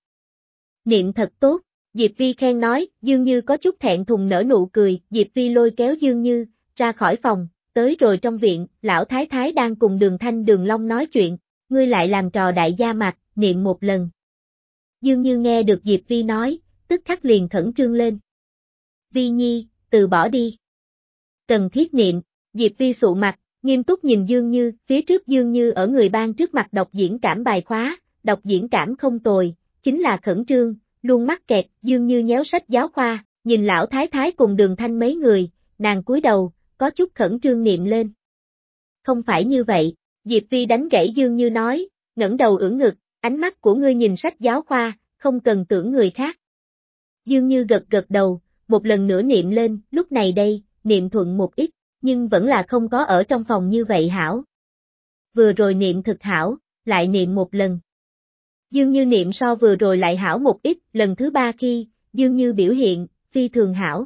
Niệm thật tốt, Diệp Vi khen nói, Dương Như có chút thẹn thùng nở nụ cười, Diệp Vi lôi kéo Dương Như, ra khỏi phòng, tới rồi trong viện, lão thái thái đang cùng Đường Thanh Đường Long nói chuyện, ngươi lại làm trò đại gia mặt, niệm một lần. Dương Như nghe được Diệp Vi nói, tức khắc liền khẩn trương lên. Vi Nhi, từ bỏ đi. Cần thiết niệm, Diệp Vi sụ mặt, nghiêm túc nhìn Dương Như, phía trước Dương Như ở người ban trước mặt đọc diễn cảm bài khóa, đọc diễn cảm không tồi, chính là khẩn trương, luôn mắc kẹt, Dương Như nhéo sách giáo khoa, nhìn lão thái thái cùng Đường Thanh mấy người, nàng cúi đầu, có chút khẩn trương niệm lên. Không phải như vậy, Diệp Vi đánh gãy Dương Như nói, ngẩng đầu ưỡn ngực, ánh mắt của ngươi nhìn sách giáo khoa, không cần tưởng người khác. Dương Như gật gật đầu, một lần nữa niệm lên, lúc này đây, niệm thuận một ít, nhưng vẫn là không có ở trong phòng như vậy hảo. Vừa rồi niệm thực hảo, lại niệm một lần. Dương Như niệm so vừa rồi lại hảo một ít, lần thứ 3 khi, Dương Như biểu hiện, phi thường hảo.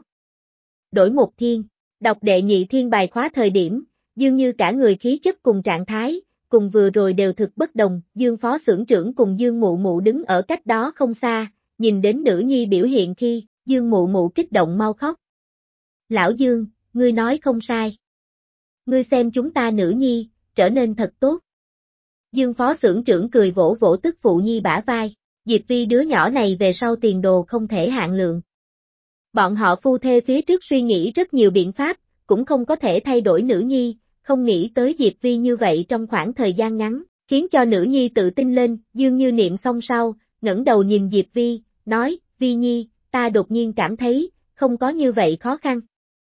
Đổi một thiên, đọc đệ nhị thiên bài khóa thời điểm, Dương Như cả người khí chất cùng trạng thái, cùng vừa rồi đều thực bất đồng, Dương phó xưởng trưởng cùng Dương Mụ Mụ đứng ở cách đó không xa, nhìn đến nữ nhi biểu hiện khi, Dương Mụ Mụ kích động mau khóc. Lão Dương, ngươi nói không sai. Ngươi xem chúng ta nữ nhi, trở nên thật tốt. Dương phó xưởng trưởng cười vỗ vỗ tức phụ nhi bả vai, Diệp Vi đứa nhỏ này về sau tiền đồ không thể hạn lượng. Bọn họ phu thê phía trước suy nghĩ rất nhiều biện pháp, cũng không có thể thay đổi nữ nhi, không nghĩ tới Diệp Vi như vậy trong khoảng thời gian ngắn, khiến cho nữ nhi tự tin lên, Dương Như niệm xong sau, ngẩng đầu nhìn Diệp Vi, nói, Vi Nhi, ta đột nhiên cảm thấy, không có như vậy khó khăn.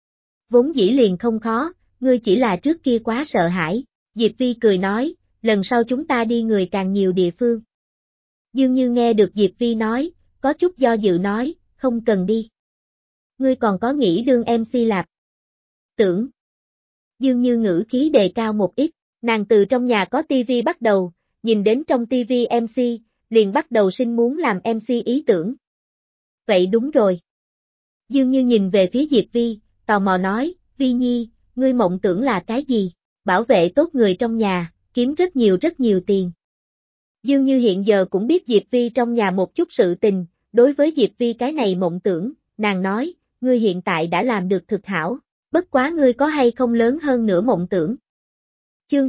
Vốn dĩ liền không khó, ngươi chỉ là trước kia quá sợ hãi, Diệp Vi cười nói, lần sau chúng ta đi người càng nhiều địa phương. Dương Như nghe được Diệp Vi nói, có chút do dự nói, không cần đi. Ngươi còn có nghĩ đương MC lạp? Tưởng. Dương Như ngữ khí đề cao một ít, nàng từ trong nhà có tivi bắt đầu, nhìn đến trong tivi MC, liền bắt đầu sinh muốn làm MC ý tưởng. Vậy đúng rồi. Dương Như nhìn về phía Diệp Vi, tò mò nói, Vi Nhi, ngươi mộng tưởng là cái gì? Bảo vệ tốt người trong nhà, kiếm rất nhiều tiền. Dương Như hiện giờ cũng biết Diệp Vi trong nhà một chút sự tình, đối với Diệp Vi cái này mộng tưởng, nàng nói, ngươi hiện tại đã làm được thực hảo, bất quá ngươi có hay không lớn hơn nữa mộng tưởng. Chương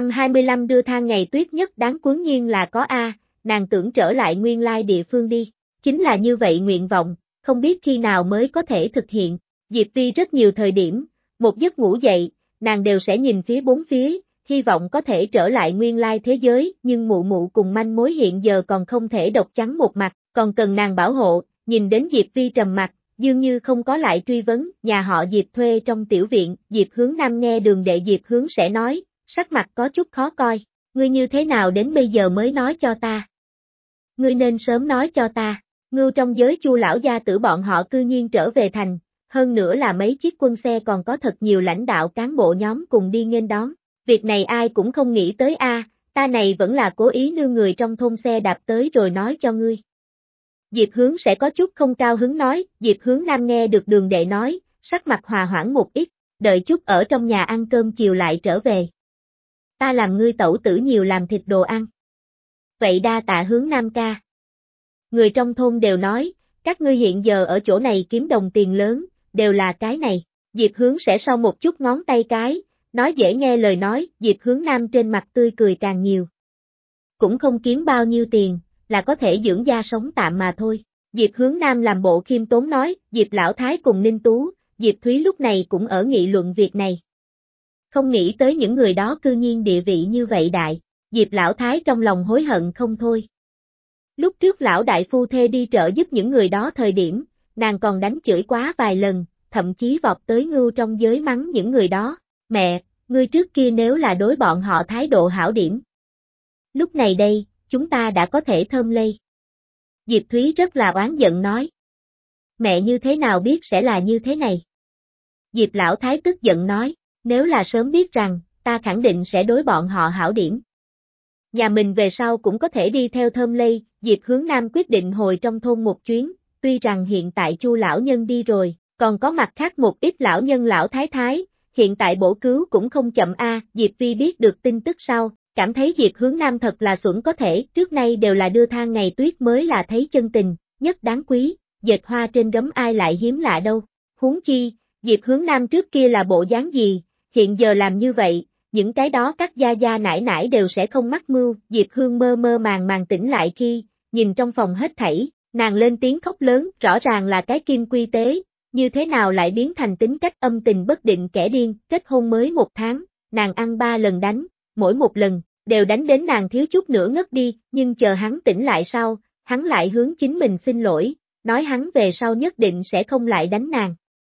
225 đưa than ngày tuyết nhất đáng cuốn nhiên là có A, nàng tưởng trở lại nguyên lai địa phương đi. Chính là như vậy nguyện vọng, không biết khi nào mới có thể thực hiện. Diệp Vi rất nhiều thời điểm, một giấc ngủ dậy, nàng đều sẽ nhìn phía bốn phía, hy vọng có thể trở lại nguyên lai thế giới, nhưng mụ mụ cùng manh mối hiện giờ còn không thể độc trắng một mặt, còn cần nàng bảo hộ, nhìn đến Diệp Vi trầm mặt, dường như không có lại truy vấn, nhà họ Diệp thuê trong tiểu viện, Diệp Hướng Nam nghe đường đệ Diệp Hướng sẽ nói, sắc mặt có chút khó coi, ngươi như thế nào đến bây giờ mới nói cho ta? Ngươi nên sớm nói cho ta, ngưu trong giới Chu lão gia tử bọn họ cư nhiên trở về thành, hơn nữa là mấy chiếc quân xe còn có thật nhiều lãnh đạo cán bộ nhóm cùng đi nghênh đón, việc này ai cũng không nghĩ tới a, ta này vẫn là cố ý nương người trong thôn xe đạp tới rồi nói cho ngươi. Diệp Hướng sẽ có chút không cao hứng nói, Diệp Hướng Nam nghe được đường đệ nói, sắc mặt hòa hoãn một ít, đợi chút ở trong nhà ăn cơm chiều lại trở về. Ta làm ngươi tẩu tử nhiều làm thịt đồ ăn. Vậy đa tạ Hướng Nam ca. Người trong thôn đều nói, các ngươi hiện giờ ở chỗ này kiếm đồng tiền lớn, đều là cái này. Diệp Hướng sẽ sau một chút ngón tay cái, nói dễ nghe lời nói, Diệp Hướng Nam trên mặt tươi cười càng nhiều. Cũng không kiếm bao nhiêu tiền, là có thể dưỡng gia sống tạm mà thôi. Diệp Hướng Nam làm bộ khiêm tốn nói, Diệp Lão Thái cùng Ninh Tú, Diệp Thúy lúc này cũng ở nghị luận việc này. Không nghĩ tới những người đó cư nhiên địa vị như vậy đại, Diệp Lão Thái trong lòng hối hận không thôi. Lúc trước lão đại phu thê đi trợ giúp những người đó thời điểm, nàng còn đánh chửi quá vài lần, thậm chí vọt tới ngưu trong giới mắng những người đó, mẹ, ngươi trước kia nếu là đối bọn họ thái độ hảo điểm. Lúc này đây, chúng ta đã có thể thơm lây. Diệp Thúy rất là oán giận nói. Mẹ như thế nào biết sẽ là như thế này? Diệp Lão Thái tức giận nói, nếu là sớm biết rằng, ta khẳng định sẽ đối bọn họ hảo điểm. Nhà mình về sau cũng có thể đi theo thơm lây, Diệp Hướng Nam quyết định hồi trong thôn một chuyến, tuy rằng hiện tại Chu lão nhân đi rồi, còn có mặt khác một ít lão nhân lão thái thái, hiện tại bổ cứu cũng không chậm a. Diệp Vi biết được tin tức sau, cảm thấy Diệp Hướng Nam thật là xuẩn có thể, trước nay đều là đưa than ngày tuyết mới là thấy chân tình, nhất đáng quý, dệt hoa trên gấm ai lại hiếm lạ đâu. Huống chi, Diệp Hướng Nam trước kia là bộ dáng gì, hiện giờ làm như vậy, những cái đó các gia gia nải nải đều sẽ không mắc mưu. Diệp Hương mơ mơ màng tỉnh lại khi, nhìn trong phòng hết thảy, nàng lên tiếng khóc lớn, rõ ràng là cái kim quy tế, như thế nào lại biến thành tính cách âm tình bất định kẻ điên, kết hôn mới 1 tháng, nàng ăn 3 lần đánh, mỗi một lần, đều đánh đến nàng thiếu chút nữa ngất đi, nhưng chờ hắn tỉnh lại sau, hắn lại hướng chính mình xin lỗi, nói hắn về sau nhất định sẽ không lại đánh nàng.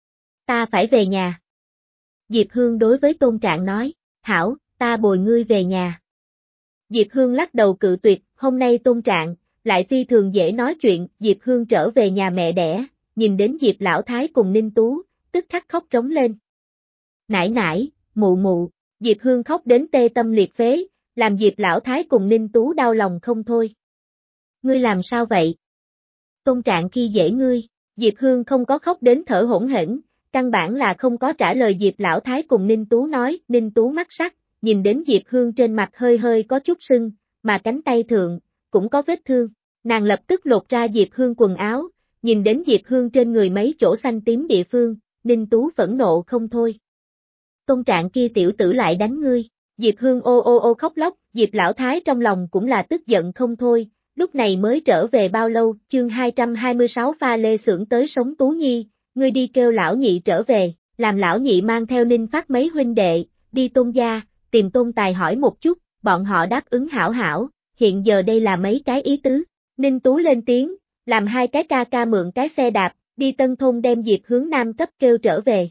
Ta phải về nhà. Diệp Hương đối với Tôn Trạng nói, hảo, ta bồi ngươi về nhà. Diệp Hương lắc đầu cự tuyệt, hôm nay Tôn Trạng, lại phi thường dễ nói chuyện, Diệp Hương trở về nhà mẹ đẻ, nhìn đến Diệp Lão Thái cùng Ninh Tú, tức khắc khóc trống lên. Nãi nãi, mụ mụ, Diệp Hương khóc đến tê tâm liệt phế, làm Diệp Lão Thái cùng Ninh Tú đau lòng không thôi. Ngươi làm sao vậy? Tôn Trạng khi dễ ngươi, Diệp Hương không có khóc đến thở hổn hển, căn bản là không có trả lời Diệp Lão Thái cùng Ninh Tú nói, Ninh Tú mắt sắc, nhìn đến Diệp Hương trên mặt hơi hơi có chút sưng, mà cánh tay thượng, cũng có vết thương, nàng lập tức lột ra Diệp Hương quần áo, nhìn đến Diệp Hương trên người mấy chỗ xanh tím địa phương, Ninh Tú phẫn nộ không thôi. Tôn Trạng kia tiểu tử lại đánh ngươi, Diệp Hương ô ô ô khóc lóc, Diệp Lão Thái trong lòng cũng là tức giận không thôi, lúc này mới trở về bao lâu, chương 226 pha lê xưởng tới sống Tú Nhi, ngươi đi kêu lão nhị trở về, làm lão nhị mang theo Ninh Phát mấy huynh đệ, đi Tôn gia, tìm Tôn Tài hỏi một chút, bọn họ đáp ứng hảo hảo, hiện giờ đây là mấy cái ý tứ. Ninh Tú lên tiếng, làm 2 cái ca ca mượn cái xe đạp, đi Tân Thôn đem Diệp Hướng Nam cấp kêu trở về.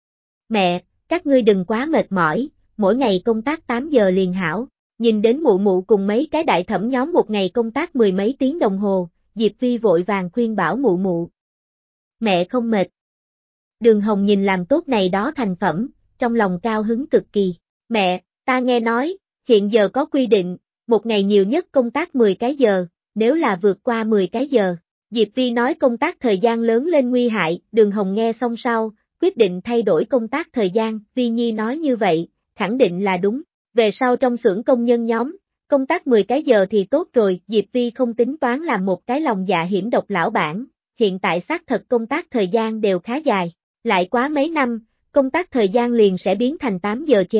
Mẹ, các ngươi đừng quá mệt mỏi, mỗi ngày công tác 8 giờ liền hảo, nhìn đến mụ mụ cùng mấy cái đại thẩm nhóm một ngày công tác 10 mấy tiếng đồng hồ, Diệp Vi vội vàng khuyên bảo mụ mụ. Mẹ không mệt. Đường Hồng nhìn làm tốt này đó thành phẩm, trong lòng cao hứng cực kỳ. Mẹ, ta nghe nói, hiện giờ có quy định, một ngày nhiều nhất công tác 10 cái giờ, nếu là vượt qua 10 cái giờ. Diệp Vi nói công tác thời gian lớn lên nguy hại, Đường Hồng nghe xong sau, quyết định thay đổi công tác thời gian, Vi Nhi nói như vậy, khẳng định là đúng. Về sau trong xưởng công nhân nhóm, công tác 10 cái giờ thì tốt rồi, Diệp Vi không tính toán làm một cái lòng dạ hiểm độc lão bản, hiện tại xác thật công tác thời gian đều khá dài, lại quá mấy năm, công tác thời gian liền sẽ biến thành 8 giờ chế,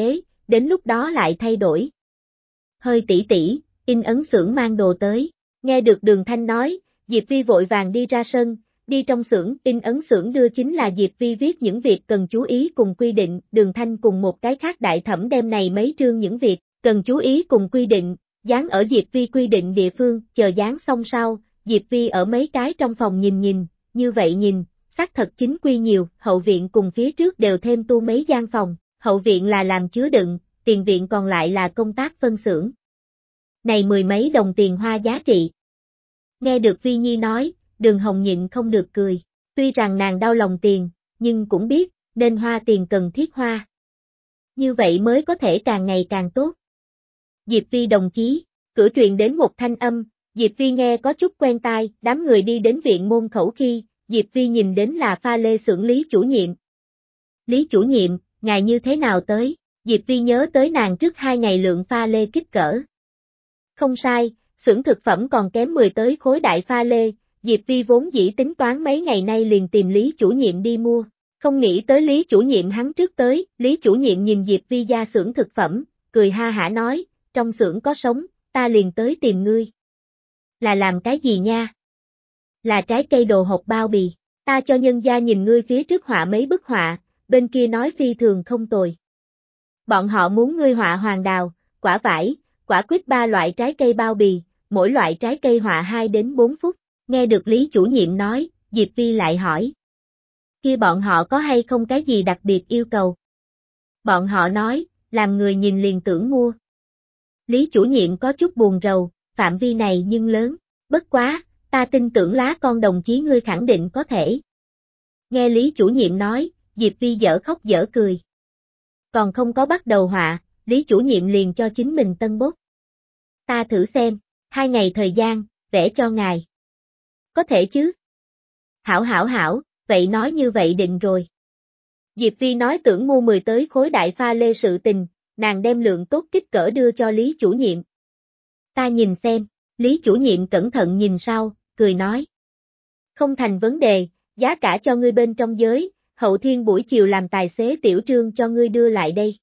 đến lúc đó lại thay đổi. Hơi tỷ, in ấn xưởng mang đồ tới. Nghe được Đường Thanh nói, Diệp Vi vội vàng đi ra sân, đi trong xưởng, in ấn xưởng đưa chính là Diệp Vi viết những việc cần chú ý cùng quy định, Đường Thanh cùng một cái khác đại thẩm đem này mấy trương những việc cần chú ý cùng quy định, dán ở Diệp Vi quy định địa phương, chờ dán xong sau, Diệp Vi ở mấy cái trong phòng nhìn, như vậy nhìn, xác thật chính quy nhiều, hậu viện cùng phía trước đều thêm tu mấy gian phòng, hậu viện là làm chứa đựng, tiền viện còn lại là công tác phân xưởng. Này mười mấy đồng tiền hoa giá trị. Nghe được Vi Nhi nói, Đường Hồng nhịn không được cười, tuy rằng nàng đau lòng tiền, nhưng cũng biết, nên hoa tiền cần thiết hoa. Như vậy mới có thể càng ngày càng tốt. Diệp Vi đồng chí, cửa truyền đến một thanh âm, Diệp Vi nghe có chút quen tai, đám người đi đến viện môn khẩu khi, Diệp Vi nhìn đến là pha lê xưởng Lý chủ nhiệm. Lý chủ nhiệm, ngài như thế nào tới? Diệp Vi nhớ tới nàng trước 2 ngày lượng pha lê kích cỡ. Không sai, xưởng thực phẩm còn kém 10 tới khối đại pha lê, Diệp Vi vốn dĩ tính toán mấy ngày nay liền tìm Lý chủ nhiệm đi mua, không nghĩ tới Lý chủ nhiệm hắn trước tới, Lý chủ nhiệm nhìn Diệp Vi ra xưởng thực phẩm, cười ha hả nói, trong xưởng có sống, ta liền tới tìm ngươi. Là làm cái gì nha? Là trái cây đồ hộp bao bì, ta cho nhân gia nhìn ngươi phía trước họa mấy bức họa, bên kia nói phi thường không tồi. Bọn họ muốn ngươi họa hoàng đào, quả vải, quả quýt 3 loại trái cây bao bì, mỗi loại trái cây họa 2 đến 4 phút, nghe được Lý chủ nhiệm nói, Diệp Vi lại hỏi. Kia bọn họ có hay không cái gì đặc biệt yêu cầu? Bọn họ nói, làm người nhìn liền tưởng mua. Lý chủ nhiệm có chút buồn rầu, phạm vi này nhưng lớn, bất quá, ta tin tưởng lá con đồng chí ngươi khẳng định có thể. Nghe Lý chủ nhiệm nói, Diệp Vi dở khóc dở cười. Còn không có bắt đầu họa, Lý chủ nhiệm liền cho chính mình tân bút. Ta thử xem, 2 ngày thời gian, vẽ cho ngài. Có thể chứ? Hảo, vậy nói như vậy định rồi. Diệp Vi nói tưởng mua 10 tới khối đại pha lê sự tình, nàng đem lượng tốt kích cỡ đưa cho Lý chủ nhiệm. Ta nhìn xem, Lý chủ nhiệm cẩn thận nhìn sau, cười nói. Không thành vấn đề, giá cả cho ngươi bên trong giới, hậu thiên buổi chiều làm tài xế tiểu trương cho ngươi đưa lại đây.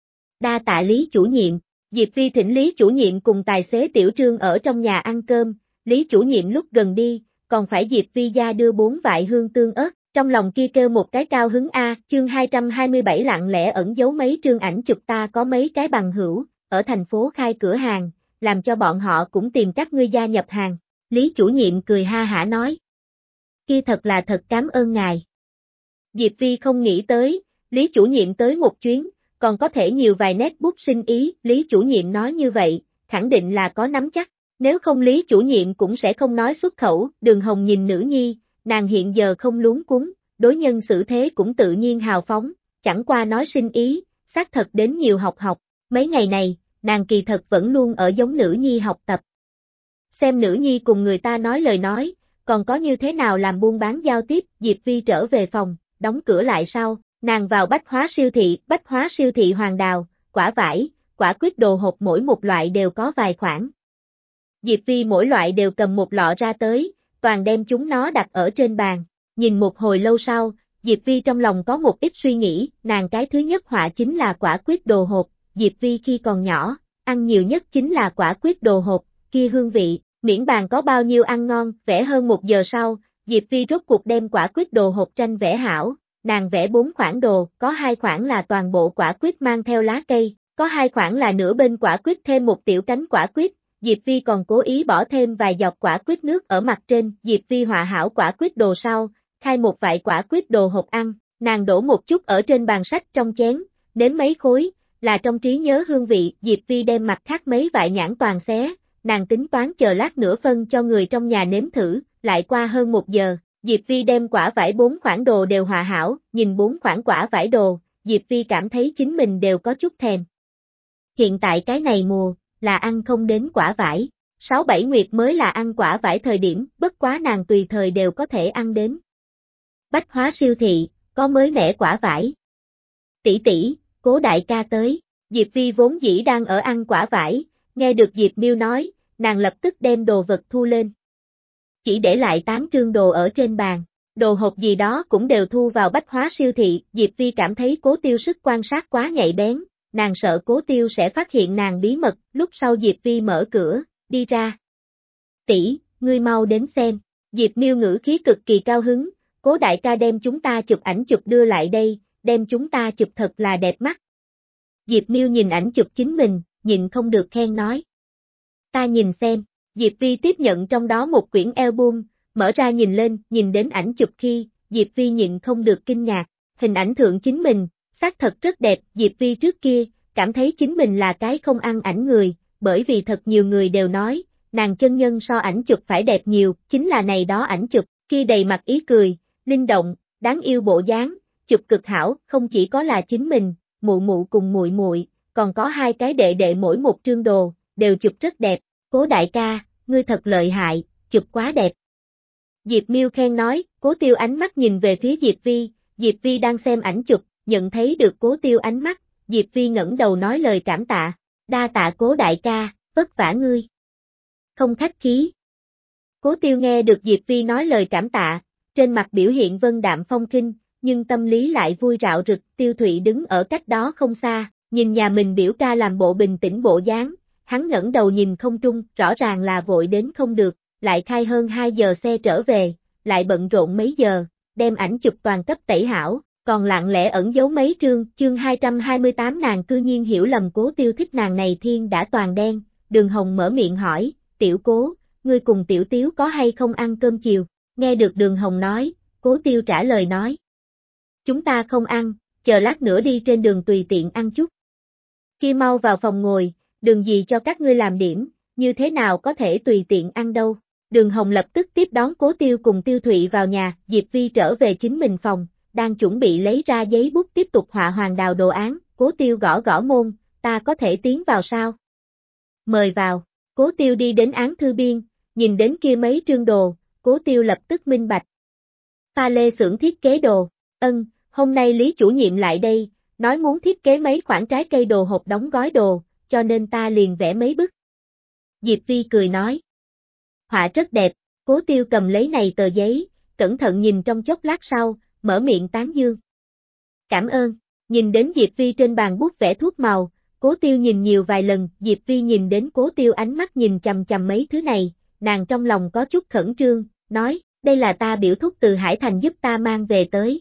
Đa tạ Lý chủ nhiệm, Diệp Vi thỉnh Lý chủ nhiệm cùng tài xế tiểu trương ở trong nhà ăn cơm, Lý chủ nhiệm lúc gần đi, còn phải Diệp Vi gia đưa 4 vại hương tương ớt, trong lòng kia kêu một cái cao hứng A, chương 227 lặng lẽ ẩn giấu mấy trương ảnh chụp ta có mấy cái bằng hữu, ở thành phố khai cửa hàng, làm cho bọn họ cũng tìm các ngươi gia nhập hàng, Lý chủ nhiệm cười ha hả nói. Kia thật là thật cảm ơn ngài. Diệp Vi không nghĩ tới, Lý chủ nhiệm tới một chuyến, còn có thể nhiều vài nét bút sinh ý, Lý chủ nhiệm nói như vậy, khẳng định là có nắm chắc, nếu không Lý chủ nhiệm cũng sẽ không nói xuất khẩu, Đường Hồng nhìn nữ nhi, nàng hiện giờ không luống cuống, đối nhân xử thế cũng tự nhiên hào phóng, chẳng qua nói sinh ý, xác thật đến nhiều học, mấy ngày này, nàng kỳ thật vẫn luôn ở giống nữ nhi học tập. Xem nữ nhi cùng người ta nói lời nói, còn có như thế nào làm buôn bán giao tiếp, Diệp Vi trở về phòng, đóng cửa lại sau, nàng vào bách hóa siêu thị hoàng đào, quả vải, quả quýt đồ hộp mỗi một loại đều có vài khoản. Diệp Vi mỗi loại đều cầm một lọ ra tới, toàn đem chúng nó đặt ở trên bàn, nhìn một hồi lâu sau, Diệp Vi trong lòng có một ít suy nghĩ, nàng cái thứ nhất họa chính là quả quýt đồ hộp, Diệp Vi khi còn nhỏ, ăn nhiều nhất chính là quả quýt đồ hộp, kia hương vị, miễn bàn có bao nhiêu ăn ngon, vẽ hơn 1 giờ sau, Diệp Vi rốt cuộc đem quả quýt đồ hộp tranh vẽ hảo, nàng vẽ 4 khoản đồ, có 2 khoản là toàn bộ quả quýt mang theo lá cây, có 2 khoản là nửa bên quả quýt thêm một tiểu cánh quả quýt, Diệp Vi còn cố ý bỏ thêm vài giọt quả quýt nước ở mặt trên, Diệp Vi họa hảo quả quýt đồ sau, khai một vại quả quýt đồ hộp ăn, nàng đổ một chút ở trên bàn sách trong chén, nếm mấy khối, là trong trí nhớ hương vị, Diệp Vi đem mặt khác mấy vại nhãn toàn xé, nàng tính toán chờ lát nữa phân cho người trong nhà nếm thử, lại qua hơn 1 giờ, Diệp Vi đem quả vải 4 khoản đồ đều họa hảo, nhìn 4 khoản quả vải đồ, Diệp Vi cảm thấy chính mình đều có chút thèm. Hiện tại cái này mùa, là ăn không đến quả vải, 6-7 nguyệt mới là ăn quả vải thời điểm, bất quá nàng tùy thời đều có thể ăn đến. Bách hóa siêu thị, có mới mẻ quả vải. Tỷ, Cố đại ca tới, Diệp Vi vốn dĩ đang ở ăn quả vải, nghe được Diệp Miêu nói, nàng lập tức đem đồ vật thu lên. Chỉ để lại 8 trương đồ ở trên bàn, đồ hộp gì đó cũng đều thu vào bách hóa siêu thị, Diệp Vi cảm thấy Cố Tiêu sức quan sát quá nhạy bén, nàng sợ Cố Tiêu sẽ phát hiện nàng bí mật, lúc sau Diệp Vi mở cửa, đi ra. Tỷ, ngươi mau đến xem. Diệp Miêu ngữ khí cực kỳ cao hứng, Cố đại ca đem chúng ta chụp ảnh chụp đưa lại đây, đem chúng ta chụp thật là đẹp mắt. Diệp Miêu nhìn ảnh chụp chính mình, nhịn không được khen nói. Ta nhìn xem, Diệp Vi tiếp nhận trong đó một quyển album, mở ra nhìn lên, nhìn đến ảnh chụp khi, Diệp Vi nhịn không được kinh ngạc, hình ảnh thượng chính mình, xác thật rất đẹp, Diệp Vi trước kia, cảm thấy chính mình là cái không ăn ảnh người, bởi vì thật nhiều người đều nói, nàng chân nhân so ảnh chụp phải đẹp nhiều, chính là này đó ảnh chụp, kia đầy mặt ý cười, linh động, đáng yêu bộ dáng, chụp cực hảo, không chỉ có là chính mình, mụ mụ cùng muội muội, còn có hai cái đệ đệ mỗi một trương đồ, đều chụp rất đẹp, Cố đại ca, ngươi thật lợi hại, chụp quá đẹp. Diệp Miêu khen nói, Cố Tiêu ánh mắt nhìn về phía Diệp Vi đang xem ảnh chụp, nhận thấy được Cố Tiêu ánh mắt, Diệp Vi ngẩng đầu nói lời cảm tạ, đa tạ Cố đại ca, vất vả ngươi. Không khách khí. Cố Tiêu nghe được Diệp Vi nói lời cảm tạ, trên mặt biểu hiện vân đạm phong khinh, nhưng tâm lý lại vui rạo rực, Tiêu Thụy đứng ở cách đó không xa, nhìn nhà mình biểu ca làm bộ bình tĩnh bộ dáng, hắn ngẩng đầu nhìn không trung, rõ ràng là vội đến không được, lại khai hơn 2 giờ xe trở về, lại bận rộn mấy giờ, đem ảnh chụp toàn cấp tẩy hảo, còn lặng lẽ ẩn giấu mấy chương 228 nàng cư nhiên hiểu lầm Cố Tiêu thích nàng này thiên đã toàn đen, Đường Hồng mở miệng hỏi, Tiểu Cố, ngươi cùng Tiểu Tiếu có hay không ăn cơm chiều, nghe được Đường Hồng nói, Cố Tiêu trả lời nói. Chúng ta không ăn, chờ lát nữa đi trên đường tùy tiện ăn chút. Kia mau vào phòng ngồi, đừng gì cho các ngươi làm điểm, như thế nào có thể tùy tiện ăn đâu. Đường Hồng lập tức tiếp đón Cố Tiêu cùng Tiêu Thụy vào nhà, Diệp Vi trở về chính mình phòng, đang chuẩn bị lấy ra giấy bút tiếp tục họa hoàng đào đồ án, Cố Tiêu gõ gõ môn, ta có thể tiến vào sao? Mời vào, Cố Tiêu đi đến án thư biên, nhìn đến kia mấy trương đồ, Cố Tiêu lập tức minh bạch. Pha lê xưởng thiết kế đồ, hôm nay Lý chủ nhiệm lại đây, nói muốn thiết kế mấy khoản trái cây đồ hộp đóng gói đồ, cho nên ta liền vẽ mấy bức. Diệp Vi cười nói. Họa rất đẹp, Cố Tiêu cầm lấy này tờ giấy, cẩn thận nhìn trong chốc lát sau, mở miệng tán dương. Cảm ơn, nhìn đến Diệp Vi trên bàn bút vẽ thuốc màu, Cố Tiêu nhìn nhiều vài lần, Diệp Vi nhìn đến Cố Tiêu ánh mắt nhìn chằm chằm mấy thứ này, nàng trong lòng có chút khẩn trương, nói, đây là ta biểu thúc từ Hải Thành giúp ta mang về tới.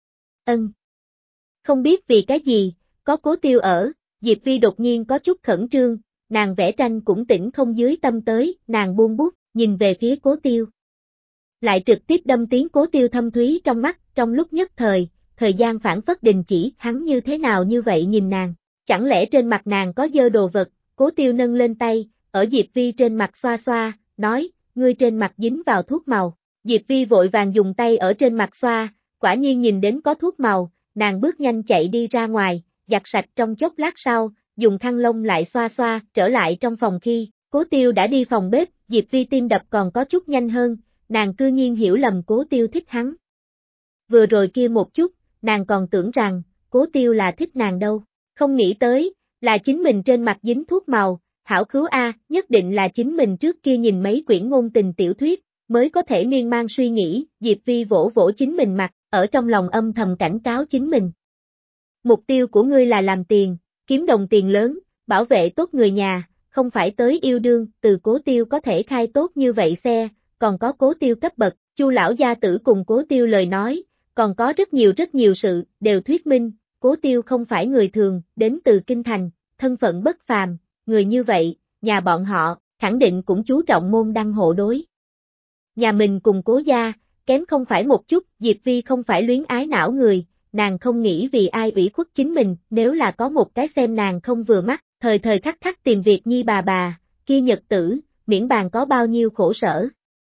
Không biết vì cái gì, có Cố Tiêu ở, Diệp Vi đột nhiên có chút khẩn trương, nàng vẽ tranh cũng tỉnh không dưới tâm tới, nàng buông bút, nhìn về phía Cố Tiêu. Lại trực tiếp đâm tiếng Cố Tiêu thâm thúy trong mắt, trong lúc nhất thời gian phản phất đình chỉ, hắn như thế nào như vậy nhìn nàng, chẳng lẽ trên mặt nàng có dơ đồ vật, Cố Tiêu nâng lên tay, ở Diệp Vi trên mặt xoa xoa, nói, ngươi trên mặt dính vào thuốc màu, Diệp Vi vội vàng dùng tay ở trên mặt xoa, quả nhiên nhìn đến có thuốc màu, nàng bước nhanh chạy đi ra ngoài, giặt sạch trong chốc lát sau, dùng khăn lông lại xoa xoa, trở lại trong phòng khi, Cố Tiêu đã đi phòng bếp, Diệp Vi tim đập còn có chút nhanh hơn, nàng cư nhiên hiểu lầm Cố Tiêu thích hắn. Vừa rồi kia một chút, nàng còn tưởng rằng, Cố Tiêu là thích nàng đâu, không nghĩ tới, là chính mình trên mặt dính thuốc màu, hảo cứu a, nhất định là chính mình trước kia nhìn mấy quyển ngôn tình tiểu thuyết, mới có thể miên man suy nghĩ, Diệp Vi vỗ vỗ chính mình mặt, ở trong lòng âm thầm cảnh cáo chính mình. Mục tiêu của ngươi là làm tiền, kiếm đồng tiền lớn, bảo vệ tốt người nhà, không phải tới yêu đương, từ Cố Tiêu có thể khai tốt như vậy xe, còn có Cố Tiêu cấp bậc, Chu lão gia tử cùng Cố Tiêu lời nói, còn có rất nhiều sự, đều thuyết minh, Cố Tiêu không phải người thường, đến từ kinh thành, thân phận bất phàm, người như vậy, nhà bọn họ, khẳng định cũng chú trọng môn đăng hộ đối. Nhà mình cùng Cố gia, kém không phải một chút, Diệp Vi không phải luyến ái não người, nàng không nghĩ vì ai ủy khuất chính mình, nếu là có một cái xem nàng không vừa mắt, thời khắc khắc tìm việc nhi bà, kia nhật tử, miễn bàn có bao nhiêu khổ sở.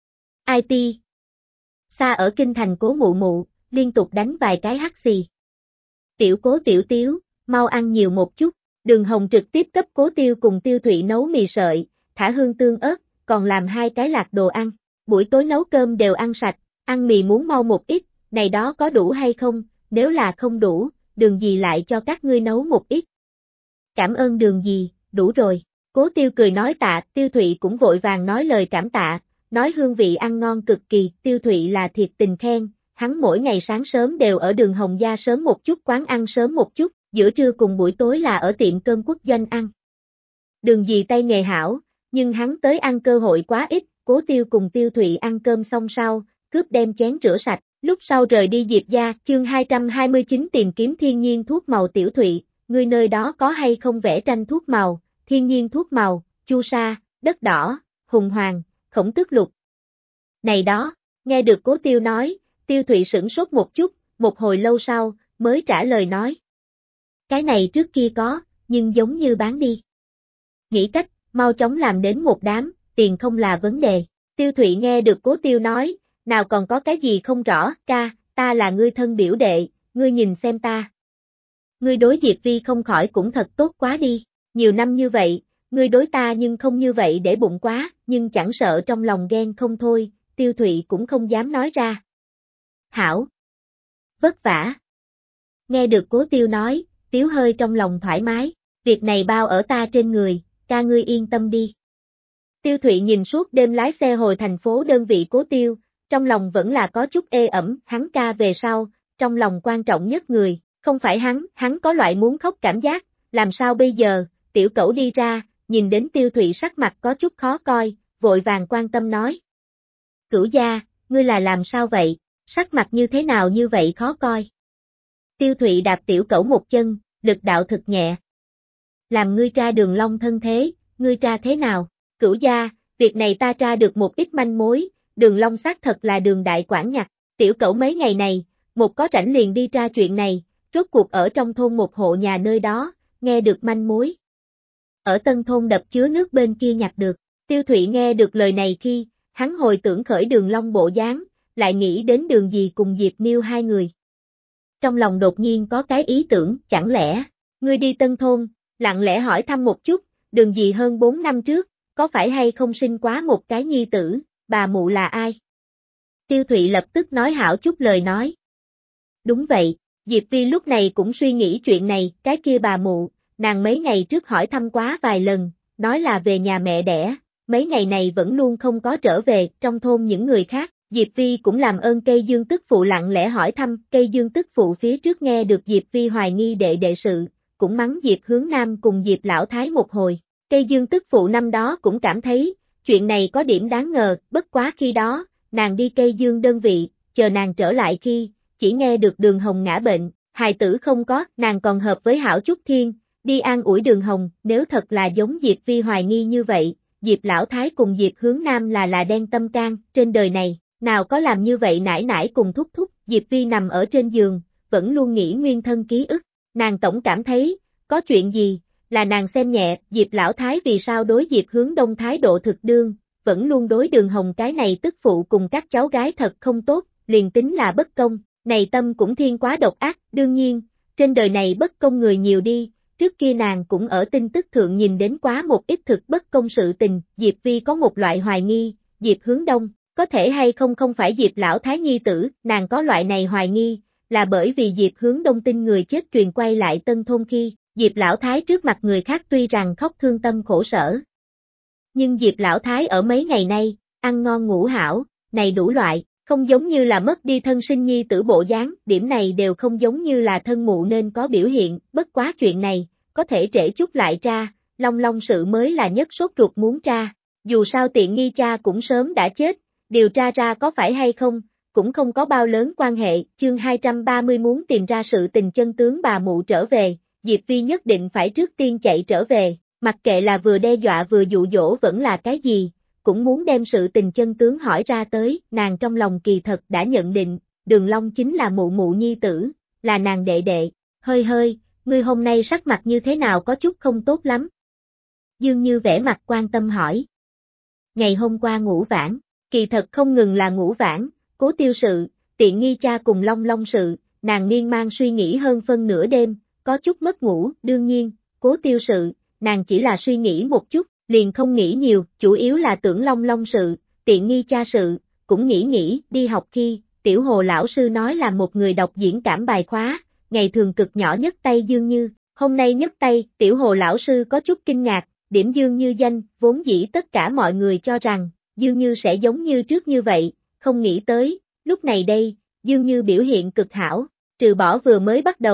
IT. Xa ở kinh thành Cố mụ mụ, liên tục đánh vài cái hắt xì. Tiểu Cố tiểu Tiếu, mau ăn nhiều một chút, Đường Hồng trực tiếp cấp Cố Tiêu cùng Tiêu Thụy nấu mì sợi, thả hương tương ớt, còn làm 2 cái lạc đồ ăn, buổi tối nấu cơm đều ăn sạch, ăn mì muốn mau một ít, này đó có đủ hay không, nếu là không đủ, Đường dì lại cho các ngươi nấu một ít. Cảm ơn Đường dì, đủ rồi, Cố Tiêu cười nói tạ, Tiêu Thụy cũng vội vàng nói lời cảm tạ, nói hương vị ăn ngon cực kỳ, Tiêu Thụy là thiệt tình khen, hắn mỗi ngày sáng sớm đều ở Đường Hồng gia sớm một chút quán ăn sớm một chút, giữa trưa cùng buổi tối là ở tiệm cơm quốc doanh ăn. Đường gì tay nghề hảo, nhưng hắn tới ăn cơ hội quá ít, Cố Tiêu cùng Tiêu Thụy ăn cơm xong sau, cướp đem chén rửa sạch, lúc sau rời đi Diệp gia, chương 229 tìm kiếm thiên nhiên thuốc màu. Tiểu Thụy, ngươi nơi đó có hay không vẽ tranh thuốc màu, thiên nhiên thuốc màu, chu sa, đất đỏ, hùng hoàng, khổng tước lục. Này đó, nghe được Cố Tiêu nói, Tiêu Thụy sửng sốt một chút, một hồi lâu sau, mới trả lời nói. Cái này trước kia có, nhưng giống như bán đi. Nghĩ cách, mau chóng làm đến một đám, tiền không là vấn đề. Tiêu Thụy nghe được Cố Tiêu nói, nào còn có cái gì không rõ, ca, ta là ngươi thân biểu đệ, ngươi nhìn xem ta. Ngươi đối Diệp Vi không khỏi cũng thật tốt quá đi, nhiều năm như vậy, ngươi đối ta nhưng không như vậy để bụng quá, nhưng chẳng sợ trong lòng ghen không thôi, Tiêu Thụy cũng không dám nói ra. Hảo! Vất vả! Nghe được Cố Tiêu nói, Tiếu hơi trong lòng thoải mái, việc này bao ở ta trên người, ca ngươi yên tâm đi. Tiêu Thụy nhìn suốt đêm lái xe hồi thành phố đơn vị Cố Tiêu, trong lòng vẫn là có chút ê ẩm, hắn ca về sau, trong lòng quan trọng nhất người, không phải hắn có loại muốn khóc cảm giác, làm sao bây giờ, tiểu cẩu đi ra, nhìn đến Tiêu Thụy sắc mặt có chút khó coi, vội vàng quan tâm nói. Cửu gia, ngươi là làm sao vậy, sắc mặt như thế nào như vậy khó coi. Tiêu Thụy đạp tiểu cẩu một chân, lực đạo thực nhẹ. Làm ngươi tra Đường Long thân thế, ngươi tra thế nào? Cửu gia, việc này ta tra được một ít manh mối, Đường Long xác thật là Đường đại quản nhặt, tiểu cẩu mấy ngày này, một có rảnh liền đi tra chuyện này, rốt cuộc ở trong thôn một hộ nhà nơi đó, nghe được manh mối. Ở tân thôn đập chứa nước bên kia nhặt được, Tiêu Thụy nghe được lời này khi, hắn hồi tưởng khởi Đường Long bộ dáng, lại nghĩ đến Đường Dì cùng Diệp Miêu hai người. Trong lòng đột nhiên có cái ý tưởng, chẳng lẽ, ngươi đi tân thôn, lặng lẽ hỏi thăm một chút, Đường Dì hơn 4 năm trước, có phải hay không sinh quá một cái nhi tử, bà mụ là ai? Tiêu Thụy lập tức nói hảo chút lời nói. Đúng vậy, Diệp Vi lúc này cũng suy nghĩ chuyện này, cái kia bà mụ, nàng mấy ngày trước hỏi thăm quá vài lần, nói là về nhà mẹ đẻ, mấy ngày này vẫn luôn không có trở về, trong thôn những người khác, Diệp Vi cũng làm ơn cây dương tức phụ lặng lẽ hỏi thăm, cây dương tức phụ phía trước nghe được Diệp Vi hoài nghi đệ sự, cũng mắng Diệp Hướng Nam cùng Diệp Lão Thái một hồi. Cây dương tức phụ năm đó cũng cảm thấy, chuyện này có điểm đáng ngờ, bất quá khi đó, nàng đi cây dương đơn vị, chờ nàng trở lại khi, chỉ nghe được Đường Hồng ngã bệnh, hài tử không có, nàng còn hợp với Hảo Trúc Thiên, đi an ủi Đường Hồng, nếu thật là giống Diệp Vi hoài nghi như vậy, Diệp Lão Thái cùng Diệp Hướng Nam là đen tâm can, trên đời này, nào có làm như vậy nải nải cùng thúc thúc, Diệp Vi nằm ở trên giường, vẫn luôn nghĩ nguyên thân ký ức, nàng tổng cảm thấy, có chuyện gì, là nàng xem nhẹ, Diệp Lão Thái vì sao đối Diệp Hướng Đông thái độ thực đương, vẫn luôn đối Đường Hồng cái này tức phụ cùng các cháu gái thật không tốt, liền tính là bất công, này tâm cũng thiên quá độc ác, đương nhiên, trên đời này bất công người nhiều đi, trước kia nàng cũng ở tin tức thượng nhìn đến quá một ít thực bất công sự tình, Diệp Vi có một loại hoài nghi, Diệp Hướng Đông, có thể hay không không phải Diệp Lão Thái nhi tử, nàng có loại này hoài nghi, là bởi vì Diệp Hướng Đông tin người chết truyền quay lại tân thôn khi, Diệp Lão Thái trước mặt người khác tuy rằng khóc thương tâm khổ sở. Nhưng Diệp Lão Thái ở mấy ngày nay, ăn ngon ngủ hảo, này đủ loại, không giống như là mất đi thân sinh nhi tử bộ dáng, điểm này đều không giống như là thân mụ nên có biểu hiện, bất quá chuyện này, có thể trễ chút lại tra, long sự mới là nhất sốt ruột muốn tra, dù sao tiện nghi cha cũng sớm đã chết, điều tra ra có phải hay không, cũng không có bao lớn quan hệ, chương 230 muốn tìm ra sự tình chân tướng bà mụ trở về, Diệp Vi nhất định phải trước tiên chạy trở về, mặc kệ là vừa đe dọa vừa dụ dỗ vẫn là cái gì, cũng muốn đem sự tình chân tướng hỏi ra tới, nàng trong lòng kỳ thật đã nhận định, Đường Long chính là mụ mụ nhi tử, là nàng đệ đệ, hơi, ngươi hôm nay sắc mặt như thế nào có chút không tốt lắm. Dương Như vẻ mặt quan tâm hỏi. Ngày hôm qua ngủ vãn, kỳ thật không ngừng là ngủ vãn, Cố Tiêu sự, tiện nghi cha cùng long sự, nàng miên man suy nghĩ hơn phân nửa đêm, có chút mất ngủ, đương nhiên, Cố Tiêu sự, nàng chỉ là suy nghĩ một chút, liền không nghĩ nhiều, chủ yếu là tưởng long sự, tiện nghi cha sự, cũng nghĩ, đi học khi, tiểu Hồ lão sư nói là một người đọc diễn cảm bài khóa, ngày thường cực nhỏ nhất tay Dương Như, hôm nay nhất tay, tiểu Hồ lão sư có chút kinh ngạc, điểm Dương Như danh, vốn dĩ tất cả mọi người cho rằng, Dương Như sẽ giống như trước như vậy, không nghĩ tới, lúc này đây, Dương Như biểu hiện cực hảo, trừ bỏ vừa mới bắt đầu,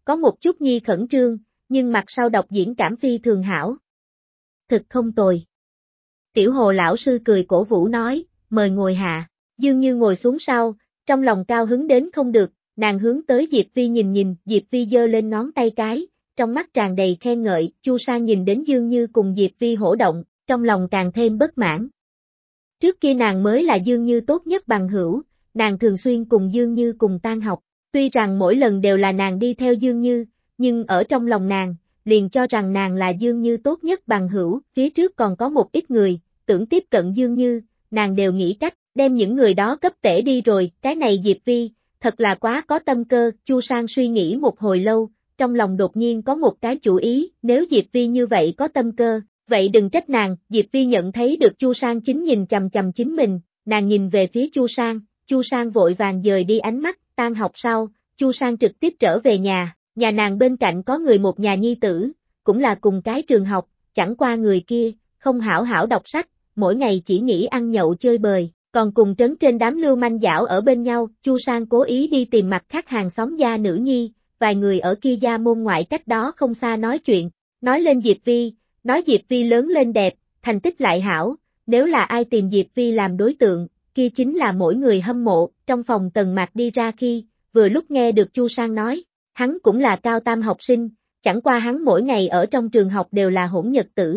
có một chút nhi khẩn trương, nhưng mặt sau đọc diễn cảm phi thường hảo. Thực không tồi. Tiểu Hồ lão sư cười cổ vũ nói, mời ngồi hạ. Dương Như ngồi xuống sau, trong lòng cao hứng đến không được, nàng hướng tới Diệp Vi nhìn, Diệp Vi giơ lên ngón tay cái, trong mắt tràn đầy khen ngợi, Chu Sang nhìn đến Dương Như cùng Diệp Vi hổ động, trong lòng càng thêm bất mãn. Trước kia nàng mới là Dương Như tốt nhất bằng hữu, nàng thường xuyên cùng Dương Như cùng tan học, tuy rằng mỗi lần đều là nàng đi theo Dương Như, nhưng ở trong lòng nàng, liền cho rằng nàng là Dương Như tốt nhất bằng hữu, phía trước còn có một ít người, tưởng tiếp cận Dương Như, nàng đều nghĩ cách, đem những người đó cấp tể đi rồi, cái này Diệp Vi, thật là quá có tâm cơ, Chu Sang suy nghĩ một hồi lâu, trong lòng đột nhiên có một cái chủ ý, nếu Diệp Vi như vậy có tâm cơ, vậy đừng trách nàng, Diệp Vi nhận thấy được Chu Sang chính nhìn chằm chằm chính mình, nàng nhìn về phía Chu Sang vội vàng dời đi ánh mắt, tan học sau, Chu Sang trực tiếp trở về nhà nàng bên cạnh có người một nhà nhi tử, cũng là cùng cái trường học, chẳng qua người kia, không hảo hảo đọc sách, mỗi ngày chỉ nghĩ ăn nhậu chơi bời, còn cùng trấn trên đám lưu manh dảo ở bên nhau, Chu Sang cố ý đi tìm mặt khác hàng xóm gia nữ nhi, vài người ở kia gia môn ngoại cách đó không xa nói chuyện, nói lên Diệp Vi, nói Diệp Vi lớn lên đẹp, thành tích lại hảo, nếu là ai tìm Diệp Vi làm đối tượng, kia chính là mỗi người hâm mộ, trong phòng Tần Mạc đi ra khi, vừa lúc nghe được Chu Sang nói, hắn cũng là cao tam học sinh, chẳng qua hắn mỗi ngày ở trong trường học đều là hỗn nhật tử.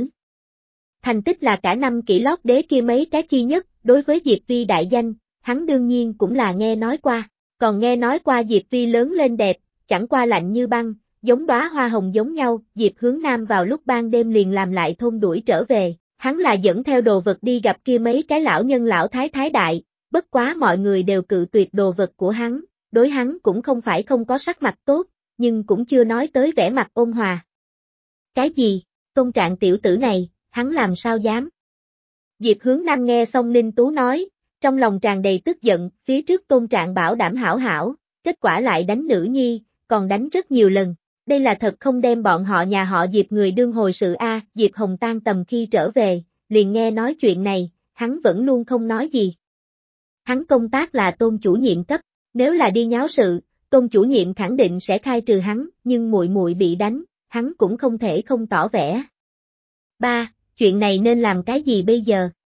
Thành tích là cả năm kỷ lót đế kia mấy cái chi nhất, đối với Diệp Vi đại danh, hắn đương nhiên cũng là nghe nói qua, còn nghe nói qua Diệp Vi lớn lên đẹp, chẳng qua lạnh như băng, giống đóa hoa hồng giống nhau, Diệp Hướng Nam vào lúc ban đêm liền làm lại thôn đuổi trở về, hắn là dẫn theo đồ vật đi gặp kia mấy cái lão nhân lão thái thái đại, bất quá mọi người đều cự tuyệt đồ vật của hắn, đối hắn cũng không phải không có sắc mặt tốt, nhưng cũng chưa nói tới vẻ mặt ôn hòa. Cái gì, Tôn Trạng tiểu tử này, hắn làm sao dám? Diệp Hướng Nam nghe xong Ninh Tú nói, trong lòng tràn đầy tức giận, phía trước Tôn Trạng bảo đảm hảo hảo, kết quả lại đánh nữ nhi, còn đánh rất nhiều lần. Đây là thật không đem bọn họ nhà họ Diệp người đương hồi sự a. Diệp Hồng tan tầm khi trở về, liền nghe nói chuyện này, hắn vẫn luôn không nói gì. Hắn công tác là Tôn chủ nhiệm cấp, nếu là đi nháo sự, Tôn chủ nhiệm khẳng định sẽ khai trừ hắn, nhưng muội muội bị đánh, hắn cũng không thể không tỏ vẻ. Ba, chuyện này nên làm cái gì bây giờ?